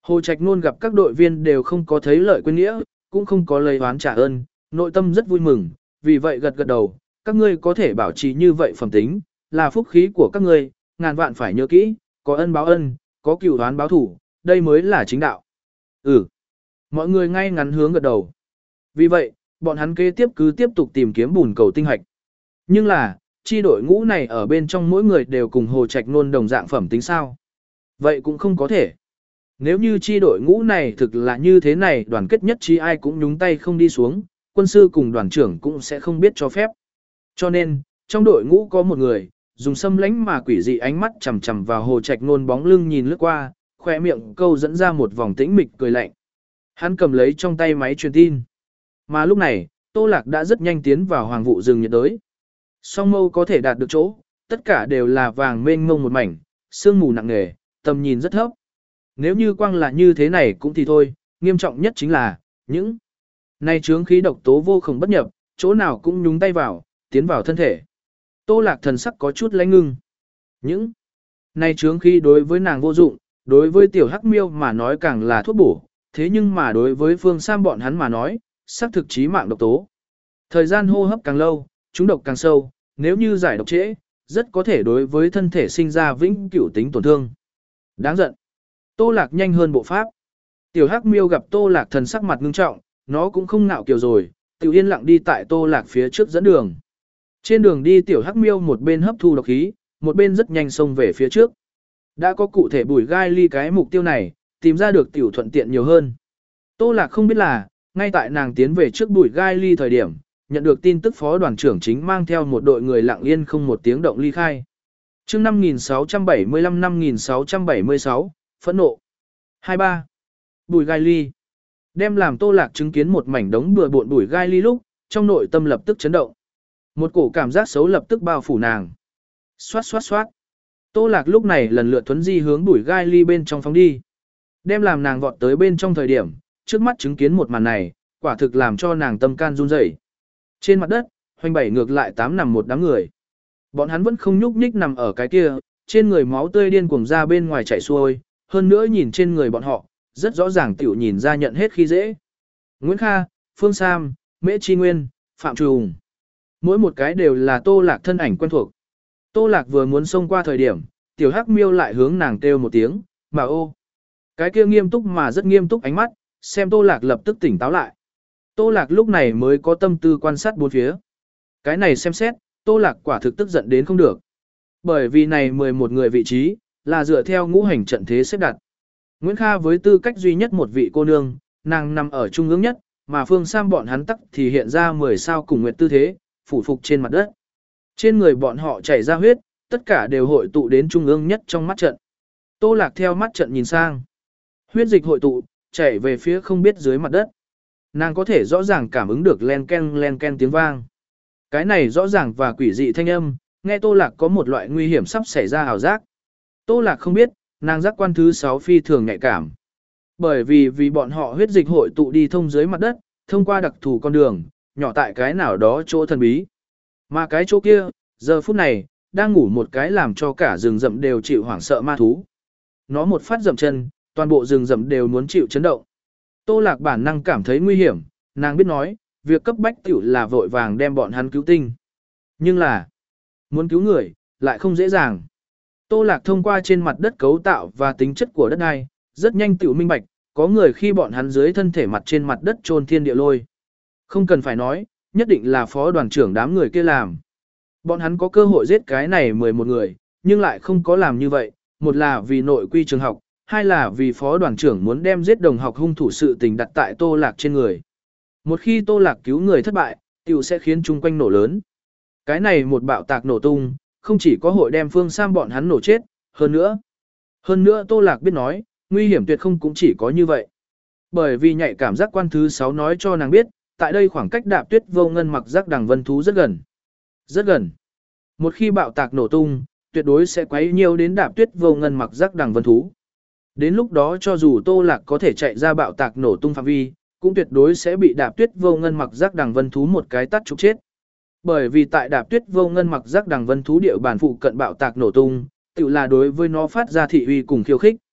Hồ Trạch Nôn gặp các đội viên đều không có thấy lợi quên nghĩa, cũng không có lấy oán trả ơn, nội tâm rất vui mừng, vì vậy gật gật đầu, các ngươi có thể bảo trì như vậy phẩm tính, là phúc khí của các ngươi, ngàn vạn phải nhớ kỹ, có ân báo ân, có cừu oán báo thủ, đây mới là chính đạo. Ừ. Mọi người ngay ngắn hướng gật đầu. Vì vậy, bọn hắn kế tiếp cứ tiếp tục tìm kiếm bùn cầu tinh hạch. Nhưng là, chi đội ngũ này ở bên trong mỗi người đều cùng Hồ Trạch Nôn đồng dạng phẩm tính sao? Vậy cũng không có thể. Nếu như chi đội ngũ này thực là như thế này, đoàn kết nhất trí ai cũng nhúng tay không đi xuống, quân sư cùng đoàn trưởng cũng sẽ không biết cho phép. Cho nên, trong đội ngũ có một người, dùng xâm lánh mà quỷ dị ánh mắt chằm chằm vào Hồ Trạch Nôn bóng lưng nhìn lướt qua, khoe miệng câu dẫn ra một vòng tĩnh mịch cười lạnh. Hắn cầm lấy trong tay máy truyền tin. Mà lúc này, Tô Lạc đã rất nhanh tiến vào hoàng vụ rừng nhiệt đới. Song mâu có thể đạt được chỗ, tất cả đều là vàng mênh mông một mảnh, sương mù nặng nề, tầm nhìn rất thấp. Nếu như quang là như thế này cũng thì thôi, nghiêm trọng nhất chính là, những này chướng khí độc tố vô cùng bất nhập, chỗ nào cũng nhúng tay vào, tiến vào thân thể. Tô Lạc thần sắc có chút lãnh ngưng. Những này chướng khí đối với nàng vô dụng, đối với tiểu hắc miêu mà nói càng là thuốc bổ, thế nhưng mà đối với Phương Sam bọn hắn mà nói, xác thực chí mạng độc tố. Thời gian hô hấp càng lâu, chúng độc càng sâu, nếu như giải độc trễ, rất có thể đối với thân thể sinh ra vĩnh cửu tính tổn thương. Đáng giận. Tô Lạc nhanh hơn bộ pháp. Tiểu Hắc Miêu gặp Tô Lạc thần sắc mặt ngưng trọng, nó cũng không ngạo kiều rồi, tiểu yên lặng đi tại Tô Lạc phía trước dẫn đường. Trên đường đi Tiểu Hắc Miêu một bên hấp thu độc khí, một bên rất nhanh xông về phía trước. Đã có cụ thể bùi gai ly cái mục tiêu này, tìm ra được tiểu thuận tiện nhiều hơn. Tô Lạc không biết là, ngay tại nàng tiến về trước bùi gai ly thời điểm, nhận được tin tức phó đoàn trưởng chính mang theo một đội người lặng yên không một tiếng động ly khai. Chương năm nghìn sáu trăm bảy mươi lăm năm nghìn sáu trăm bảy mươi sáu, phẫn nộ. hai ba. Bùi gai ly. Đem làm Tô Lạc chứng kiến một mảnh đống bừa bộn bùi gai ly lúc, trong nội tâm lập tức chấn động. Một cổ cảm giác xấu lập tức bao phủ nàng. Xoát xoát xoát. Tô Lạc lúc này lần lượt thuấn di hướng bùi gai ly bên trong phóng đi. Đem làm nàng vọt tới bên trong thời điểm, trước mắt chứng kiến một màn này, quả thực làm cho nàng tâm can run rẩy. Trên mặt đất, hoành bảy ngược lại tám nằm một đám người. Bọn hắn vẫn không nhúc nhích nằm ở cái kia, trên người máu tươi điên cuồng ra bên ngoài chảy xuôi, hơn nữa nhìn trên người bọn họ, rất rõ ràng tiểu nhìn ra nhận hết khi dễ. Nguyễn Kha, Phương Sam, Mễ Chi Nguyên, Phạm Trùng. Mỗi một cái đều là Tô Lạc thân ảnh quen thuộc. Tô Lạc vừa muốn xông qua thời điểm, tiểu Hắc Miêu lại hướng nàng kêu một tiếng, mà ô. Cái kia nghiêm túc mà rất nghiêm túc ánh mắt, xem Tô Lạc lập tức tỉnh táo lại. Tô Lạc lúc này mới có tâm tư quan sát bốn phía. Cái này xem xét, Tô Lạc quả thực tức giận đến không được. Bởi vì này mười một người vị trí, là dựa theo ngũ hành trận thế xếp đặt. Nguyễn Kha với tư cách duy nhất một vị cô nương, nàng nằm ở trung ương nhất, mà Phương Sam bọn hắn tắc thì hiện ra mười sao cùng nguyệt tư thế, phủ phục trên mặt đất. Trên người bọn họ chảy ra huyết, tất cả đều hội tụ đến trung ương nhất trong mắt trận. Tô Lạc theo mắt trận nhìn sang. Huyết dịch hội tụ, chảy về phía không biết dưới mặt đất. Nàng có thể rõ ràng cảm ứng được len ken len ken tiếng vang. Cái này rõ ràng và quỷ dị thanh âm, nghe Tô Lạc có một loại nguy hiểm sắp xảy ra ảo giác. Tô Lạc không biết, nàng giác quan thứ sáu phi thường nhạy cảm. Bởi vì vì bọn họ huyết dịch hội tụ đi thông dưới mặt đất, thông qua đặc thù con đường, nhỏ tại cái nào đó chỗ thần bí. Mà cái chỗ kia, giờ phút này, đang ngủ một cái làm cho cả rừng rậm đều chịu hoảng sợ ma thú. Nó một phát dậm chân, toàn bộ rừng rậm đều muốn chịu chấn động. Tô Lạc bản năng cảm thấy nguy hiểm, nàng biết nói, việc cấp bách tiểu là vội vàng đem bọn hắn cứu tinh. Nhưng là, muốn cứu người, lại không dễ dàng. Tô Lạc thông qua trên mặt đất cấu tạo và tính chất của đất đai, rất nhanh tiểu minh bạch, có người khi bọn hắn dưới thân thể mặt trên mặt đất chôn thiên địa lôi. Không cần phải nói, nhất định là phó đoàn trưởng đám người kia làm. Bọn hắn có cơ hội giết cái này mười một người, nhưng lại không có làm như vậy, một là vì nội quy trường học, hai là vì phó đoàn trưởng muốn đem giết đồng học hung thủ sự tình đặt tại Tô Lạc trên người. Một khi Tô Lạc cứu người thất bại, tiểu sẽ khiến chung quanh nổ lớn. Cái này một bạo tạc nổ tung, không chỉ có hội đem Phương Sam bọn hắn nổ chết, hơn nữa. Hơn nữa Tô Lạc biết nói, nguy hiểm tuyệt không cũng chỉ có như vậy. Bởi vì nhạy cảm giác quan thứ sáu nói cho nàng biết, tại đây khoảng cách Đạp Tuyết Vô Ngân mặc giác đằng vân thú rất gần. Rất gần. Một khi bạo tạc nổ tung, tuyệt đối sẽ quấy nhiều đến Đạp Tuyết Vô Ngân mặc giác đằng vân thú. Đến lúc đó cho dù Tô Lạc có thể chạy ra bạo tạc nổ tung phạm vi, cũng tuyệt đối sẽ bị Đạp Tuyết Vô Ngân mặc giác đằng vân thú một cái tát trục chết. Bởi vì tại Đạp Tuyết Vô Ngân mặc giác đằng vân thú địa bản phụ cận bạo tạc nổ tung, tự là đối với nó phát ra thị uy cùng khiêu khích.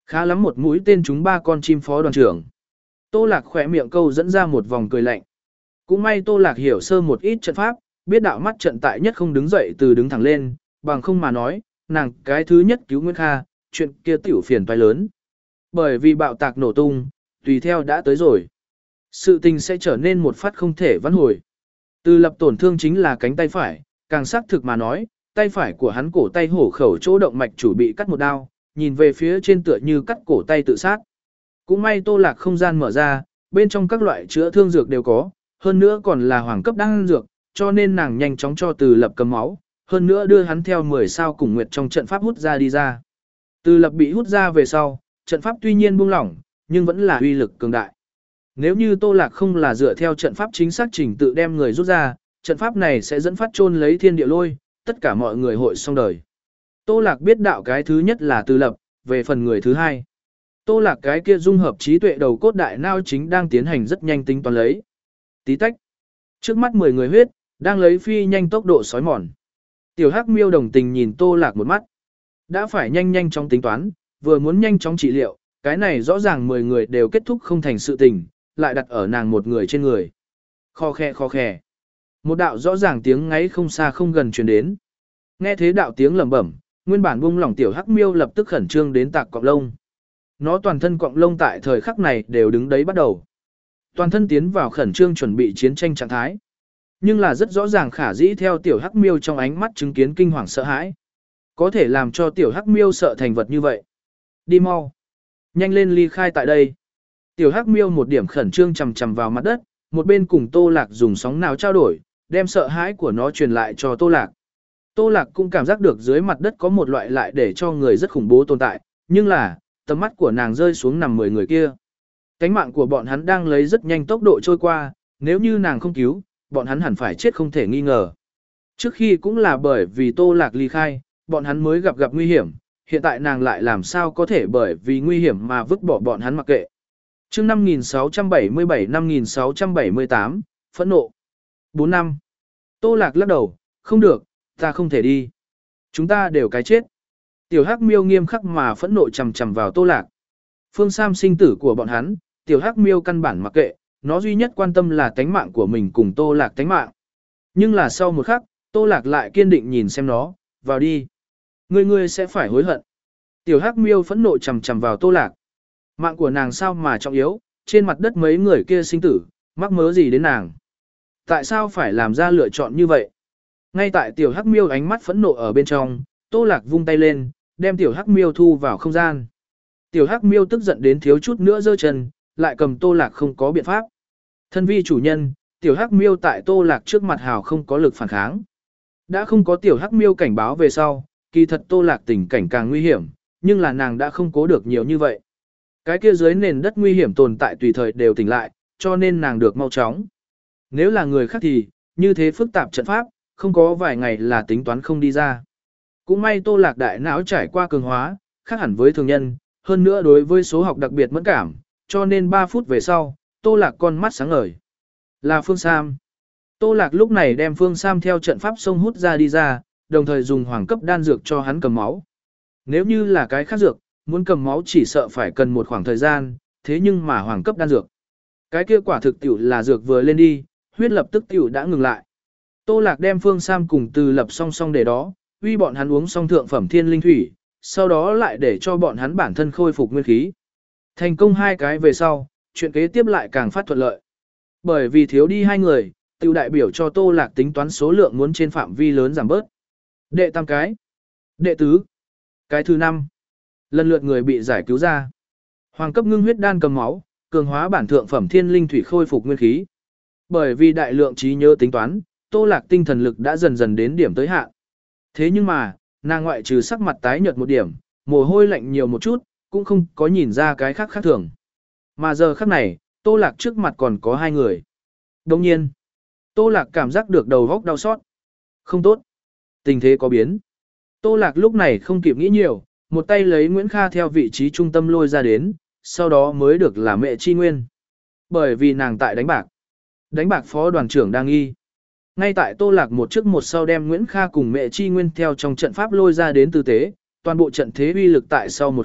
Khá lắm một mũi tên trúng ba con chim phó đoàn trưởng. Tô Lạc khỏe miệng câu dẫn ra một vòng cười lạnh. Cũng may Tô Lạc hiểu sơ một ít trận pháp, biết đạo mắt trận tại nhất không đứng dậy từ đứng thẳng lên, bằng không mà nói, nàng cái thứ nhất cứu Nguyễn Kha, chuyện kia tiểu phiền toái lớn. Bởi vì bạo tạc nổ tung, tùy theo đã tới rồi. Sự tình sẽ trở nên một phát không thể vãn hồi. Từ Lập tổn thương chính là cánh tay phải, càng xác thực mà nói, tay phải của hắn cổ tay hổ khẩu chỗ động mạch chủ bị cắt một đao, nhìn về phía trên tựa như cắt cổ tay tự sát. Cũng may Tô Lạc không gian mở ra, bên trong các loại chữa thương dược đều có, hơn nữa còn là hoàng cấp đan dược, cho nên nàng nhanh chóng cho Từ Lập cầm máu, hơn nữa đưa hắn theo mười sao cùng nguyệt trong trận pháp hút ra đi ra. Từ Lập bị hút ra về sau, trận pháp tuy nhiên buông lỏng, nhưng vẫn là uy lực cường đại. Nếu như Tô Lạc không là dựa theo trận pháp chính xác trình tự đem người rút ra, trận pháp này sẽ dẫn phát chôn lấy thiên địa lôi, tất cả mọi người hội xong đời. Tô Lạc biết đạo cái thứ nhất là Từ Lập, về phần người thứ hai. Tô Lạc cái kia dung hợp trí tuệ đầu cốt đại não chính đang tiến hành rất nhanh tính toán lấy. Tí tách. Trước mắt mười người huyết, đang lấy phi nhanh tốc độ sói mòn. Tiểu Hắc Miêu đồng tình nhìn Tô Lạc một mắt. Đã phải nhanh nhanh chóng tính toán, vừa muốn nhanh chóng trị liệu, cái này rõ ràng mười người đều kết thúc không thành sự tình, lại đặt ở nàng một người trên người. Kho khe kho khe. Một đạo rõ ràng tiếng ngáy không xa không gần truyền đến. Nghe thế đạo tiếng lẩm bẩm, nguyên bản buông lỏng Tiểu Hắc Miêu lập tức khẩn trương đến tạc cọng lông. Nó toàn thân cọng lông tại thời khắc này đều đứng đấy bắt đầu. Toàn thân tiến vào khẩn trương chuẩn bị chiến tranh trạng thái. Nhưng là rất rõ ràng khả dĩ theo Tiểu Hắc Miêu trong ánh mắt chứng kiến kinh hoàng sợ hãi. Có thể làm cho Tiểu Hắc Miêu sợ thành vật như vậy. Đi mau. Nhanh lên ly khai tại đây. Tiểu Hắc Miêu một điểm khẩn trương chầm chầm vào mặt đất, một bên cùng Tô Lạc dùng sóng nào trao đổi, đem sợ hãi của nó truyền lại cho Tô Lạc. Tô Lạc cũng cảm giác được dưới mặt đất có một loại lại để cho người rất khủng bố tồn tại, nhưng là, tầm mắt của nàng rơi xuống nằm mười người kia. Cánh mạng của bọn hắn đang lấy rất nhanh tốc độ trôi qua, nếu như nàng không cứu, bọn hắn hẳn phải chết không thể nghi ngờ. Trước khi cũng là bởi vì Tô Lạc ly khai, bọn hắn mới gặp gặp nguy hiểm, hiện tại nàng lại làm sao có thể bởi vì nguy hiểm mà vứt bỏ bọn hắn mặc kệ. Chương năm nghìn sáu trăm bảy mươi bảy năm nghìn sáu trăm bảy mươi tám, phẫn nộ. bốn năm. Tô Lạc lắc đầu, không được, ta không thể đi. Chúng ta đều cái chết. Tiểu Hắc Miêu nghiêm khắc mà phẫn nộ chầm chầm vào Tô Lạc. Phương Sam sinh tử của bọn hắn, Tiểu Hắc Miêu căn bản mặc kệ, nó duy nhất quan tâm là tánh mạng của mình cùng Tô Lạc tánh mạng. Nhưng là sau một khắc, Tô Lạc lại kiên định nhìn xem nó, vào đi. Ngươi ngươi sẽ phải hối hận. Tiểu Hắc Miêu phẫn nộ chầm chầm vào Tô Lạc. Mạng của nàng sao mà trọng yếu, trên mặt đất mấy người kia sinh tử, mắc mớ gì đến nàng. Tại sao phải làm ra lựa chọn như vậy? Ngay tại Tiểu Hắc Miêu ánh mắt phẫn nộ ở bên trong, Tô Lạc vung tay lên, đem Tiểu Hắc Miêu thu vào không gian. Tiểu Hắc Miêu tức giận đến thiếu chút nữa giơ chân, lại cầm Tô Lạc không có biện pháp. Thân vi chủ nhân, Tiểu Hắc Miêu tại Tô Lạc trước mặt hào không có lực phản kháng. Đã không có Tiểu Hắc Miêu cảnh báo về sau, kỳ thật Tô Lạc tình cảnh càng nguy hiểm, nhưng là nàng đã không cố được nhiều như vậy. Cái kia dưới nền đất nguy hiểm tồn tại tùy thời đều tỉnh lại, cho nên nàng được mau chóng. Nếu là người khác thì, như thế phức tạp trận pháp, không có vài ngày là tính toán không đi ra. Cũng may Tô Lạc đại não trải qua cường hóa, khác hẳn với thường nhân, hơn nữa đối với số học đặc biệt mẫn cảm, cho nên ba phút về sau, Tô Lạc con mắt sáng ngời. Là Phương Sam. Tô Lạc lúc này đem Phương Sam theo trận pháp sông hút ra đi ra, đồng thời dùng hoàng cấp đan dược cho hắn cầm máu. Nếu như là cái khác dược, muốn cầm máu chỉ sợ phải cần một khoảng thời gian, thế nhưng mà hoàng cấp đan dược. Cái kia quả thực tiểu là dược vừa lên đi, huyết lập tức tiểu đã ngừng lại. Tô Lạc đem Phương Sam cùng Từ Lập song song để đó, uy bọn hắn uống xong thượng phẩm thiên linh thủy, sau đó lại để cho bọn hắn bản thân khôi phục nguyên khí. Thành công hai cái về sau, chuyện kế tiếp lại càng phát thuận lợi. Bởi vì thiếu đi hai người, tiểu đại biểu cho Tô Lạc tính toán số lượng muốn trên phạm vi lớn giảm bớt. Đệ tam cái. Đệ tứ. Cái thứ năm. Lần lượt người bị giải cứu ra. Hoàng cấp ngưng huyết đan cầm máu, cường hóa bản thượng phẩm thiên linh thủy khôi phục nguyên khí. Bởi vì đại lượng trí nhớ tính toán, Tô Lạc tinh thần lực đã dần dần đến điểm tới hạn. Thế nhưng mà, nàng ngoại trừ sắc mặt tái nhợt một điểm, mồ hôi lạnh nhiều một chút, cũng không có nhìn ra cái khác khác thường. Mà giờ khắc này, Tô Lạc trước mặt còn có hai người. Đồng nhiên, Tô Lạc cảm giác được đầu góc đau xót. Không tốt. Tình thế có biến. Tô Lạc lúc này không kịp nghĩ nhiều, một tay lấy Nguyễn Kha theo vị trí trung tâm lôi ra đến, sau đó mới được là mẹ chi nguyên. Bởi vì nàng tại đánh bạc. Đánh bạc phó đoàn trưởng đang nghi. Ngay tại Tô Lạc một trước một sau đem Nguyễn Kha cùng mẹ chi nguyên theo trong trận pháp lôi ra đến tư tế, toàn bộ trận thế uy lực tại sau một khắc,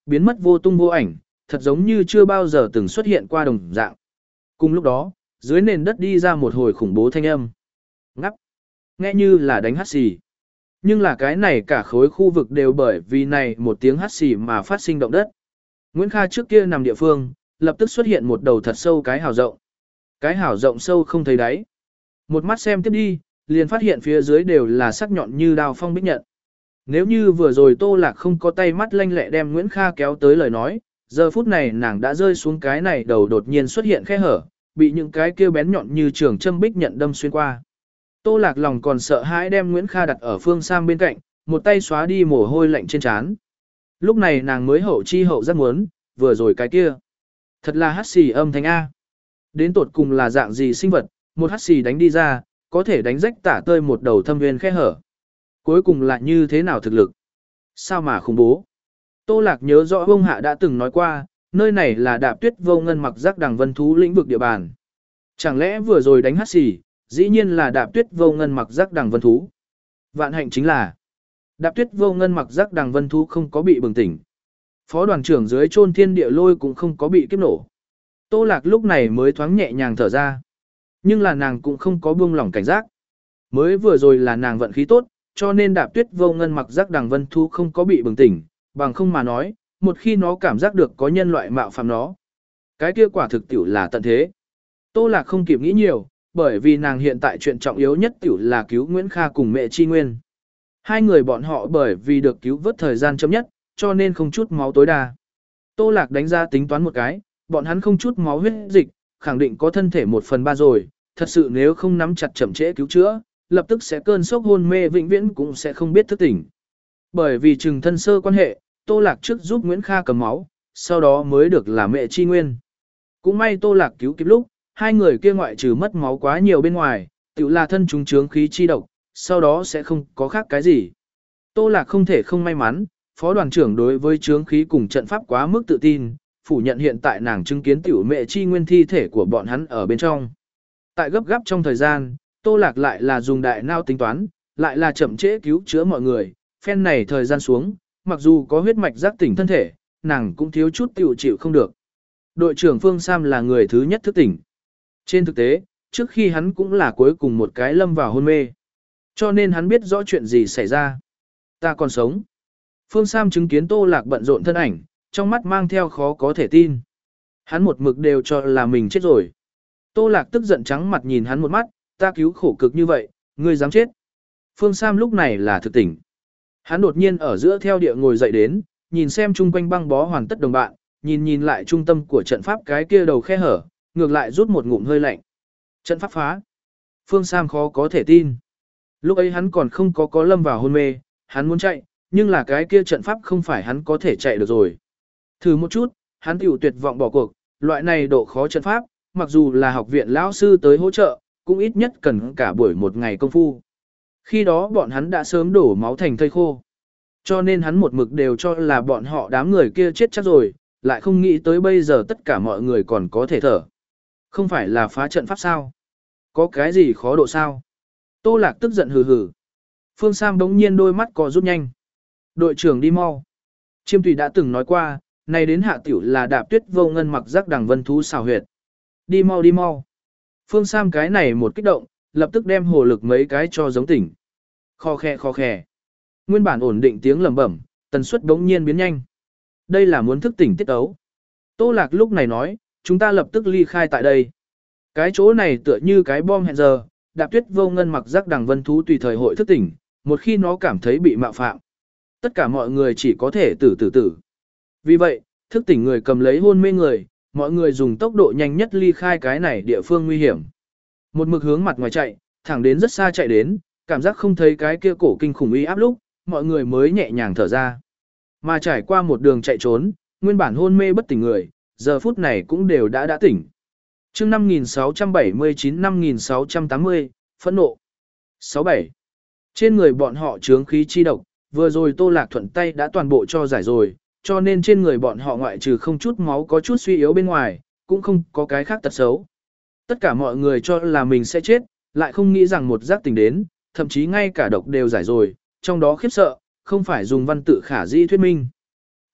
biến mất vô tung vô ảnh, thật giống như chưa bao giờ từng xuất hiện qua đồng dạng. Cùng lúc đó, dưới nền đất đi ra một hồi khủng bố thanh âm. Ngắp. Nghe như là đánh hắt xì. Nhưng là cái này cả khối khu vực đều bởi vì này một tiếng hắt xì mà phát sinh động đất. Nguyễn Kha trước kia nằm địa phương, lập tức xuất hiện một đầu thật sâu cái hào rộng. Cái hào rộng sâu không thấy đáy. Một mắt xem tiếp đi, liền phát hiện phía dưới đều là sắc nhọn như đao phong bích nhận. Nếu như vừa rồi Tô Lạc không có tay mắt lanh lẹ đem Nguyễn Kha kéo tới lời nói, giờ phút này nàng đã rơi xuống cái này đầu đột nhiên xuất hiện khe hở, bị những cái kêu bén nhọn như trường châm bích nhận đâm xuyên qua. Tô Lạc lòng còn sợ hãi đem Nguyễn Kha đặt ở Phương Sam bên cạnh, một tay xóa đi mồ hôi lạnh trên trán. Lúc này nàng mới hậu chi hậu giác muốn, vừa rồi cái kia. Thật là hắt xì âm thanh A. Đến tột cùng là dạng gì sinh vật, một hắt xì đánh đi ra, có thể đánh rách tả tơi một đầu thâm viên khe hở. Cuối cùng là như thế nào thực lực? Sao mà khủng bố? Tô Lạc nhớ rõ ông Hạ đã từng nói qua, nơi này là Đạp Tuyết Vô Ngân mặc giác đằng vân thú lĩnh vực địa bàn. Chẳng lẽ vừa rồi đánh hắt xì, dĩ nhiên là Đạp Tuyết Vô Ngân mặc giác đằng vân thú. Vạn hạnh chính là Đạp Tuyết Vô Ngân mặc giác đằng vân thú không có bị bừng tỉnh. Phó đoàn trưởng dưới chôn thiên địa lôi cũng không có bị kiếp nổ. Tô Lạc lúc này mới thoáng nhẹ nhàng thở ra. Nhưng là nàng cũng không có buông lỏng cảnh giác. Mới vừa rồi là nàng vận khí tốt, cho nên Đạp Tuyết Vô Ngân mặc giác đằng vân thú không có bị bừng tỉnh, bằng không mà nói, một khi nó cảm giác được có nhân loại mạo phạm nó. Cái kia quả thực tiểu là tận thế. Tô Lạc không kịp nghĩ nhiều, bởi vì nàng hiện tại chuyện trọng yếu nhất tiểu là cứu Nguyễn Kha cùng mẹ Chi Nguyên. Hai người bọn họ bởi vì được cứu vớt thời gian chậm nhất, cho nên không chút máu tối đa. Tô Lạc đánh ra tính toán một cái, bọn hắn không chút máu huyết dịch, khẳng định có thân thể một phần ba rồi, thật sự nếu không nắm chặt chậm trễ cứu chữa, lập tức sẽ cơn sốc hôn mê vĩnh viễn cũng sẽ không biết thức tỉnh. Bởi vì chừng thân sơ quan hệ, Tô Lạc trước giúp Nguyễn Kha cầm máu, sau đó mới được là mẹ Chi Nguyên. Cũng may Tô Lạc cứu kịp lúc, hai người kia ngoại trừ mất máu quá nhiều bên ngoài, tự là thân chúng chướng khí chi độc, sau đó sẽ không có khác cái gì. Tô Lạc không thể không may mắn, phó đoàn trưởng đối với chướng khí cùng trận pháp quá mức tự tin, phủ nhận hiện tại nàng chứng kiến tiểu mẹ Chi Nguyên thi thể của bọn hắn ở bên trong. Tại gấp gáp trong thời gian, Tô Lạc lại là dùng đại não tính toán, lại là chậm trễ cứu chữa mọi người, phen này thời gian xuống, mặc dù có huyết mạch giác tỉnh thân thể, nàng cũng thiếu chút tiểu chịu không được. Đội trưởng Phương Sam là người thứ nhất thức tỉnh. Trên thực tế, trước khi hắn cũng là cuối cùng một cái lâm vào hôn mê. Cho nên hắn biết rõ chuyện gì xảy ra. Ta còn sống. Phương Sam chứng kiến Tô Lạc bận rộn thân ảnh, trong mắt mang theo khó có thể tin. Hắn một mực đều cho là mình chết rồi. Tô Lạc tức giận trắng mặt nhìn hắn một mắt, ta cứu khổ cực như vậy, ngươi dám chết. Phương Sam lúc này là thực tỉnh. Hắn đột nhiên ở giữa theo địa ngồi dậy đến, nhìn xem chung quanh băng bó hoàn tất đồng bạn, nhìn nhìn lại trung tâm của trận pháp cái kia đầu khe hở, ngược lại rút một ngụm hơi lạnh. Trận pháp phá. Phương Sam khó có thể tin. Lúc ấy hắn còn không có có lâm vào hôn mê, hắn muốn chạy, nhưng là cái kia trận pháp không phải hắn có thể chạy được rồi. Thử một chút, hắn tiểu tuyệt vọng bỏ cuộc, loại này độ khó trận pháp, mặc dù là học viện lão sư tới hỗ trợ, cũng ít nhất cần cả buổi một ngày công phu. Khi đó bọn hắn đã sớm đổ máu thành thây khô. Cho nên hắn một mực đều cho là bọn họ đám người kia chết chắc rồi, lại không nghĩ tới bây giờ tất cả mọi người còn có thể thở. Không phải là phá trận pháp sao? Có cái gì khó độ sao? Tô Lạc tức giận hừ hừ. Phương Sam bỗng nhiên đôi mắt co rút nhanh. Đội trưởng đi mau. Chiêm Tùy đã từng nói qua, này đến hạ tiểu là Đạp Tuyết Vô Ngân mặc giác đằng vân thú xào huyệt. Đi mau đi mau. Phương Sam cái này một kích động, lập tức đem hồ lực mấy cái cho giống tỉnh. Kho khe kho khe. Nguyên bản ổn định tiếng lẩm bẩm, tần suất bỗng nhiên biến nhanh. Đây là muốn thức tỉnh tiết ấu. Tô Lạc lúc này nói, chúng ta lập tức ly khai tại đây. Cái chỗ này tựa như cái bom hẹn giờ, Đạp Tuyết Vô Ngân mặc giác đằng vân thú tùy thời hội thức tỉnh, một khi nó cảm thấy bị mạo phạm. Tất cả mọi người chỉ có thể tử tử tử. Vì vậy, thức tỉnh người cầm lấy hôn mê người, mọi người dùng tốc độ nhanh nhất ly khai cái này địa phương nguy hiểm. Một mực hướng mặt ngoài chạy, thẳng đến rất xa chạy đến, cảm giác không thấy cái kia cổ kinh khủng uy áp lúc, mọi người mới nhẹ nhàng thở ra. Mà trải qua một đường chạy trốn, nguyên bản hôn mê bất tỉnh người, giờ phút này cũng đều đã đã tỉnh. Chương năm nghìn sáu trăm bảy mươi chín năm nghìn sáu trăm tám mươi, phẫn nộ. sáu bảy. Trên người bọn họ chướng khí chi độc, vừa rồi Tô Lạc thuận tay đã toàn bộ cho giải rồi, cho nên trên người bọn họ ngoại trừ không chút máu có chút suy yếu bên ngoài, cũng không có cái khác tật xấu. Tất cả mọi người cho là mình sẽ chết, lại không nghĩ rằng một giác tỉnh đến, thậm chí ngay cả độc đều giải rồi, trong đó khiếp sợ, không phải dùng văn tự khả dĩ thuyết minh.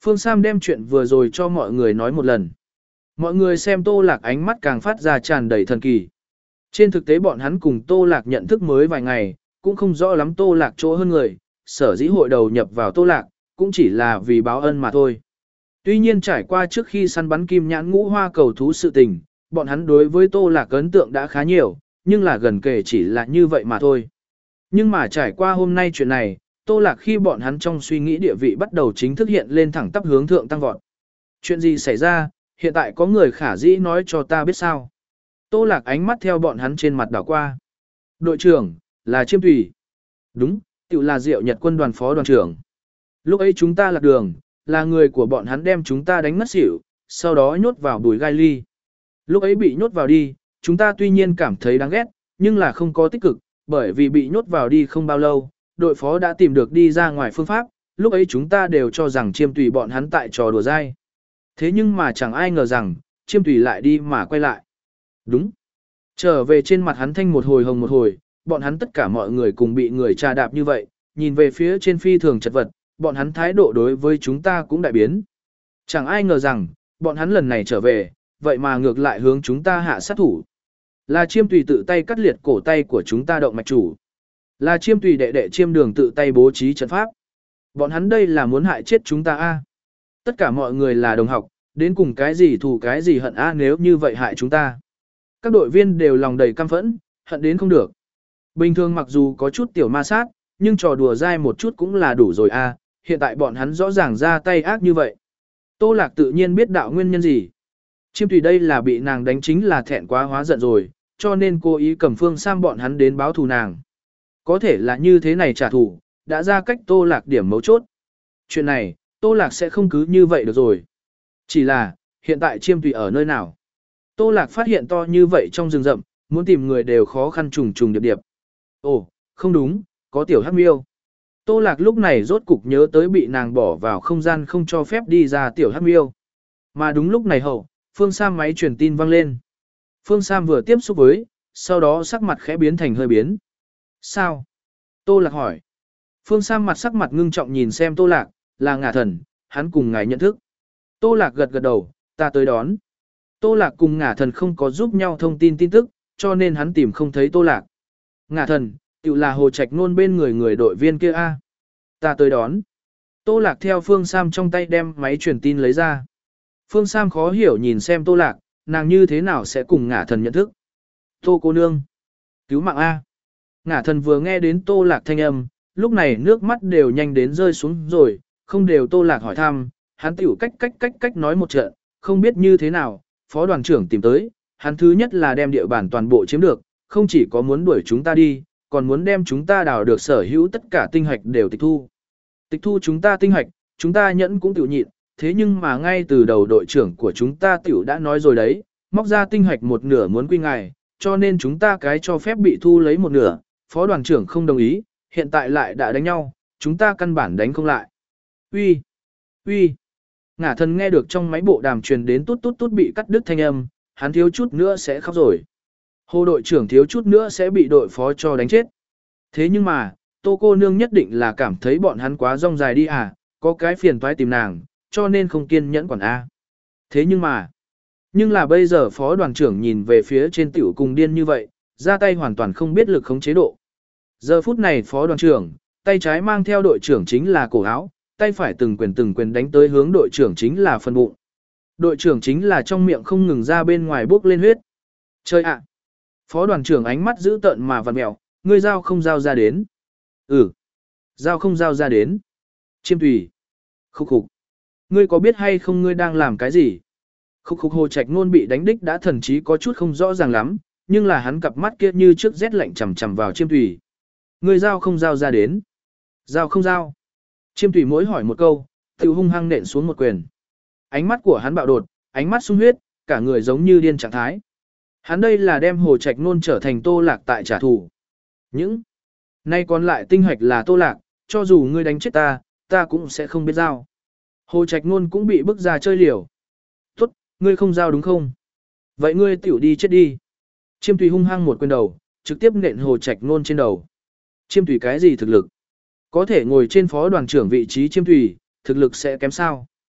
Phương Sam đem chuyện vừa rồi cho mọi người nói một lần. Mọi người xem Tô Lạc ánh mắt càng phát ra tràn đầy thần kỳ. Trên thực tế bọn hắn cùng Tô Lạc nhận thức mới vài ngày, cũng không rõ lắm Tô Lạc chỗ hơn người, sở dĩ hội đầu nhập vào Tô Lạc, cũng chỉ là vì báo ân mà thôi. Tuy nhiên trải qua trước khi săn bắn kim nhãn ngũ hoa cầu thú sự tình, bọn hắn đối với Tô Lạc ấn tượng đã khá nhiều, nhưng là gần kể chỉ là như vậy mà thôi. Nhưng mà trải qua hôm nay chuyện này, Tô Lạc khi bọn hắn trong suy nghĩ địa vị bắt đầu chính thức hiện lên thẳng tắp hướng thượng tăng vọt. Chuyện gì xảy ra, hiện tại có người khả dĩ nói cho ta biết sao. Tô Lạc ánh mắt theo bọn hắn trên mặt đảo qua. Đội trưởng, là Chiêm Thủy. Đúng, tự là Diệu Nhật quân đoàn phó đoàn trưởng. Lúc ấy chúng ta lạc đường, là người của bọn hắn đem chúng ta đánh ngất xỉu, sau đó nhốt vào bùi gai ly. Lúc ấy bị nhốt vào đi, chúng ta tuy nhiên cảm thấy đáng ghét, nhưng là không có tích cực, bởi vì bị nhốt vào đi không bao lâu, đội phó đã tìm được đi ra ngoài phương pháp, lúc ấy chúng ta đều cho rằng Chiêm Tùy bọn hắn tại trò đùa dai. Thế nhưng mà chẳng ai ngờ rằng, Chiêm Tùy lại đi mà quay lại. Đúng. Trở về trên mặt hắn thanh một hồi hồng một hồi, bọn hắn tất cả mọi người cùng bị người trà đạp như vậy, nhìn về phía trên phi thường chật vật, bọn hắn thái độ đối với chúng ta cũng đại biến. Chẳng ai ngờ rằng, bọn hắn lần này trở về, vậy mà ngược lại hướng chúng ta hạ sát thủ. Là Chiêm Tùy tự tay cắt liệt cổ tay của chúng ta động mạch chủ. Là Chiêm Tùy đệ đệ Chiêm Đường tự tay bố trí trận pháp. Bọn hắn đây là muốn hại chết chúng ta a. Tất cả mọi người là đồng học, đến cùng cái gì thù cái gì hận a nếu như vậy hại chúng ta. Các đội viên đều lòng đầy căm phẫn, hận đến không được. Bình thường mặc dù có chút tiểu ma sát, nhưng trò đùa dai một chút cũng là đủ rồi a. Hiện tại bọn hắn rõ ràng ra tay ác như vậy. Tô Lạc tự nhiên biết đạo nguyên nhân gì. Chiêm Tùy đây là bị nàng đánh chính là thẹn quá hóa giận rồi, cho nên cố ý cầm Phương Sam bọn hắn đến báo thù nàng. Có thể là như thế này trả thù, đã ra cách Tô Lạc điểm mấu chốt. Chuyện này, Tô Lạc sẽ không cứ như vậy được rồi. Chỉ là, hiện tại Chiêm Tùy ở nơi nào? Tô Lạc phát hiện to như vậy trong rừng rậm, muốn tìm người đều khó khăn trùng trùng điệp điệp. Ồ, không đúng, có tiểu hắc miêu. Tô Lạc lúc này rốt cục nhớ tới bị nàng bỏ vào không gian không cho phép đi ra tiểu hắc miêu. Mà đúng lúc này hậu, Phương Sam máy truyền tin vang lên. Phương Sam vừa tiếp xúc với, sau đó sắc mặt khẽ biến thành hơi biến. Sao? Tô Lạc hỏi. Phương Sam mặt sắc mặt ngưng trọng nhìn xem Tô Lạc, là Ngả Thần, hắn cùng ngài nhận thức. Tô Lạc gật gật đầu, ta tới đón. Tô Lạc cùng Ngả Thần không có giúp nhau thông tin tin tức, cho nên hắn tìm không thấy Tô Lạc. Ngả Thần, tự là Hồ Trạch Nôn bên người người đội viên kia a. Ta tới đón. Tô Lạc theo Phương Sam trong tay đem máy truyền tin lấy ra. Phương Sam khó hiểu nhìn xem Tô Lạc, nàng như thế nào sẽ cùng Ngả Thần nhận thức. Tô cô nương. Cứu mạng A. Ngả Thần vừa nghe đến Tô Lạc thanh âm, lúc này nước mắt đều nhanh đến rơi xuống rồi, không đều Tô Lạc hỏi thăm, hắn tiểu cách cách cách cách nói một trận, không biết như thế nào, phó đoàn trưởng tìm tới, hắn thứ nhất là đem địa bàn toàn bộ chiếm được, không chỉ có muốn đuổi chúng ta đi, còn muốn đem chúng ta đào được sở hữu tất cả tinh hạch đều tịch thu. Tịch thu chúng ta tinh hạch, chúng ta nhẫn cũng tiểu nhịn, thế nhưng mà ngay từ đầu đội trưởng của chúng ta tiểu đã nói rồi đấy, móc ra tinh hạch một nửa muốn quy ngài, cho nên chúng ta cái cho phép bị thu lấy một nửa, phó đoàn trưởng không đồng ý, hiện tại lại đã đánh nhau, chúng ta căn bản đánh không lại. Uy, uy. Ngả Thần nghe được trong máy bộ đàm truyền đến tút tút tút bị cắt đứt thanh âm, hắn thiếu chút nữa sẽ khóc rồi. Hồ đội trưởng thiếu chút nữa sẽ bị đội phó cho đánh chết. Thế nhưng mà, Tô cô nương nhất định là cảm thấy bọn hắn quá rong dài đi à, có cái phiền toái tìm nàng, cho nên không kiên nhẫn quản A. Thế nhưng mà, nhưng là bây giờ phó đoàn trưởng nhìn về phía trên tiểu cùng điên như vậy, ra tay hoàn toàn không biết lực khống chế độ. Giờ phút này phó đoàn trưởng, tay trái mang theo đội trưởng chính là cổ áo, tay phải từng quyền từng quyền đánh tới hướng đội trưởng chính là phần bụng. Đội trưởng chính là trong miệng không ngừng ra bên ngoài bốc lên huyết. Chơi ạ! Phó đoàn trưởng ánh mắt giữ tợn mà vặn mẹo, ngươi giao không giao ra đến. Ừ. Giao không giao ra đến. Chiêm Tùy. Khúc khục. Ngươi có biết hay không ngươi đang làm cái gì? Khúc khục Hồ Trạch Nôn bị đánh đích đã thần chí có chút không rõ ràng lắm, nhưng là hắn cặp mắt kia như trước rét lạnh chằm chằm vào Chiêm Tùy. Ngươi giao không giao ra đến. Giao không giao. Chiêm Tùy mỗi hỏi một câu, tiểu hung hăng nện xuống một quyền. Ánh mắt của hắn bạo đột, ánh mắt sung huyết, cả người giống như điên trạng thái. Hắn đây là đem Hồ Trạch Nôn trở thành Tô Lạc tại trả thù. Những nay còn lại tinh hạch là Tô Lạc, cho dù ngươi đánh chết ta, ta cũng sẽ không biết giao. Hồ Trạch Nôn cũng bị bức ra chơi liều. Tốt, ngươi không giao đúng không? Vậy ngươi tiểu đi chết đi. Chiêm Tùy hung hăng một quyền đầu, trực tiếp nện Hồ Trạch Nôn trên đầu. Chiêm Tùy cái gì thực lực? Có thể ngồi trên phó đoàn trưởng vị trí Chiêm Tùy, thực lực sẽ kém sao?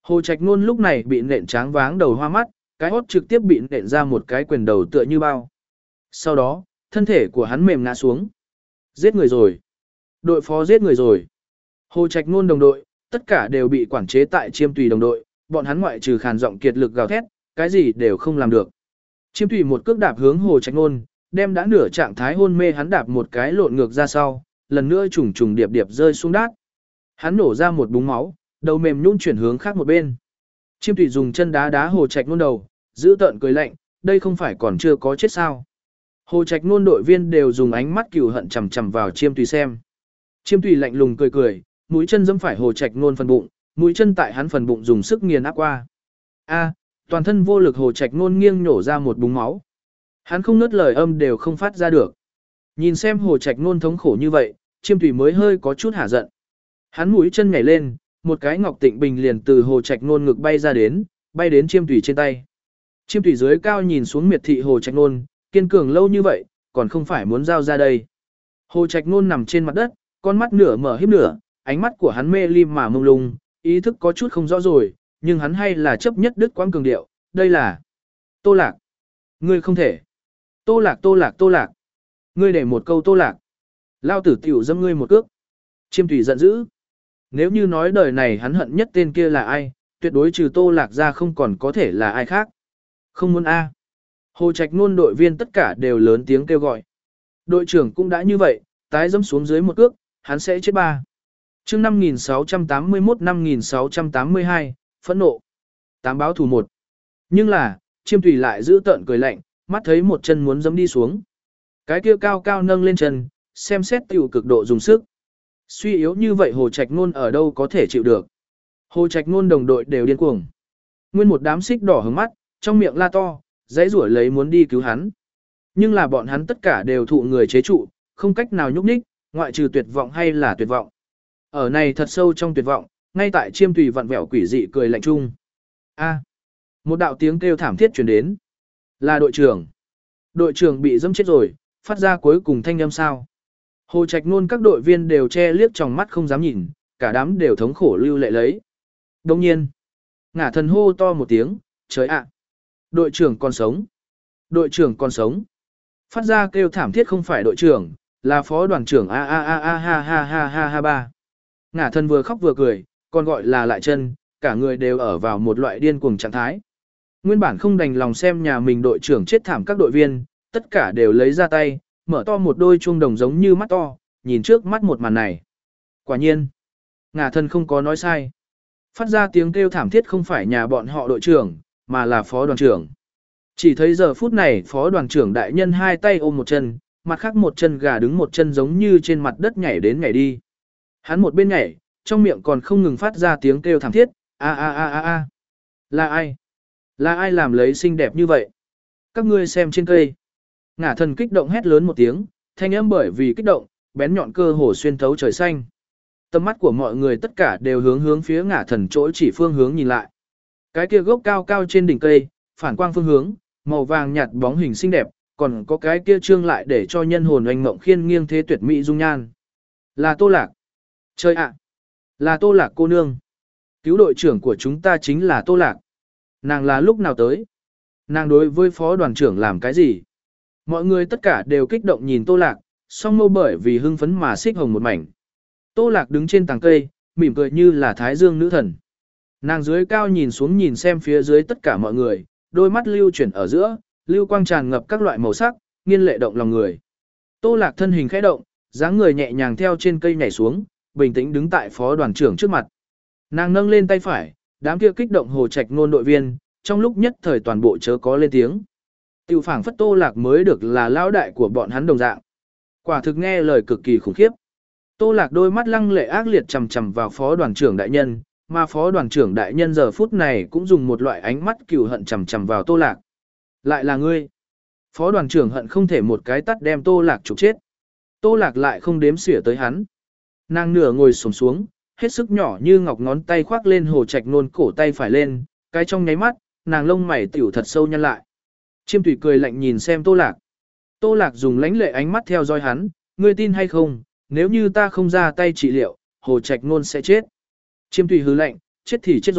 Hồ Trạch Nôn lúc này bị nện tráng váng đầu hoa mắt, cái hốt trực tiếp bị nện ra một cái quyền đầu tựa như bao. Sau đó, thân thể của hắn mềm ngã xuống. Giết người rồi. Đội phó giết người rồi. Hồ Trạch Nôn đồng đội, tất cả đều bị quản chế tại Chiêm Tùy đồng đội, bọn hắn ngoại trừ khàn giọng kiệt lực gào thét, cái gì đều không làm được. Chiêm Tùy một cước đạp hướng Hồ Trạch Nôn, đem đã nửa trạng thái hôn mê hắn đạp một cái lộn ngược ra sau, lần nữa trùng trùng điệp điệp rơi xuống đát. Hắn nổ ra một búng máu, đầu mềm nhũn chuyển hướng khác một bên. Chiêm Tùy dùng chân đá đá Hồ Trạch Nôn đầu, giữ tợn cười lạnh, đây không phải còn chưa có chết sao? Hồ Trạch Nôn đội viên đều dùng ánh mắt cừu hận chằm chằm vào Chiêm Tùy xem. Chiêm Tùy lạnh lùng cười cười, mũi chân giẫm phải Hồ Trạch Nôn phần bụng, mũi chân tại hắn phần bụng dùng sức nghiền áp qua. A, toàn thân vô lực Hồ Trạch Nôn nghiêng nhổ ra một búng máu. Hắn không nứt lời âm đều không phát ra được. Nhìn xem Hồ Trạch Nôn thống khổ như vậy, Chiêm Tùy mới hơi có chút hả giận. Hắn mũi chân nhảy lên, một cái ngọc tịnh bình liền từ Hồ Trạch Nôn ngực bay ra đến, bay đến Chiêm Tùy trên tay. Chiêm Tùy dưới cao nhìn xuống miệt thị Hồ Trạch Nôn, kiên cường lâu như vậy, còn không phải muốn giao ra đây. Hồ Trạch Nôn nằm trên mặt đất, con mắt nửa mở híp nửa, ánh mắt của hắn mê lim mà mông lung, ý thức có chút không rõ rồi, nhưng hắn hay là chấp nhất đứt quãng cường điệu, đây là Tô Lạc. Ngươi không thể. Tô Lạc Tô Lạc Tô Lạc. Ngươi để một câu Tô Lạc. Lao tử tiểu dâm ngươi một cước. Chiêm Tùy giận dữ. Nếu như nói đời này hắn hận nhất tên kia là ai, tuyệt đối trừ Tô Lạc ra không còn có thể là ai khác. Không muốn A. Hồ Trạch Nôn đội viên tất cả đều lớn tiếng kêu gọi. Đội trưởng cũng đã như vậy, tái dẫm xuống dưới một cước, hắn sẽ chết ba. Chương năm nghìn sáu trăm tám mươi mốt năm nghìn sáu trăm tám mươi hai, phẫn nộ. Tám báo thù một. Nhưng là, Chiêm Tùy lại giữ tợn cười lạnh, mắt thấy một chân muốn dẫm đi xuống. Cái kia cao cao nâng lên chân, xem xét tiểu cực độ dùng sức. Suy yếu như vậy Hồ Trạch Nôn ở đâu có thể chịu được. Hồ Trạch Nôn đồng đội đều điên cuồng. Nguyên một đám xích đỏ hướng mắt, trong miệng la to, dãy rủa lấy muốn đi cứu hắn. Nhưng là bọn hắn tất cả đều thụ người chế trụ, không cách nào nhúc nhích, ngoại trừ tuyệt vọng hay là tuyệt vọng. Ở này thật sâu trong tuyệt vọng, ngay tại Chiêm Tùy vặn vẹo quỷ dị cười lạnh chung. A. Một đạo tiếng kêu thảm thiết truyền đến. Là đội trưởng. Đội trưởng bị dẫm chết rồi, phát ra cuối cùng thanh âm sao. Hồ Trạch Nôn các đội viên đều che liếc trong mắt không dám nhìn, cả đám đều thống khổ lưu lệ lấy. Đồng nhiên, ngả thần hô to một tiếng, trời ạ. Đội trưởng còn sống. Đội trưởng còn sống. Phát ra kêu thảm thiết không phải đội trưởng, là phó đoàn trưởng a a a a ha ha ha ha ha ba. Ngả thần vừa khóc vừa cười, còn gọi là lại chân, cả người đều ở vào một loại điên cuồng trạng thái. Nguyên bản không đành lòng xem nhà mình đội trưởng chết thảm các đội viên, tất cả đều lấy ra tay, mở to một đôi chuông đồng giống như mắt to, nhìn trước mắt một màn này. Quả nhiên, ngả thần không có nói sai. Phát ra tiếng kêu thảm thiết không phải nhà bọn họ đội trưởng, mà là phó đoàn trưởng. Chỉ thấy giờ phút này phó đoàn trưởng đại nhân hai tay ôm một chân, mặt khác một chân gà đứng một chân giống như trên mặt đất nhảy đến nhảy đi. Hắn một bên nhảy, trong miệng còn không ngừng phát ra tiếng kêu thảm thiết, a a a a a. Là ai? Là ai làm lấy xinh đẹp như vậy? Các ngươi xem trên cây. Ngả thần kích động hét lớn một tiếng, thanh âm bởi vì kích động, bén nhọn cơ hồ xuyên thấu trời xanh. Tầm mắt của mọi người tất cả đều hướng hướng phía ngả thần chỗ chỉ phương hướng nhìn lại. Cái kia gốc cao cao trên đỉnh cây, phản quang phương hướng, màu vàng nhạt bóng hình xinh đẹp, còn có cái kia trương lại để cho nhân hồn oanh mộng khiên nghiêng thế tuyệt mỹ dung nhan. Là Tô Lạc. Chơi ạ. Là Tô Lạc cô nương. Cứu đội trưởng của chúng ta chính là Tô Lạc. Nàng là lúc nào tới? Nàng đối với phó đoàn trưởng làm cái gì? Mọi người tất cả đều kích động nhìn Tô Lạc, song mâu bởi vì hưng phấn mà xích hồng một mảnh. Tô Lạc đứng trên tàng cây, mỉm cười như là thái dương nữ thần. Nàng dưới cao nhìn xuống nhìn xem phía dưới tất cả mọi người, đôi mắt lưu chuyển ở giữa, lưu quang tràn ngập các loại màu sắc, nghiên lệ động lòng người. Tô Lạc thân hình khẽ động, dáng người nhẹ nhàng theo trên cây nhảy xuống, bình tĩnh đứng tại phó đoàn trưởng trước mặt. Nàng nâng lên tay phải, đám kia kích động Hồ Trạch Nôn đội viên, trong lúc nhất thời toàn bộ chớ có lên tiếng. Tiểu phảng phất Tô Lạc mới được là lão đại của bọn hắn đồng dạng. Quả thực nghe lời cực kỳ khủng khiếp. Tô Lạc đôi mắt lăng lệ ác liệt chằm chằm vào phó đoàn trưởng đại nhân, mà phó đoàn trưởng đại nhân giờ phút này cũng dùng một loại ánh mắt cừu hận chằm chằm vào Tô Lạc. Lại là ngươi. Phó đoàn trưởng hận không thể một cái tắt đem Tô Lạc trục chết. Tô Lạc lại không đếm xỉa tới hắn. Nàng nửa ngồi xổm xuống, hết sức nhỏ như ngọc ngón tay khoác lên Hồ Trạch Nôn cổ tay phải lên, cái trong nháy mắt, nàng lông mày tiểu thật sâu nhăn lại. Chiêm Tùy cười lạnh nhìn xem Tô Lạc. Tô Lạc dùng lãnh lệ ánh mắt theo dõi hắn, ngươi tin hay không, nếu như ta không ra tay trị liệu, Hồ Trạch Nôn sẽ chết. Chiêm Tùy hứ lạnh, chết thì chết rồi,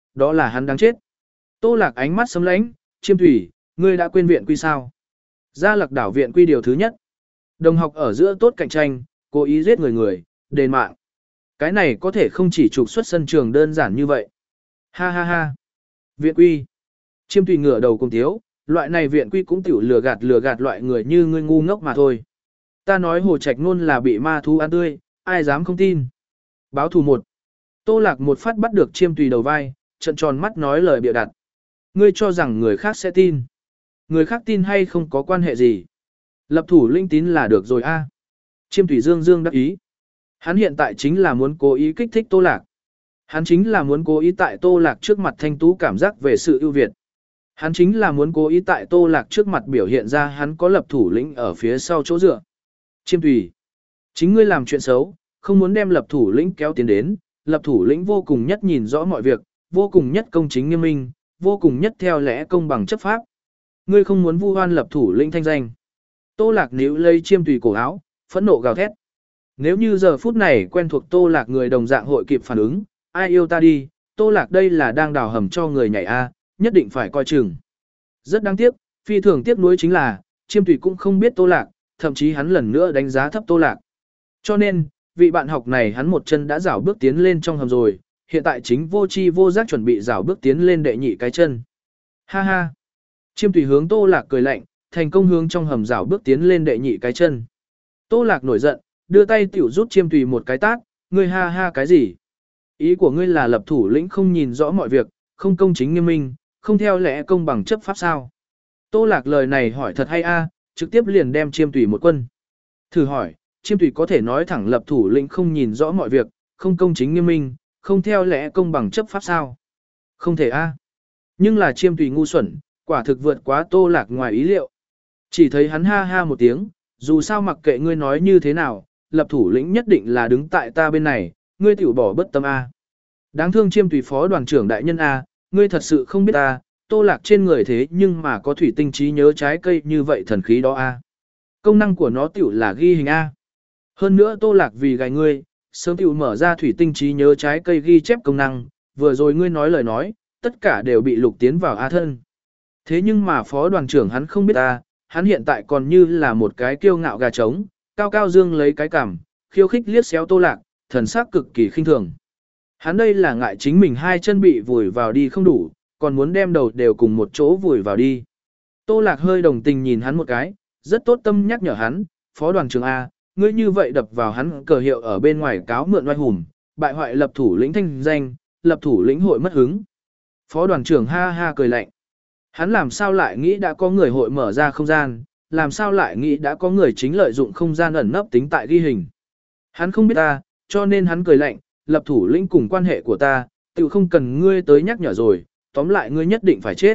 đó là hắn đáng chết. Tô Lạc ánh mắt sấm lãnh, Chiêm Thủy, ngươi đã quên viện quy sao? Gia Lạc đảo viện quy điều thứ nhất. Đồng học ở giữa tốt cạnh tranh, cố ý giết người người, đền mạng. Cái này có thể không chỉ trục xuất sân trường đơn giản như vậy. Ha ha ha. Viện quy. Chiêm Thủy ngửa đầu cùng thiếu, loại này viện quy cũng tiểu lừa gạt lừa gạt loại người như ngươi ngu ngốc mà thôi. Ta nói Hồ Trạch Nôn là bị ma thú ăn tươi, ai dám không tin. Báo thù một. Tô Lạc một phát bắt được Chiêm Tùy đầu vai, trận tròn mắt nói lời bịa đặt. Ngươi cho rằng người khác sẽ tin. Người khác tin hay không có quan hệ gì. Lập thủ linh tín là được rồi a. Chiêm Tùy dương dương đắc ý. Hắn hiện tại chính là muốn cố ý kích thích Tô Lạc. Hắn chính là muốn cố ý tại Tô Lạc trước mặt thanh tú cảm giác về sự ưu việt. Hắn chính là muốn cố ý tại Tô Lạc trước mặt biểu hiện ra hắn có lập thủ lĩnh ở phía sau chỗ dựa. Chiêm Tùy. Chính ngươi làm chuyện xấu, không muốn đem lập thủ lĩnh kéo tiến đến, lập thủ lĩnh vô cùng nhất nhìn rõ mọi việc, vô cùng nhất công chính nghiêm minh, vô cùng nhất theo lẽ công bằng chấp pháp. Ngươi không muốn vu oan lập thủ lĩnh thanh danh. Tô Lạc níu lấy Chiêm Tùy cổ áo, phẫn nộ gào thét. Nếu như giờ phút này quen thuộc Tô Lạc người đồng dạng hội kịp phản ứng, ai yêu ta đi, Tô Lạc đây là đang đào hầm cho người nhảy a, nhất định phải coi chừng. Rất đáng tiếc, phi thường tiếc nuối chính là, Chiêm Tùy cũng không biết Tô Lạc, thậm chí hắn lần nữa đánh giá thấp Tô Lạc. Cho nên, vị bạn học này hắn một chân đã rảo bước tiến lên trong hầm rồi, hiện tại chính vô chi vô giác chuẩn bị rảo bước tiến lên đệ nhị cái chân. Ha ha! Chiêm Tùy hướng Tô Lạc cười lạnh, thành công hướng trong hầm rảo bước tiến lên đệ nhị cái chân. Tô Lạc nổi giận, đưa tay tiểu rút Chiêm Tùy một cái tát, ngươi ha ha cái gì? Ý của ngươi là lập thủ lĩnh không nhìn rõ mọi việc, không công chính nghiêm minh, không theo lẽ công bằng chấp pháp sao? Tô Lạc lời này hỏi thật hay a, trực tiếp liền đem Chiêm Tùy một quân. Thử hỏi, Chiêm Tùy có thể nói thẳng lập thủ lĩnh không nhìn rõ mọi việc, không công chính nghiêm minh, không theo lẽ công bằng chấp pháp sao? Không thể a. Nhưng là Chiêm Tùy ngu xuẩn, quả thực vượt quá Tô Lạc ngoài ý liệu. Chỉ thấy hắn ha ha một tiếng, dù sao mặc kệ ngươi nói như thế nào, lập thủ lĩnh nhất định là đứng tại ta bên này, ngươi tiểu bỏ bất tâm a. Đáng thương Chiêm Tùy phó đoàn trưởng đại nhân a, ngươi thật sự không biết ta, Tô Lạc trên người thế nhưng mà có thủy tinh trí nhớ trái cây như vậy thần khí đó a. Công năng của nó tiểu là ghi hình a. Hơn nữa Tô Lạc vì gài ngươi, sớm tiểu mở ra thủy tinh trí nhớ trái cây ghi chép công năng, vừa rồi ngươi nói lời nói, tất cả đều bị lục tiến vào a thân. Thế nhưng mà phó đoàn trưởng hắn không biết ta, hắn hiện tại còn như là một cái kiêu ngạo gà trống, cao cao dương lấy cái cằm, khiêu khích liếc xéo Tô Lạc, thần sắc cực kỳ khinh thường. Hắn đây là ngại chính mình hai chân bị vùi vào đi không đủ, còn muốn đem đầu đều cùng một chỗ vùi vào đi. Tô Lạc hơi đồng tình nhìn hắn một cái, rất tốt tâm nhắc nhở hắn, phó đoàn trưởng A, ngươi như vậy đập vào hắn cờ hiệu ở bên ngoài cáo mượn oai hùng, bại hoại lập thủ lĩnh thanh danh, lập thủ lĩnh hội mất hứng. Phó đoàn trưởng ha ha cười lạnh. Hắn làm sao lại nghĩ đã có người hội mở ra không gian, làm sao lại nghĩ đã có người chính lợi dụng không gian ẩn nấp tính tại ghi hình. Hắn không biết ta, cho nên hắn cười lạnh, lập thủ lĩnh cùng quan hệ của ta, tự không cần ngươi tới nhắc nhở rồi, tóm lại ngươi nhất định phải chết.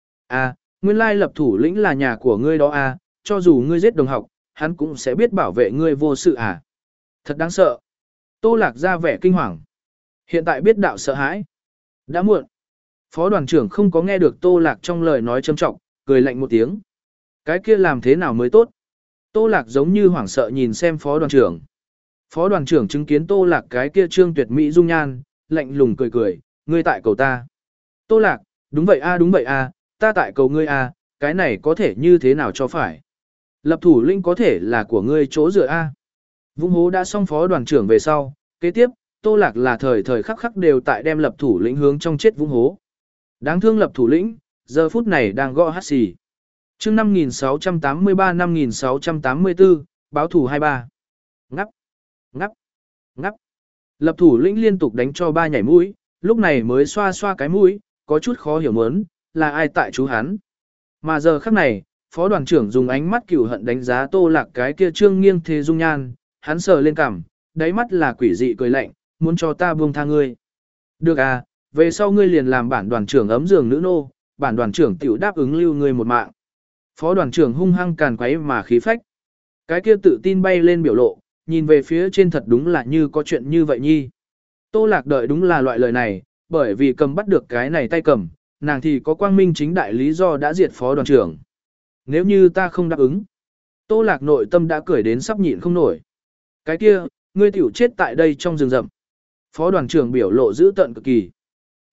À, nguyên lai lập thủ lĩnh là nhà của ngươi đó à, cho dù ngươi giết đồng học, hắn cũng sẽ biết bảo vệ ngươi vô sự à. Thật đáng sợ. Tô Lạc ra vẻ kinh hoàng. Hiện tại biết đạo sợ hãi. Đã muộn. Phó đoàn trưởng không có nghe được Tô Lạc trong lời nói châm trọng, cười lạnh một tiếng. Cái kia làm thế nào mới tốt? Tô Lạc giống như hoảng sợ nhìn xem phó đoàn trưởng. Phó đoàn trưởng chứng kiến Tô Lạc cái kia trương tuyệt mỹ dung nhan, lạnh lùng cười cười, ngươi tại cầu ta. Tô Lạc, đúng vậy a đúng vậy a, ta tại cầu ngươi a, cái này có thể như thế nào cho phải. Lập thủ lĩnh có thể là của ngươi chỗ dựa a. Vũng hố đã xong phó đoàn trưởng về sau, kế tiếp, Tô Lạc là thời thời khắc khắc đều tại đem lập thủ lĩnh hướng trong chết vũng hố. Đáng thương lập thủ lĩnh, giờ phút này đang gõ hát xì. Chương năm nghìn sáu trăm tám mươi ba năm nghìn sáu trăm tám mươi tư, báo thủ hai mươi ba. Ngắp, ngắp, ngắp. Lập thủ lĩnh liên tục đánh cho ba nhảy mũi, lúc này mới xoa xoa cái mũi, có chút khó hiểu muốn, là ai tại chú hắn. Mà giờ khắc này, phó đoàn trưởng dùng ánh mắt cừu hận đánh giá Tô Lạc cái kia trương nghiêng thế dung nhan, hắn sờ lên cằm, đáy mắt là quỷ dị cười lạnh, muốn cho ta buông tha ngươi. Được à, về sau ngươi liền làm bản đoàn trưởng ấm giường nữ nô, bản đoàn trưởng tiểu đáp ứng lưu ngươi một mạng. Phó đoàn trưởng hung hăng càn quấy mà khí phách. Cái kia tự tin bay lên biểu lộ, nhìn về phía trên thật đúng là như có chuyện như vậy nhi. Tô Lạc đợi đúng là loại lời này, bởi vì cầm bắt được cái này tay cầm, nàng thì có quang minh chính đại lý do đã diệt phó đoàn trưởng. Nếu như ta không đáp ứng, Tô Lạc nội tâm đã cười đến sắp nhịn không nổi. Cái kia, ngươi tiểu chết tại đây trong rừng rậm. Phó đoàn trưởng biểu lộ dữ tợn cực kỳ.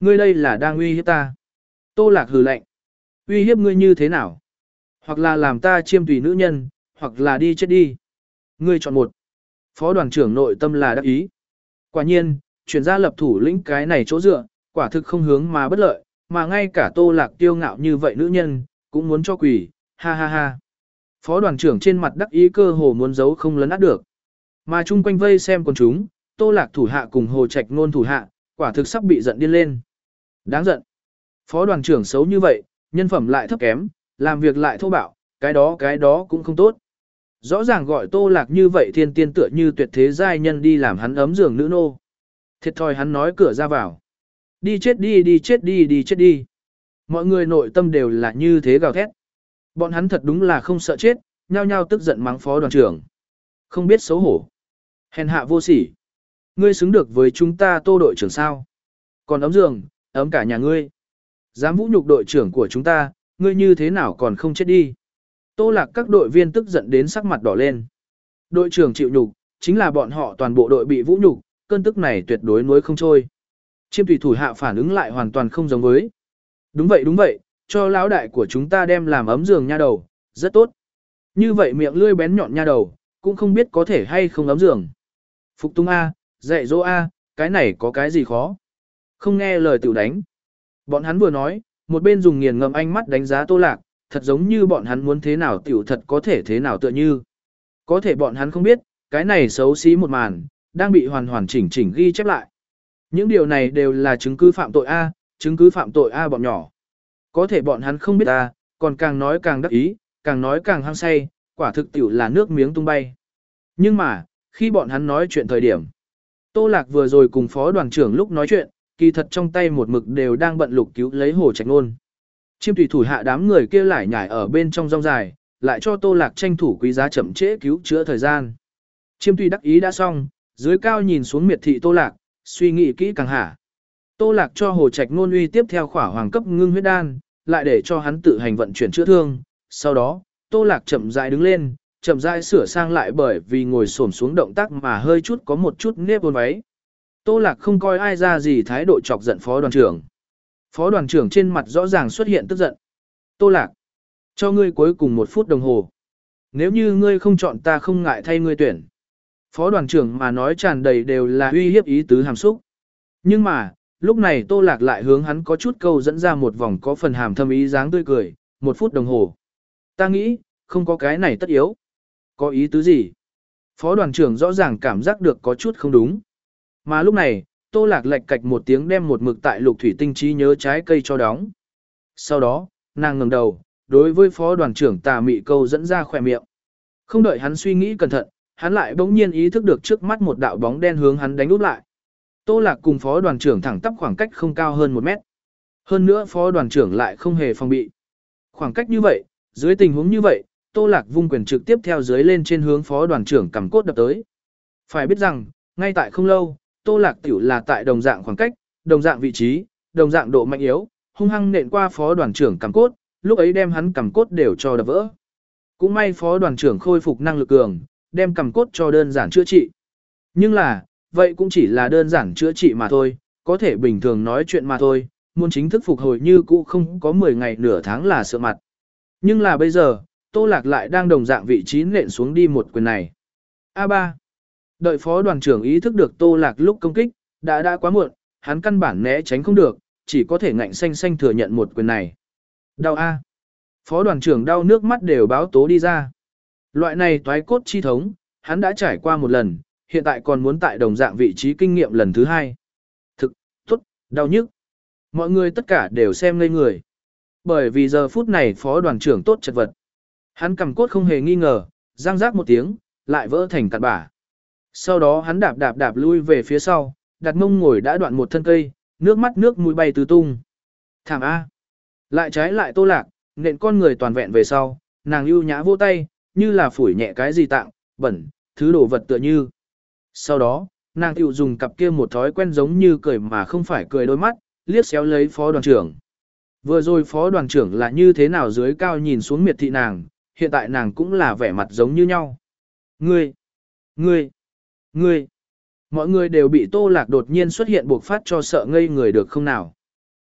Ngươi đây là đang uy hiếp ta. Tô Lạc hừ lạnh. Uy hiếp ngươi như thế nào? Hoặc là làm ta chiêm tùy nữ nhân, hoặc là đi chết đi. Ngươi chọn một. Phó đoàn trưởng nội tâm là đắc ý. Quả nhiên, chuyển ra lập thủ lĩnh cái này chỗ dựa, quả thực không hướng mà bất lợi, mà ngay cả Tô Lạc kiêu ngạo như vậy nữ nhân, cũng muốn cho quỷ, ha ha ha. Phó đoàn trưởng trên mặt đắc ý cơ hồ muốn giấu không lấn át được. Mà chung quanh vây xem con chúng, Tô Lạc thủ hạ cùng Hồ Trạch Nôn thủ hạ, quả thực sắp bị giận điên lên. Đáng giận. Phó đoàn trưởng xấu như vậy, nhân phẩm lại thấp kém, làm việc lại thô bạo, cái đó cái đó cũng không tốt. Rõ ràng gọi Tô Lạc như vậy thiên tiên tựa như tuyệt thế giai nhân đi làm hắn ấm giường nữ nô. Thiệt thòi hắn nói cửa ra vào. Đi chết đi đi chết đi đi chết đi. Mọi người nội tâm đều là như thế gào thét. Bọn hắn thật đúng là không sợ chết, nhao nhao tức giận mắng phó đoàn trưởng. Không biết xấu hổ. Hèn hạ vô sỉ. Ngươi xứng được với chúng ta Tô đội trưởng sao? Còn ấm giường, ấm cả nhà ngươi. Dám vũ nhục đội trưởng của chúng ta, ngươi như thế nào còn không chết đi? Tô Lạc các đội viên tức giận đến sắc mặt đỏ lên. Đội trưởng chịu nhục, chính là bọn họ toàn bộ đội bị vũ nhục, cơn tức này tuyệt đối nuối không trôi. Chiêm tùy thủ hạ phản ứng lại hoàn toàn không giống với. Đúng vậy đúng vậy, cho lão đại của chúng ta đem làm ấm giường nha đầu, rất tốt. Như vậy miệng lươi bén nhọn nha đầu, cũng không biết có thể hay không ấm giường. Phục tung A, dạy dỗ A, cái này có cái gì khó. Không nghe lời tiểu đánh. Bọn hắn vừa nói, một bên dùng nghiền ngẫm ánh mắt đánh giá Tô Lạc, thật giống như bọn hắn muốn thế nào tiểu thật có thể thế nào tựa như. Có thể bọn hắn không biết, cái này xấu xí một màn, đang bị hoàn hoàn chỉnh chỉnh ghi chép lại. Những điều này đều là chứng cứ phạm tội A, chứng cứ phạm tội A bọn nhỏ. Có thể bọn hắn không biết A, còn càng nói càng đắc ý, càng nói càng hăng say, quả thực tiểu là nước miếng tung bay. Nhưng mà, khi bọn hắn nói chuyện thời điểm, Tô Lạc vừa rồi cùng phó đoàn trưởng lúc nói chuyện, kỳ thật trong tay một mực đều đang bận lục cứu lấy Hồ Trạch Nôn. Chiêm tùy thủ hạ đám người kia lại nhảy ở bên trong rong dài, lại cho Tô Lạc tranh thủ quý giá chậm trễ cứu chữa thời gian. Chiêm tùy đắc ý đã xong, dưới cao nhìn xuống miệt thị Tô Lạc, suy nghĩ kỹ càng hả. Tô Lạc cho Hồ Trạch Nôn uy tiếp theo khỏa hoàng cấp ngưng huyết đan, lại để cho hắn tự hành vận chuyển chữa thương. Sau đó, Tô Lạc chậm rãi đứng lên, chậm rãi sửa sang lại bởi vì ngồi xổm xuống động tác mà hơi chút có một chút nếp hôn váy. Tô Lạc không coi ai ra gì thái độ chọc giận phó đoàn trưởng. Phó đoàn trưởng trên mặt rõ ràng xuất hiện tức giận. Tô Lạc, cho ngươi cuối cùng một phút đồng hồ. Nếu như ngươi không chọn ta không ngại thay ngươi tuyển. Phó đoàn trưởng mà nói tràn đầy đều là uy hiếp ý tứ hàm xúc. Nhưng mà, lúc này Tô Lạc lại hướng hắn có chút câu dẫn ra một vòng có phần hàm thâm ý dáng tươi cười, một phút đồng hồ. Ta nghĩ, không có cái này tất yếu. Có ý tứ gì? Phó đoàn trưởng rõ ràng cảm giác được có chút không đúng. Mà lúc này, Tô Lạc lạch cạch một tiếng đem một mực tại lục thủy tinh trí nhớ trái cây cho đóng. Sau đó, nàng ngẩng đầu, đối với phó đoàn trưởng tà mị câu dẫn ra khỏe miệng. Không đợi hắn suy nghĩ cẩn thận, hắn lại bỗng nhiên ý thức được trước mắt một đạo bóng đen hướng hắn đánh úp lại. Tô Lạc cùng phó đoàn trưởng thẳng tắp khoảng cách không cao hơn một mét. Hơn nữa phó đoàn trưởng lại không hề phòng bị. Khoảng cách như vậy, dưới tình huống như vậy, Tô Lạc vung quyền trực tiếp theo dưới lên trên hướng phó đoàn trưởng cầm cốt đập tới. Phải biết rằng, ngay tại không lâu, Tô Lạc tiểu là tại đồng dạng khoảng cách, đồng dạng vị trí, đồng dạng độ mạnh yếu, hung hăng nện qua phó đoàn trưởng cầm cốt, lúc ấy đem hắn cầm cốt đều cho đập vỡ. Cũng may phó đoàn trưởng khôi phục năng lực cường, đem cầm cốt cho đơn giản chữa trị. Nhưng là, vậy cũng chỉ là đơn giản chữa trị mà thôi, có thể bình thường nói chuyện mà thôi, muốn chính thức phục hồi như cũ không có mười ngày nửa tháng là sợ mặt. Nhưng là bây giờ, Tô Lạc lại đang đồng dạng vị trí nện xuống đi một quyền này. a ba. Đợi phó đoàn trưởng ý thức được Tô Lạc lúc công kích, đã đã quá muộn, hắn căn bản né tránh không được, chỉ có thể ngạnh xanh xanh thừa nhận một quyền này. Đau a. Phó đoàn trưởng đau nước mắt đều báo tố đi ra. Loại này toái cốt chi thống, hắn đã trải qua một lần, hiện tại còn muốn tại đồng dạng vị trí kinh nghiệm lần thứ hai. Thực, tốt, đau nhức. Mọi người tất cả đều xem ngây người. Bởi vì giờ phút này phó đoàn trưởng tốt chật vật. Hắn cầm cốt không hề nghi ngờ, răng rác một tiếng, lại vỡ thành cặn bã. Sau đó hắn đạp đạp đạp lui về phía sau, đặt mông ngồi đã đoạn một thân cây, nước mắt nước mũi bay tứ tung. Thảm A. Lại trái lại Tô Lạc, nện con người toàn vẹn về sau, nàng ưu nhã vỗ tay, như là phủi nhẹ cái gì tạng, bẩn, thứ đồ vật tựa như. Sau đó, nàng tiểu dùng cặp kia một thói quen giống như cười mà không phải cười đôi mắt, liếc xéo lấy phó đoàn trưởng. Vừa rồi phó đoàn trưởng là như thế nào dưới cao nhìn xuống miệt thị nàng, hiện tại nàng cũng là vẻ mặt giống như nhau. Ngươi, ngươi, ngươi, mọi người đều bị Tô Lạc đột nhiên xuất hiện buộc phát cho sợ ngây người được không nào.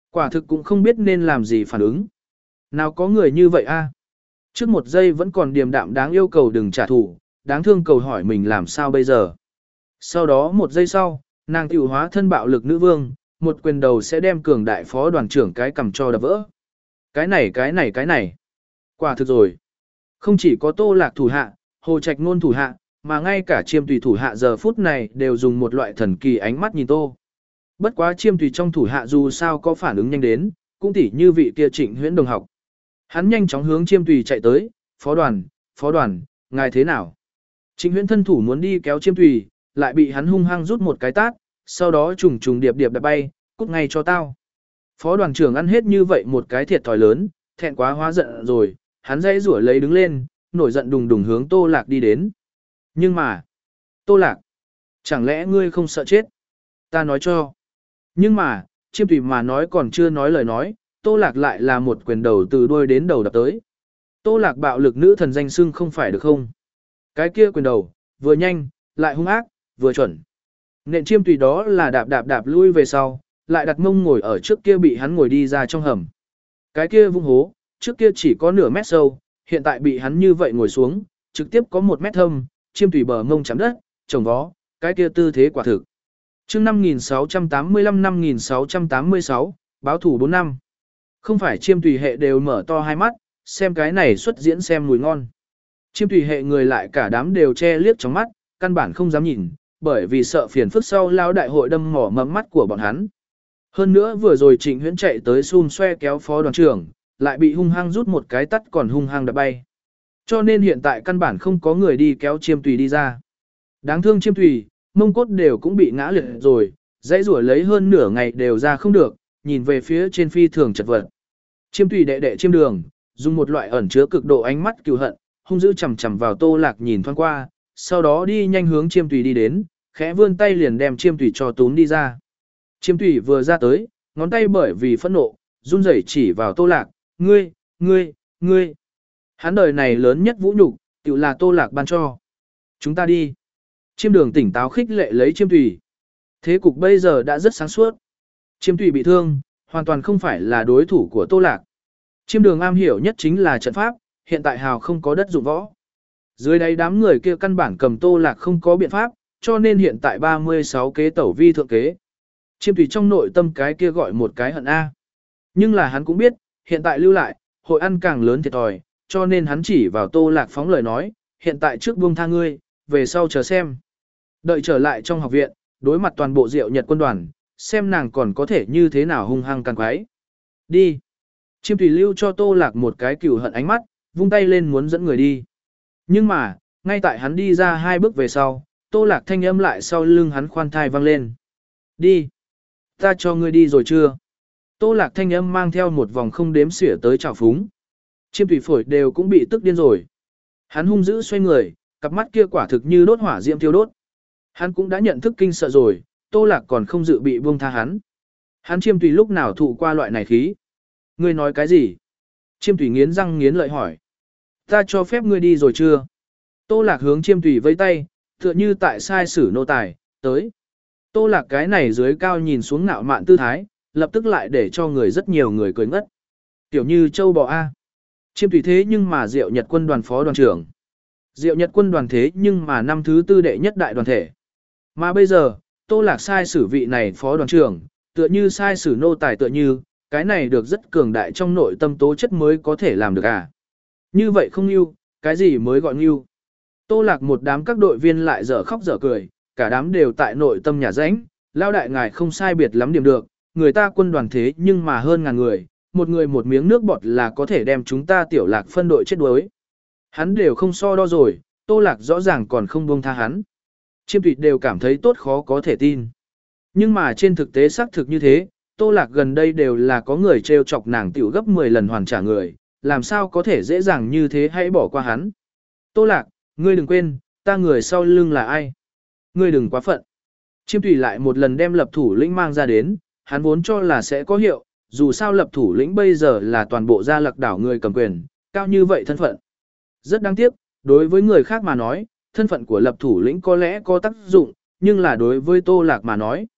Quả thực cũng không biết nên làm gì phản ứng. Nào có người như vậy a? Trước một giây vẫn còn điềm đạm đáng yêu cầu đừng trả thù, đáng thương cầu hỏi mình làm sao bây giờ. Sau đó một giây sau, nàng tiểu hóa thân bạo lực nữ vương, một quyền đầu sẽ đem cường đại phó đoàn trưởng cái cầm cho đập vỡ. Cái này cái này cái này. Quả thực rồi. Không chỉ có Tô Lạc thủ hạ, Hồ Trạch Nôn thủ hạ, mà ngay cả Chiêm Tùy thủ hạ giờ phút này đều dùng một loại thần kỳ ánh mắt nhìn Tô. Bất quá Chiêm Tùy trong thủ hạ dù sao có phản ứng nhanh đến, cũng tỉ như vị kia Trịnh Huyễn đồng học. Hắn nhanh chóng hướng Chiêm Tùy chạy tới, "Phó đoàn, phó đoàn, ngài thế nào?" Trịnh Huyễn thân thủ muốn đi kéo Chiêm Tùy, lại bị hắn hung hăng rút một cái tát, sau đó trùng trùng điệp điệp đập bay, "Cút ngay cho tao." Phó đoàn trưởng ăn hết như vậy một cái thiệt thòi lớn, thẹn quá hóa giận rồi, hắn dãy rủa lấy đứng lên, nổi giận đùng đùng hướng Tô Lạc đi đến. Nhưng mà, Tô Lạc, chẳng lẽ ngươi không sợ chết? Ta nói cho. Nhưng mà, Chiêm Tùy mà nói còn chưa nói lời nói, Tô Lạc lại là một quyền đầu từ đuôi đến đầu đập tới. Tô Lạc bạo lực nữ thần danh xưng không phải được không? Cái kia quyền đầu, vừa nhanh, lại hung ác, vừa chuẩn. Nện Chiêm Tùy đó là đạp đạp đạp lui về sau, lại đặt mông ngồi ở trước kia bị hắn ngồi đi ra trong hầm. Cái kia vung hố, trước kia chỉ có nửa mét sâu, hiện tại bị hắn như vậy ngồi xuống, trực tiếp có một mét thâm, Chiêm Tùy bờ mông chạm đất, chồng vó, cái kia tư thế quả thực. Chương năm nghìn sáu trăm tám mươi lăm năm nghìn sáu trăm tám mươi sáu, báo thủ bốn năm. Không phải Chiêm Tùy hệ đều mở to hai mắt, xem cái này xuất diễn xem mùi ngon. Chiêm Tùy hệ người lại cả đám đều che liếc trong mắt, căn bản không dám nhìn, bởi vì sợ phiền phức sau lao đại hội đâm mỏ mẫm mắt của bọn hắn. Hơn nữa vừa rồi Trịnh Huyễn chạy tới xun xoe kéo phó đoàn trưởng, lại bị hung hăng rút một cái tắt còn hung hăng đập bay. Cho nên hiện tại căn bản không có người đi kéo Chiêm Tùy đi ra. Đáng thương Chiêm Tùy, mông cốt đều cũng bị ngã liệt rồi, dãy rủa lấy hơn nửa ngày đều ra không được, nhìn về phía trên phi thường chật vật. Chiêm Tùy đệ đệ Chiêm Đường, dùng một loại ẩn chứa cực độ ánh mắt cừu hận, hung dữ chằm chằm vào Tô Lạc nhìn thoáng qua, sau đó đi nhanh hướng Chiêm Tùy đi đến, khẽ vươn tay liền đem Chiêm Tùy cho túm đi ra. Chiêm Tùy vừa ra tới, ngón tay bởi vì phẫn nộ, run rẩy chỉ vào Tô Lạc, "Ngươi, ngươi, ngươi." Hắn đời này lớn nhất vũ nhục, tự là Tô Lạc ban cho. "Chúng ta đi." Chiêm Đường tỉnh táo khích lệ lấy Chiêm Tùy. Thế cục bây giờ đã rất sáng suốt. Chiêm Tùy bị thương, hoàn toàn không phải là đối thủ của Tô Lạc. Chiêm Đường am hiểu nhất chính là trận pháp, hiện tại hào không có đất dụng võ. Dưới đáy đám người kia căn bản cầm Tô Lạc không có biện pháp, cho nên hiện tại ba mươi sáu kế tẩu vi thượng kế. Chiêm Tùy trong nội tâm cái kia gọi một cái hận A. Nhưng là hắn cũng biết, hiện tại lưu lại, hội ăn càng lớn thiệt thòi, cho nên hắn chỉ vào Tô Lạc phóng lời nói, hiện tại trước buông tha ngươi, về sau chờ xem. Đợi trở lại trong học viện, đối mặt toàn bộ Diệu Nhật quân đoàn, xem nàng còn có thể như thế nào hung hăng càng quái. Đi. Chiêm Tùy lưu cho Tô Lạc một cái cừu hận ánh mắt, vung tay lên muốn dẫn người đi. Nhưng mà, ngay tại hắn đi ra hai bước về sau, Tô Lạc thanh âm lại sau lưng hắn khoan thai vang lên. Đi. Ta cho ngươi đi rồi chưa? Tô Lạc thanh âm mang theo một vòng không đếm xỉa tới trào phúng. Chiêm Tùy phổi đều cũng bị tức điên rồi. Hắn hung dữ xoay người, cặp mắt kia quả thực như đốt hỏa diệm thiêu đốt. Hắn cũng đã nhận thức kinh sợ rồi, Tô Lạc còn không dự bị buông tha hắn. Hắn Chiêm Tùy lúc nào thụ qua loại này khí? Ngươi nói cái gì? Chiêm Tùy nghiến răng nghiến lợi hỏi. Ta cho phép ngươi đi rồi chưa? Tô Lạc hướng Chiêm Tùy vẫy tay, tựa như tại sai sử nô tài, tới. Tô Lạc cái này dưới cao nhìn xuống ngạo mạn tư thái, lập tức lại để cho người rất nhiều người cười ngất. Tiểu như châu bò A. Chiêm Tùy thế nhưng mà Diệu Nhật quân đoàn phó đoàn trưởng. Diệu Nhật quân đoàn thế nhưng mà năm thứ tư đệ nhất đại đoàn thể. Mà bây giờ, Tô Lạc sai sử vị này phó đoàn trưởng, tựa như sai sử nô tài tựa như, cái này được rất cường đại trong nội tâm tố chất mới có thể làm được à. Như vậy không yêu, cái gì mới gọi yêu. Tô Lạc một đám các đội viên lại dở khóc dở cười, cả đám đều tại nội tâm nhà rãnh, lao đại ngài không sai biệt lắm điểm được, người ta quân đoàn thế nhưng mà hơn ngàn người, một người một miếng nước bọt là có thể đem chúng ta Tiểu Lạc phân đội chết đuối. Hắn đều không so đo rồi, Tô Lạc rõ ràng còn không buông tha hắn. Chiêm Tùy đều cảm thấy tốt khó có thể tin. Nhưng mà trên thực tế xác thực như thế, Tô Lạc gần đây đều là có người trêu chọc nàng tiểu gấp mười lần hoàn trả người, làm sao có thể dễ dàng như thế hãy bỏ qua hắn. Tô Lạc, ngươi đừng quên, ta người sau lưng là ai? Ngươi đừng quá phận. Chiêm Tùy lại một lần đem lập thủ lĩnh mang ra đến, hắn vốn cho là sẽ có hiệu, dù sao lập thủ lĩnh bây giờ là toàn bộ gia lạc đảo người cầm quyền, cao như vậy thân phận. Rất đáng tiếc, đối với người khác mà nói, thân phận của lập thủ lĩnh có lẽ có tác dụng, nhưng là đối với Tô Lạc mà nói.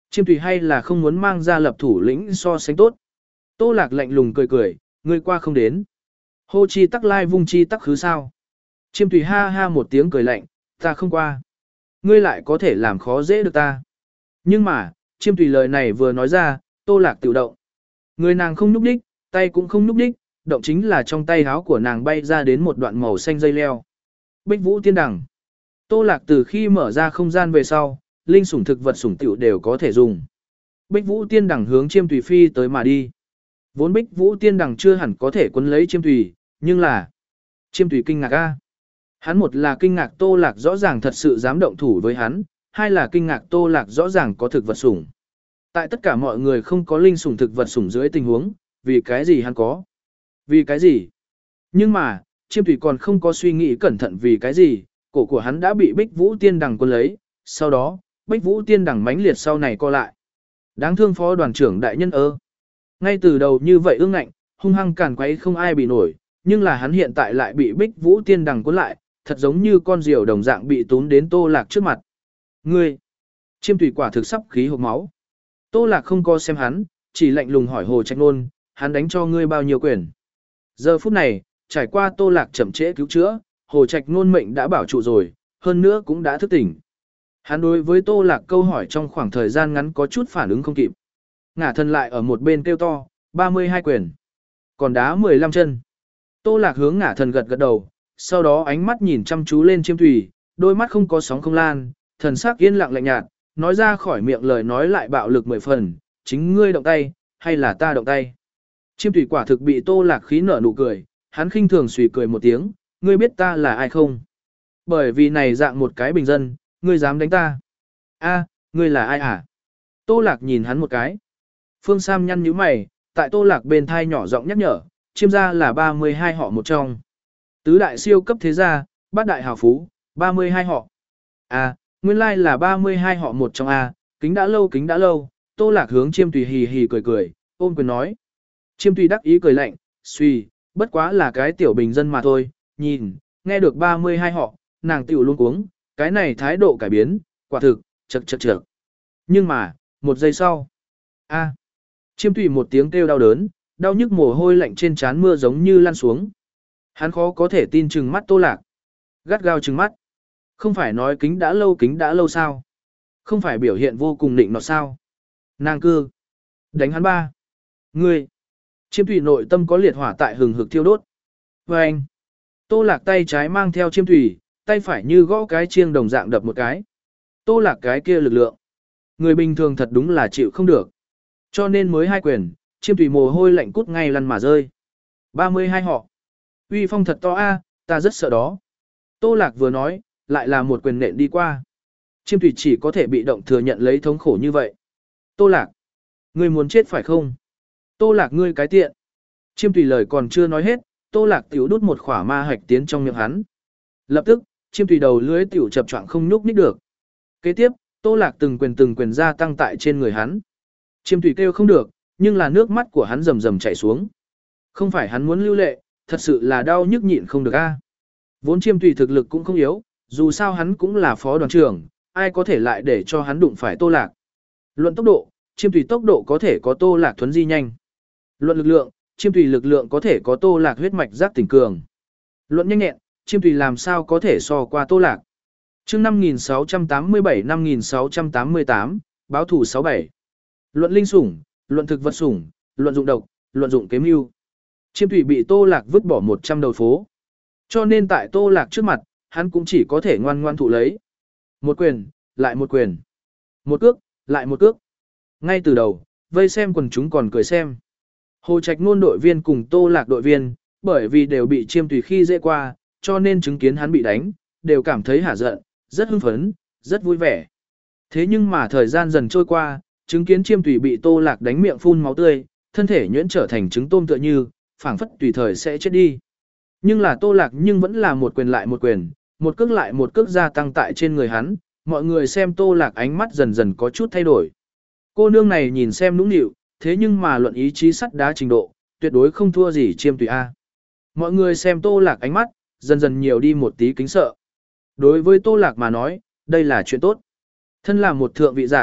Chiêm Thủy hay là không muốn mang ra lập thủ lĩnh so sánh tốt. Tô Lạc lạnh lùng cười cười, ngươi qua không đến. Hô chi tắc lai vung chi tắc khứ sao. Chiêm Thủy ha ha một tiếng cười lạnh, ta không qua. Ngươi lại có thể làm khó dễ được ta. Nhưng mà, Chiêm Thủy lời này vừa nói ra, Tô Lạc tự động. Người nàng không nhúc đích, tay cũng không nhúc đích, động chính là trong tay háo của nàng bay ra đến một đoạn màu xanh dây leo. Bích Vũ Tiên Đằng. Tô Lạc từ khi mở ra không gian về sau, linh sủng thực vật sủng tiểu đều có thể dùng. Bích Vũ Tiên Đằng hướng Chiêm Thủy phi tới mà đi. Vốn Bích Vũ Tiên Đằng chưa hẳn có thể quấn lấy Chiêm Thủy, nhưng là Chiêm Thủy kinh ngạc a. Hắn một là kinh ngạc Tô Lạc rõ ràng thật sự dám động thủ với hắn, hai là kinh ngạc Tô Lạc rõ ràng có thực vật sủng. Tại tất cả mọi người không có linh sủng thực vật sủng dưới tình huống, vì cái gì hắn có? Vì cái gì? Nhưng mà, Chiêm Thủy còn không có suy nghĩ cẩn thận vì cái gì, cổ của hắn đã bị Bích Vũ Tiên Đằng quân lấy, sau đó, Bích Vũ Tiên Đằng mãnh liệt sau này co lại. Đáng thương phó đoàn trưởng đại nhân ơ. Ngay từ đầu như vậy ương ngạnh, hung hăng càn quấy không ai bị nổi, nhưng là hắn hiện tại lại bị Bích Vũ Tiên Đằng cuốn lại, thật giống như con diều đồng dạng bị túm đến Tô Lạc trước mặt. Ngươi! Chiêm Thủy quả thực sắp khí hộc máu. Tô Lạc không có xem hắn, chỉ lạnh lùng hỏi Hồ Trạch Nôn, hắn đánh cho ngươi bao nhiêu quyền. Giờ phút này, trải qua Tô Lạc chậm trễ cứu chữa, Hồ Trạch Nôn mệnh đã bảo trụ rồi, hơn nữa cũng đã thức tỉnh. Hắn đối với Tô Lạc câu hỏi trong khoảng thời gian ngắn có chút phản ứng không kịp. Ngả thân lại ở một bên kêu to, ba mươi hai quyền. Còn đá mười lăm chân. Tô Lạc hướng ngả thần gật gật đầu, sau đó ánh mắt nhìn chăm chú lên Chiêm Thủy, đôi mắt không có sóng không lan, thần sắc yên lặng lạnh nhạt, nói ra khỏi miệng lời nói lại bạo lực mười phần, chính ngươi động tay, hay là ta động tay. Chiêm Thủy quả thực bị Tô Lạc khí nở nụ cười, hắn khinh thường suy cười một tiếng, ngươi biết ta là ai không? Bởi vì này dạng một cái bình dân, ngươi dám đánh ta. A, ngươi là ai hả? Tô Lạc nhìn hắn một cái. Phương Sam nhăn nhíu mày, tại Tô Lạc bên thai nhỏ giọng nhắc nhở, Chiêm gia là ba mươi hai họ một trong. Tứ đại siêu cấp thế gia, bát đại hào phú, ba mươi hai họ. A, nguyên lai là ba mươi hai họ một trong A, kính đã lâu kính đã lâu. Tô Lạc hướng Chiêm Tùy hì hì cười cười, ôm quyền nói. Chiêm Tùy đắc ý cười lạnh, suy, bất quá là cái tiểu bình dân mà thôi, nhìn, nghe được ba mươi hai họ, nàng tiểu luôn cuống, cái này thái độ cải biến, quả thực, chật chật chật. Nhưng mà, một giây sau, a, Chiêm Tùy một tiếng kêu đau đớn, đau nhức mồ hôi lạnh trên trán mưa giống như lăn xuống. Hắn khó có thể tin chừng mắt Tô Lạc. Gắt gao chừng mắt. Không phải nói kính đã lâu kính đã lâu sao? Không phải biểu hiện vô cùng nịnh nọt sao? Nàng cư. Đánh hắn ba. Ngươi. Chiêm Thủy nội tâm có liệt hỏa tại hừng hực thiêu đốt. Và anh. Tô Lạc tay trái mang theo Chiêm Thủy, tay phải như gõ cái chiêng đồng dạng đập một cái. Tô Lạc cái kia lực lượng. Người bình thường thật đúng là chịu không được. Cho nên mới hai quyền, Chiêm Thủy mồ hôi lạnh cút ngay lăn mà rơi. ba mươi hai họ. Uy phong thật to a, ta rất sợ đó. Tô Lạc vừa nói, lại là một quyền nện đi qua. Chiêm Thủy chỉ có thể bị động thừa nhận lấy thống khổ như vậy. Tô Lạc, ngươi muốn chết phải không? Tô Lạc ngươi cái tiện. Chiêm Thủy lời còn chưa nói hết, Tô Lạc tiểu đút một khỏa ma hạch tiến trong miệng hắn. Lập tức, Chiêm Thủy đầu lưỡi tiểu chập choạng không nhúc nhích được. Kế tiếp, Tô Lạc từng quyền từng quyền gia tăng tại trên người hắn. Chiêm Thủy kêu không được, nhưng là nước mắt của hắn rầm rầm chảy xuống. Không phải hắn muốn lưu lệ, thật sự là đau nhức nhịn không được a. Vốn Chiêm Thủy thực lực cũng không yếu, dù sao hắn cũng là phó đoàn trưởng, ai có thể lại để cho hắn đụng phải Tô Lạc. Luận tốc độ, Chiêm Thủy tốc độ có thể có Tô Lạc thuấn di nhanh. Luận lực lượng, Chiêm Thủy lực lượng có thể có Tô Lạc huyết mạch giác tỉnh cường. Luận nhanh nhẹn, Chiêm Thủy làm sao có thể so qua Tô Lạc. Chương năm nghìn sáu trăm tám mươi bảy năm nghìn sáu trăm tám mươi tám, báo thủ sáu bảy. Luận linh sủng, luận thực vật sủng, luận dụng độc, luận dụng kế mưu. Chiêm Thủy bị Tô Lạc vứt bỏ một trăm đầu phố. Cho nên tại Tô Lạc trước mặt, hắn cũng chỉ có thể ngoan ngoan thụ lấy. Một quyền, lại một quyền. Một cước, lại một cước. Ngay từ đầu, vây xem quần chúng còn cười xem. Hồ Trạch Nôn đội viên cùng Tô Lạc đội viên, bởi vì đều bị Chiêm Thủy khi dễ qua, cho nên chứng kiến hắn bị đánh, đều cảm thấy hả giận, rất hưng phấn, rất vui vẻ. Thế nhưng mà thời gian dần trôi qua, chứng kiến Chiêm Thủy bị Tô Lạc đánh miệng phun máu tươi, thân thể nhuyễn trở thành trứng tôm tựa như, phảng phất tùy thời sẽ chết đi. Nhưng là Tô Lạc nhưng vẫn là một quyền lại một quyền, một cước lại một cước gia tăng tại trên người hắn, mọi người xem Tô Lạc ánh mắt dần dần có chút thay đổi. Cô nương này nhìn xem nũng nịu, thế nhưng mà luận ý chí sắt đá trình độ, tuyệt đối không thua gì Chiêm Thủy A. Mọi người xem Tô Lạc ánh mắt, dần dần nhiều đi một tí kính sợ. Đối với Tô Lạc mà nói, đây là chuyện tốt. Thân là một thượng vị giả,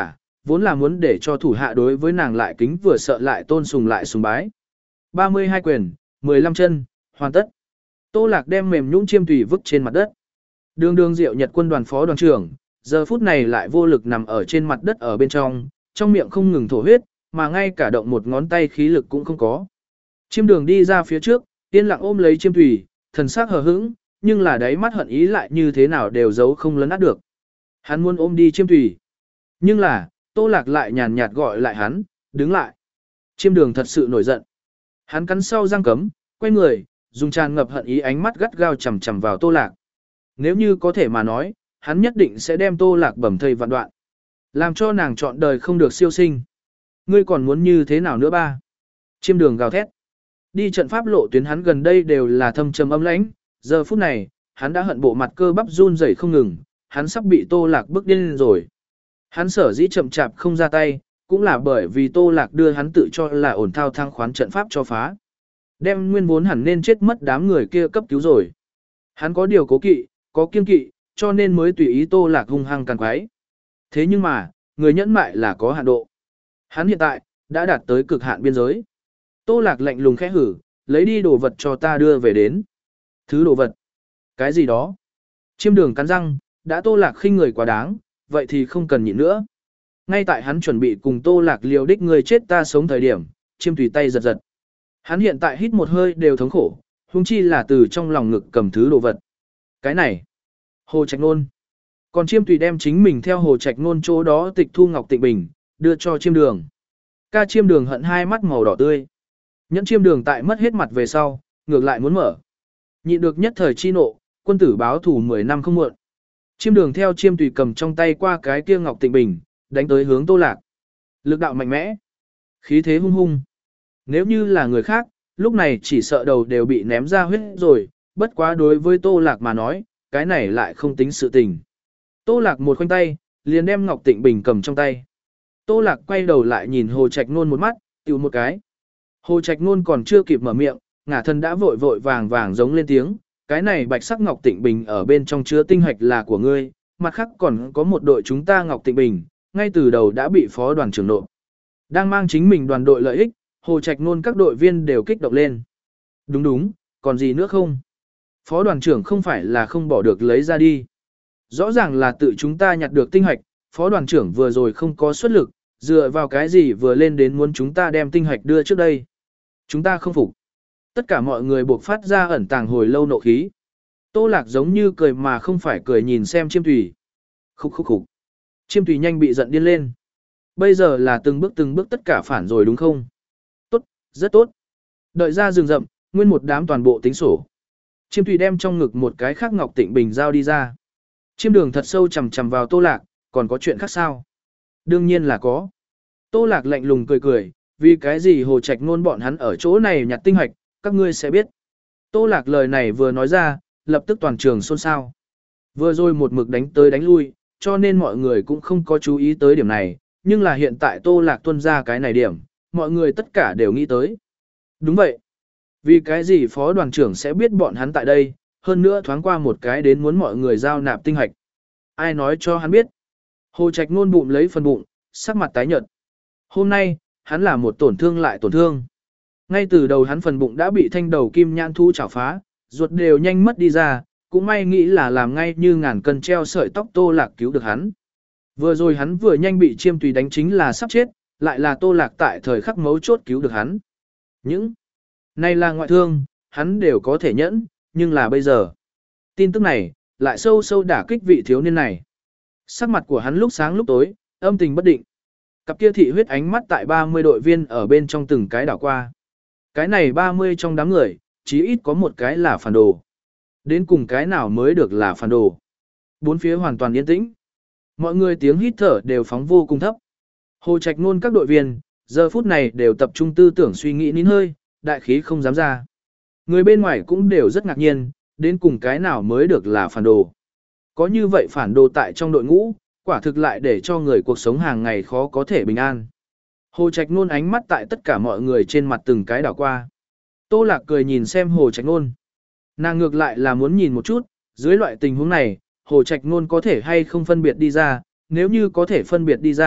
vốn là muốn để cho thủ hạ đối với nàng lại kính vừa sợ lại tôn sùng lại sùng bái. ba mươi hai quyền, mười lăm chân, hoàn tất. Tô Lạc đem mềm nhũn chiêm tùy vứt trên mặt đất. Đường đường Diệu Nhật quân đoàn phó đoàn trưởng, giờ phút này lại vô lực nằm ở trên mặt đất ở bên trong, trong miệng không ngừng thổ huyết, mà ngay cả động một ngón tay khí lực cũng không có. Chiêm đường đi ra phía trước, yên lặng ôm lấy chiêm tùy, thần sắc hờ hững, nhưng là đáy mắt hận ý lại như thế nào đều giấu không lấn át được. Hắn muốn ôm đi chiêm tùy. Nhưng là, Tô Lạc lại nhàn nhạt gọi lại hắn, đứng lại. Chiêm đường thật sự nổi giận. Hắn cắn sau răng cấm, quay người, dùng tràn ngập hận ý ánh mắt gắt gao chằm chằm vào Tô Lạc. Nếu như có thể mà nói, hắn nhất định sẽ đem Tô Lạc bầm thây vạn đoạn. Làm cho nàng chọn đời không được siêu sinh. Ngươi còn muốn như thế nào nữa ba? Chiêm đường gào thét. Đi trận pháp lộ tuyến hắn gần đây đều là thâm trầm âm lãnh, giờ phút này, hắn đã hận bộ mặt cơ bắp run rẩy không ngừng, hắn sắp bị Tô Lạc bức điên rồi. Hắn sở dĩ chậm chạp không ra tay, cũng là bởi vì Tô Lạc đưa hắn tự cho là ổn thao thăng khoán trận pháp cho phá. Đem nguyên vốn hẳn nên chết mất đám người kia cấp cứu rồi. Hắn có điều cố kỵ, có kiên kỵ, cho nên mới tùy ý Tô Lạc hung hăng càng quái. Thế nhưng mà, người nhẫn mại là có hạn độ. Hắn hiện tại, đã đạt tới cực hạn biên giới. Tô Lạc lạnh lùng khẽ hử, lấy đi đồ vật cho ta đưa về đến. Thứ đồ vật? Cái gì đó? Chiêm đường cắn răng, đã Tô Lạc khinh người quá đáng, vậy thì không cần nhịn nữa. Ngay tại hắn chuẩn bị cùng Tô Lạc liều đích người chết ta sống thời điểm, chiêm tùy tay giật giật. Hắn hiện tại hít một hơi đều thống khổ, huống chi là từ trong lòng ngực cầm thứ đồ vật. Cái này, Hồ Trạch Nôn. Còn chiêm tùy đem chính mình theo Hồ Trạch Nôn chỗ đó tịch thu ngọc tịnh bình, đưa cho chiêm đường. Ca chiêm đường hận hai mắt màu đỏ tươi. Nhẫn chiêm đường tại mất hết mặt về sau, ngược lại muốn mở. Nhịn được nhất thời chi nộ, quân tử báo thủ mười năm không muộn. Chiêm đường theo chiêm tùy cầm trong tay qua cái kia ngọc tịnh bình, đánh tới hướng Tô Lạc. Lực đạo mạnh mẽ, khí thế hung hung. Nếu như là người khác, lúc này chỉ sợ đầu đều bị ném ra huyết rồi, bất quá đối với Tô Lạc mà nói, cái này lại không tính sự tình. Tô Lạc một khoanh tay, liền đem ngọc tịnh bình cầm trong tay. Tô Lạc quay đầu lại nhìn Hồ Trạch Nôn một mắt, tiểu một cái. Hồ Trạch Nôn còn chưa kịp mở miệng, ngả thân đã vội vội vàng vàng giống lên tiếng, cái này bạch sắc ngọc tịnh bình ở bên trong chứa tinh hạch là của ngươi, mặt khác còn có một đội chúng ta ngọc tịnh bình, ngay từ đầu đã bị phó đoàn trưởng nộp. Đang mang chính mình đoàn đội lợi ích, Hồ Trạch Nôn các đội viên đều kích động lên. Đúng đúng, còn gì nữa không? Phó đoàn trưởng không phải là không bỏ được lấy ra đi. Rõ ràng là tự chúng ta nhặt được tinh hạch, phó đoàn trưởng vừa rồi không có xuất lực, dựa vào cái gì vừa lên đến muốn chúng ta đem tinh hạch đưa trước đây. Chúng ta không phục. Tất cả mọi người buộc phát ra ẩn tàng hồi lâu nộ khí. Tô Lạc giống như cười mà không phải cười nhìn xem chiêm tùy. Khúc khúc khúc. Chiêm tùy nhanh bị giận điên lên. Bây giờ là từng bước từng bước tất cả phản rồi đúng không? Tốt, rất tốt. Đợi ra rừng rậm, nguyên một đám toàn bộ tính sổ. Chiêm tùy đem trong ngực một cái khác ngọc tịnh bình giao đi ra. Chiêm đường thật sâu chầm chầm vào Tô Lạc, còn có chuyện khác sao? Đương nhiên là có. Tô Lạc lạnh lùng cười cười, vì cái gì Hồ Trạch Nôn bọn hắn ở chỗ này nhặt tinh hạch, các ngươi sẽ biết. Tô Lạc lời này vừa nói ra, lập tức toàn trường xôn xao. Vừa rồi một mực đánh tới đánh lui, cho nên mọi người cũng không có chú ý tới điểm này, nhưng là hiện tại Tô Lạc tuân ra cái này điểm, mọi người tất cả đều nghĩ tới. Đúng vậy. Vì cái gì phó đoàn trưởng sẽ biết bọn hắn tại đây, hơn nữa thoáng qua một cái đến muốn mọi người giao nạp tinh hạch. Ai nói cho hắn biết? Hồ Trạch Nôn bụng lấy phần bụng, sắc mặt tái nhợt. Hôm nay, hắn là một tổn thương lại tổn thương. Ngay từ đầu hắn phần bụng đã bị thanh đầu kim nhãn thú chảo phá, ruột đều nhanh mất đi ra, cũng may nghĩ là làm ngay như ngàn cân treo sợi tóc Tô Lạc cứu được hắn. Vừa rồi hắn vừa nhanh bị chiêm tùy đánh chính là sắp chết, lại là Tô Lạc tại thời khắc mấu chốt cứu được hắn. Những này là ngoại thương, hắn đều có thể nhẫn, nhưng là bây giờ. Tin tức này, lại sâu sâu đả kích vị thiếu niên này. Sắc mặt của hắn lúc sáng lúc tối, âm tình bất định. Cặp kia thị huyết ánh mắt tại ba mươi đội viên ở bên trong từng cái đảo qua. Cái này ba mươi trong đám người, chí ít có một cái là phản đồ. Đến cùng cái nào mới được là phản đồ. Bốn phía hoàn toàn yên tĩnh. Mọi người tiếng hít thở đều phóng vô cùng thấp. Hồ Trạch Nôn các đội viên, giờ phút này đều tập trung tư tưởng suy nghĩ nín hơi, đại khí không dám ra. Người bên ngoài cũng đều rất ngạc nhiên, đến cùng cái nào mới được là phản đồ. Có như vậy phản đồ tại trong đội ngũ, quả thực lại để cho người cuộc sống hàng ngày khó có thể bình an. Hồ Trạch Nôn ánh mắt tại tất cả mọi người trên mặt từng cái đảo qua. Tô Lạc cười nhìn xem Hồ Trạch Nôn. Nàng ngược lại là muốn nhìn một chút, dưới loại tình huống này, Hồ Trạch Nôn có thể hay không phân biệt đi ra, nếu như có thể phân biệt đi ra,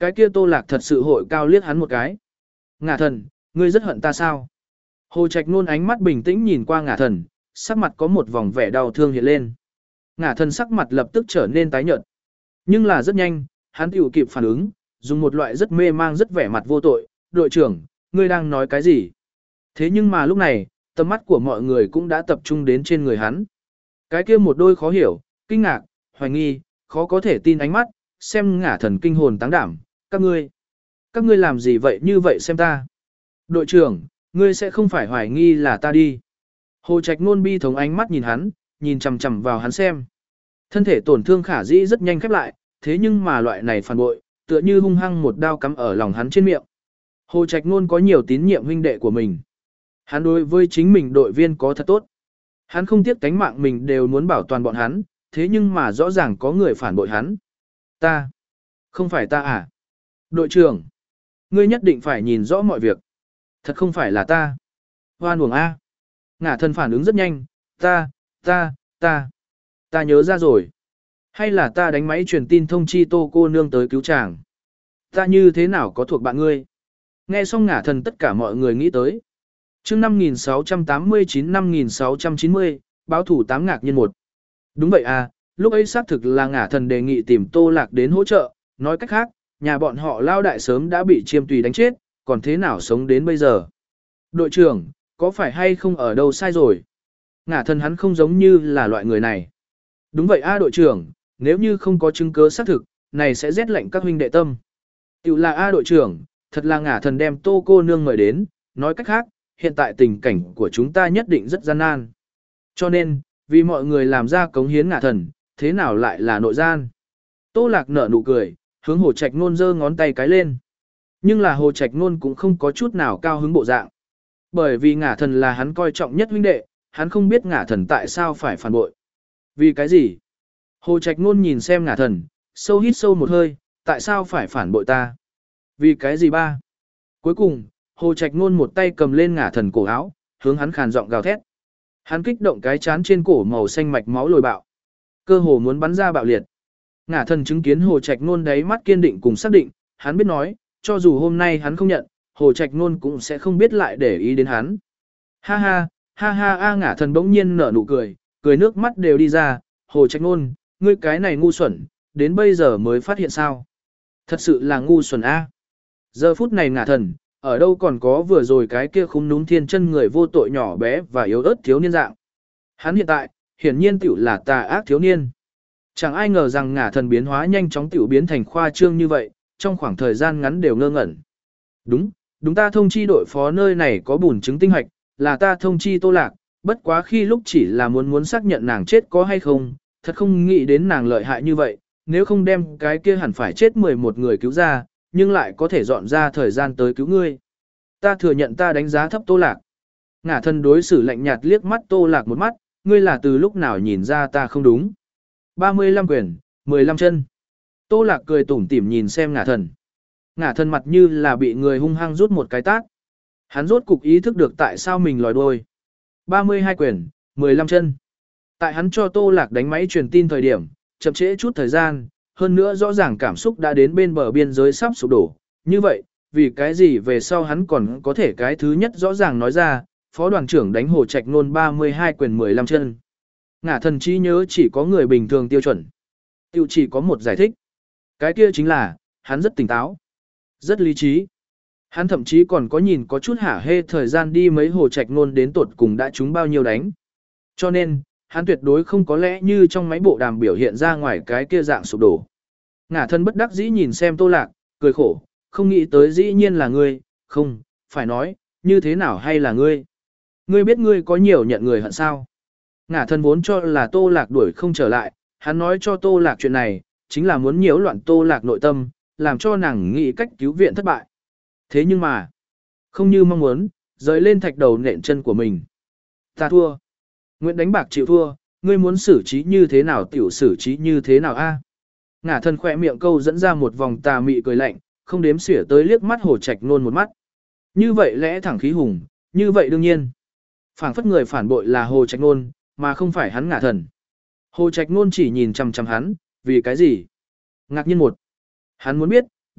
Cái kia Tô Lạc thật sự hội cao liếc hắn một cái. Ngả thần, ngươi rất hận ta sao? Hồ Trạch Nôn ánh mắt bình tĩnh nhìn qua ngả thần, sắc mặt có một vòng vẻ đau thương hiện lên. Ngả thần sắc mặt lập tức trở nên tái nhợt. Nhưng là rất nhanh, hắn tiểu kịp phản ứng, dùng một loại rất mê mang rất vẻ mặt vô tội. Đội trưởng, ngươi đang nói cái gì? Thế nhưng mà lúc này, tầm mắt của mọi người cũng đã tập trung đến trên người hắn. Cái kia một đôi khó hiểu, kinh ngạc, hoài nghi, khó có thể tin ánh mắt, xem ngả thần kinh hồn táng đảm, các ngươi. Các ngươi làm gì vậy như vậy xem ta? Đội trưởng, ngươi sẽ không phải hoài nghi là ta đi. Hồ Trạch Nôn bi thống ánh mắt nhìn hắn, nhìn chằm chằm vào hắn xem. Thân thể tổn thương khả dĩ rất nhanh khép lại, thế nhưng mà loại này phản bội, tựa như hung hăng một đao cắm ở lòng hắn trên miệng. Hồ Trạch Nôn có nhiều tín nhiệm huynh đệ của mình. Hắn đối với chính mình đội viên có thật tốt. Hắn không tiếc tánh mạng mình đều muốn bảo toàn bọn hắn, thế nhưng mà rõ ràng có người phản bội hắn. Ta? Không phải ta à? Đội trưởng, ngươi nhất định phải nhìn rõ mọi việc. Thật không phải là ta. Hoan uổng A. Ngả thần phản ứng rất nhanh. Ta, ta, ta. Ta nhớ ra rồi. Hay là ta đánh máy truyền tin thông chi Tô cô nương tới cứu chàng. Ta như thế nào có thuộc bạn ngươi? Nghe xong ngả thần tất cả mọi người nghĩ tới. chương năm nghìn sáu trăm tám mươi chín năm nghìn sáu trăm chín mươi, báo thủ tám ngạc nhiên một. Đúng vậy à, lúc ấy xác thực là ngả thần đề nghị tìm Tô Lạc đến hỗ trợ, nói cách khác, nhà bọn họ lao đại sớm đã bị chiêm tùy đánh chết, còn thế nào sống đến bây giờ? Đội trưởng, có phải hay không ở đâu sai rồi? Ngả thần hắn không giống như là loại người này. Đúng vậy a đội trưởng, nếu như không có chứng cứ xác thực, này sẽ rét lạnh các huynh đệ tâm. Tiểu là a đội trưởng, thật là ngả thần đem Tô cô nương mời đến, nói cách khác, hiện tại tình cảnh của chúng ta nhất định rất gian nan. Cho nên, vì mọi người làm ra cống hiến ngả thần, thế nào lại là nội gian? Tô Lạc nở nụ cười, hướng Hồ Trạch Nôn giơ ngón tay cái lên. Nhưng là Hồ Trạch Nôn cũng không có chút nào cao hứng bộ dạng. Bởi vì ngả thần là hắn coi trọng nhất huynh đệ, hắn không biết ngả thần tại sao phải phản bội. Vì cái gì? Hồ Trạch Nôn nhìn xem ngả thần, sâu hít sâu một hơi, tại sao phải phản bội ta? Vì cái gì ba? Cuối cùng, Hồ Trạch Nôn một tay cầm lên ngả thần cổ áo, hướng hắn khàn giọng gào thét. Hắn kích động cái chán trên cổ màu xanh mạch máu lồi bạo. Cơ hồ muốn bắn ra bạo liệt. Ngả thần chứng kiến Hồ Trạch Nôn đáy mắt kiên định cùng xác định, hắn biết nói, cho dù hôm nay hắn không nhận, Hồ Trạch Nôn cũng sẽ không biết lại để ý đến hắn. Ha ha, ha ha a ngả thần bỗng nhiên nở nụ cười, cười nước mắt đều đi ra, Hồ Trạch Nôn, ngươi cái này ngu xuẩn, đến bây giờ mới phát hiện sao. Thật sự là ngu xuẩn a. Giờ phút này ngả thần, ở đâu còn có vừa rồi cái kia khung núm thiên chân người vô tội nhỏ bé và yếu ớt thiếu niên dạng. Hắn hiện tại, hiển nhiên tiểu là tà ác thiếu niên. Chẳng ai ngờ rằng ngả thần biến hóa nhanh chóng tiểu biến thành khoa trương như vậy, trong khoảng thời gian ngắn đều ngơ ngẩn. Đúng, đúng ta thông chi đội phó nơi này có bùn chứng tinh hạch, là ta thông chi Tô Lạc, bất quá khi lúc chỉ là muốn muốn xác nhận nàng chết có hay không, thật không nghĩ đến nàng lợi hại như vậy, nếu không đem cái kia hẳn phải chết mười một người cứu ra, nhưng lại có thể dọn ra thời gian tới cứu ngươi. Ta thừa nhận ta đánh giá thấp Tô Lạc. Ngả thần đối xử lạnh nhạt liếc mắt Tô Lạc một mắt, ngươi là từ lúc nào nhìn ra ta không đúng. ba mươi lăm quyền, mười lăm chân. Tô Lạc cười tủm tỉm nhìn xem ngả thần. Ngả thần mặt như là bị người hung hăng rút một cái tát. Hắn rốt cục ý thức được tại sao mình lòi đôi. ba mươi hai quyền, mười lăm chân. Tại hắn cho Tô Lạc đánh máy truyền tin thời điểm, chậm trễ chút thời gian, hơn nữa rõ ràng cảm xúc đã đến bên bờ biên giới sắp sụp đổ. Như vậy, vì cái gì về sau hắn còn có thể cái thứ nhất rõ ràng nói ra, phó đoàn trưởng đánh Hồ Trạch Nôn ba mươi hai quyền mười lăm chân. Ngả thần trí nhớ chỉ có người bình thường tiêu chuẩn. Tiêu chỉ có một giải thích. Cái kia chính là, hắn rất tỉnh táo, rất lý trí. Hắn thậm chí còn có nhìn có chút hả hê thời gian đi mấy Hồ Trạch Nôn đến tột cùng đã trúng bao nhiêu đánh. Cho nên, hắn tuyệt đối không có lẽ như trong máy bộ đàm biểu hiện ra ngoài cái kia dạng sụp đổ. Ngả thân bất đắc dĩ nhìn xem Tô Lạc, cười khổ, không nghĩ tới dĩ nhiên là ngươi, không, phải nói, như thế nào hay là ngươi. Ngươi biết ngươi có nhiều nhận người hận sao. Ngả thân vốn cho là Tô Lạc đuổi không trở lại, hắn nói cho Tô Lạc chuyện này, chính là muốn nhiễu loạn Tô Lạc nội tâm, làm cho nàng nghĩ cách cứu viện thất bại. Thế nhưng mà, không như mong muốn, rời lên thạch đầu nện chân của mình. Ta thua. Nguyện đánh bạc chịu thua, ngươi muốn xử trí như thế nào tiểu xử trí như thế nào a? Ngả thân khỏe miệng câu dẫn ra một vòng tà mị cười lạnh, không đếm xỉa tới liếc mắt Hồ Trạch Nôn một mắt. Như vậy lẽ thẳng khí hùng, như vậy đương nhiên. Phảng phất người phản bội là Hồ Trạch Nôn, mà không phải hắn ngả thần. Hồ Trạch Nôn chỉ nhìn chằm chằm hắn, vì cái gì? Ngạc nhiên một. Hắn muốn biết,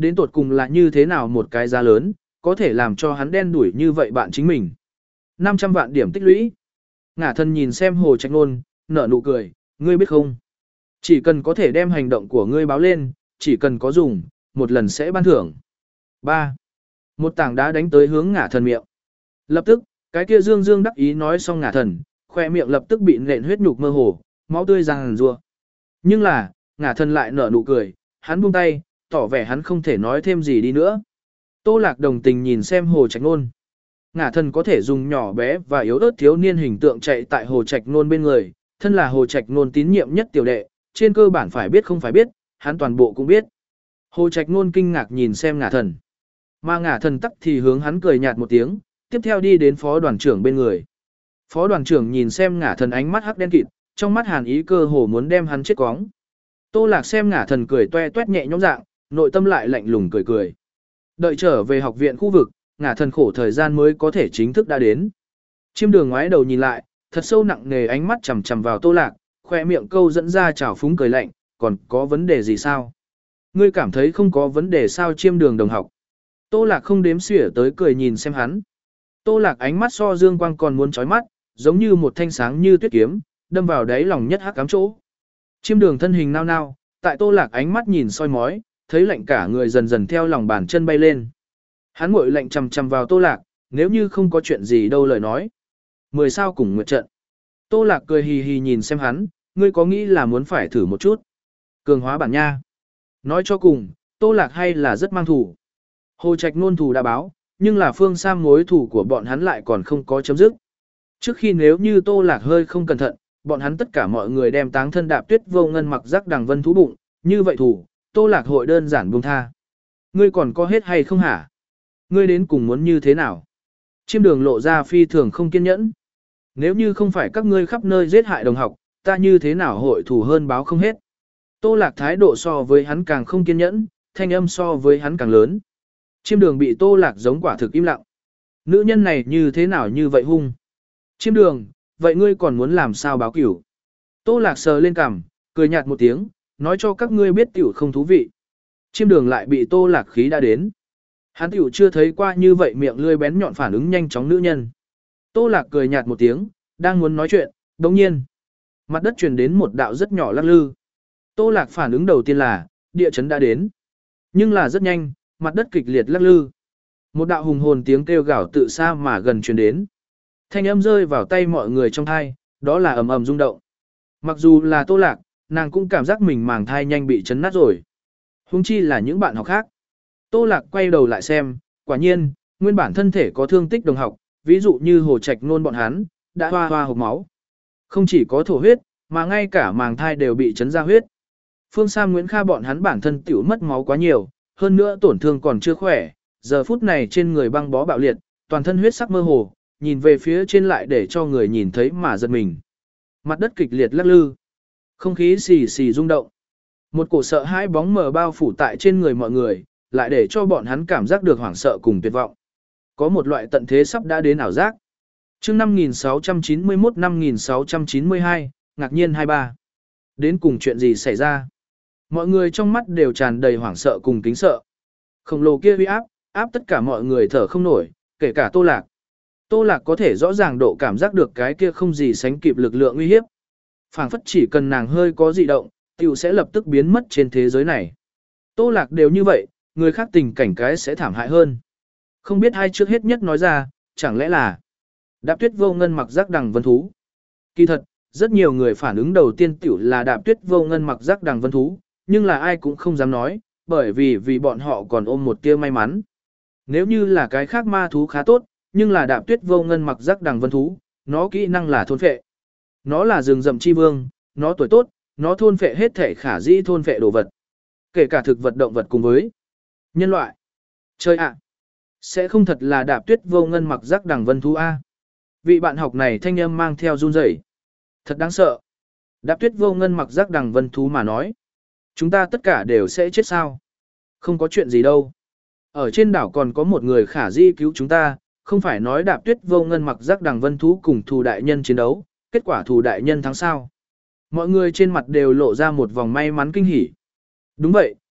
Đến tột cùng là như thế nào một cái giá lớn, có thể làm cho hắn đen đuổi như vậy bạn chính mình. năm trăm vạn điểm tích lũy. Ngả thần nhìn xem Hồ Trạch Nôn, nở nụ cười, ngươi biết không? Chỉ cần có thể đem hành động của ngươi báo lên, chỉ cần có dùng, một lần sẽ ban thưởng. ba. Một tảng đá đánh tới hướng ngả thần miệng. Lập tức, cái kia dương dương đắc ý nói xong ngả thần, khoe miệng lập tức bị nện huyết nhục mơ hồ, máu tươi ràng rùa. Nhưng là, ngả thần lại nở nụ cười, hắn buông tay, tỏ vẻ hắn không thể nói thêm gì đi nữa. Tô Lạc đồng tình nhìn xem Hồ Trạch Nôn. Ngả thần có thể dùng nhỏ bé và yếu ớt thiếu niên hình tượng chạy tại Hồ Trạch Nôn bên người, thân là Hồ Trạch Nôn tín nhiệm nhất tiểu đệ, trên cơ bản phải biết không phải biết, hắn toàn bộ cũng biết. Hồ Trạch Nôn kinh ngạc nhìn xem ngả thần. Mà ngả thần tắc thì hướng hắn cười nhạt một tiếng, tiếp theo đi đến phó đoàn trưởng bên người. Phó đoàn trưởng nhìn xem ngả thần ánh mắt hắc đen kịt, trong mắt hàn ý cơ hồ muốn đem hắn chết cóng. Tô Lạc xem ngả thần cười toe toét nhẹ nhõm dạng, nội tâm lại lạnh lùng cười cười. Đợi trở về học viện khu vực, ngả thần khổ thời gian mới có thể chính thức đã đến. Chiêm đường ngoái đầu nhìn lại, thật sâu nặng nề ánh mắt chằm chằm vào Tô Lạc, khoe miệng câu dẫn ra trào phúng cười lạnh, còn có vấn đề gì sao? Ngươi cảm thấy không có vấn đề sao chiêm đường đồng học? Tô Lạc không đếm xỉa tới cười nhìn xem hắn. Tô Lạc ánh mắt so dương quang còn muốn chói mắt, giống như một thanh sáng như tuyết kiếm, đâm vào đáy lòng nhất hắc cám chỗ. Chiêm đường thân hình nao nao, tại Tô Lạc ánh mắt nhìn soi mói, thấy lạnh cả người dần dần theo lòng bàn chân bay lên. Hắn ngồi lạnh chằm chằm vào Tô Lạc, nếu như không có chuyện gì đâu lời nói. Mười sao cùng nguyệt trận. Tô Lạc cười hì hì nhìn xem hắn, ngươi có nghĩ là muốn phải thử một chút. Cường hóa bản nha. Nói cho cùng, Tô Lạc hay là rất mang thủ. Hồ Trạch Nôn thủ đã báo, nhưng là Phương Sam mối thủ của bọn hắn lại còn không có chấm dứt. Trước khi nếu như Tô Lạc hơi không cẩn thận, bọn hắn tất cả mọi người đem táng thân đạp tuyết vô ngân mặc rắc đằng vân thú bụng, như vậy thủ, Tô Lạc hội đơn giản buông tha. Ngươi còn có hết hay không hả? Ngươi đến cùng muốn như thế nào? Chiêm đường lộ ra phi thường không kiên nhẫn. Nếu như không phải các ngươi khắp nơi giết hại đồng học, ta như thế nào hội thủ hơn báo không hết? Tô Lạc thái độ so với hắn càng không kiên nhẫn, thanh âm so với hắn càng lớn. Chiêm đường bị Tô Lạc giống quả thực im lặng. Nữ nhân này như thế nào như vậy hung? Chiêm đường, vậy ngươi còn muốn làm sao báo cửu? Tô Lạc sờ lên cằm, cười nhạt một tiếng, nói cho các ngươi biết tiểu không thú vị. Chiêm đường lại bị Tô Lạc khí đã đến. Hắn tiểu chưa thấy qua như vậy miệng lươi bén nhọn phản ứng nhanh chóng nữ nhân. Tô Lạc cười nhạt một tiếng, đang muốn nói chuyện, đồng nhiên. Mặt đất truyền đến một đạo rất nhỏ lắc lư. Tô Lạc phản ứng đầu tiên là, địa chấn đã đến. Nhưng là rất nhanh, mặt đất kịch liệt lắc lư. Một đạo hùng hồn tiếng kêu gào tự xa mà gần truyền đến. Thanh âm rơi vào tay mọi người trong thai, đó là ầm ầm rung động. Mặc dù là Tô Lạc, nàng cũng cảm giác mình màng thai nhanh bị chấn nát rồi. Huống chi là những bạn học khác. Tô Lạc quay đầu lại xem, quả nhiên, nguyên bản thân thể có thương tích đồng học, ví dụ như Hồ Trạch Nôn bọn hắn, đã hoa hoa hộc máu. Không chỉ có thổ huyết, mà ngay cả màng thai đều bị chấn ra huyết. Phương Sam Nguyễn Kha bọn hắn bản thân tiểu mất máu quá nhiều, hơn nữa tổn thương còn chưa khỏe, giờ phút này trên người băng bó bạo liệt, toàn thân huyết sắc mơ hồ, nhìn về phía trên lại để cho người nhìn thấy mà giật mình. Mặt đất kịch liệt lắc lư, không khí xì xì rung động. Một cổ sợ hãi bóng mờ bao phủ tại trên người mọi người, lại để cho bọn hắn cảm giác được hoảng sợ cùng tuyệt vọng. Có một loại tận thế sắp đã đến ảo giác. Chương năm nghìn sáu trăm chín mươi mốt năm nghìn sáu trăm chín mươi hai, ngạc nhiên hai ba. Đến cùng chuyện gì xảy ra? Mọi người trong mắt đều tràn đầy hoảng sợ cùng kính sợ. Khổng lồ kia uy áp, áp tất cả mọi người thở không nổi, kể cả Tô Lạc. Tô Lạc có thể rõ ràng độ cảm giác được cái kia không gì sánh kịp lực lượng uy hiếp. Phảng phất chỉ cần nàng hơi có dị động, tiểu sẽ lập tức biến mất trên thế giới này. Tô Lạc đều như vậy, người khác tình cảnh cái sẽ thảm hại hơn. Không biết ai trước hết nhất nói ra, chẳng lẽ là Đạp Tuyết Vô Ngân mặc rắc đằng vân thú. Kỳ thật, rất nhiều người phản ứng đầu tiên tiểu là Đạp Tuyết Vô Ngân mặc rắc đằng vân thú, nhưng là ai cũng không dám nói, bởi vì vì bọn họ còn ôm một tia may mắn. Nếu như là cái khác ma thú khá tốt, nhưng là Đạp Tuyết Vô Ngân mặc rắc đằng vân thú, nó kỹ năng là thôn phệ. Nó là rừng rậm chi vương, nó tuổi tốt, nó thôn phệ hết thể khả dĩ thôn phệ đồ vật. Kể cả thực vật động vật cùng với nhân loại. Chơi ạ! Sẽ không thật là Đạp Tuyết Vô Ngân mặc rắc đằng vân thú A. Vị bạn học này thanh âm mang theo run rẩy. Thật đáng sợ. Đạp Tuyết Vô Ngân mặc rắc đằng vân thú mà nói. Chúng ta tất cả đều sẽ chết sao? Không có chuyện gì đâu. Ở trên đảo còn có một người khả dĩ cứu chúng ta, không phải nói Đạp Tuyết Vô Ngân mặc rắc đằng vân thú cùng thù đại nhân chiến đấu, kết quả thù đại nhân thắng sao. Mọi người trên mặt đều lộ ra một vòng may mắn kinh hỉ. Đúng vậy,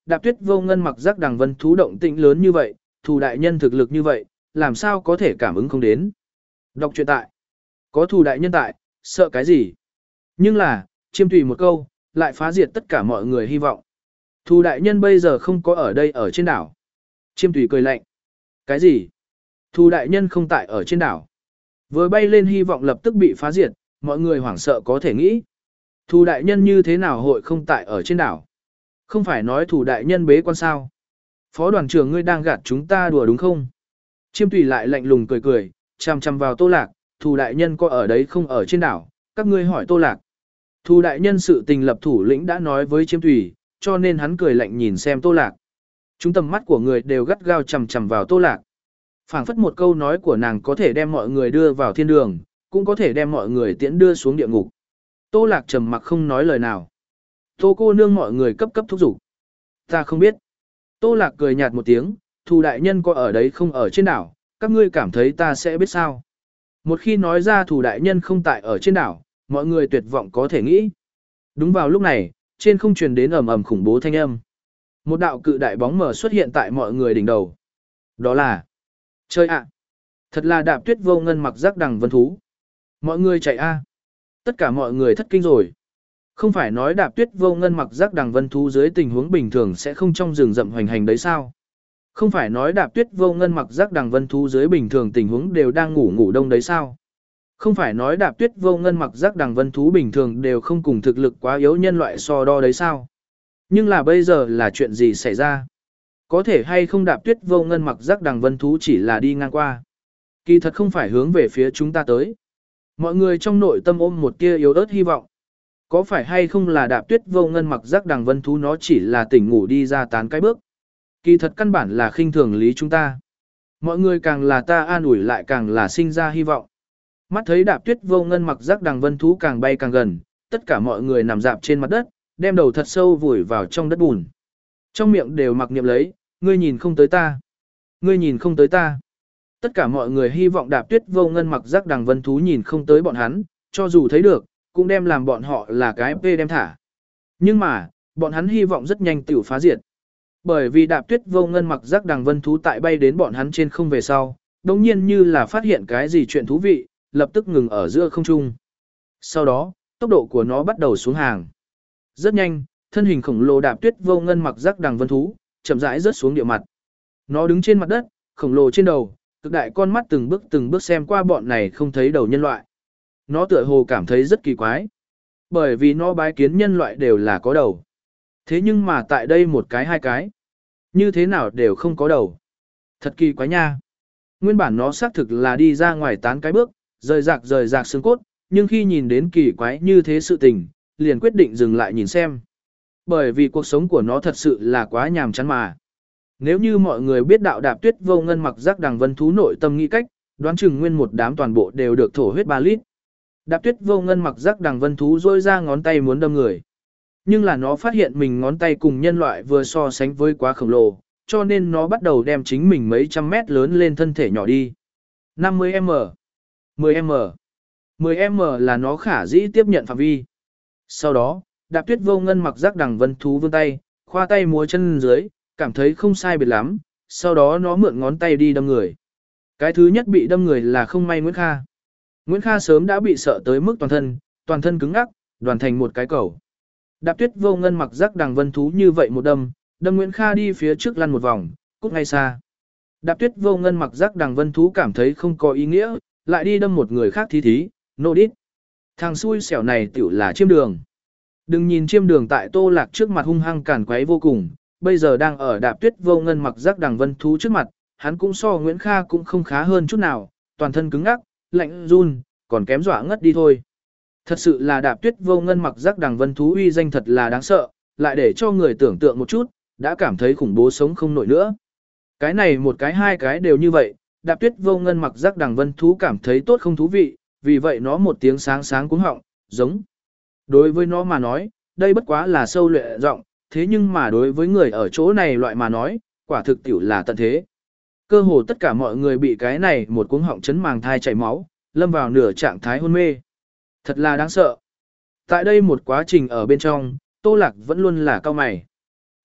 Đạp Tuyết Vô Ngân mặc giác đằng vân thú động tĩnh lớn như vậy, Thù đại nhân thực lực như vậy, làm sao có thể cảm ứng không đến. Đọc truyện tại. Có Thù đại nhân tại, sợ cái gì? Nhưng là, chiêm tùy một câu, lại phá diệt tất cả mọi người hy vọng. Thù đại nhân bây giờ không có ở đây ở trên đảo. Chiêm tùy cười lạnh. Cái gì? Thù đại nhân không tại ở trên đảo. Vừa bay lên hy vọng lập tức bị phá diệt, mọi người hoảng sợ có thể nghĩ. Thù đại nhân như thế nào hội không tại ở trên đảo? Không phải nói thù đại nhân bế quan sao? Phó đoàn trưởng ngươi đang gạt chúng ta đùa đúng không? Chiêm tùy lại lạnh lùng cười cười, chằm chằm vào Tô Lạc, thù đại nhân có ở đấy không ở trên đảo, các ngươi hỏi Tô Lạc. Thù đại nhân sự tình lập thủ lĩnh đã nói với chiêm tùy, cho nên hắn cười lạnh nhìn xem Tô Lạc. Chúng tầm mắt của người đều gắt gao chằm chằm vào Tô Lạc. Phảng phất một câu nói của nàng có thể đem mọi người đưa vào thiên đường, cũng có thể đem mọi người tiễn đưa xuống địa ngục. Tô Lạc trầm mặc không nói lời nào. Tô cô nương mọi người cấp cấp thúc giục. Ta không biết. Tô Lạc cười nhạt một tiếng, thù đại nhân có ở đấy không ở trên đảo, các ngươi cảm thấy ta sẽ biết sao. Một khi nói ra thù đại nhân không tại ở trên đảo, mọi người tuyệt vọng có thể nghĩ. Đúng vào lúc này, trên không truyền đến ầm ầm khủng bố thanh âm. Một đạo cự đại bóng mờ xuất hiện tại mọi người đỉnh đầu. Đó là... Chơi ạ! Thật là Đạp Tuyết Vô Ngân mặc giác đằng vân thú. Mọi người chạy a! Tất cả mọi người thất kinh rồi. Không phải nói Đạp Tuyết Vô Ngân mặc giác đằng vân thú dưới tình huống bình thường sẽ không trong rừng rậm hoành hành đấy sao? Không phải nói Đạp Tuyết Vô Ngân mặc giác đằng vân thú dưới bình thường tình huống đều đang ngủ ngủ đông đấy sao? Không phải nói Đạp Tuyết Vô Ngân mặc giác đằng vân thú bình thường đều không cùng thực lực quá yếu nhân loại so đo đấy sao? Nhưng là bây giờ là chuyện gì xảy ra? Có thể hay không Đạp Tuyết Vô Ngân mặc giác đằng vân thú chỉ là đi ngang qua? Kỳ thật không phải hướng về phía chúng ta tới. Mọi người trong nội tâm ôm một tia yếu ớt hy vọng. Có phải hay không là Đạp Tuyết Vô Ngân mặc giác đằng vân thú nó chỉ là tỉnh ngủ đi ra tán cái bước? Kỳ thật căn bản là khinh thường lý chúng ta. Mọi người càng là ta an ủi lại càng là sinh ra hy vọng. Mắt thấy Đạp Tuyết Vô Ngân mặc giác đằng vân thú càng bay càng gần, tất cả mọi người nằm dạp trên mặt đất, đem đầu thật sâu vùi vào trong đất bùn. Trong miệng đều mặc niệm lấy, ngươi nhìn không tới ta. Ngươi nhìn không tới ta. Tất cả mọi người hy vọng Đạp Tuyết Vô Ngân mặc giác đằng vân thú nhìn không tới bọn hắn, cho dù thấy được, cũng đem làm bọn họ là cái p đem thả. Nhưng mà, bọn hắn hy vọng rất nhanh tiểu phá diệt. Bởi vì Đạp Tuyết Vô Ngân mặc giác đằng vân thú tại bay đến bọn hắn trên không về sau, đồng nhiên như là phát hiện cái gì chuyện thú vị, lập tức ngừng ở giữa không trung. Sau đó, tốc độ của nó bắt đầu xuống hàng. Rất nhanh, thân hình khổng lồ Đạp Tuyết Vô Ngân mặc giác đằng vân thú, chậm rãi rớt xuống địa mặt. Nó đứng trên mặt đất, khổng lồ trên đầu, cực đại con mắt từng bước từng bước xem qua bọn này không thấy đầu nhân loại. Nó tựa hồ cảm thấy rất kỳ quái. Bởi vì nó bái kiến nhân loại đều là có đầu. Thế nhưng mà tại đây một cái hai cái, như thế nào đều không có đầu. Thật kỳ quái nha. Nguyên bản nó xác thực là đi ra ngoài tán cái bước, rời rạc rời rạc xương cốt, nhưng khi nhìn đến kỳ quái như thế sự tình, liền quyết định dừng lại nhìn xem. Bởi vì cuộc sống của nó thật sự là quá nhàm chán mà. Nếu như mọi người biết đạo Đạp Tuyết Vô Ngân mặc giác đằng vân thú nội tâm nghĩ cách, đoán chừng nguyên một đám toàn bộ đều được thổ huyết ba lít. Đạp Tuyết Vô Ngân mặc giác đằng vân thú rôi ra ngón tay muốn đâm người. Nhưng là nó phát hiện mình ngón tay cùng nhân loại vừa so sánh với quá khổng lồ, cho nên nó bắt đầu đem chính mình mấy trăm mét lớn lên thân thể nhỏ đi. năm mươi mét, mười mét, mười mét là nó khả dĩ tiếp nhận phạm vi. Sau đó, Đạp Tuyết Vô Ngân mặc giác đằng vân thú vươn tay, khoa tay múa chân dưới, cảm thấy không sai biệt lắm, sau đó nó mượn ngón tay đi đâm người. Cái thứ nhất bị đâm người là không may Nguyễn Kha. Nguyễn Kha sớm đã bị sợ tới mức toàn thân, toàn thân cứng ngắc, đoàn thành một cái cầu. Đạp Tuyết Vô Ngân mặc giác đằng vân thú như vậy một đâm, đâm Nguyễn Kha đi phía trước lăn một vòng, cút ngay xa. Đạp Tuyết Vô Ngân mặc giác đằng vân thú cảm thấy không có ý nghĩa, lại đi đâm một người khác thí thí, nô đít. Thằng xui xẻo này tiểu là Chiêm Đường. Đừng nhìn Chiêm Đường tại Tô Lạc trước mặt hung hăng cản quấy vô cùng, bây giờ đang ở Đạp Tuyết Vô Ngân mặc giác đằng vân thú trước mặt, hắn cũng so Nguyễn Kha cũng không khá hơn chút nào, toàn thân cứng ngắc, lạnh run, còn kém dọa ngất đi thôi. Thật sự là Đạp Tuyết Vô Ngân mặc giác đằng vân thú uy danh thật là đáng sợ, lại để cho người tưởng tượng một chút, đã cảm thấy khủng bố sống không nổi nữa. Cái này một cái hai cái đều như vậy, Đạp Tuyết Vô Ngân mặc giác đằng vân thú cảm thấy tốt không thú vị, vì vậy nó một tiếng sáng sáng cuống họng, giống. Đối với nó mà nói, đây bất quá là sâu luyện giọng, thế nhưng mà đối với người ở chỗ này loại mà nói, quả thực tiểu là tận thế. Cơ hồ tất cả mọi người bị cái này một cuống họng chấn màng thai chảy máu, lâm vào nửa trạng thái hôn mê. Thật là đáng sợ. Tại đây một quá trình ở bên trong, Tô Lạc vẫn luôn là cao mày.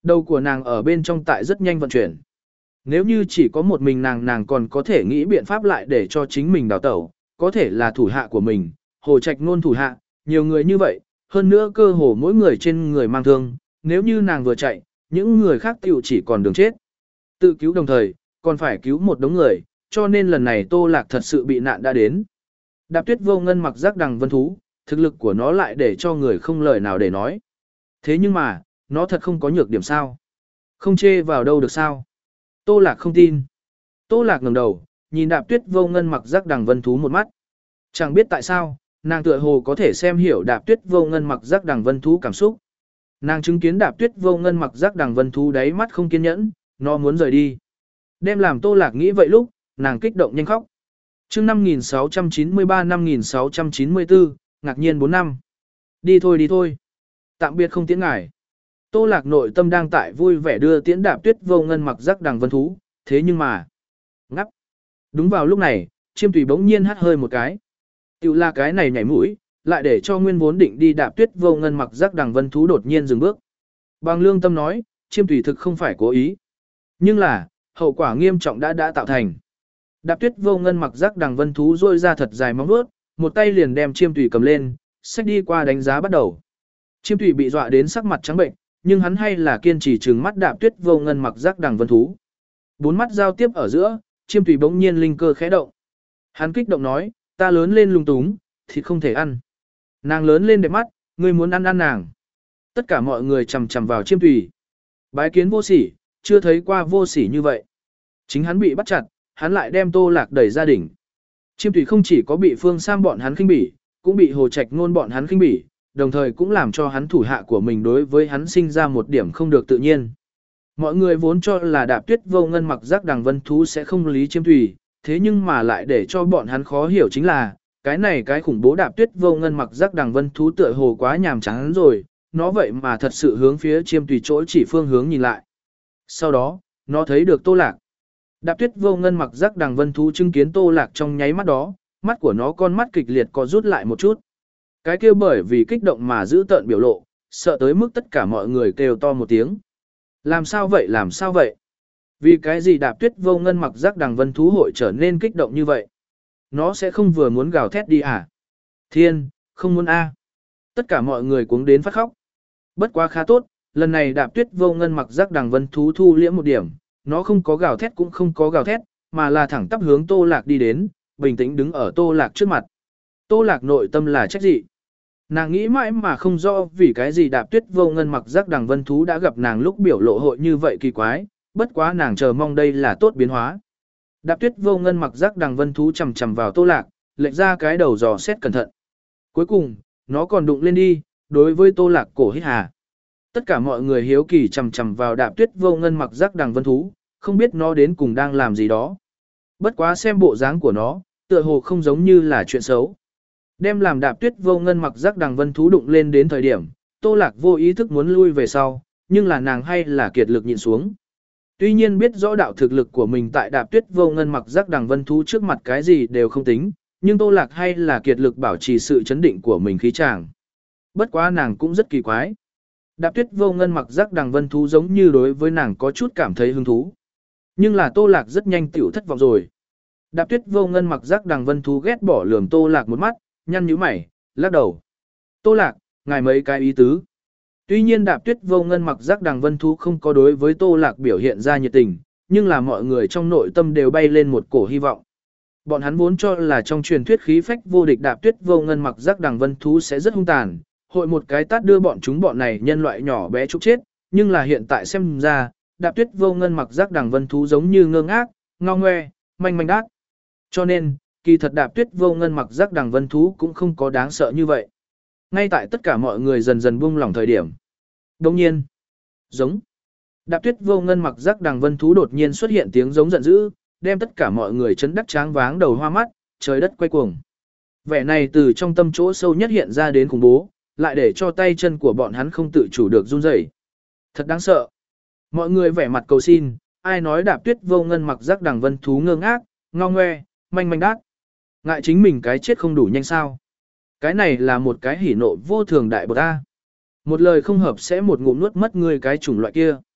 Đầu của nàng ở bên trong tại rất nhanh vận chuyển. Nếu như chỉ có một mình nàng nàng còn có thể nghĩ biện pháp lại để cho chính mình đào tẩu, có thể là thủ hạ của mình, Hồ Trạch Nôn thủ hạ, nhiều người như vậy, hơn nữa cơ hồ mỗi người trên người mang thương, nếu như nàng vừa chạy, những người khác tiểu chỉ còn đường chết. Tự cứu đồng thời, còn phải cứu một đống người, cho nên lần này Tô Lạc thật sự bị nạn đã đến. Đạp Tuyết Vô Ngân mặc giác đằng vân thú, thực lực của nó lại để cho người không lời nào để nói. Thế nhưng mà, nó thật không có nhược điểm sao? Không chê vào đâu được sao? Tô Lạc không tin. Tô Lạc ngẩng đầu, nhìn Đạp Tuyết Vô Ngân mặc giác đằng vân thú một mắt. Chẳng biết tại sao, nàng tựa hồ có thể xem hiểu Đạp Tuyết Vô Ngân mặc giác đằng vân thú cảm xúc. Nàng chứng kiến Đạp Tuyết Vô Ngân mặc giác đằng vân thú đáy mắt không kiên nhẫn, nó muốn rời đi. Đem làm Tô Lạc nghĩ vậy lúc, nàng kích động nhanh khóc. Chương năm nghìn sáu trăm chín mươi ba năm nghìn sáu trăm chín mươi tư, ngạc nhiên bốn năm. Đi thôi đi thôi. Tạm biệt không tiễn ngài. Tô Lạc nội tâm đang tại vui vẻ đưa tiễn Đạp Tuyết Vô Ngân mặc giác đằng vân thú, thế nhưng mà, ngắp. Đúng vào lúc này, Chiêm Tùy bỗng nhiên hắt hơi một cái. Tiểu là cái này nhảy mũi, lại để cho nguyên vốn định đi Đạp Tuyết Vô Ngân mặc giác đằng vân thú đột nhiên dừng bước. Bằng lương tâm nói, Chiêm Tùy thực không phải cố ý. Nhưng là, hậu quả nghiêm trọng đã đã tạo thành. Đạp Tuyết Vô Ngân mặc giác đằng vân thú rôi ra thật dài móng vuốt, một tay liền đem Chiêm Tùy cầm lên, xách đi qua đánh giá bắt đầu. Chiêm Tùy bị dọa đến sắc mặt trắng bệnh, nhưng hắn hay là kiên trì trừng mắt Đạp Tuyết Vô Ngân mặc giác đằng vân thú. Bốn mắt giao tiếp ở giữa, Chiêm Tùy bỗng nhiên linh cơ khẽ động. Hắn kích động nói, ta lớn lên lung túng, thịt không thể ăn. Nàng lớn lên đẹp mắt, ngươi muốn ăn ăn nàng. Tất cả mọi người chằm chằm vào Chiêm Tùy. Bái kiến vô sỉ, chưa thấy qua vô sỉ như vậy. Chính hắn bị bắt chặt, hắn lại đem Tô Lạc đẩy gia đình. Chiêm Tùy không chỉ có bị Phương Sam bọn hắn khinh bỉ, cũng bị Hồ Trạch Nôn bọn hắn khinh bỉ, đồng thời cũng làm cho hắn thủ hạ của mình đối với hắn sinh ra một điểm không được tự nhiên. Mọi người vốn cho là Đạp Tuyết Vô Ngân mặc giác đằng vân thú sẽ không lý Chiêm Tùy, thế nhưng mà lại để cho bọn hắn khó hiểu chính là, cái này cái khủng bố Đạp Tuyết Vô Ngân mặc giác đằng vân thú tựa hồ quá nhàm chán rồi, nó vậy mà thật sự hướng phía Chiêm Tùy chỗ chỉ phương hướng nhìn lại. Sau đó, nó thấy được Tô Lạc. Đạp Tuyết Vô Ngân mặc giác đằng vân thú chứng kiến Tô Lạc trong nháy mắt đó, mắt của nó con mắt kịch liệt có rút lại một chút. Cái kêu bởi vì kích động mà giữ tợn biểu lộ, sợ tới mức tất cả mọi người kêu to một tiếng. Làm sao vậy làm sao vậy? Vì cái gì Đạp Tuyết Vô Ngân mặc giác đằng vân thú hội trở nên kích động như vậy? Nó sẽ không vừa muốn gào thét đi à? Thiên, không muốn a. Tất cả mọi người cuống đến phát khóc. Bất quá khá tốt, lần này Đạp Tuyết Vô Ngân mặc giác đằng vân thú thu liễm một điểm, nó không có gào thét cũng không có gào thét, mà là thẳng tắp hướng Tô Lạc đi đến, bình tĩnh đứng ở Tô Lạc trước mặt. Tô Lạc nội tâm là trách gì? Nàng nghĩ mãi mà không rõ vì cái gì Đạp Tuyết Vô Ngân mặc giác đằng vân thú đã gặp nàng lúc biểu lộ hội như vậy kỳ quái, bất quá nàng chờ mong đây là tốt biến hóa. Đạp Tuyết Vô Ngân mặc giác đằng vân thú chầm chầm vào Tô Lạc, lệch ra cái đầu dò xét cẩn thận. Cuối cùng, nó còn đụng lên đi, đối với Tô Lạc cổ hít hà. Tất cả mọi người hiếu kỳ chầm chầm vào Đạp Tuyết Vô Ngân mặc giác đằng vân thú, không biết nó đến cùng đang làm gì đó. Bất quá xem bộ dáng của nó, tựa hồ không giống như là chuyện xấu. Đem làm Đạp Tuyết Vô Ngân mặc giác đằng vân thú đụng lên đến thời điểm, Tô Lạc vô ý thức muốn lui về sau, nhưng là nàng hay là kiệt lực nhịn xuống. Tuy nhiên biết rõ đạo thực lực của mình tại Đạp Tuyết Vô Ngân mặc giác đằng vân thú trước mặt cái gì đều không tính, nhưng Tô Lạc hay là kiệt lực bảo trì sự chấn định của mình khí chàng. Bất quá nàng cũng rất kỳ quái. Đạp Tuyết Vô Ngân mặc giác đằng vân thú giống như đối với nàng có chút cảm thấy hứng thú. Nhưng là Tô Lạc rất nhanh tiểu thất vọng rồi. Đạp Tuyết Vô Ngân mặc giác đằng vân thú ghét bỏ lườm Tô Lạc một mắt, nhăn nhíu mày, lắc đầu. Tô Lạc, ngài mấy cái ý tứ. Tuy nhiên Đạp Tuyết Vô Ngân mặc giác đằng vân thú không có đối với Tô Lạc biểu hiện ra nhiệt tình, nhưng là mọi người trong nội tâm đều bay lên một cổ hy vọng. Bọn hắn vốn cho là trong truyền thuyết khí phách vô địch Đạp Tuyết Vô Ngân mặc giác đằng vân thú sẽ rất hung tàn, hội một cái tát đưa bọn chúng bọn này nhân loại nhỏ bé trục chết, nhưng là hiện tại xem ra, Đạp Tuyết Vô Ngân mặc giác đằng vân thú giống như ngơ ngác, ngao ngoe, manh manh đát. Cho nên, kỳ thật Đạp Tuyết Vô Ngân mặc giác đằng vân thú cũng không có đáng sợ như vậy. Ngay tại tất cả mọi người dần dần buông lỏng thời điểm. Đồng nhiên, giống. Đạp Tuyết Vô Ngân mặc giác đằng vân thú đột nhiên xuất hiện tiếng giống giận dữ, đem tất cả mọi người chấn đắc tráng váng đầu hoa mắt, trời đất quay cuồng. Vẻ này từ trong tâm chỗ sâu nhất hiện ra đến khủng bố, lại để cho tay chân của bọn hắn không tự chủ được run rẩy. Thật đáng sợ. Mọi người vẻ mặt cầu xin, ai nói Đạp Tuyết Vô Ngân mặc giác đằng vân thú ngơ ngác, ngao ngoe, manh manh đát. Ngại chính mình cái chết không đủ nhanh sao? Cái này là một cái hỉ nộ vô thường đại bậc a. Một lời không hợp sẽ một ngụm nuốt mất người cái chủng loại kia.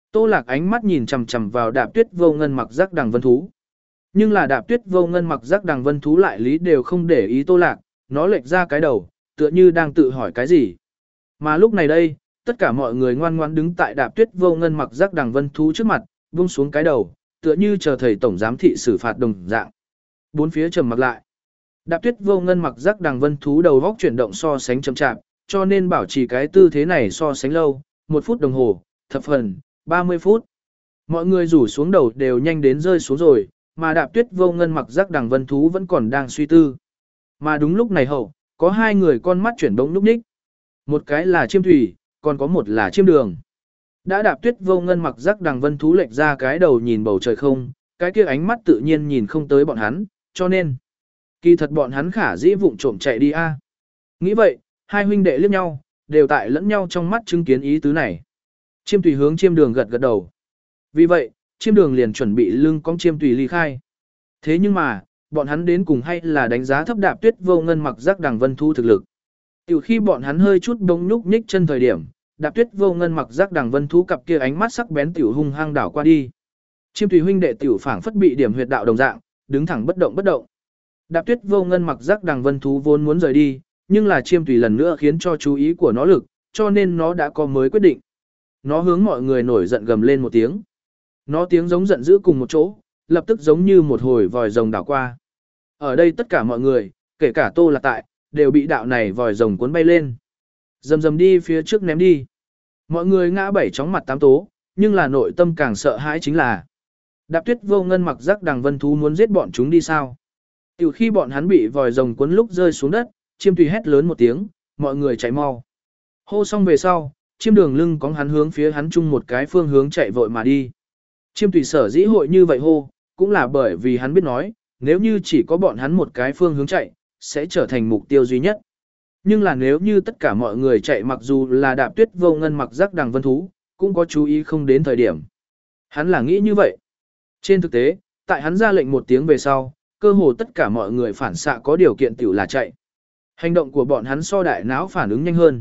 Tô Lạc ánh mắt nhìn chằm chằm vào Đạp Tuyết Vô Ngân mặc giác đằng vân thú. Nhưng là Đạp Tuyết Vô Ngân mặc giác đằng vân thú lại lý đều không để ý Tô Lạc, nó lệch ra cái đầu, tựa như đang tự hỏi cái gì. Mà lúc này đây, tất cả mọi người ngoan ngoãn đứng tại Đạp Tuyết Vô Ngân mặc giác đằng vân thú trước mặt, buông xuống cái đầu, tựa như chờ thầy tổng giám thị xử phạt đồng dạng. Bốn phía trầm mặc lại. Đạp Tuyết Vô Ngân mặc giác đằng vân thú đầu góc chuyển động so sánh chậm chạp, cho nên bảo trì cái tư thế này so sánh lâu, một phút đồng hồ, thập phần, ba mươi phút. Mọi người rủ xuống đầu đều nhanh đến rơi xuống rồi, mà Đạp Tuyết Vô Ngân mặc giác đằng vân thú vẫn còn đang suy tư. Mà đúng lúc này hậu, có hai người con mắt chuyển động lúc ních. Một cái là Chiêm Thủy, còn có một là Chiêm Đường. Đã Đạp Tuyết Vô Ngân mặc giác đằng vân thú lệch ra cái đầu nhìn bầu trời không, cái kia ánh mắt tự nhiên nhìn không tới bọn hắn, cho nên kỳ thật bọn hắn khả dĩ vụng trộm chạy đi a. Nghĩ vậy, hai huynh đệ liếc nhau, đều tại lẫn nhau trong mắt chứng kiến ý tứ này. Chiêm Tùy hướng Chiêm Đường gật gật đầu. Vì vậy, Chiêm Đường liền chuẩn bị lưng cong Chiêm Tùy ly khai. Thế nhưng mà, bọn hắn đến cùng hay là đánh giá thấp Đạp Tuyết Vô Ngân mặc giác đằng vân thú thực lực. Tiểu khi bọn hắn hơi chút bỗng nhúc nhích chân thời điểm, Đạp Tuyết Vô Ngân mặc giác đằng vân thú cặp kia ánh mắt sắc bén tiểu hung hăng đảo qua đi. Chiêm Tùy huynh đệ tiểu phảng phất bị điểm huyệt đạo đồng dạng, đứng thẳng bất động bất động. Đạp Tuyết Vô Ngân mặc giác đằng vân thú vốn muốn rời đi, nhưng là Chiêm Tùy lần nữa khiến cho chú ý của nó lực, cho nên nó đã có mới quyết định. Nó hướng mọi người nổi giận gầm lên một tiếng. Nó tiếng giống giận dữ cùng một chỗ, lập tức giống như một hồi vòi rồng đảo qua. Ở đây tất cả mọi người, kể cả Tô Lạc tại, đều bị đạo này vòi rồng cuốn bay lên. Dầm dầm đi phía trước ném đi. Mọi người ngã bảy chóng mặt tám tố, nhưng là nội tâm càng sợ hãi chính là Đạp Tuyết Vô Ngân mặc giác đằng vân thú muốn giết bọn chúng đi sao. Tiểu khi bọn hắn bị vòi rồng cuốn lúc rơi xuống đất, Chiêm Tùy hét lớn một tiếng, mọi người chạy mau. Hô xong về sau, Chiêm Đường lưng cóng hắn hướng phía hắn chung một cái phương hướng chạy vội mà đi. Chiêm Tùy sở dĩ hội như vậy hô, cũng là bởi vì hắn biết nói, nếu như chỉ có bọn hắn một cái phương hướng chạy, sẽ trở thành mục tiêu duy nhất. Nhưng là nếu như tất cả mọi người chạy mặc dù là Đạp Tuyết Vô Ngân mặc giác đằng vân thú, cũng có chú ý không đến thời điểm. Hắn là nghĩ như vậy. Trên thực tế, tại hắn ra lệnh một tiếng về sau, cơ hồ tất cả mọi người phản xạ có điều kiện tiểu là chạy. Hành động của bọn hắn so đại não phản ứng nhanh hơn.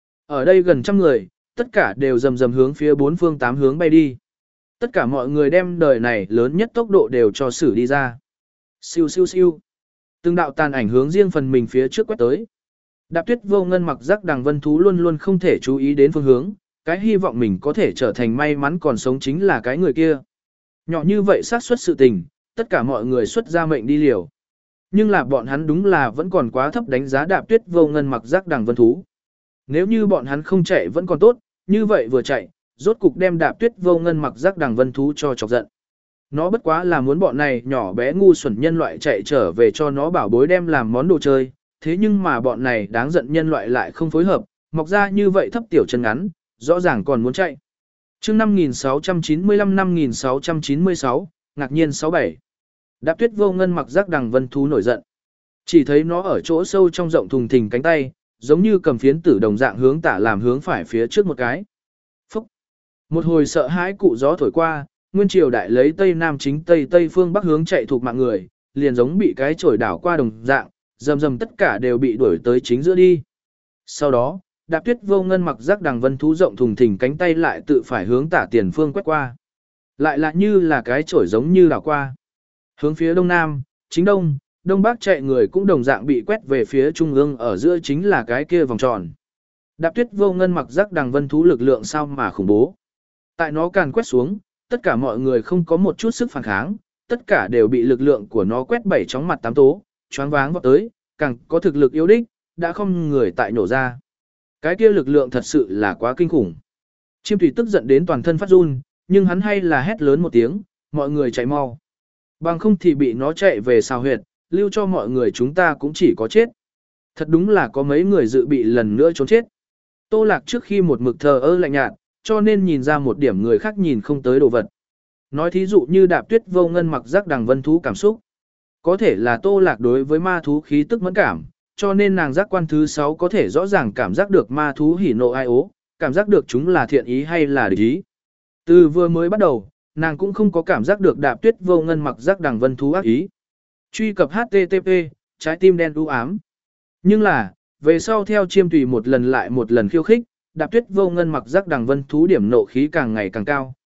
Ở đây gần trăm người, tất cả đều rầm rầm hướng phía bốn phương tám hướng bay đi. Tất cả mọi người đem đời này lớn nhất tốc độ đều cho xử đi ra. Siêu siêu siêu. Từng đạo tàn ảnh hướng riêng phần mình phía trước quét tới. Đạp Tuyết Vô Ngân mặc giác đằng vân thú luôn luôn không thể chú ý đến phương hướng, cái hy vọng mình có thể trở thành may mắn còn sống chính là cái người kia. Nhỏ như vậy xác suất sự tình, tất cả mọi người xuất ra mệnh đi liều. Nhưng là bọn hắn đúng là vẫn còn quá thấp đánh giá Đạp Tuyết Vô Ngân mặc giác đằng vân thú. Nếu như bọn hắn không chạy vẫn còn tốt, như vậy vừa chạy, rốt cục đem Đạp Tuyết Vô Ngân mặc giác đằng vân thú cho chọc giận. Nó bất quá là muốn bọn này nhỏ bé ngu xuẩn nhân loại chạy trở về cho nó bảo bối đem làm món đồ chơi, thế nhưng mà bọn này đáng giận nhân loại lại không phối hợp, mọc ra như vậy thấp tiểu chân ngắn, rõ ràng còn muốn chạy. Chương năm nghìn sáu trăm chín mươi lăm năm nghìn sáu trăm chín mươi sáu, ngạc nhiên sáu bảy. Đạp Tuyết Vô Ngân mặc giác đằng vân thú nổi giận. Chỉ thấy nó ở chỗ sâu trong rộng thùng thình cánh tay, giống như cầm phiến tử đồng dạng hướng tả làm hướng phải phía trước một cái. Phúc! Một hồi sợ hãi cụ gió thổi qua, nguyên triều đại lấy tây nam chính tây tây phương bắc hướng chạy thuộc mạng người, liền giống bị cái chổi đảo qua đồng dạng, rầm rầm tất cả đều bị đuổi tới chính giữa đi. Sau đó, Đạp Tuyết Vô Ngân mặc giác đằng vân thú rộng thùng thình cánh tay lại tự phải hướng tả tiền phương quét qua. Lại là như là cái chổi giống như đảo qua. Hướng phía đông nam, chính đông, đông bắc chạy người cũng đồng dạng bị quét về phía trung ương ở giữa chính là cái kia vòng tròn. Đạp Tuyết Vô Ngân mặc giác đằng vân thú lực lượng sao mà khủng bố. Tại nó càn quét xuống, tất cả mọi người không có một chút sức phản kháng, tất cả đều bị lực lượng của nó quét bảy chóng mặt tám tố, choáng váng vọt tới, càng có thực lực yếu đích, đã không người tại nổ ra. Cái kia lực lượng thật sự là quá kinh khủng. Chiêm Thủy tức giận đến toàn thân phát run, nhưng hắn hay là hét lớn một tiếng, mọi người chạy mau. Bằng không thì bị nó chạy về xào huyệt, lưu cho mọi người chúng ta cũng chỉ có chết. Thật đúng là có mấy người dự bị lần nữa trốn chết. Tô Lạc trước khi một mực thờ ơ lạnh nhạt, cho nên nhìn ra một điểm người khác nhìn không tới đồ vật. Nói thí dụ như Đạp Tuyết Vô Ngân mặc giác đằng vân thú cảm xúc. Có thể là Tô Lạc đối với ma thú khí tức mẫn cảm, cho nên nàng giác quan thứ sáu có thể rõ ràng cảm giác được ma thú hỉ nộ ai ố, cảm giác được chúng là thiện ý hay là địch ý. Từ vừa mới bắt đầu, nàng cũng không có cảm giác được Đạp Tuyết Vô Ngân mặc giác đằng vân thú ác ý. Truy cập H T T P, trái tim đen u ám. Nhưng là, về sau theo Chiêm Tùy một lần lại một lần khiêu khích, Đạp Tuyết Vô Ngân mặc giác đằng vân thú điểm nộ khí càng ngày càng cao,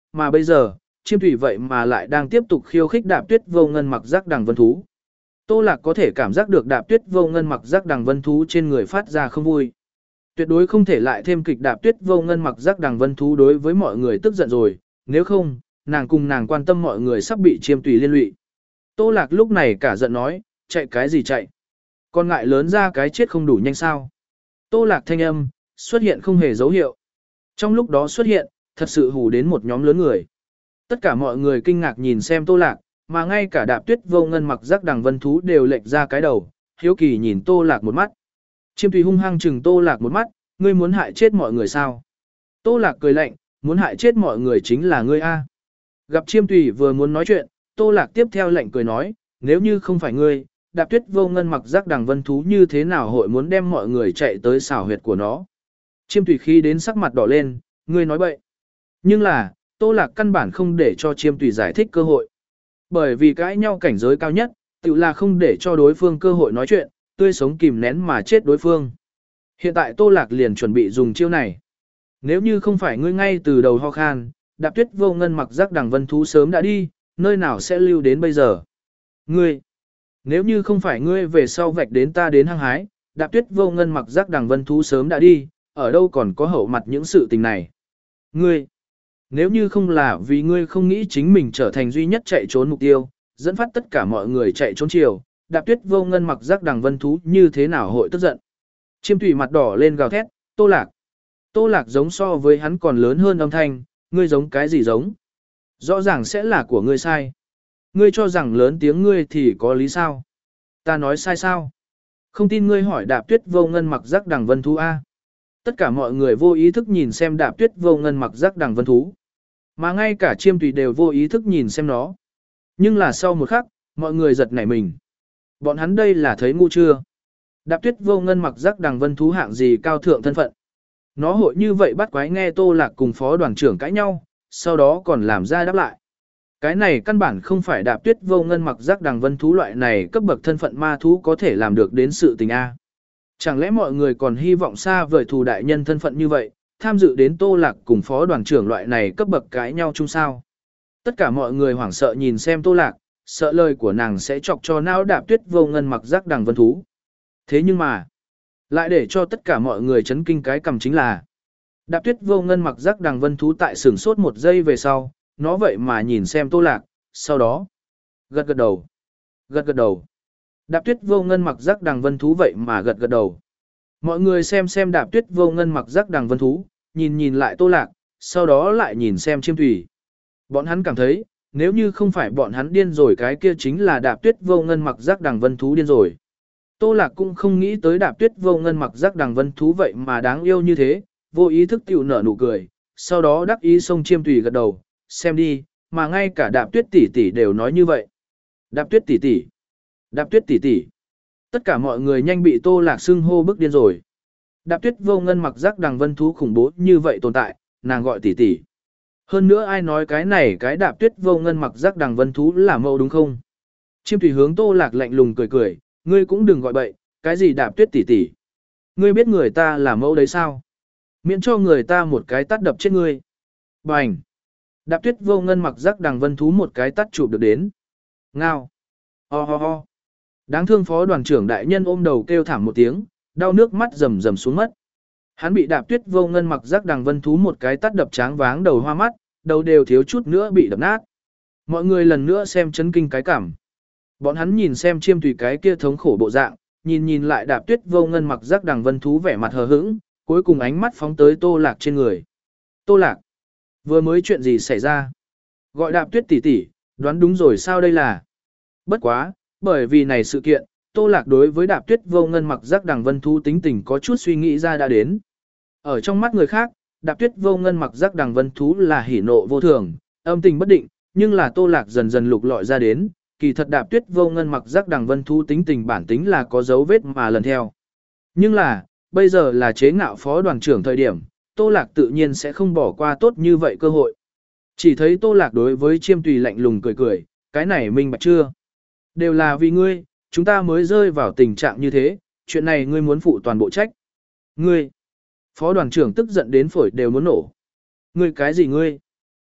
mà bây giờ, Chiêm Thủy vậy mà lại đang tiếp tục khiêu khích Đạp Tuyết Vô Ngân mặc giác đằng vân thú. Tô Lạc có thể cảm giác được Đạp Tuyết Vô Ngân mặc giác đằng vân thú trên người phát ra không vui. Tuyệt đối không thể lại thêm kịch Đạp Tuyết Vô Ngân mặc giác đằng vân thú đối với mọi người tức giận rồi, nếu không, nàng cùng nàng quan tâm mọi người sắp bị Chiêm Tùy liên lụy. Tô Lạc lúc này cả giận nói, chạy cái gì chạy? Con ngại lớn ra cái chết không đủ nhanh sao? Tô Lạc thanh âm, xuất hiện không hề dấu hiệu. Trong lúc đó xuất hiện, thật sự hù đến một nhóm lớn người. Tất cả mọi người kinh ngạc nhìn xem Tô Lạc, mà ngay cả Đạp Tuyết Vô Ngân mặc giác đằng vân thú đều lệch ra cái đầu, hiếu kỳ nhìn Tô Lạc một mắt. Chiêm Tùy hung hăng chừng Tô Lạc một mắt, ngươi muốn hại chết mọi người sao? Tô Lạc cười lạnh, muốn hại chết mọi người chính là ngươi a. Gặp Chiêm Tùy vừa muốn nói chuyện, Tô Lạc tiếp theo lệnh cười nói, nếu như không phải ngươi, Đạp Tuyết Vô Ngân mặc giác đằng vân thú như thế nào hội muốn đem mọi người chạy tới xảo huyệt của nó. Chiêm Tùy khi đến sắc mặt đỏ lên, ngươi nói bậy. Nhưng là, Tô Lạc căn bản không để cho Chiêm Tùy giải thích cơ hội. Bởi vì cãi nhau cảnh giới cao nhất, tự là không để cho đối phương cơ hội nói chuyện, tươi sống kìm nén mà chết đối phương. Hiện tại Tô Lạc liền chuẩn bị dùng chiêu này. Nếu như không phải ngươi ngay từ đầu ho khan, Đạp Tuyết Vô Ngân mặc giác đằng vân thú sớm đã đi, nơi nào sẽ lưu đến bây giờ. Ngươi, nếu như không phải ngươi về sau vạch đến ta đến hăng hái, Đạp Tuyết Vô Ngân mặc giác đằng vân thú sớm đã đi, ở đâu còn có hậu mặt những sự tình này. Ngươi, nếu như không là vì ngươi không nghĩ chính mình trở thành duy nhất chạy trốn mục tiêu, dẫn phát tất cả mọi người chạy trốn chiều, Đạp Tuyết Vô Ngân mặc giác đằng vân thú như thế nào hội tức giận. Chiêm Tùy mặt đỏ lên gào thét, Tô Lạc. Tô Lạc giống so với hắn còn lớn hơn âm thanh, ngươi giống cái gì giống? Rõ ràng sẽ là của ngươi sai. Ngươi cho rằng lớn tiếng ngươi thì có lý sao? Ta nói sai sao? Không tin ngươi hỏi Đạp Tuyết Vô Ngân mặc giác đằng vân thú A. Tất cả mọi người vô ý thức nhìn xem Đạp Tuyết Vô Ngân mặc giác đằng vân thú. Mà ngay cả Chiêm Tùy đều vô ý thức nhìn xem nó. Nhưng là sau một khắc, mọi người giật nảy mình. Bọn hắn đây là thấy ngu chưa? Đạp Tuyết Vô Ngân mặc giác đằng vân thú hạng gì cao thượng thân phận. Nó hội như vậy bắt quái nghe Tô Lạc cùng phó đoàn trưởng cãi nhau, sau đó còn làm ra đáp lại. Cái này căn bản không phải Đạp Tuyết Vô Ngân mặc giác đằng vân thú loại này cấp bậc thân phận ma thú có thể làm được đến sự tình A. Chẳng lẽ mọi người còn hy vọng xa vời thù đại nhân thân phận như vậy, tham dự đến Tô Lạc cùng phó đoàn trưởng loại này cấp bậc cãi nhau chung sao? Tất cả mọi người hoảng sợ nhìn xem Tô Lạc, sợ lời của nàng sẽ chọc cho não Đạp Tuyết Vô Ngân mặc giác đằng vân thú. Thế nhưng mà, lại để cho tất cả mọi người chấn kinh cái cầm chính là Đạp Tuyết Vô Ngân mặc giác đằng vân thú tại sửng sốt một giây về sau, nó vậy mà nhìn xem Tô Lạc, sau đó gật gật đầu, gật gật đầu. Đạp Tuyết Vô Ngân mặc giác đằng vân thú vậy mà gật gật đầu. Mọi người xem xem Đạp Tuyết Vô Ngân mặc giác đằng vân thú, nhìn nhìn lại Tô Lạc, sau đó lại nhìn xem Chiêm Thủy. Bọn hắn cảm thấy, nếu như không phải bọn hắn điên rồi cái kia chính là Đạp Tuyết Vô Ngân mặc giác đằng vân thú điên rồi. Tô Lạc cũng không nghĩ tới Đạp Tuyết Vô Ngân mặc giác đằng vân thú vậy mà đáng yêu như thế, vô ý thức tiểu nở nụ cười, sau đó đắc ý xông Chiêm Tùy gật đầu, xem đi, mà ngay cả Đạp Tuyết tỷ tỷ đều nói như vậy. Đạp Tuyết tỷ tỷ, Đạp Tuyết tỷ tỷ. Tất cả mọi người nhanh bị Tô Lạc xưng hô bức điên rồi. Đạp Tuyết Vô Ngân mặc giác đằng vân thú khủng bố như vậy tồn tại, nàng gọi tỷ tỷ. Hơn nữa ai nói cái này cái Đạp Tuyết Vô Ngân mặc giác đằng vân thú là mẫu đúng không? Chiêm Tùy hướng Tô Lạc lạnh lùng cười cười, ngươi cũng đừng gọi bậy, cái gì Đạp Tuyết tỷ tỷ? Ngươi biết người ta là mẫu đấy sao? Miễn cho người ta một cái tát đập chết ngươi. Bành! Đạp Tuyết Vô Ngân mặc giác đằng vân thú một cái tát chụp được đến. Ngao! Ho ho ho! Đáng thương phó đoàn trưởng đại nhân ôm đầu kêu thảm một tiếng, đau nước mắt rầm rầm xuống mất. Hắn bị Đạp Tuyết Vô Ngân mặc giác đằng vân thú một cái tát đập tráng váng đầu hoa mắt, đầu đều thiếu chút nữa bị đập nát. Mọi người lần nữa xem chấn kinh cái cảm. Bọn hắn nhìn xem Chiêm Tùy cái kia thống khổ bộ dạng, nhìn nhìn lại Đạp Tuyết Vô Ngân mặc giác đằng vân thú vẻ mặt hờ hững, cuối cùng ánh mắt phóng tới Tô Lạc trên người. Tô Lạc, vừa mới chuyện gì xảy ra? Gọi Đạp Tuyết tỷ tỷ, đoán đúng rồi sao đây là? Bất quá, bởi vì này sự kiện, Tô Lạc đối với Đạp Tuyết Vô Ngân mặc giác đằng vân thú tính tình có chút suy nghĩ ra đã đến. Ở trong mắt người khác, Đạp Tuyết Vô Ngân mặc giác đằng vân thú là hỉ nộ vô thường, âm tình bất định, nhưng là Tô Lạc dần dần lục lọi ra đến, kỳ thật Đạp Tuyết Vô Ngân mặc giác đằng vân thú tính tình bản tính là có dấu vết mà lần theo. Nhưng là, bây giờ là chế ngạo phó đoàn trưởng thời điểm, Tô Lạc tự nhiên sẽ không bỏ qua tốt như vậy cơ hội. Chỉ thấy Tô Lạc đối với Chiêm Tùy lạnh lùng cười cười, cái này minh bạch chưa? Đều là vì ngươi, chúng ta mới rơi vào tình trạng như thế, chuyện này ngươi muốn phụ toàn bộ trách. Ngươi! Phó đoàn trưởng tức giận đến phổi đều muốn nổ. Ngươi cái gì ngươi?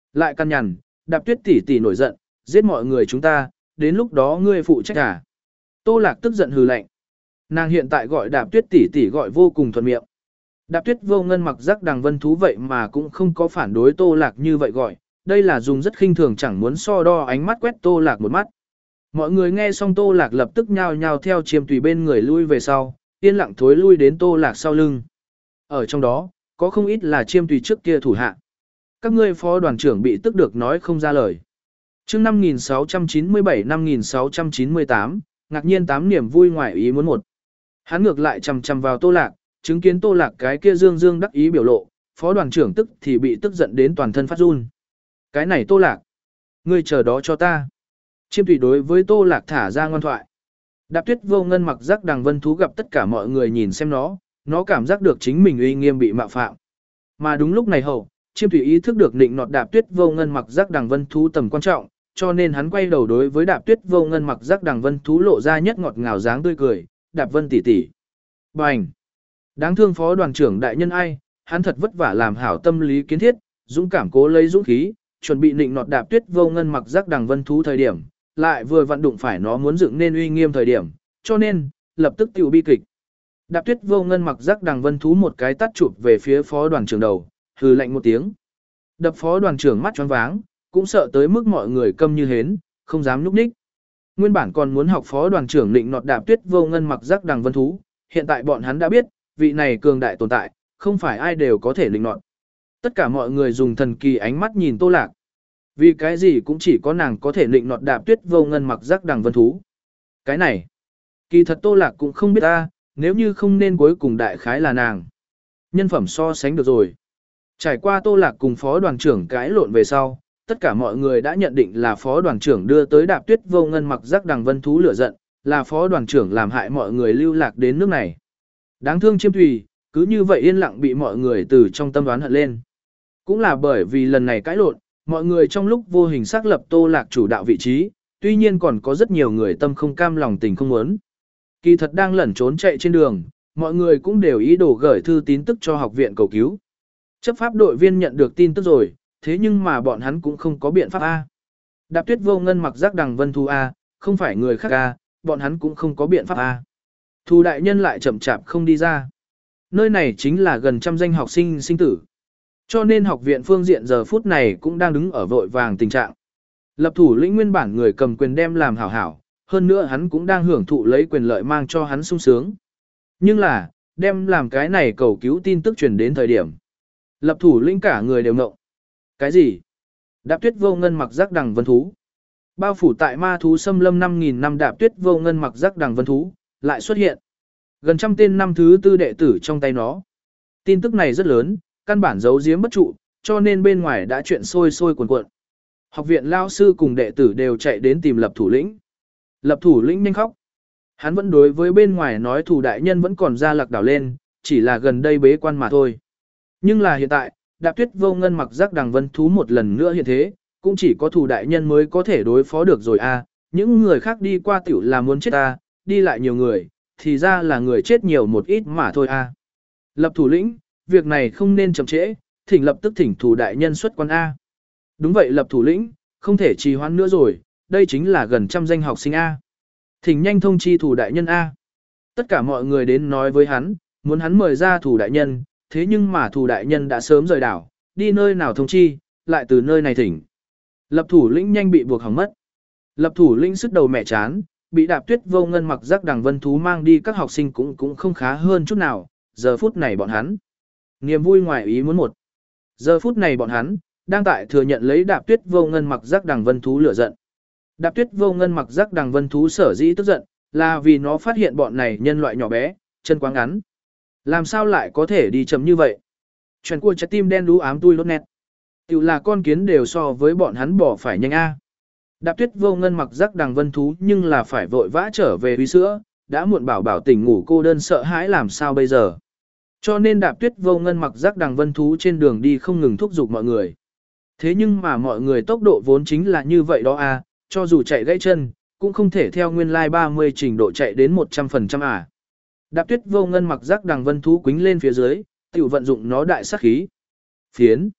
Lại căn nhằn, Đạp Tuyết tỷ tỷ nổi giận, giết mọi người chúng ta, đến lúc đó ngươi phụ trách à? Tô Lạc tức giận hừ lạnh. Nàng hiện tại gọi Đạp Tuyết tỷ tỷ gọi vô cùng thuận miệng. Đạp Tuyết Vô Ngân mặc giác đằng vân thú vậy mà cũng không có phản đối Tô Lạc như vậy gọi, đây là dùng rất khinh thường chẳng muốn so đo ánh mắt quét Tô Lạc một mắt. Mọi người nghe xong Tô Lạc lập tức nhao nhao theo Chiêm Tùy bên người lui về sau, yên lặng thối lui đến Tô Lạc sau lưng. Ở trong đó, có không ít là Chiêm Tùy trước kia thủ hạ. Các ngươi phó đoàn trưởng bị tức được nói không ra lời. Chương năm nghìn sáu trăm chín mươi bảy năm nghìn sáu trăm chín mươi tám, ngạc nhiên tám niềm vui ngoài ý muốn một. Hắn ngược lại chằm chằm vào Tô Lạc, chứng kiến Tô Lạc cái kia dương dương đắc ý biểu lộ, phó đoàn trưởng tức thì bị tức giận đến toàn thân phát run. Cái này Tô Lạc, ngươi chờ đó cho ta. Chiêm Tùy đối với Tô Lạc thả ra ngoan thoại. Đạp Tuyết Vô Ngân mặc giác đằng vân thú gặp tất cả mọi người nhìn xem nó, nó cảm giác được chính mình uy nghiêm bị mạo phạm. Mà đúng lúc này hậu, Chiêm Tùy ý thức được định nọt Đạp Tuyết Vô Ngân mặc giác đằng vân thú tầm quan trọng, cho nên hắn quay đầu đối với Đạp Tuyết Vô Ngân mặc giác đằng vân thú lộ ra nhất ngọt ngào dáng tươi cười, "Đạp Vân tỷ tỷ." Bành! Đáng thương phó đoàn trưởng đại nhân ai, hắn thật vất vả làm hảo tâm lý kiến thiết, dũng cảm cố lấy dũng khí, chuẩn bị định nọt Đạp Tuyết Vô Ngân mặc giác đằng vân thú thời điểm, lại vừa vặn đụng phải nó muốn dựng nên uy nghiêm thời điểm, cho nên, lập tức tiểu bi kịch. Đạp Tuyết Vô Ngân mặc giác đằng vân thú một cái tát chụp về phía phó đoàn trưởng đầu, hừ lạnh một tiếng. Đập phó đoàn trưởng mắt choáng váng, cũng sợ tới mức mọi người câm như hến, không dám nhúc nhích. Nguyên bản còn muốn học phó đoàn trưởng định nọt Đạp Tuyết Vô Ngân mặc giác đằng vân thú, hiện tại bọn hắn đã biết, vị này cường đại tồn tại, không phải ai đều có thể định nọt. Tất cả mọi người dùng thần kỳ ánh mắt nhìn Tô Lạc. Vì cái gì cũng chỉ có nàng có thể định nọt Đạp Tuyết Vô Ngân mặc giác đằng vân thú. Cái này, kỳ thật Tô Lạc cũng không biết ta, nếu như không nên cuối cùng đại khái là nàng. Nhân phẩm so sánh được rồi. Trải qua Tô Lạc cùng phó đoàn trưởng cãi lộn về sau, tất cả mọi người đã nhận định là phó đoàn trưởng đưa tới Đạp Tuyết Vô Ngân mặc giác đằng vân thú lửa giận, là phó đoàn trưởng làm hại mọi người lưu lạc đến nước này. Đáng thương Chiêm Tùy, cứ như vậy yên lặng bị mọi người từ trong tâm đoán hận lên. Cũng là bởi vì lần này cãi lộn, mọi người trong lúc vô hình xác lập Tô Lạc chủ đạo vị trí, tuy nhiên còn có rất nhiều người tâm không cam lòng tình không muốn. Kỳ thật đang lẩn trốn chạy trên đường, mọi người cũng đều ý đồ gửi thư tín tức cho học viện cầu cứu. Chấp pháp đội viên nhận được tin tức rồi, thế nhưng mà bọn hắn cũng không có biện pháp A. Đạp Tuyết Vô Ngân mặc giác đằng vân thú A, không phải người khác A, bọn hắn cũng không có biện pháp A. Thù đại nhân lại chậm chạp không đi ra. Nơi này chính là gần trăm danh học sinh sinh tử. Cho nên học viện phương diện giờ phút này cũng đang đứng ở vội vàng tình trạng. Lập thủ lĩnh nguyên bản người cầm quyền đem làm hảo hảo, hơn nữa hắn cũng đang hưởng thụ lấy quyền lợi mang cho hắn sung sướng. Nhưng là, đem làm cái này cầu cứu tin tức truyền đến thời điểm. Lập thủ lĩnh cả người đều ngộng. Cái gì? Đạp Tuyết Vô Ngân mặc giác đằng vân thú. Bao phủ tại ma thú xâm lâm năm nghìn năm Đạp Tuyết Vô Ngân mặc giác đằng vân thú, lại xuất hiện. Gần trăm tên năm thứ tư đệ tử trong tay nó. Tin tức này rất lớn, căn bản giấu giếm bất trụ, cho nên bên ngoài đã chuyện sôi sôi cuồn cuộn. Học viện lao sư cùng đệ tử đều chạy đến tìm lập thủ lĩnh. Lập thủ lĩnh nhanh khóc. Hắn vẫn đối với bên ngoài nói thủ đại nhân vẫn còn ra lạc đảo lên, chỉ là gần đây bế quan mà thôi. Nhưng là hiện tại, Đạp Tuyết Vô Ngân mặc giác đằng vân thú một lần nữa hiện thế, cũng chỉ có thủ đại nhân mới có thể đối phó được rồi a. Những người khác đi qua tiểu là muốn chết ta, đi lại nhiều người, thì ra là người chết nhiều một ít mà thôi a. Lập thủ lĩnh, việc này không nên chậm trễ, thỉnh lập tức thỉnh thủ đại nhân xuất quan A. Đúng vậy lập thủ lĩnh, không thể trì hoãn nữa rồi, đây chính là gần trăm danh học sinh A. Thỉnh nhanh thông chi thủ đại nhân A. Tất cả mọi người đến nói với hắn, muốn hắn mời ra thủ đại nhân, thế nhưng mà thủ đại nhân đã sớm rời đảo, đi nơi nào thông chi, lại từ nơi này thỉnh. Lập thủ lĩnh nhanh bị buộc hỏng mất. Lập thủ lĩnh sức đầu mẹ chán, bị Đạp Tuyết Vô Ngân mặc giác đằng vân thú mang đi các học sinh cũng cũng không khá hơn chút nào, giờ phút này bọn hắn. Niềm vui ngoài ý muốn một. Giờ phút này bọn hắn, đang tại thừa nhận lấy Đạp Tuyết Vô Ngân mặc giác đằng vân thú lửa giận. Đạp Tuyết Vô Ngân mặc giác đằng vân thú sở dĩ tức giận, là vì nó phát hiện bọn này nhân loại nhỏ bé, chân quá ngắn. Làm sao lại có thể đi chậm như vậy? Chuyện của trái tim đen đú ám tui lốt nét. Tiểu là con kiến đều so với bọn hắn bỏ phải nhanh A. Đạp Tuyết Vô Ngân mặc giác đằng vân thú nhưng là phải vội vã trở về uy sữa, đã muộn bảo bảo tỉnh ngủ cô đơn sợ hãi làm sao bây giờ. Cho nên Đạp Tuyết Vô Ngân mặc giác đằng vân thú trên đường đi không ngừng thúc giục mọi người. Thế nhưng mà mọi người tốc độ vốn chính là như vậy đó à, cho dù chạy gãy chân, cũng không thể theo nguyên lai ba mươi trình độ chạy đến một trăm phần trăm à. Đạp Tuyết Vô Ngân mặc giác đằng vân thú quính lên phía dưới, tiểu vận dụng nó đại sát khí. Phiến.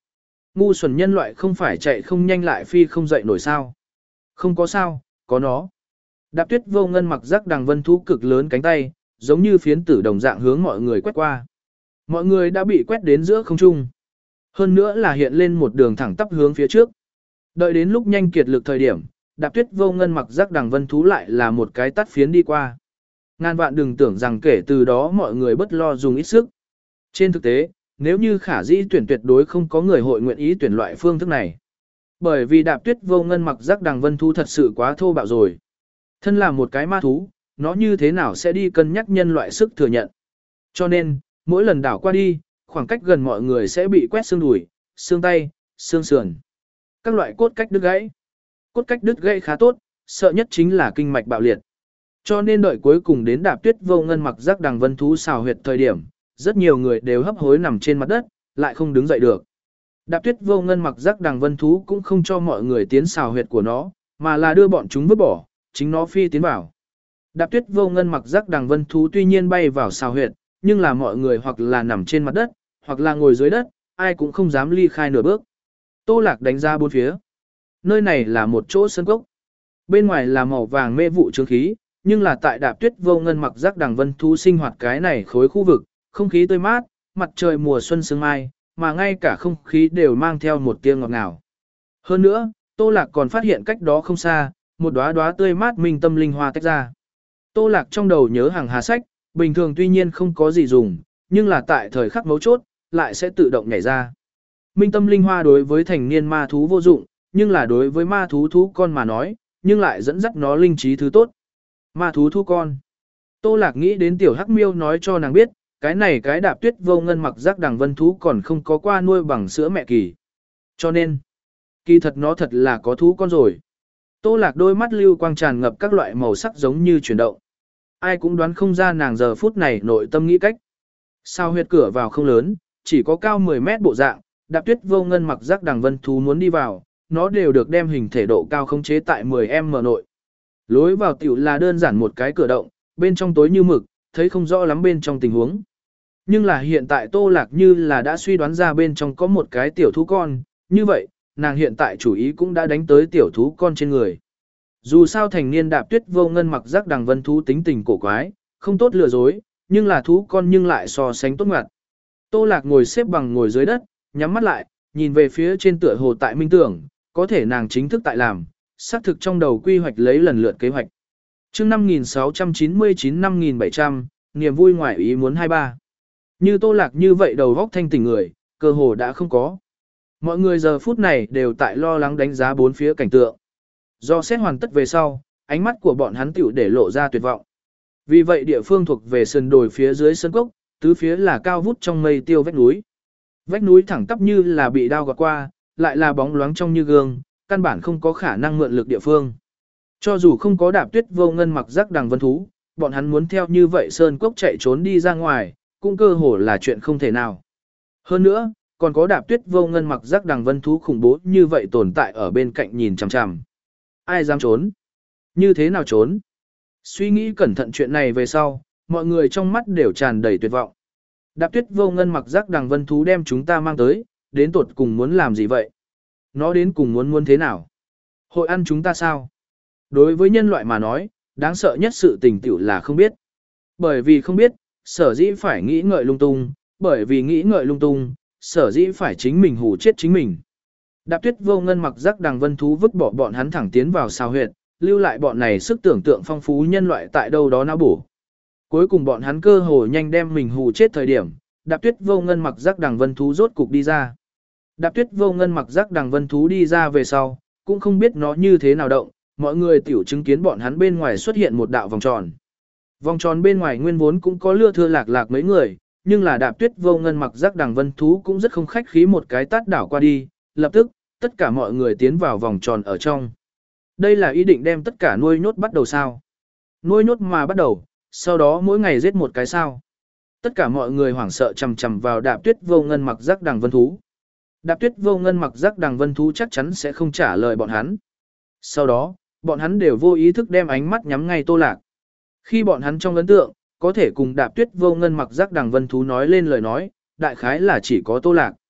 Ngu xuẩn nhân loại không phải chạy không nhanh lại phi không dậy nổi sao. Không có sao, có nó. Đạp tuyết vô ngân mặc rắc đằng vân thú cực lớn cánh tay, giống như phiến tử đồng dạng hướng mọi người quét qua. Mọi người đã bị quét đến giữa không trung. Hơn nữa là hiện lên một đường thẳng tắp hướng phía trước. Đợi đến lúc nhanh kiệt lực thời điểm, đạp tuyết vô ngân mặc rắc đằng vân thú lại là một cái tắt phiến đi qua. Ngàn vạn đừng tưởng rằng kể từ đó mọi người bất lo dùng ít sức. Trên thực tế, nếu như khả dĩ tuyển tuyệt đối không có người hội nguyện ý tuyển loại phương thức này. Bởi vì đạp tuyết vô ngân mặc rắc đằng vân thú thật sự quá thô bạo rồi. Thân là một cái ma thú, nó như thế nào sẽ đi cân nhắc nhân loại sức thừa nhận. Cho nên, mỗi lần đảo qua đi, khoảng cách gần mọi người sẽ bị quét xương đùi, xương tay, xương sườn. Các loại cốt cách đứt gãy. Cốt cách đứt gãy khá tốt, sợ nhất chính là kinh mạch bạo liệt. Cho nên đợi cuối cùng đến đạp tuyết vô ngân mặc rắc đằng vân thú xào huyệt thời điểm, rất nhiều người đều hấp hối nằm trên mặt đất, lại không đứng dậy được. Đạp tuyết vô ngân mặc rắc đằng vân thú cũng không cho mọi người tiến xào huyệt của nó, mà là đưa bọn chúng vứt bỏ, chính nó phi tiến vào. Đạp tuyết vô ngân mặc rắc đằng vân thú tuy nhiên bay vào xào huyệt, nhưng là mọi người hoặc là nằm trên mặt đất, hoặc là ngồi dưới đất, ai cũng không dám ly khai nửa bước. Tô Lạc đánh ra bốn phía. Nơi này là một chỗ sân cốc. Bên ngoài là màu vàng mê vụ trướng khí, nhưng là tại đạp tuyết vô ngân mặc rắc đằng vân thú sinh hoạt cái này khối khu vực, không khí tươi mát, mặt trời mùa xuân sương mai, mà ngay cả không khí đều mang theo một tia ngọt ngào. Hơn nữa, Tô Lạc còn phát hiện cách đó không xa, một đóa đóa tươi mát minh tâm linh hoa tách ra. Tô Lạc trong đầu nhớ hàng hà sách, bình thường tuy nhiên không có gì dùng, nhưng là tại thời khắc mấu chốt, lại sẽ tự động nhảy ra. Minh tâm linh hoa đối với thành niên ma thú vô dụng, nhưng là đối với ma thú thú con mà nói, nhưng lại dẫn dắt nó linh trí thứ tốt. Ma thú thú con. Tô Lạc nghĩ đến tiểu hắc miêu nói cho nàng biết, cái này cái đạp tuyết vô ngân mặc rắc đằng vân thú còn không có qua nuôi bằng sữa mẹ kỳ. Cho nên, kỳ thật nó thật là có thú con rồi. Tô Lạc đôi mắt lưu quang tràn ngập các loại màu sắc giống như chuyển động. Ai cũng đoán không ra nàng giờ phút này nội tâm nghĩ cách. Sao huyệt cửa vào không lớn, chỉ có cao mười mét bộ dạng, đạp tuyết vô ngân mặc rắc đằng vân thú muốn đi vào, nó đều được đem hình thể độ cao khống chế tại mười em em nội. Lối vào tiểu là đơn giản một cái cửa động, bên trong tối như mực, thấy không rõ lắm bên trong tình huống. Nhưng là hiện tại Tô Lạc như là đã suy đoán ra bên trong có một cái tiểu thú con, như vậy, nàng hiện tại chủ ý cũng đã đánh tới tiểu thú con trên người. Dù sao thành niên đạp tuyết vô ngân mặc rắc đằng vân thú tính tình cổ quái, không tốt lừa dối, nhưng là thú con nhưng lại so sánh tốt ngoặt. Tô Lạc ngồi xếp bằng ngồi dưới đất, nhắm mắt lại, nhìn về phía trên tựa hồ tại minh tưởng, có thể nàng chính thức tại làm, xác thực trong đầu quy hoạch lấy lần lượt kế hoạch. Chương năm nghìn sáu trăm chín mươi chín năm nghìn bảy trăm, niềm vui ngoài ý muốn hai ba. Như Tô Lạc như vậy đầu góc thanh tỉnh người, cơ hồ đã không có. Mọi người giờ phút này đều tại lo lắng đánh giá bốn phía cảnh tượng. Do xét hoàn tất về sau, ánh mắt của bọn hắn tiểu để lộ ra tuyệt vọng. Vì vậy địa phương thuộc về sườn đồi phía dưới sân cốc, tứ phía là cao vút trong mây tiêu vách núi. Vách núi thẳng tắp như là bị đao gọt qua, lại là bóng loáng trong như gương, căn bản không có khả năng mượn lực địa phương. Cho dù không có đạp tuyết vô ngân mặc rắc đằng vân thú, bọn hắn muốn theo như vậy sơn cốc chạy trốn đi ra ngoài, cũng cơ hồ là chuyện không thể nào. Hơn nữa, còn có đạp tuyết vô ngân mặc rắc đằng vân thú khủng bố như vậy tồn tại ở bên cạnh nhìn chằm chằm. Ai dám trốn? Như thế nào trốn? Suy nghĩ cẩn thận chuyện này về sau, mọi người trong mắt đều tràn đầy tuyệt vọng. Đạp tuyết vô ngân mặc rắc đằng vân thú đem chúng ta mang tới, đến tột cùng muốn làm gì vậy? Nó đến cùng muốn muốn thế nào? Hội ăn chúng ta sao? Đối với nhân loại mà nói, đáng sợ nhất sự tình tiểu là không biết. Bởi vì không biết, sở dĩ phải nghĩ ngợi lung tung, bởi vì nghĩ ngợi lung tung, sở dĩ phải chính mình hù chết chính mình. Đạp tuyết vô ngân mặc rắc đằng vân thú vứt bỏ bọn hắn thẳng tiến vào sao huyệt, lưu lại bọn này sức tưởng tượng phong phú nhân loại tại đâu đó não bổ. Cuối cùng bọn hắn cơ hồ nhanh đem mình hù chết thời điểm, đạp tuyết vô ngân mặc rắc đằng vân thú rốt cục đi ra. Đạp tuyết vô ngân mặc rắc đằng vân thú đi ra về sau, cũng không biết nó như thế nào động, mọi người tiểu chứng kiến bọn hắn bên ngoài xuất hiện một đạo vòng tròn. Vòng tròn bên ngoài nguyên vốn cũng có lưa thưa lạc lạc mấy người, nhưng là đạp tuyết vô ngân mặc rắc đằng vân thú cũng rất không khách khí một cái tát đảo qua đi, lập tức, tất cả mọi người tiến vào vòng tròn ở trong. Đây là ý định đem tất cả nuôi nhốt bắt đầu sao? Nuôi nhốt mà bắt đầu, sau đó mỗi ngày giết một cái sao? Tất cả mọi người hoảng sợ chầm chầm vào đạp tuyết vô ngân mặc rắc đằng vân thú. Đạp tuyết vô ngân mặc rắc đằng vân thú chắc chắn sẽ không trả lời bọn hắn. Sau đó, bọn hắn đều vô ý thức đem ánh mắt nhắm ngay Tô Lạc. Khi bọn hắn trong ấn tượng, có thể cùng đạp tuyết vô ngân mặc rắc đằng vân thú nói lên lời nói, đại khái là chỉ có Tô Lạc.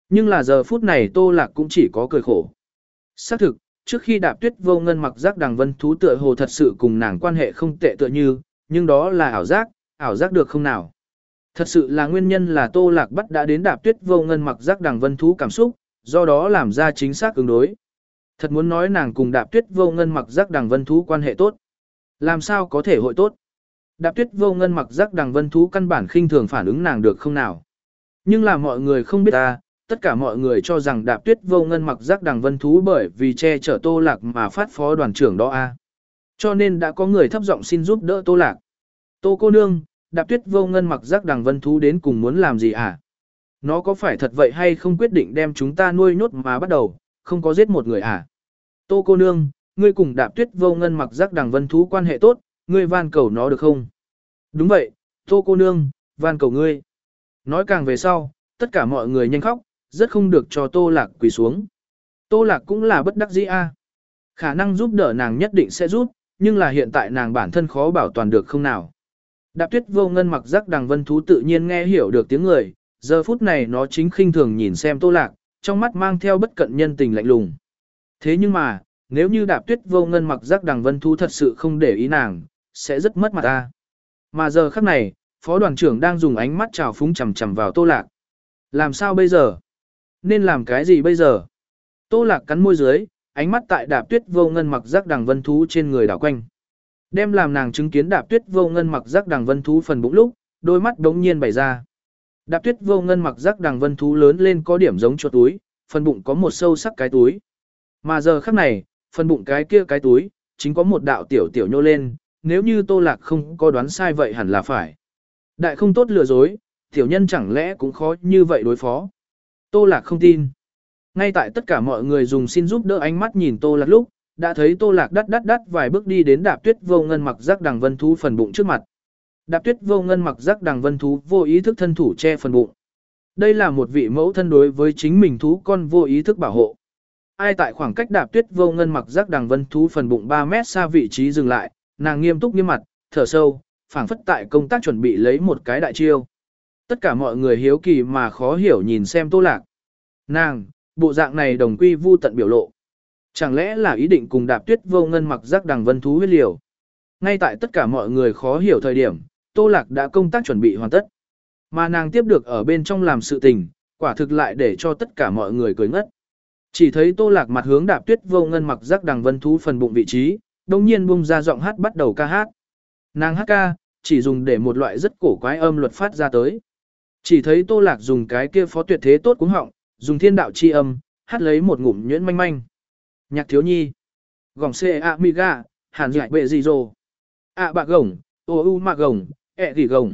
Nhưng là giờ phút này Tô Lạc cũng chỉ có cười khổ. Xác thực, trước khi Đạp Tuyết Vô Ngân mặc giác đằng vân thú tựa hồ thật sự cùng nàng quan hệ không tệ tựa như, nhưng đó là ảo giác, ảo giác được không nào? Thật sự là nguyên nhân là Tô Lạc bắt đã đến Đạp Tuyết Vô Ngân mặc giác đằng vân thú cảm xúc, do đó làm ra chính xác ứng đối. Thật muốn nói nàng cùng Đạp Tuyết Vô Ngân mặc giác đằng vân thú quan hệ tốt. Làm sao có thể hội tốt? Đạp Tuyết Vô Ngân mặc giác đằng vân thú căn bản khinh thường phản ứng nàng được không nào? Nhưng là mọi người không biết ta, tất cả mọi người cho rằng Đạp Tuyết Vô Ngân mặc giác đằng vân thú bởi vì che chở Tô Lạc mà phát phó đoàn trưởng đó a. Cho nên đã có người thấp giọng xin giúp đỡ Tô Lạc. Tô cô nương, Đạp Tuyết Vô Ngân mặc giác đằng vân thú đến cùng muốn làm gì à? Nó có phải thật vậy hay không quyết định đem chúng ta nuôi nhốt mà bắt đầu, không có giết một người à? Tô cô nương, ngươi cùng Đạp Tuyết Vô Ngân mặc giác đằng vân thú quan hệ tốt, ngươi van cầu nó được không? Đúng vậy, Tô cô nương, van cầu ngươi. Nói càng về sau, tất cả mọi người nhanh khóc, rất không được cho Tô Lạc quỳ xuống. Tô Lạc cũng là bất đắc dĩ a. Khả năng giúp đỡ nàng nhất định sẽ giúp, nhưng là hiện tại nàng bản thân khó bảo toàn được không nào. Đạp Tuyết Vô Ngân mặc giác đằng vân thú tự nhiên nghe hiểu được tiếng người, giờ phút này nó chính khinh thường nhìn xem Tô Lạc, trong mắt mang theo bất cận nhân tình lạnh lùng. Thế nhưng mà, nếu như Đạp Tuyết Vô Ngân mặc giác đằng vân thú thật sự không để ý nàng, sẽ rất mất mặt ta. Mà giờ khắc này, phó đoàn trưởng đang dùng ánh mắt trào phúng chằm chằm vào Tô Lạc. Làm sao bây giờ? Nên làm cái gì bây giờ? Tô Lạc cắn môi dưới, ánh mắt tại Đạp Tuyết Vô Ngân mặc giác đằng vân thú trên người đảo quanh. Đem làm nàng chứng kiến Đạp Tuyết Vô Ngân mặc giác đằng vân thú phần bụng lúc, đôi mắt đống nhiên bày ra. Đạp Tuyết Vô Ngân mặc giác đằng vân thú lớn lên có điểm giống chuột túi, phần bụng có một sâu sắc cái túi. Mà giờ khắc này, phần bụng cái kia cái túi, chính có một đạo tiểu tiểu nhô lên, nếu như Tô Lạc không có đoán sai vậy hẳn là phải. Đại không tốt lừa dối, tiểu nhân chẳng lẽ cũng khó như vậy đối phó. Tô Lạc không tin. Ngay tại tất cả mọi người dùng xin giúp đỡ ánh mắt nhìn Tô Lạc lúc, đã thấy Tô Lạc đắt đắt đắt vài bước đi đến Đạp Tuyết Vô Ngân mặc giác đằng vân thú phần bụng trước mặt. Đạp Tuyết Vô Ngân mặc giác đằng vân thú vô ý thức thân thủ che phần bụng. Đây là một vị mẫu thân đối với chính mình thú con vô ý thức bảo hộ. Ai tại khoảng cách Đạp Tuyết Vô Ngân mặc giác đằng vân thú phần bụng ba mét xa vị trí dừng lại, nàng nghiêm túc nghiêm mặt, thở sâu, phảng phất tại công tác chuẩn bị lấy một cái đại chiêu. Tất cả mọi người hiếu kỳ mà khó hiểu nhìn xem Tô Lạc. Nàng, bộ dạng này đồng quy vu tận biểu lộ. Chẳng lẽ là ý định cùng Đạp Tuyết Vô Ngân mặc giác đằng vân thú huyết liều? Ngay tại tất cả mọi người khó hiểu thời điểm, Tô Lạc đã công tác chuẩn bị hoàn tất. Mà nàng tiếp được ở bên trong làm sự tình, quả thực lại để cho tất cả mọi người cười ngất. Chỉ thấy Tô Lạc mặt hướng Đạp Tuyết Vô Ngân mặc giác đằng vân thú phần bụng vị trí, đồng nhiên bung ra giọng hát bắt đầu ca hát. Nàng hát ca, chỉ dùng để một loại rất cổ quái âm luật phát ra tới. Chỉ thấy Tô Lạc dùng cái kia phó tuyệt thế tốt cuống họng, dùng thiên đạo chi âm, hát lấy một ngụm nhuyễn manh manh. Nhạc thiếu nhi. Gỏng xê ạ mi ga, hàn dạy bệ gì rồ. ạ bạ gồng, ô u mạ gồng, ẹ gỉ gồng.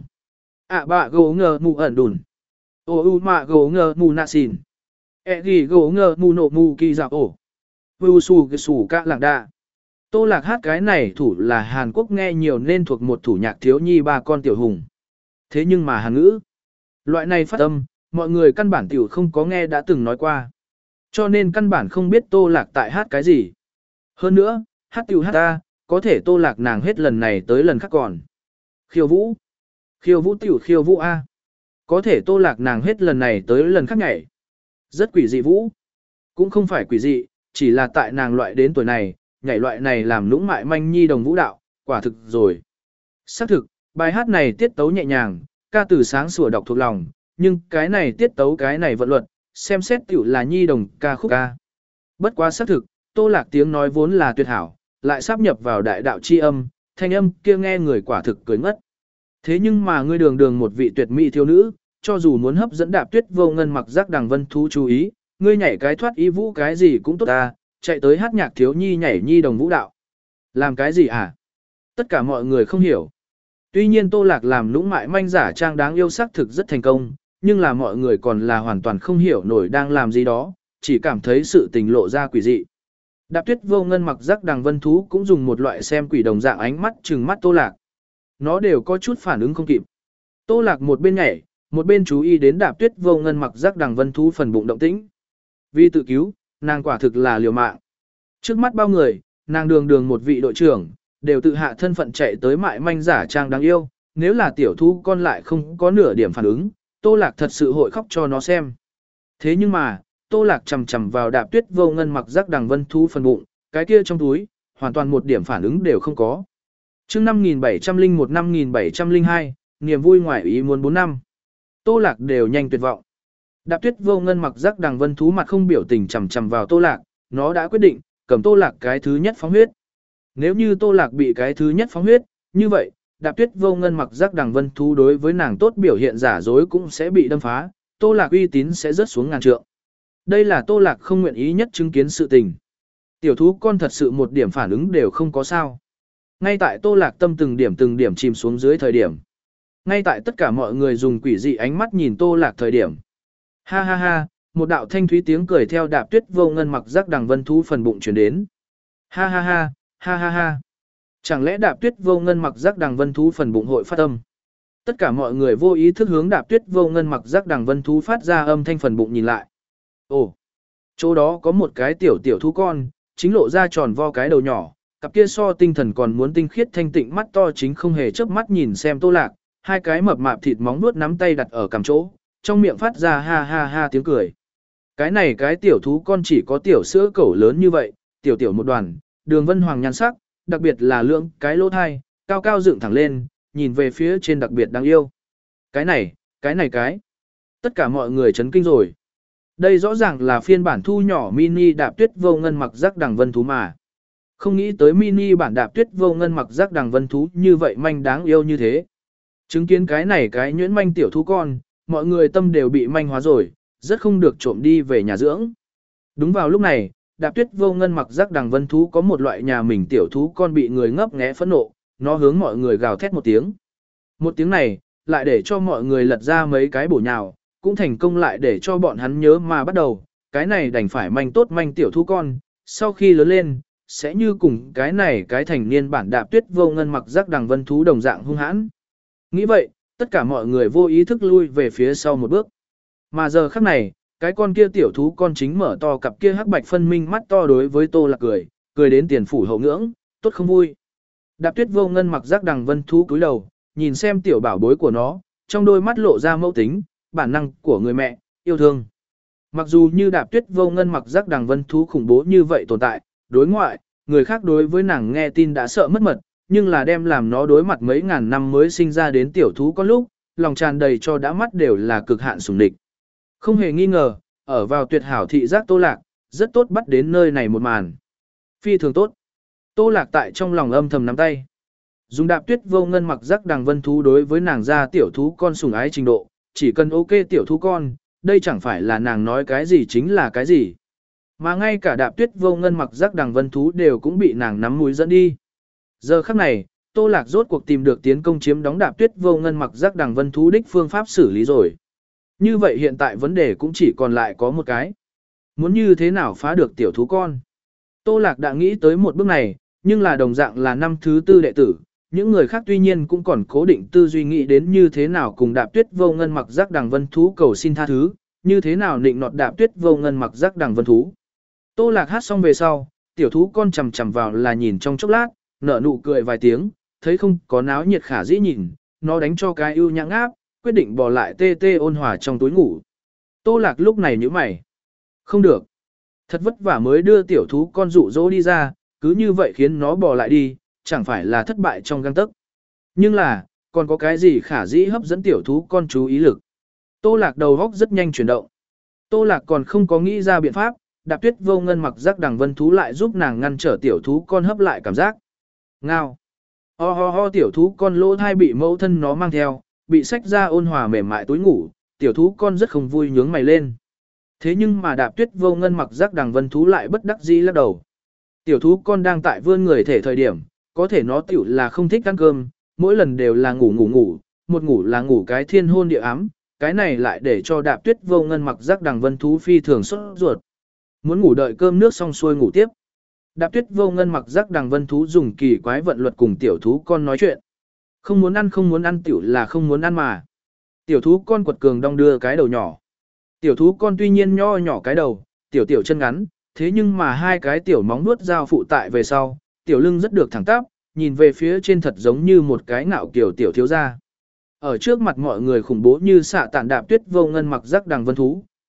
ạ bạ gồ ngờ mù ẩn đùn. ô u mạ gồ ngờ mù nạ xìn. ẹ gỉ gồ ngờ mù nộ mù kỳ dạo ổ. Vưu xù cái xù ca lạc đa. Tô Lạc hát cái này thủ là Hàn Quốc nghe nhiều nên thuộc một thủ nhạc thiếu nhi ba con tiểu hùng. Thế nhưng mà Hàn ngữ, loại này phát âm, mọi người căn bản tiểu không có nghe đã từng nói qua. Cho nên căn bản không biết Tô Lạc tại hát cái gì. Hơn nữa, hát tiểu hát ta, có thể Tô Lạc nàng hết lần này tới lần khác còn. Khiêu vũ. Khiêu vũ tiểu khiêu vũ A. Có thể Tô Lạc nàng hết lần này tới lần khác nhảy. Rất quỷ dị vũ. Cũng không phải quỷ dị, chỉ là tại nàng loại đến tuổi này, nhảy loại này làm lũng mại manh nhi đồng vũ đạo, quả thực rồi. Xác thực, bài hát này tiết tấu nhẹ nhàng, ca từ sáng sủa đọc thuộc lòng, nhưng cái này tiết tấu cái này vận luật, xem xét tiểu là nhi đồng ca khúc ca. Bất quá xác thực, Tô Lạc tiếng nói vốn là tuyệt hảo, lại sáp nhập vào đại đạo chi âm, thanh âm kia nghe người quả thực cười ngất. Thế nhưng mà ngươi đường đường một vị tuyệt mỹ thiếu nữ, cho dù muốn hấp dẫn Đạp Tuyết Vô Ngân mặc giác đằng vân thú chú ý, ngươi nhảy cái thoát ý vũ cái gì cũng tốt ta, chạy tới hát nhạc thiếu nhi nhảy nhi đồng vũ đạo. Làm cái gì à? Tất cả mọi người không hiểu. Tuy nhiên Tô Lạc làm lũng mại manh giả trang đáng yêu sắc thực rất thành công, nhưng là mọi người còn là hoàn toàn không hiểu nổi đang làm gì đó, chỉ cảm thấy sự tình lộ ra quỷ dị. Đạp Tuyết Vô Ngân mặc giác đằng vân thú cũng dùng một loại xem quỷ đồng dạng ánh mắt trừng mắt Tô Lạc. Nó đều có chút phản ứng không kịp. Tô Lạc một bên nhảy, một bên chú ý đến Đạp Tuyết Vô Ngân mặc giác đằng vân thú phần bụng động tĩnh. Vì tự cứu, nàng quả thực là liều mạng. Trước mắt bao người, nàng đường đường một vị đội trưởng, đều tự hạ thân phận chạy tới mại manh giả trang đáng yêu, nếu là tiểu thú con lại không có nửa điểm phản ứng, Tô Lạc thật sự hội khóc cho nó xem. Thế nhưng mà, Tô Lạc chầm chầm vào Đạp Tuyết Vô Ngân mặc rắc đằng vân thú phần bụng, cái kia trong túi, hoàn toàn một điểm phản ứng đều không có. Chương năm nghìn bảy trăm lẻ một năm nghìn bảy trăm lẻ hai, niềm vui ngoài ý muốn bốn năm. Tô Lạc đều nhanh tuyệt vọng. Đạp Tuyết Vô Ngân mặc rắc đằng vân thú mặt không biểu tình chầm chầm vào Tô Lạc, nó đã quyết định, cầm Tô Lạc cái thứ nhất phóng huyết. Nếu như Tô Lạc bị cái thứ nhất phóng huyết, như vậy, Đạp Tuyết Vô Ngân mặc rắc đằng vân thú đối với nàng tốt biểu hiện giả dối cũng sẽ bị đâm phá, Tô Lạc uy tín sẽ rớt xuống ngàn trượng. Đây là Tô Lạc không nguyện ý nhất chứng kiến sự tình. Tiểu thú con thật sự một điểm phản ứng đều không có sao. Ngay tại Tô Lạc tâm từng điểm từng điểm chìm xuống dưới thời điểm. Ngay tại tất cả mọi người dùng quỷ dị ánh mắt nhìn Tô Lạc thời điểm. Ha ha ha, một đạo thanh thúy tiếng cười theo Đạp Tuyết Vô Ngân mặc rắc đằng vân thú phần bụng truyền đến. Ha ha ha, ha ha ha. Chẳng lẽ Đạp Tuyết Vô Ngân mặc rắc đằng vân thú phần bụng hội phát âm? Tất cả mọi người vô ý thức hướng Đạp Tuyết Vô Ngân mặc rắc đằng vân thú phát ra âm thanh phần bụng nhìn lại. Ồ, chỗ đó có một cái tiểu tiểu thú con, chính lộ ra tròn vo cái đầu nhỏ, cặp kia so tinh thần còn muốn tinh khiết thanh tịnh mắt to chính không hề chớp mắt nhìn xem Tô Lạc, hai cái mập mạp thịt móng nuốt nắm tay đặt ở cằm chỗ, trong miệng phát ra ha ha ha tiếng cười. Cái này cái tiểu thú con chỉ có tiểu sữa cẩu lớn như vậy, tiểu tiểu một đoàn, đường vân hoàng nhan sắc, đặc biệt là lượng cái lỗ thai, cao cao dựng thẳng lên, nhìn về phía trên đặc biệt đáng yêu. Cái này, cái này cái. Tất cả mọi người chấn kinh rồi. Đây rõ ràng là phiên bản thu nhỏ mini Đạp Tuyết Vô Ngân mặc rắc đằng vân thú mà. Không nghĩ tới mini bản Đạp Tuyết Vô Ngân mặc rắc đằng vân thú như vậy manh đáng yêu như thế. Chứng kiến cái này cái nhuyễn manh tiểu thú con, mọi người tâm đều bị manh hóa rồi, rất không được trộm đi về nhà dưỡng. Đúng vào lúc này, Đạp Tuyết Vô Ngân mặc rắc đằng vân thú có một loại nhà mình tiểu thú con bị người ngấp nghé phẫn nộ, nó hướng mọi người gào thét một tiếng. Một tiếng này, lại để cho mọi người lật ra mấy cái bổ nhào, cũng thành công lại để cho bọn hắn nhớ mà bắt đầu, cái này đành phải manh tốt manh tiểu thú con, sau khi lớn lên, sẽ như cùng cái này cái thành niên bản Đạp Tuyết Vô Ngân mặc rắc đằng vân thú đồng dạng hung hãn. Nghĩ vậy, tất cả mọi người vô ý thức lui về phía sau một bước. Mà giờ khắc này, cái con kia tiểu thú con chính mở to cặp kia hắc bạch phân minh mắt to đối với Tô Lạc cười, cười đến tiền phủ hậu ngưỡng, tốt không vui. Đạp Tuyết Vô Ngân mặc rắc đằng vân thú cúi đầu, nhìn xem tiểu bảo bối của nó, trong đôi mắt lộ ra mẫu tính, bản năng của người mẹ, yêu thương. Mặc dù như Đạp Tuyết Vô Ngân mặc rắc đằng vân thú khủng bố như vậy tồn tại, đối ngoại, người khác đối với nàng nghe tin đã sợ mất mật, nhưng là đem làm nó đối mặt mấy ngàn năm mới sinh ra đến tiểu thú con lúc, lòng tràn đầy cho đã mắt đều là cực hạn sủng địch. Không hề nghi ngờ, ở vào tuyệt hảo thị giác Tô Lạc, rất tốt bắt đến nơi này một màn. Phi thường tốt. Tô Lạc tại trong lòng âm thầm nắm tay. Dùng Đạp Tuyết Vô Ngân mặc rắc đằng vân thú đối với nàng ra tiểu thú con sủng ái trình độ, chỉ cần ok tiểu thú con, đây chẳng phải là nàng nói cái gì chính là cái gì. Mà ngay cả Đạp Tuyết Vô Ngân mặc rắc đằng vân thú đều cũng bị nàng nắm mũi dẫn đi. Giờ khắc này, Tô Lạc rốt cuộc tìm được tiến công chiếm đóng Đạp Tuyết Vô Ngân mặc rắc đằng vân thú đích phương pháp xử lý rồi. Như vậy hiện tại vấn đề cũng chỉ còn lại có một cái. Muốn như thế nào phá được tiểu thú con? Tô Lạc đã nghĩ tới một bước này, nhưng là đồng dạng là năm thứ tư đệ tử, những người khác tuy nhiên cũng còn cố định tư duy nghĩ đến như thế nào cùng Đạp Tuyết Vô Ngân mặc rắc đằng vân thú cầu xin tha thứ, như thế nào định nọt Đạp Tuyết Vô Ngân mặc rắc đằng vân thú. Tô Lạc hát xong về sau, tiểu thú con chầm chầm vào là nhìn trong chốc lát, nở nụ cười vài tiếng, thấy không có náo nhiệt khả dĩ nhìn, nó đánh cho cái ưu nhãng áp, quyết định bỏ lại tê tê ôn hòa trong túi ngủ. Tô Lạc lúc này nhíu mày. Không được. Thật vất vả mới đưa tiểu thú con dụ dỗ đi ra, cứ như vậy khiến nó bỏ lại đi, chẳng phải là thất bại trong gang tấc. Nhưng là, còn có cái gì khả dĩ hấp dẫn tiểu thú con chú ý lực. Tô Lạc đầu góc rất nhanh chuyển động. Tô Lạc còn không có nghĩ ra biện pháp, Đạp Tuyết Vô Ngân mặc rắc đằng vân thú lại giúp nàng ngăn trở tiểu thú con hấp lại cảm giác. Ngao. Ho ho ho tiểu thú con lỗ thai bị mẫu thân nó mang theo, bị xách ra ôn hòa mềm mại túi ngủ, tiểu thú con rất không vui nhướng mày lên. Thế nhưng mà Đạp Tuyết Vô Ngân mặc rắc đằng vân thú lại bất đắc dĩ lắc đầu. Tiểu thú con đang tại vươn người thể thời điểm, có thể nó tiểu là không thích ăn cơm, mỗi lần đều là ngủ ngủ ngủ, một ngủ là ngủ cái thiên hôn địa ám, cái này lại để cho Đạp Tuyết Vô Ngân mặc rắc đằng vân thú phi thường sốt ruột. Muốn ngủ đợi cơm nước xong xuôi ngủ tiếp. Đạp Tuyết Vô Ngân mặc rắc đằng vân thú dùng kỳ quái vận luật cùng tiểu thú con nói chuyện. Không muốn ăn không muốn ăn tiểu là không muốn ăn mà. Tiểu thú con quật cường đong đưa cái đầu nhỏ. Tiểu thú con tuy nhiên nho nhỏ cái đầu, tiểu tiểu chân ngắn, thế nhưng mà hai cái tiểu móng nuốt dao phụ tại về sau, tiểu lưng rất được thẳng tắp, nhìn về phía trên thật giống như một cái ngạo kiểu tiểu thiếu gia. Ở trước mặt mọi người khủng bố như xạ tản Đạp Tuyết Vô Ngân mặc rắc đằng vân thú,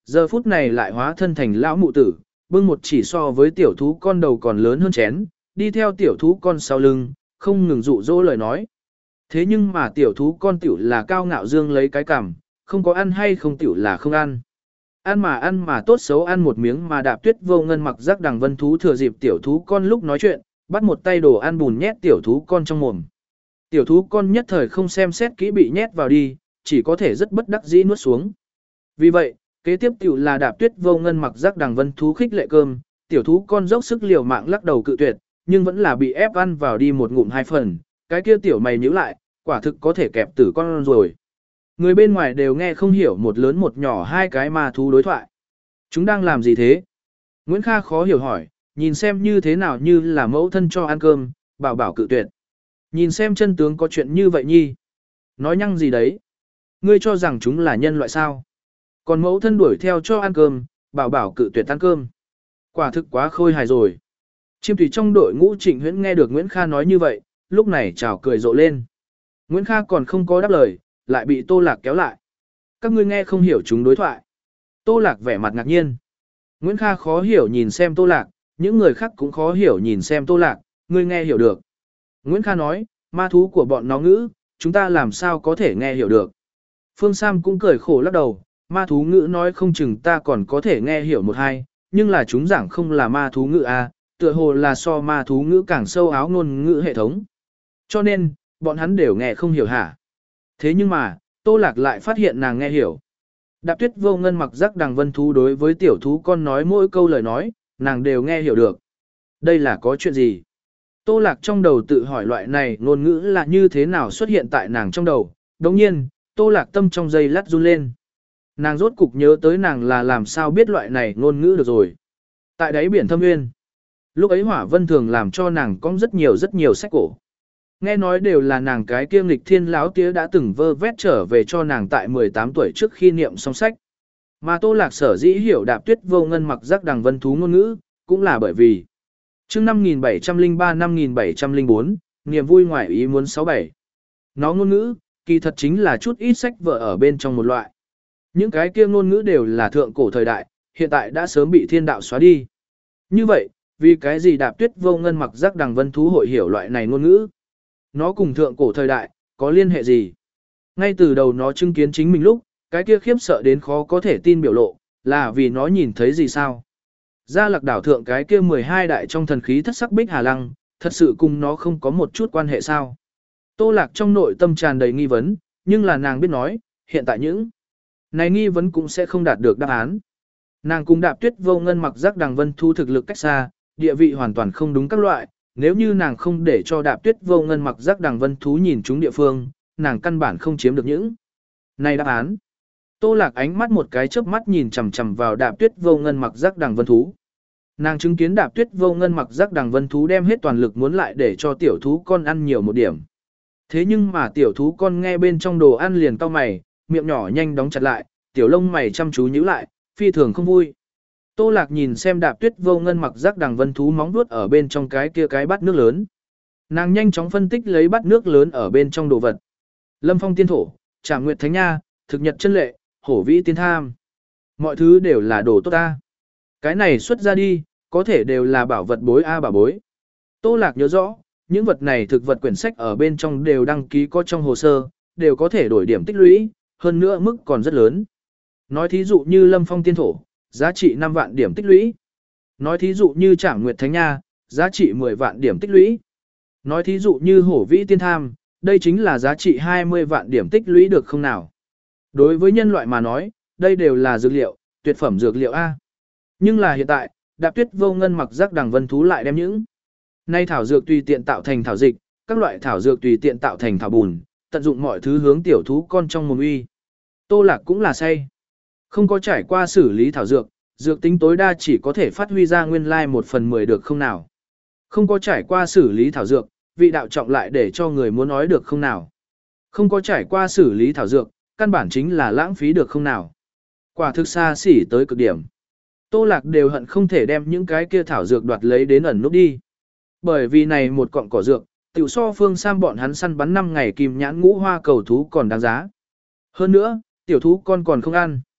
Giờ phút này lại hóa thân thành lão mụ tử, bưng một chỉ so với tiểu thú con đầu còn lớn hơn chén, đi theo tiểu thú con sau lưng, không ngừng dụ dỗ lời nói. Thế nhưng mà tiểu thú con tiểu là cao ngạo dương lấy cái cằm, không có ăn hay không tiểu là không ăn. Ăn mà ăn mà tốt xấu ăn một miếng mà Đạp Tuyết Vô Ngân mặc giác đằng vân thú thừa dịp tiểu thú con lúc nói chuyện, bắt một tay đồ ăn bùn nhét tiểu thú con trong mồm. Tiểu thú con nhất thời không xem xét kỹ bị nhét vào đi, chỉ có thể rất bất đắc dĩ nuốt xuống. Vì vậy, kế tiếp tiểu là Đạp Tuyết Vô Ngân mặc giác đằng vân thú khích lệ cơm, tiểu thú con dốc sức liều mạng lắc đầu cự tuyệt, nhưng vẫn là bị ép ăn vào đi một ngụm hai phần, cái kia tiểu mày nhíu lại, quả thực có thể kẹp tử con rồi. Người bên ngoài đều nghe không hiểu một lớn một nhỏ hai cái ma thú đối thoại. Chúng đang làm gì thế? Nguyễn Kha khó hiểu hỏi, nhìn xem như thế nào như là mẫu thân cho ăn cơm, bảo bảo cự tuyệt. Nhìn xem chân tướng có chuyện như vậy nhi. Nói nhăng gì đấy? Ngươi cho rằng chúng là nhân loại sao? Còn mẫu thân đuổi theo cho ăn cơm, bảo bảo cự tuyệt ăn cơm. Quả thực quá khôi hài rồi. Chiêm thủy trong đội ngũ Trịnh Huyễn nghe được Nguyễn Kha nói như vậy, lúc này chào cười rộ lên. Nguyễn Kha còn không có đáp lời, lại bị Tô Lạc kéo lại. Các ngươi nghe không hiểu chúng đối thoại. Tô Lạc vẻ mặt ngạc nhiên. Nguyễn Kha khó hiểu nhìn xem Tô Lạc, những người khác cũng khó hiểu nhìn xem Tô Lạc, ngươi nghe hiểu được. Nguyễn Kha nói, ma thú của bọn nó ngữ, chúng ta làm sao có thể nghe hiểu được. Phương Sam cũng cười khổ lắc đầu, ma thú ngữ nói không chừng ta còn có thể nghe hiểu một hai, nhưng là chúng giảng không là ma thú ngữ a, tựa hồ là so ma thú ngữ càng sâu áo ngôn ngữ hệ thống. Cho nên, bọn hắn đều nghe không hiểu hả. Thế nhưng mà, Tô Lạc lại phát hiện nàng nghe hiểu. Đạp Tuyết Vô Ngân mặc giác đằng vân thú đối với tiểu thú con nói mỗi câu lời nói, nàng đều nghe hiểu được. Đây là có chuyện gì? Tô Lạc trong đầu tự hỏi loại này ngôn ngữ là như thế nào xuất hiện tại nàng trong đầu. Đồng nhiên, Tô Lạc tâm trong giây lát run lên. Nàng rốt cục nhớ tới nàng là làm sao biết loại này ngôn ngữ được rồi. Tại đáy biển thâm nguyên. Lúc ấy Hỏa Vân thường làm cho nàng có rất nhiều rất nhiều sách cổ. Nghe nói đều là nàng cái kia nghịch thiên láo tía đã từng vơ vét trở về cho nàng tại mười tám tuổi trước khi niệm xong sách. Mà Tô Lạc sở dĩ hiểu Đạp Tuyết Vô Ngân mặc giác đằng vân thú ngôn ngữ, cũng là bởi vì chương năm nghìn bảy trăm lẻ ba năm nghìn bảy trăm lẻ bốn, niềm vui ngoài ý muốn sáu bảy. Nó ngôn ngữ, kỳ thật chính là chút ít sách vở ở bên trong một loại. Những cái kia ngôn ngữ đều là thượng cổ thời đại, hiện tại đã sớm bị thiên đạo xóa đi. Như vậy, vì cái gì Đạp Tuyết Vô Ngân mặc giác đằng vân thú hội hiểu loại này ngôn ngữ? Nó cùng thượng cổ thời đại, có liên hệ gì? Ngay từ đầu nó chứng kiến chính mình lúc, cái kia khiếp sợ đến khó có thể tin biểu lộ, là vì nó nhìn thấy gì sao? Gia Lạc đảo thượng cái kia mười hai đại trong thần khí thất sắc bích hà lăng, thật sự cùng nó không có một chút quan hệ sao? Tô Lạc trong nội tâm tràn đầy nghi vấn, nhưng là nàng biết nói, hiện tại những này nghi vấn cũng sẽ không đạt được đáp án. Nàng cùng Đạp Tuyết Vô Ngân mặc giác đằng vân thu thực lực cách xa, địa vị hoàn toàn không đúng các loại, nếu như nàng không để cho Đạp Tuyết Vô Ngân mặc giác đằng vân thú nhìn chúng địa phương, nàng căn bản không chiếm được những này đáp án. Tô Lạc ánh mắt một cái chớp mắt nhìn chằm chằm vào Đạp Tuyết Vô Ngân mặc giác đằng vân thú. Nàng chứng kiến Đạp Tuyết Vô Ngân mặc giác đằng vân thú đem hết toàn lực muốn lại để cho tiểu thú con ăn nhiều một điểm. Thế nhưng mà tiểu thú con nghe bên trong đồ ăn liền cau mày, miệng nhỏ nhanh đóng chặt lại, tiểu lông mày chăm chú nhíu lại, phi thường không vui. Tô Lạc nhìn xem Đạp Tuyết Vô Ngân mặc giác đằng vân thú móng vuốt ở bên trong cái kia cái bát nước lớn. Nàng nhanh chóng phân tích lấy bát nước lớn ở bên trong đồ vật. Lâm Phong tiên thổ, Trảm Nguyệt Thánh Nha, Thực Nhật chân lệ, Hổ Vĩ tiên tham. Mọi thứ đều là đồ tốt ta. Cái này xuất ra đi, có thể đều là bảo vật bối a bảo bối. Tô Lạc nhớ rõ, những vật này thực vật quyển sách ở bên trong đều đăng ký có trong hồ sơ, đều có thể đổi điểm tích lũy, hơn nữa mức còn rất lớn. Nói thí dụ như Lâm Phong tiên thổ, giá trị năm vạn điểm tích lũy. Nói thí dụ như Trảm Nguyệt Thánh Nha, giá trị mười vạn điểm tích lũy. Nói thí dụ như Hổ Vĩ tiên tham, đây chính là giá trị hai mươi vạn điểm tích lũy được không nào? Đối với nhân loại mà nói, đây đều là dược liệu, tuyệt phẩm dược liệu A. Nhưng là hiện tại, Đạp Tuyết Vô Ngân mặc giác đằng vân thú lại đem những nay thảo dược tùy tiện tạo thành thảo dịch, các loại thảo dược tùy tiện tạo thành thảo bùn, tận dụng mọi thứ hướng tiểu thú con trong mồm uy. Tô Lạc cũng là say. Không có trải qua xử lý thảo dược, dược tính tối đa chỉ có thể phát huy ra nguyên lai một phần mười được không nào. Không có trải qua xử lý thảo dược, vị đạo trọng lại để cho người muốn nói được không nào. Không có trải qua xử lý thảo dược, căn bản chính là lãng phí được không nào. Quả thực xa xỉ tới cực điểm. Tô Lạc đều hận không thể đem những cái kia thảo dược đoạt lấy đến ẩn núp đi. Bởi vì này một cọng cỏ dược, tiểu so Phương Sam bọn hắn săn bắn năm ngày kim nhãn ngũ hoa cầu thú còn đáng giá. Hơn nữa, tiểu thú con còn không ăn.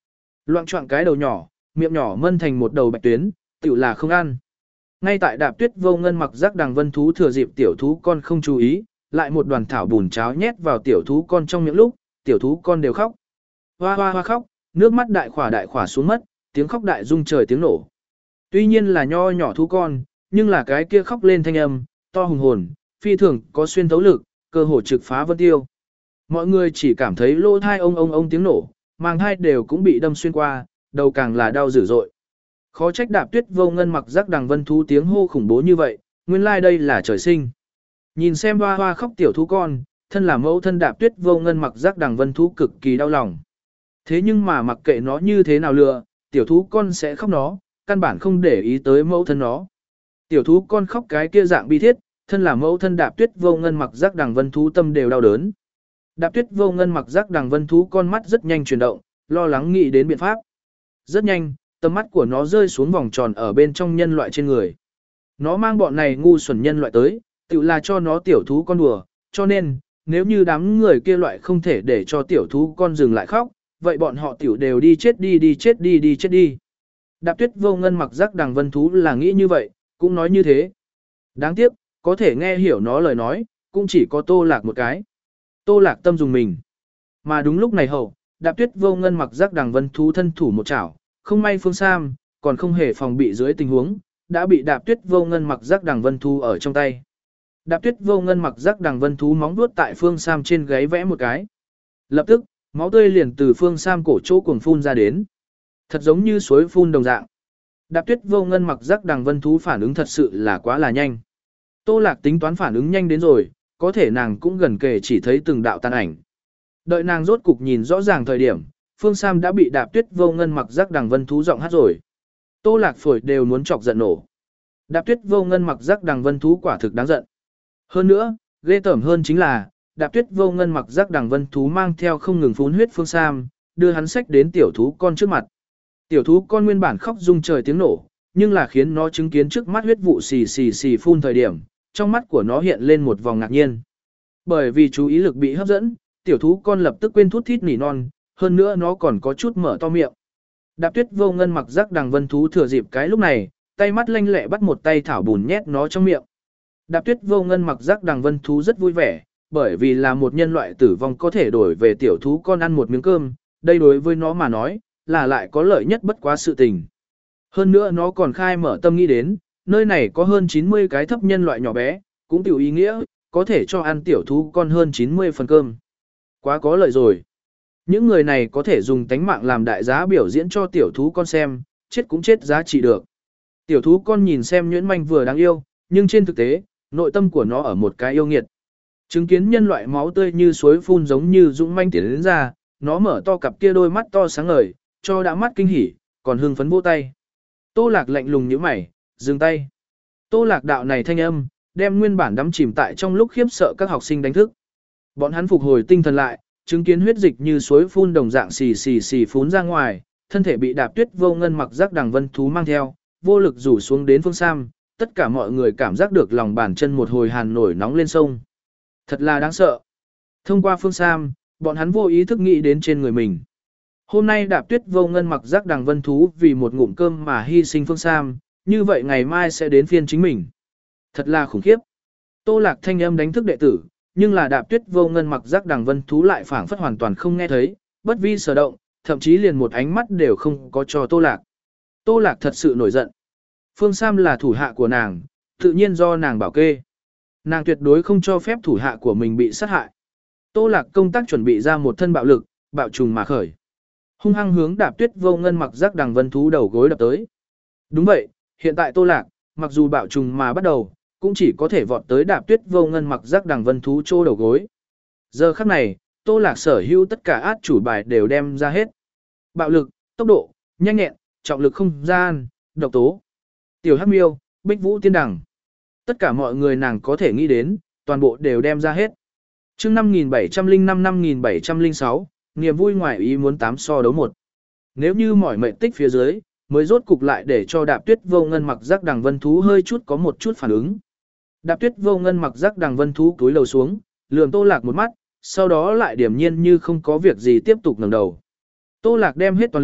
Loạng choạng cái đầu nhỏ, miệng nhỏ mân thành một đầu bạch tuyến, tiểu là không ăn. Ngay tại Đạp Tuyết Vô Ngân mặc giác đằng vân thú thừa dịp tiểu thú con không chú ý, lại một đoàn thảo bùn cháo nhét vào tiểu thú con trong miệng lúc, tiểu thú con đều khóc. Hoa hoa hoa khóc, nước mắt đại khỏa đại khỏa xuống mất, tiếng khóc đại rung trời tiếng nổ. Tuy nhiên là nho nhỏ thú con, nhưng là cái kia khóc lên thanh âm, to hùng hồn, phi thường có xuyên thấu lực, cơ hồ trực phá vân tiêu. Mọi người chỉ cảm thấy lỗ thai ông ông ông tiếng nổ, màng thai đều cũng bị đâm xuyên qua, đầu càng là đau dữ dội. Khó trách Đạp Tuyết Vô Ngân mặc giác đằng vân thú tiếng hô khủng bố như vậy, nguyên lai like đây là trời sinh. Nhìn xem hoa hoa khóc tiểu thú con, thân là mẫu thân Đạp Tuyết Vô Ngân mặc giác đằng vân thú cực kỳ đau lòng. Thế nhưng mà mặc kệ nó như thế nào lừa, tiểu thú con sẽ khóc nó, căn bản không để ý tới mẫu thân nó. Tiểu thú con khóc cái kia dạng bi thiết, thân là mẫu thân Đạp Tuyết Vô Ngân mặc giác đằng vân thú tâm đều đau đớn. Đạp Tuyết Vô Ngân mặc giác đằng vân thú con mắt rất nhanh chuyển động, lo lắng nghĩ đến biện pháp. Rất nhanh, tầm mắt của nó rơi xuống vòng tròn ở bên trong nhân loại trên người. Nó mang bọn này ngu xuẩn nhân loại tới, tự là cho nó tiểu thú con đùa, cho nên, nếu như đám người kia loại không thể để cho tiểu thú con dừng lại khóc, vậy bọn họ tiểu đều đi chết đi đi chết đi đi chết đi. Đạp Tuyết Vô Ngân mặc giác đằng vân thú là nghĩ như vậy, cũng nói như thế. Đáng tiếc, có thể nghe hiểu nó lời nói, cũng chỉ có Tô Lạc một cái. Tô Lạc tâm dùng mình. Mà đúng lúc này hậu, Đạp Tuyết Vô Ngân mặc giác đằng vân thú thân thủ một chảo, không may Phương Sam, còn không hề phòng bị dưới tình huống, đã bị Đạp Tuyết Vô Ngân mặc giác đằng vân thú ở trong tay. Đạp Tuyết Vô Ngân mặc giác đằng vân thú móng vuốt tại Phương Sam trên gáy vẽ một cái. Lập tức, máu tươi liền từ Phương Sam cổ chỗ cuồng phun ra đến. Thật giống như suối phun đồng dạng. Đạp Tuyết Vô Ngân mặc giác đằng vân thú phản ứng thật sự là quá là nhanh. Tô Lạc tính toán phản ứng nhanh đến rồi, có thể nàng cũng gần kề chỉ thấy từng đạo tàn ảnh. Đợi nàng rốt cục nhìn rõ ràng thời điểm, Phương Sam đã bị Đạp Tuyết Vô Ngân mặc giác đằng vân thú giọng hát rồi. Tô Lạc phổi đều muốn chọc giận nổ. Đạp Tuyết Vô Ngân mặc giác đằng vân thú quả thực đáng giận. Hơn nữa, ghê tởm hơn chính là, Đạp Tuyết Vô Ngân mặc giác đằng vân thú mang theo không ngừng phun huyết Phương Sam, đưa hắn xách đến tiểu thú con trước mặt. Tiểu thú con nguyên bản khóc rung trời tiếng nổ, nhưng là khiến nó chứng kiến trước mắt huyết vụ xì xì xì phun thời điểm, trong mắt của nó hiện lên một vòng ngạc nhiên. Bởi vì chú ý lực bị hấp dẫn, tiểu thú con lập tức quên thút thít nỉ non, hơn nữa nó còn có chút mở to miệng. Đạp Tuyết Vô Ngân mặc giác đằng vân thú thừa dịp cái lúc này, tay mắt lanh lẹ bắt một tay thảo bùn nhét nó trong miệng. Đạp Tuyết Vô Ngân mặc giác đằng vân thú rất vui vẻ, bởi vì là một nhân loại tử vong có thể đổi về tiểu thú con ăn một miếng cơm, đây đối với nó mà nói, là lại có lợi nhất bất quá sự tình. Hơn nữa nó còn khai mở tâm nghĩ đến, nơi này có hơn chín mươi cái thấp nhân loại nhỏ bé, cũng tiểu ý nghĩa, có thể cho ăn tiểu thú con hơn chín mươi phần cơm. Quá có lợi rồi. Những người này có thể dùng tánh mạng làm đại giá biểu diễn cho tiểu thú con xem, chết cũng chết giá trị được. Tiểu thú con nhìn xem nhuyễn manh vừa đáng yêu, nhưng trên thực tế, nội tâm của nó ở một cái yêu nghiệt. Chứng kiến nhân loại máu tươi như suối phun giống như dũng manh tiến đến ra, nó mở to cặp kia đôi mắt to sáng ngời, cho đã mắt kinh hỉ, còn hưng phấn vỗ tay. Tô Lạc lạnh lùng nhíu mày, dừng tay. Tô Lạc đạo này thanh âm, đem nguyên bản đắm chìm tại trong lúc khiếp sợ các học sinh đánh thức. Bọn hắn phục hồi tinh thần lại, chứng kiến huyết dịch như suối phun đồng dạng xì xì xì phun ra ngoài, thân thể bị Đạp Tuyết Vô Ngân mặc giác đằng vân thú mang theo, vô lực rủ xuống đến Phương Sam, tất cả mọi người cảm giác được lòng bàn chân một hồi hàn nổi nóng lên sông. Thật là đáng sợ. Thông qua Phương Sam, bọn hắn vô ý thức nghĩ đến trên người mình. Hôm nay Đạp Tuyết Vô Ngân mặc giác đằng vân thú vì một ngụm cơm mà hy sinh Phương Sam, như vậy ngày mai sẽ đến phiên chính mình. Thật là khủng khiếp. Tô Lạc thanh âm đánh thức đệ tử, nhưng là Đạp Tuyết Vô Ngân mặc giác đằng vân thú lại phảng phất hoàn toàn không nghe thấy, bất vi sở động, thậm chí liền một ánh mắt đều không có cho Tô Lạc. Tô Lạc thật sự nổi giận. Phương Sam là thủ hạ của nàng, tự nhiên do nàng bảo kê. Nàng tuyệt đối không cho phép thủ hạ của mình bị sát hại. Tô Lạc công tác chuẩn bị ra một thân bạo lực, bạo trùng mà khởi. Hung hăng hướng Đạp Tuyết Vô Ngân mặc giác đằng vân thú đầu gối đập tới. Đúng vậy, hiện tại Tô Lạc, mặc dù bạo trùng mà bắt đầu, cũng chỉ có thể vọt tới Đạp Tuyết Vô Ngân mặc giác đằng vân thú chỗ đầu gối. Giờ khắc này, Tô Lạc sở hữu tất cả át chủ bài đều đem ra hết. Bạo lực, tốc độ, nhanh nhẹn, trọng lực không gian, độc tố. Tiểu Hắc Miêu, Bích Vũ Tiên Đằng. Tất cả mọi người nàng có thể nghĩ đến, toàn bộ đều đem ra hết. Chương năm nghìn bảy trăm lẻ năm năm nghìn bảy trăm lẻ sáu, niềm vui ngoài ý muốn tám so đấu một. Nếu như mỏi mệt tích phía dưới, mới rốt cục lại để cho Đạp Tuyết Vô Ngân mặc giác đằng vân thú hơi chút có một chút phản ứng. Đạp Tuyết Vô Ngân mặc giác đằng vân thú túi lầu xuống, lườm Tô Lạc một mắt, sau đó lại điềm nhiên như không có việc gì tiếp tục ngẩng đầu. Tô Lạc đem hết toàn lực,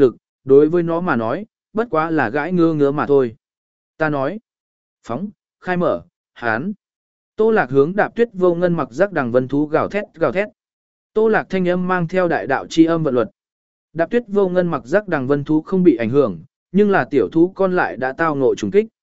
đối với nó mà nói, bất quá là gãi ngứa ngứa mà thôi. Ta nói, phóng, khai mở, hán. Tô Lạc hướng Đạp Tuyết Vô Ngân mặc giác đằng vân thú gào thét gào thét. Tô Lạc thanh âm mang theo đại đạo chi âm vận luật. Đạp Tuyết Vô Ngân mặc giác đằng vân thú không bị ảnh hưởng, nhưng là tiểu thú con lại đã tao ngộ trùng kích.